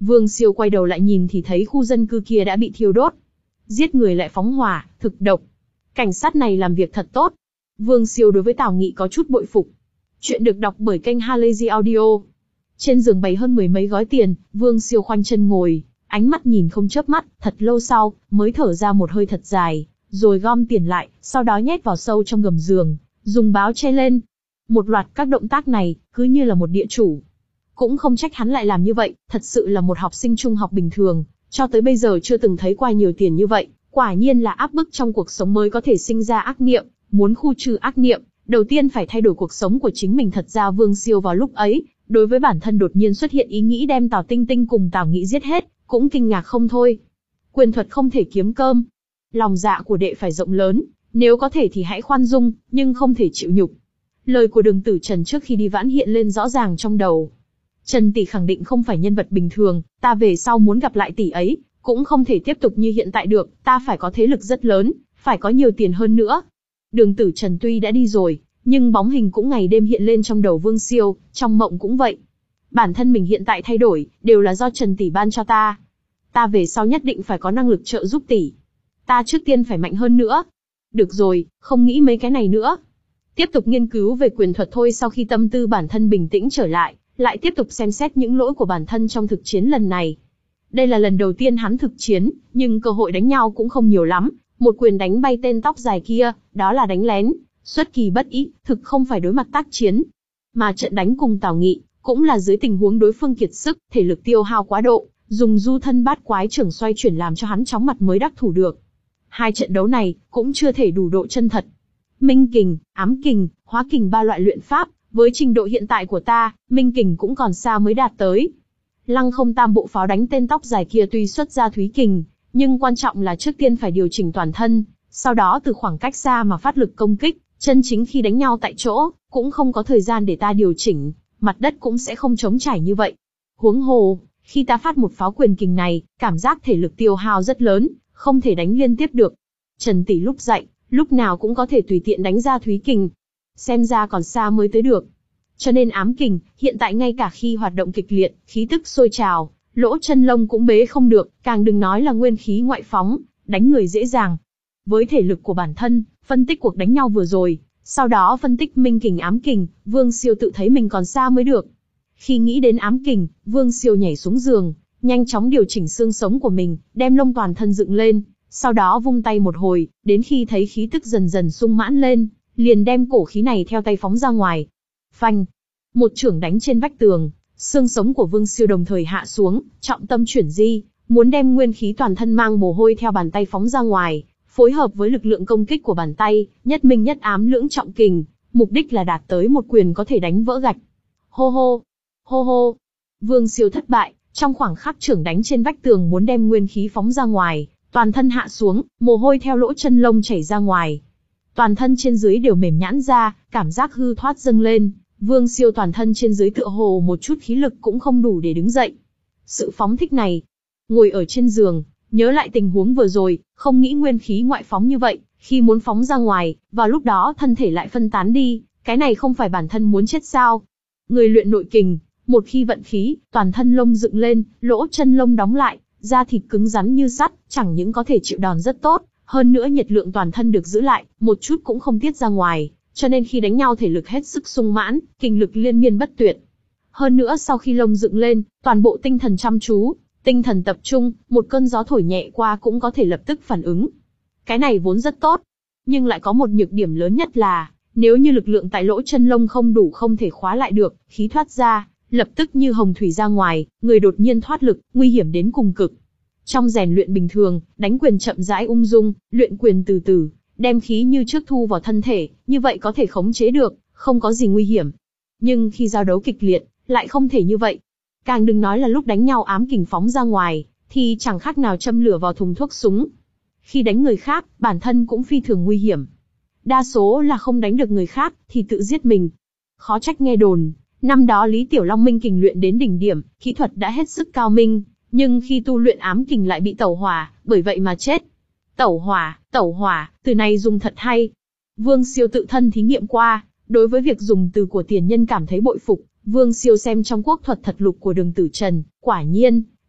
Vương Siêu quay đầu lại nhìn thì thấy khu dân cư kia đã bị thiêu đốt. Giết người lại phóng hỏa, thực độc. Cảnh sát này làm việc thật tốt. Vương Siêu đối với Tào Nghị có chút bội phục. Chuyện được đọc bởi kênh Halazy Audio. Trên giường bày hơn mười mấy gói tiền, Vương Siêu khoanh chân ngồi, ánh mắt nhìn không chớp mắt, thật lâu sau, mới thở ra một hơi thật dài, rồi gom tiền lại, sau đó nhét vào sâu trong gầm giường, dùng báo che lên. Một loạt các động tác này, cứ như là một địa chủ. Cũng không trách hắn lại làm như vậy, thật sự là một học sinh trung học bình thường, cho tới bây giờ chưa từng thấy qua nhiều tiền như vậy, quả nhiên là áp bức trong cuộc sống mới có thể sinh ra ác niệm, muốn khu trừ ác niệm, đầu tiên phải thay đổi cuộc sống của chính mình. Thật ra Vương Siêu vào lúc ấy, đối với bản thân đột nhiên xuất hiện ý nghĩ đem Tào Tinh Tinh cùng Tào Nghị giết hết, cũng kinh ngạc không thôi. Quyền thuật không thể kiếm cơm, lòng dạ của đệ phải rộng lớn, nếu có thể thì hãy khoan dung, nhưng không thể chịu nhục. Lời của Đường Tử Trần trước khi đi vãn hiện lên rõ ràng trong đầu. Trần tỷ khẳng định không phải nhân vật bình thường, ta về sau muốn gặp lại tỷ ấy, cũng không thể tiếp tục như hiện tại được, ta phải có thế lực rất lớn, phải có nhiều tiền hơn nữa. Đường Tử Trần tuy đã đi rồi, nhưng bóng hình cũng ngày đêm hiện lên trong đầu Vương Siêu, trong mộng cũng vậy. Bản thân mình hiện tại thay đổi, đều là do Trần tỷ ban cho ta. Ta về sau nhất định phải có năng lực trợ giúp tỷ. Ta trước tiên phải mạnh hơn nữa. Được rồi, không nghĩ mấy cái này nữa. Tiếp tục nghiên cứu về quyền thuật thôi. Sau khi tâm tư bản thân bình tĩnh trở lại, lại tiếp tục xem xét những lỗi của bản thân trong thực chiến lần này. Đây là lần đầu tiên hắn thực chiến, nhưng cơ hội đánh nhau cũng không nhiều lắm. Một quyền đánh bay tên tóc dài kia, đó là đánh lén, xuất kỳ bất ý, thực không phải đối mặt tác chiến. Mà trận đánh cùng Tào Nghị, cũng là dưới tình huống đối phương kiệt sức, thể lực tiêu hao quá độ, dùng du thân bát quái trưởng xoay chuyển làm cho hắn chóng mặt mới đắc thủ được. Hai trận đấu này, cũng chưa thể đủ độ chân thật. Minh kình, ám kình, hóa kình ba loại luyện pháp, với trình độ hiện tại của ta, minh kình cũng còn xa mới đạt tới. Lăng không tam bộ pháo đánh tên tóc dài kia tuy xuất ra thúy kình, nhưng quan trọng là trước tiên phải điều chỉnh toàn thân, sau đó từ khoảng cách xa mà phát lực công kích, chân chính khi đánh nhau tại chỗ, cũng không có thời gian để ta điều chỉnh, mặt đất cũng sẽ không trống trải như vậy. Huống hồ, khi ta phát một pháo quyền kình này, cảm giác thể lực tiêu hao rất lớn, không thể đánh liên tiếp được. Trần tỷ lúc dậy, lúc nào cũng có thể tùy tiện đánh ra thúy kình. Xem ra còn xa mới tới được. Cho nên ám kình, hiện tại ngay cả khi hoạt động kịch liệt, khí tức sôi trào, lỗ chân lông cũng bế không được, càng đừng nói là nguyên khí ngoại phóng, đánh người dễ dàng. Với thể lực của bản thân, phân tích cuộc đánh nhau vừa rồi, sau đó phân tích minh kình ám kình, Vương Siêu tự thấy mình còn xa mới được. Khi nghĩ đến ám kình, Vương Siêu nhảy xuống giường, nhanh chóng điều chỉnh xương sống của mình, đem lông toàn thân dựng lên, sau đó vung tay một hồi, đến khi thấy khí tức dần dần sung mãn lên, liền đem cổ khí này theo tay phóng ra ngoài. Phanh! Một chưởng đánh trên vách tường, xương sống của Vương Siêu đồng thời hạ xuống, trọng tâm chuyển di, muốn đem nguyên khí toàn thân mang mồ hôi theo bàn tay phóng ra ngoài, phối hợp với lực lượng công kích của bàn tay, nhất minh nhất ám lưỡng trọng kình, mục đích là đạt tới một quyền có thể đánh vỡ gạch. Hô hô! Hô hô! Vương Siêu thất bại, trong khoảng khắc chưởng đánh trên vách tường muốn đem nguyên khí phóng ra ngoài, toàn thân hạ xuống, mồ hôi theo lỗ chân lông chảy ra ngoài. Toàn thân trên dưới đều mềm nhãn ra, cảm giác hư thoát dâng lên, Vương Siêu toàn thân trên dưới tựa hồ một chút khí lực cũng không đủ để đứng dậy. Sự phóng thích này, ngồi ở trên giường, nhớ lại tình huống vừa rồi, không nghĩ nguyên khí ngoại phóng như vậy, khi muốn phóng ra ngoài, vào lúc đó thân thể lại phân tán đi, cái này không phải bản thân muốn chết sao? Người luyện nội kình, một khi vận khí, toàn thân lông dựng lên, lỗ chân lông đóng lại, da thịt cứng rắn như sắt, chẳng những có thể chịu đòn rất tốt, hơn nữa nhiệt lượng toàn thân được giữ lại, một chút cũng không tiết ra ngoài, cho nên khi đánh nhau thể lực hết sức sung mãn, kinh lực liên miên bất tuyệt. Hơn nữa sau khi lông dựng lên, toàn bộ tinh thần chăm chú, tinh thần tập trung, một cơn gió thổi nhẹ qua cũng có thể lập tức phản ứng. Cái này vốn rất tốt, nhưng lại có một nhược điểm lớn nhất là, nếu như lực lượng tại lỗ chân lông không đủ không thể khóa lại được, khí thoát ra, lập tức như hồng thủy ra ngoài, người đột nhiên thoát lực, nguy hiểm đến cùng cực. Trong rèn luyện bình thường, đánh quyền chậm rãi ung dung, luyện quyền từ từ, đem khí như trước thu vào thân thể, như vậy có thể khống chế được, không có gì nguy hiểm. Nhưng khi giao đấu kịch liệt, lại không thể như vậy. Càng đừng nói là lúc đánh nhau ám kình phóng ra ngoài, thì chẳng khác nào châm lửa vào thùng thuốc súng. Khi đánh người khác, bản thân cũng phi thường nguy hiểm. Đa số là không đánh được người khác, thì tự giết mình. Khó trách nghe đồn, năm đó Lý Tiểu Long minh kình luyện đến đỉnh điểm, kỹ thuật đã hết sức cao minh, nhưng khi tu luyện ám kình lại bị tẩu hỏa, bởi vậy mà chết. Tẩu hỏa, tẩu hỏa, từ này dùng thật hay. Vương Siêu tự thân thí nghiệm qua, đối với việc dùng từ của tiền nhân cảm thấy bội phục. Vương Siêu xem trong quốc thuật thật lục của Đường Tử Trần, quả nhiên,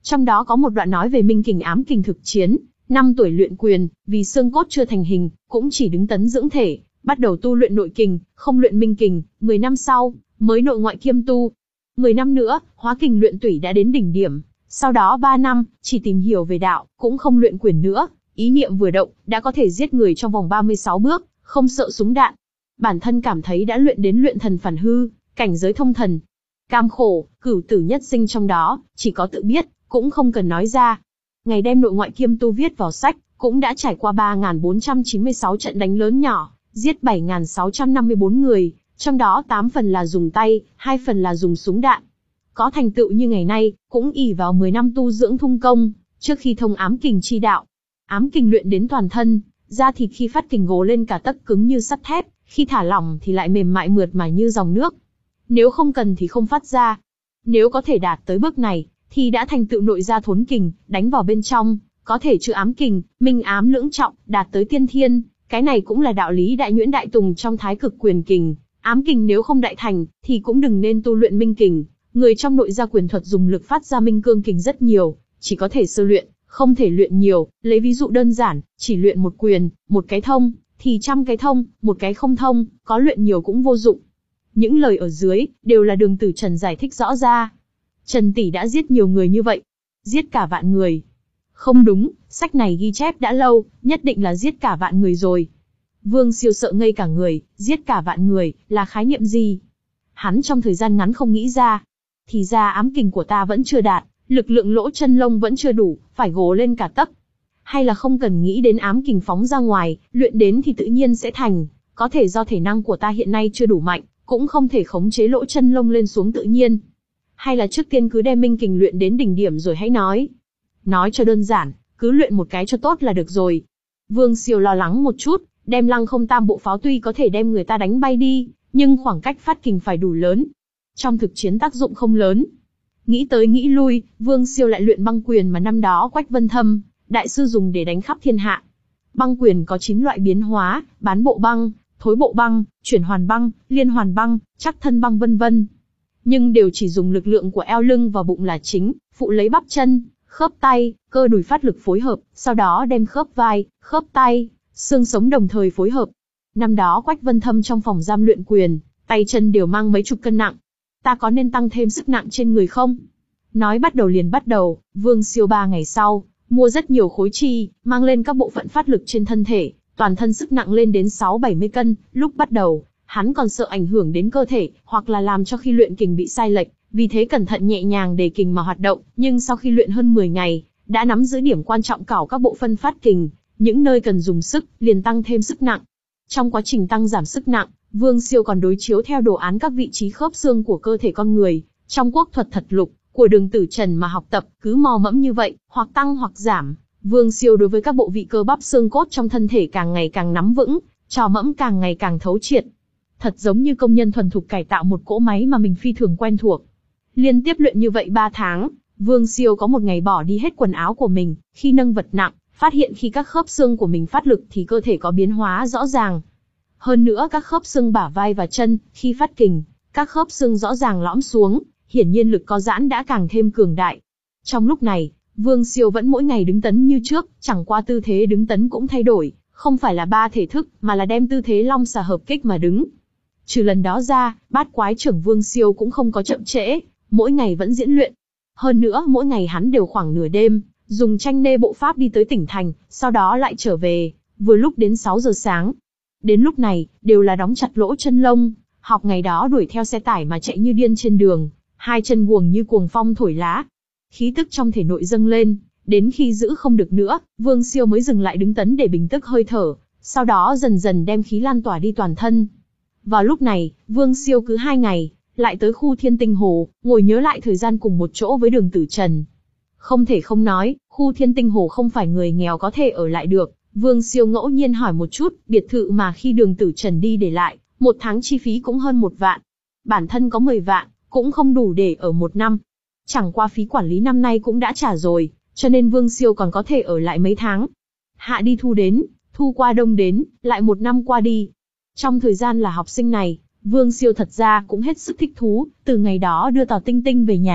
Trong đó có một đoạn nói về minh kình ám kình thực chiến, năm tuổi luyện quyền, vì xương cốt chưa thành hình, cũng chỉ đứng tấn dưỡng thể, bắt đầu tu luyện nội kình, không luyện minh kình, mười năm sau, mới nội ngoại kiêm tu. mười năm nữa, hóa kình luyện tủy đã đến đỉnh điểm, sau đó ba năm, chỉ tìm hiểu về đạo, cũng không luyện quyền nữa, ý niệm vừa động, đã có thể giết người trong vòng ba mươi sáu bước, không sợ súng đạn. Bản thân cảm thấy đã luyện đến luyện thần phản hư, cảnh giới thông thần. Cam khổ, cửu tử nhất sinh trong đó, chỉ có tự biết, cũng không cần nói ra. Ngày đem nội ngoại kiêm tu viết vào sách, cũng đã trải qua ba nghìn bốn trăm chín mươi sáu trận đánh lớn nhỏ, giết bảy nghìn sáu trăm năm mươi bốn người, trong đó tám phần là dùng tay, hai phần là dùng súng đạn. Có thành tựu như ngày nay, cũng ỷ vào mười năm tu dưỡng thung công, trước khi thông ám kình chi đạo. Ám kình luyện đến toàn thân, da thịt khi phát kình gồ lên cả tấc cứng như sắt thép, khi thả lỏng thì lại mềm mại mượt mà như dòng nước. Nếu không cần thì không phát ra. Nếu có thể đạt tới bước này, thì đã thành tựu nội gia thốn kình, đánh vào bên trong, có thể chữa ám kình, minh ám lưỡng trọng, đạt tới tiên thiên. Cái này cũng là đạo lý đại nhuyễn đại tùng trong thái cực quyền kình. Ám kình nếu không đại thành, thì cũng đừng nên tu luyện minh kình. Người trong nội gia quyền thuật dùng lực phát ra minh cương kình rất nhiều, chỉ có thể sơ luyện, không thể luyện nhiều. Lấy ví dụ đơn giản, chỉ luyện một quyền, một cái thông, thì trăm cái thông, một cái không thông, có luyện nhiều cũng vô dụng. Những lời ở dưới, đều là Đường Tử Trần giải thích rõ ra. Trần tỷ đã giết nhiều người như vậy. Giết cả vạn người. Không đúng, sách này ghi chép đã lâu, nhất định là giết cả vạn người rồi. Vương Siêu sợ ngây cả người, giết cả vạn người, là khái niệm gì? Hắn trong thời gian ngắn không nghĩ ra. Thì ra ám kình của ta vẫn chưa đạt, lực lượng lỗ chân lông vẫn chưa đủ, phải gồ lên cả tấc. Hay là không cần nghĩ đến ám kình phóng ra ngoài, luyện đến thì tự nhiên sẽ thành. Có thể do thể năng của ta hiện nay chưa đủ mạnh, cũng không thể khống chế lỗ chân lông lên xuống tự nhiên. Hay là trước tiên cứ đem minh kình luyện đến đỉnh điểm rồi hãy nói. Nói cho đơn giản, cứ luyện một cái cho tốt là được rồi. Vương Siêu lo lắng một chút, đem Lăng Không Tam bộ pháo tuy có thể đem người ta đánh bay đi, nhưng khoảng cách phát kình phải đủ lớn. Trong thực chiến tác dụng không lớn. Nghĩ tới nghĩ lui, Vương Siêu lại luyện băng quyền mà năm đó Quách Vân Thâm, đại sư dùng để đánh khắp thiên hạ. Băng quyền có chín loại biến hóa, bán bộ băng, thối bộ băng, chuyển hoàn băng, liên hoàn băng, chắc thân băng vân vân. Nhưng đều chỉ dùng lực lượng của eo lưng và bụng là chính, phụ lấy bắp chân, khớp tay, cơ đùi phát lực phối hợp, sau đó đem khớp vai, khớp tay, xương sống đồng thời phối hợp. Năm đó Quách Vân Thâm trong phòng giam luyện quyền, tay chân đều mang mấy chục cân nặng. Ta có nên tăng thêm sức nặng trên người không? Nói bắt đầu liền bắt đầu, Vương Siêu ba ngày sau, mua rất nhiều khối chi, mang lên các bộ phận phát lực trên thân thể, toàn thân sức nặng lên đến sáu bảy mươi cân. Lúc bắt đầu, hắn còn sợ ảnh hưởng đến cơ thể, hoặc là làm cho khi luyện kình bị sai lệch, vì thế cẩn thận nhẹ nhàng để kình mà hoạt động. Nhưng sau khi luyện hơn mười ngày, đã nắm giữ điểm quan trọng cảo các bộ phân phát kình, những nơi cần dùng sức, liền tăng thêm sức nặng. Trong quá trình tăng giảm sức nặng, Vương Siêu còn đối chiếu theo đồ án các vị trí khớp xương của cơ thể con người, trong quốc thuật thật lục của Đường Tử Trần mà học tập, cứ mò mẫm như vậy, hoặc tăng hoặc giảm. Vương Siêu đối với các bộ vị cơ bắp xương cốt trong thân thể càng ngày càng nắm vững, trò mẫm càng ngày càng thấu triệt. Thật giống như công nhân thuần thục cải tạo một cỗ máy mà mình phi thường quen thuộc. Liên tiếp luyện như vậy ba tháng, Vương Siêu có một ngày bỏ đi hết quần áo của mình, khi nâng vật nặng, phát hiện khi các khớp xương của mình phát lực thì cơ thể có biến hóa rõ ràng. Hơn nữa các khớp xương bả vai và chân, khi phát kình, các khớp xương rõ ràng lõm xuống, hiển nhiên lực co giãn đã càng thêm cường đại. Trong lúc này, Vương Siêu vẫn mỗi ngày đứng tấn như trước, chẳng qua tư thế đứng tấn cũng thay đổi, không phải là ba thể thức, mà là đem tư thế long xà hợp kích mà đứng. Trừ lần đó ra, bát quái trưởng Vương Siêu cũng không có chậm trễ, mỗi ngày vẫn diễn luyện. Hơn nữa mỗi ngày hắn đều khoảng nửa đêm, dùng tranh nê bộ pháp đi tới tỉnh thành, sau đó lại trở về, vừa lúc đến sáu giờ sáng. Đến lúc này, đều là đóng chặt lỗ chân lông, học ngày đó đuổi theo xe tải mà chạy như điên trên đường, hai chân guồng như cuồng phong thổi lá. Khí tức trong thể nội dâng lên, đến khi giữ không được nữa, Vương Siêu mới dừng lại đứng tấn để bình tức hơi thở, sau đó dần dần đem khí lan tỏa đi toàn thân. Vào lúc này, Vương Siêu cứ hai ngày, lại tới khu Thiên Tinh Hồ, ngồi nhớ lại thời gian cùng một chỗ với Đường Tử Trần. Không thể không nói, khu Thiên Tinh Hồ không phải người nghèo có thể ở lại được. Vương Siêu ngẫu nhiên hỏi một chút, biệt thự mà khi Đường Tử Trần đi để lại, một tháng chi phí cũng hơn một vạn. Bản thân có mười vạn, cũng không đủ để ở một năm. Chẳng qua phí quản lý năm nay cũng đã trả rồi, cho nên Vương Siêu còn có thể ở lại mấy tháng. Hạ đi thu đến, thu qua đông đến, lại một năm qua đi. Trong thời gian là học sinh này, Vương Siêu thật ra cũng hết sức thích thú, từ ngày đó đưa Tào Tinh Tinh về nhà,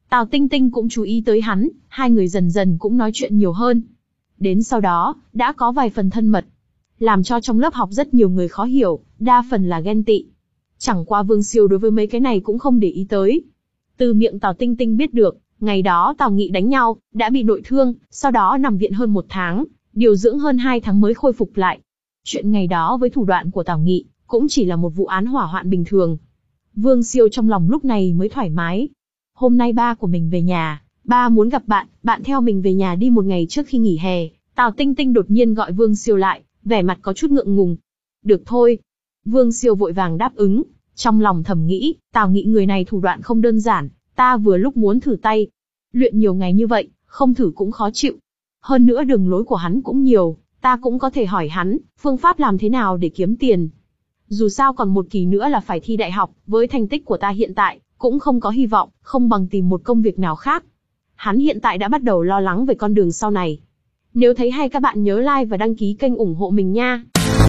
Tào Tinh Tinh cũng chú ý tới hắn, hai người dần dần cũng nói chuyện nhiều hơn. Đến sau đó, đã có vài phần thân mật, làm cho trong lớp học rất nhiều người khó hiểu, đa phần là ghen tị. Chẳng qua Vương Siêu đối với mấy cái này cũng không để ý tới. Từ miệng Tào Tinh Tinh biết được, ngày đó Tào Nghị đánh nhau, đã bị nội thương, sau đó nằm viện hơn một tháng, điều dưỡng hơn hai tháng mới khôi phục lại. Chuyện ngày đó với thủ đoạn của Tào Nghị, cũng chỉ là một vụ án hỏa hoạn bình thường. Vương Siêu trong lòng lúc này mới thoải mái. Hôm nay ba của mình về nhà, ba muốn gặp bạn, bạn theo mình về nhà đi một ngày trước khi nghỉ hè. Tào Tinh Tinh đột nhiên gọi Vương Siêu lại, vẻ mặt có chút ngượng ngùng. Được thôi. Vương Siêu vội vàng đáp ứng, trong lòng thầm nghĩ, Tào Nghị người này thủ đoạn không đơn giản, ta vừa lúc muốn thử tay. Luyện nhiều ngày như vậy, không thử cũng khó chịu. Hơn nữa đường lối của hắn cũng nhiều, ta cũng có thể hỏi hắn, phương pháp làm thế nào để kiếm tiền. Dù sao còn một kỳ nữa là phải thi đại học, với thành tích của ta hiện tại, cũng không có hy vọng, không bằng tìm một công việc nào khác. Hắn hiện tại đã bắt đầu lo lắng về con đường sau này. Nếu thấy hay các bạn nhớ like và đăng ký kênh ủng hộ mình nha.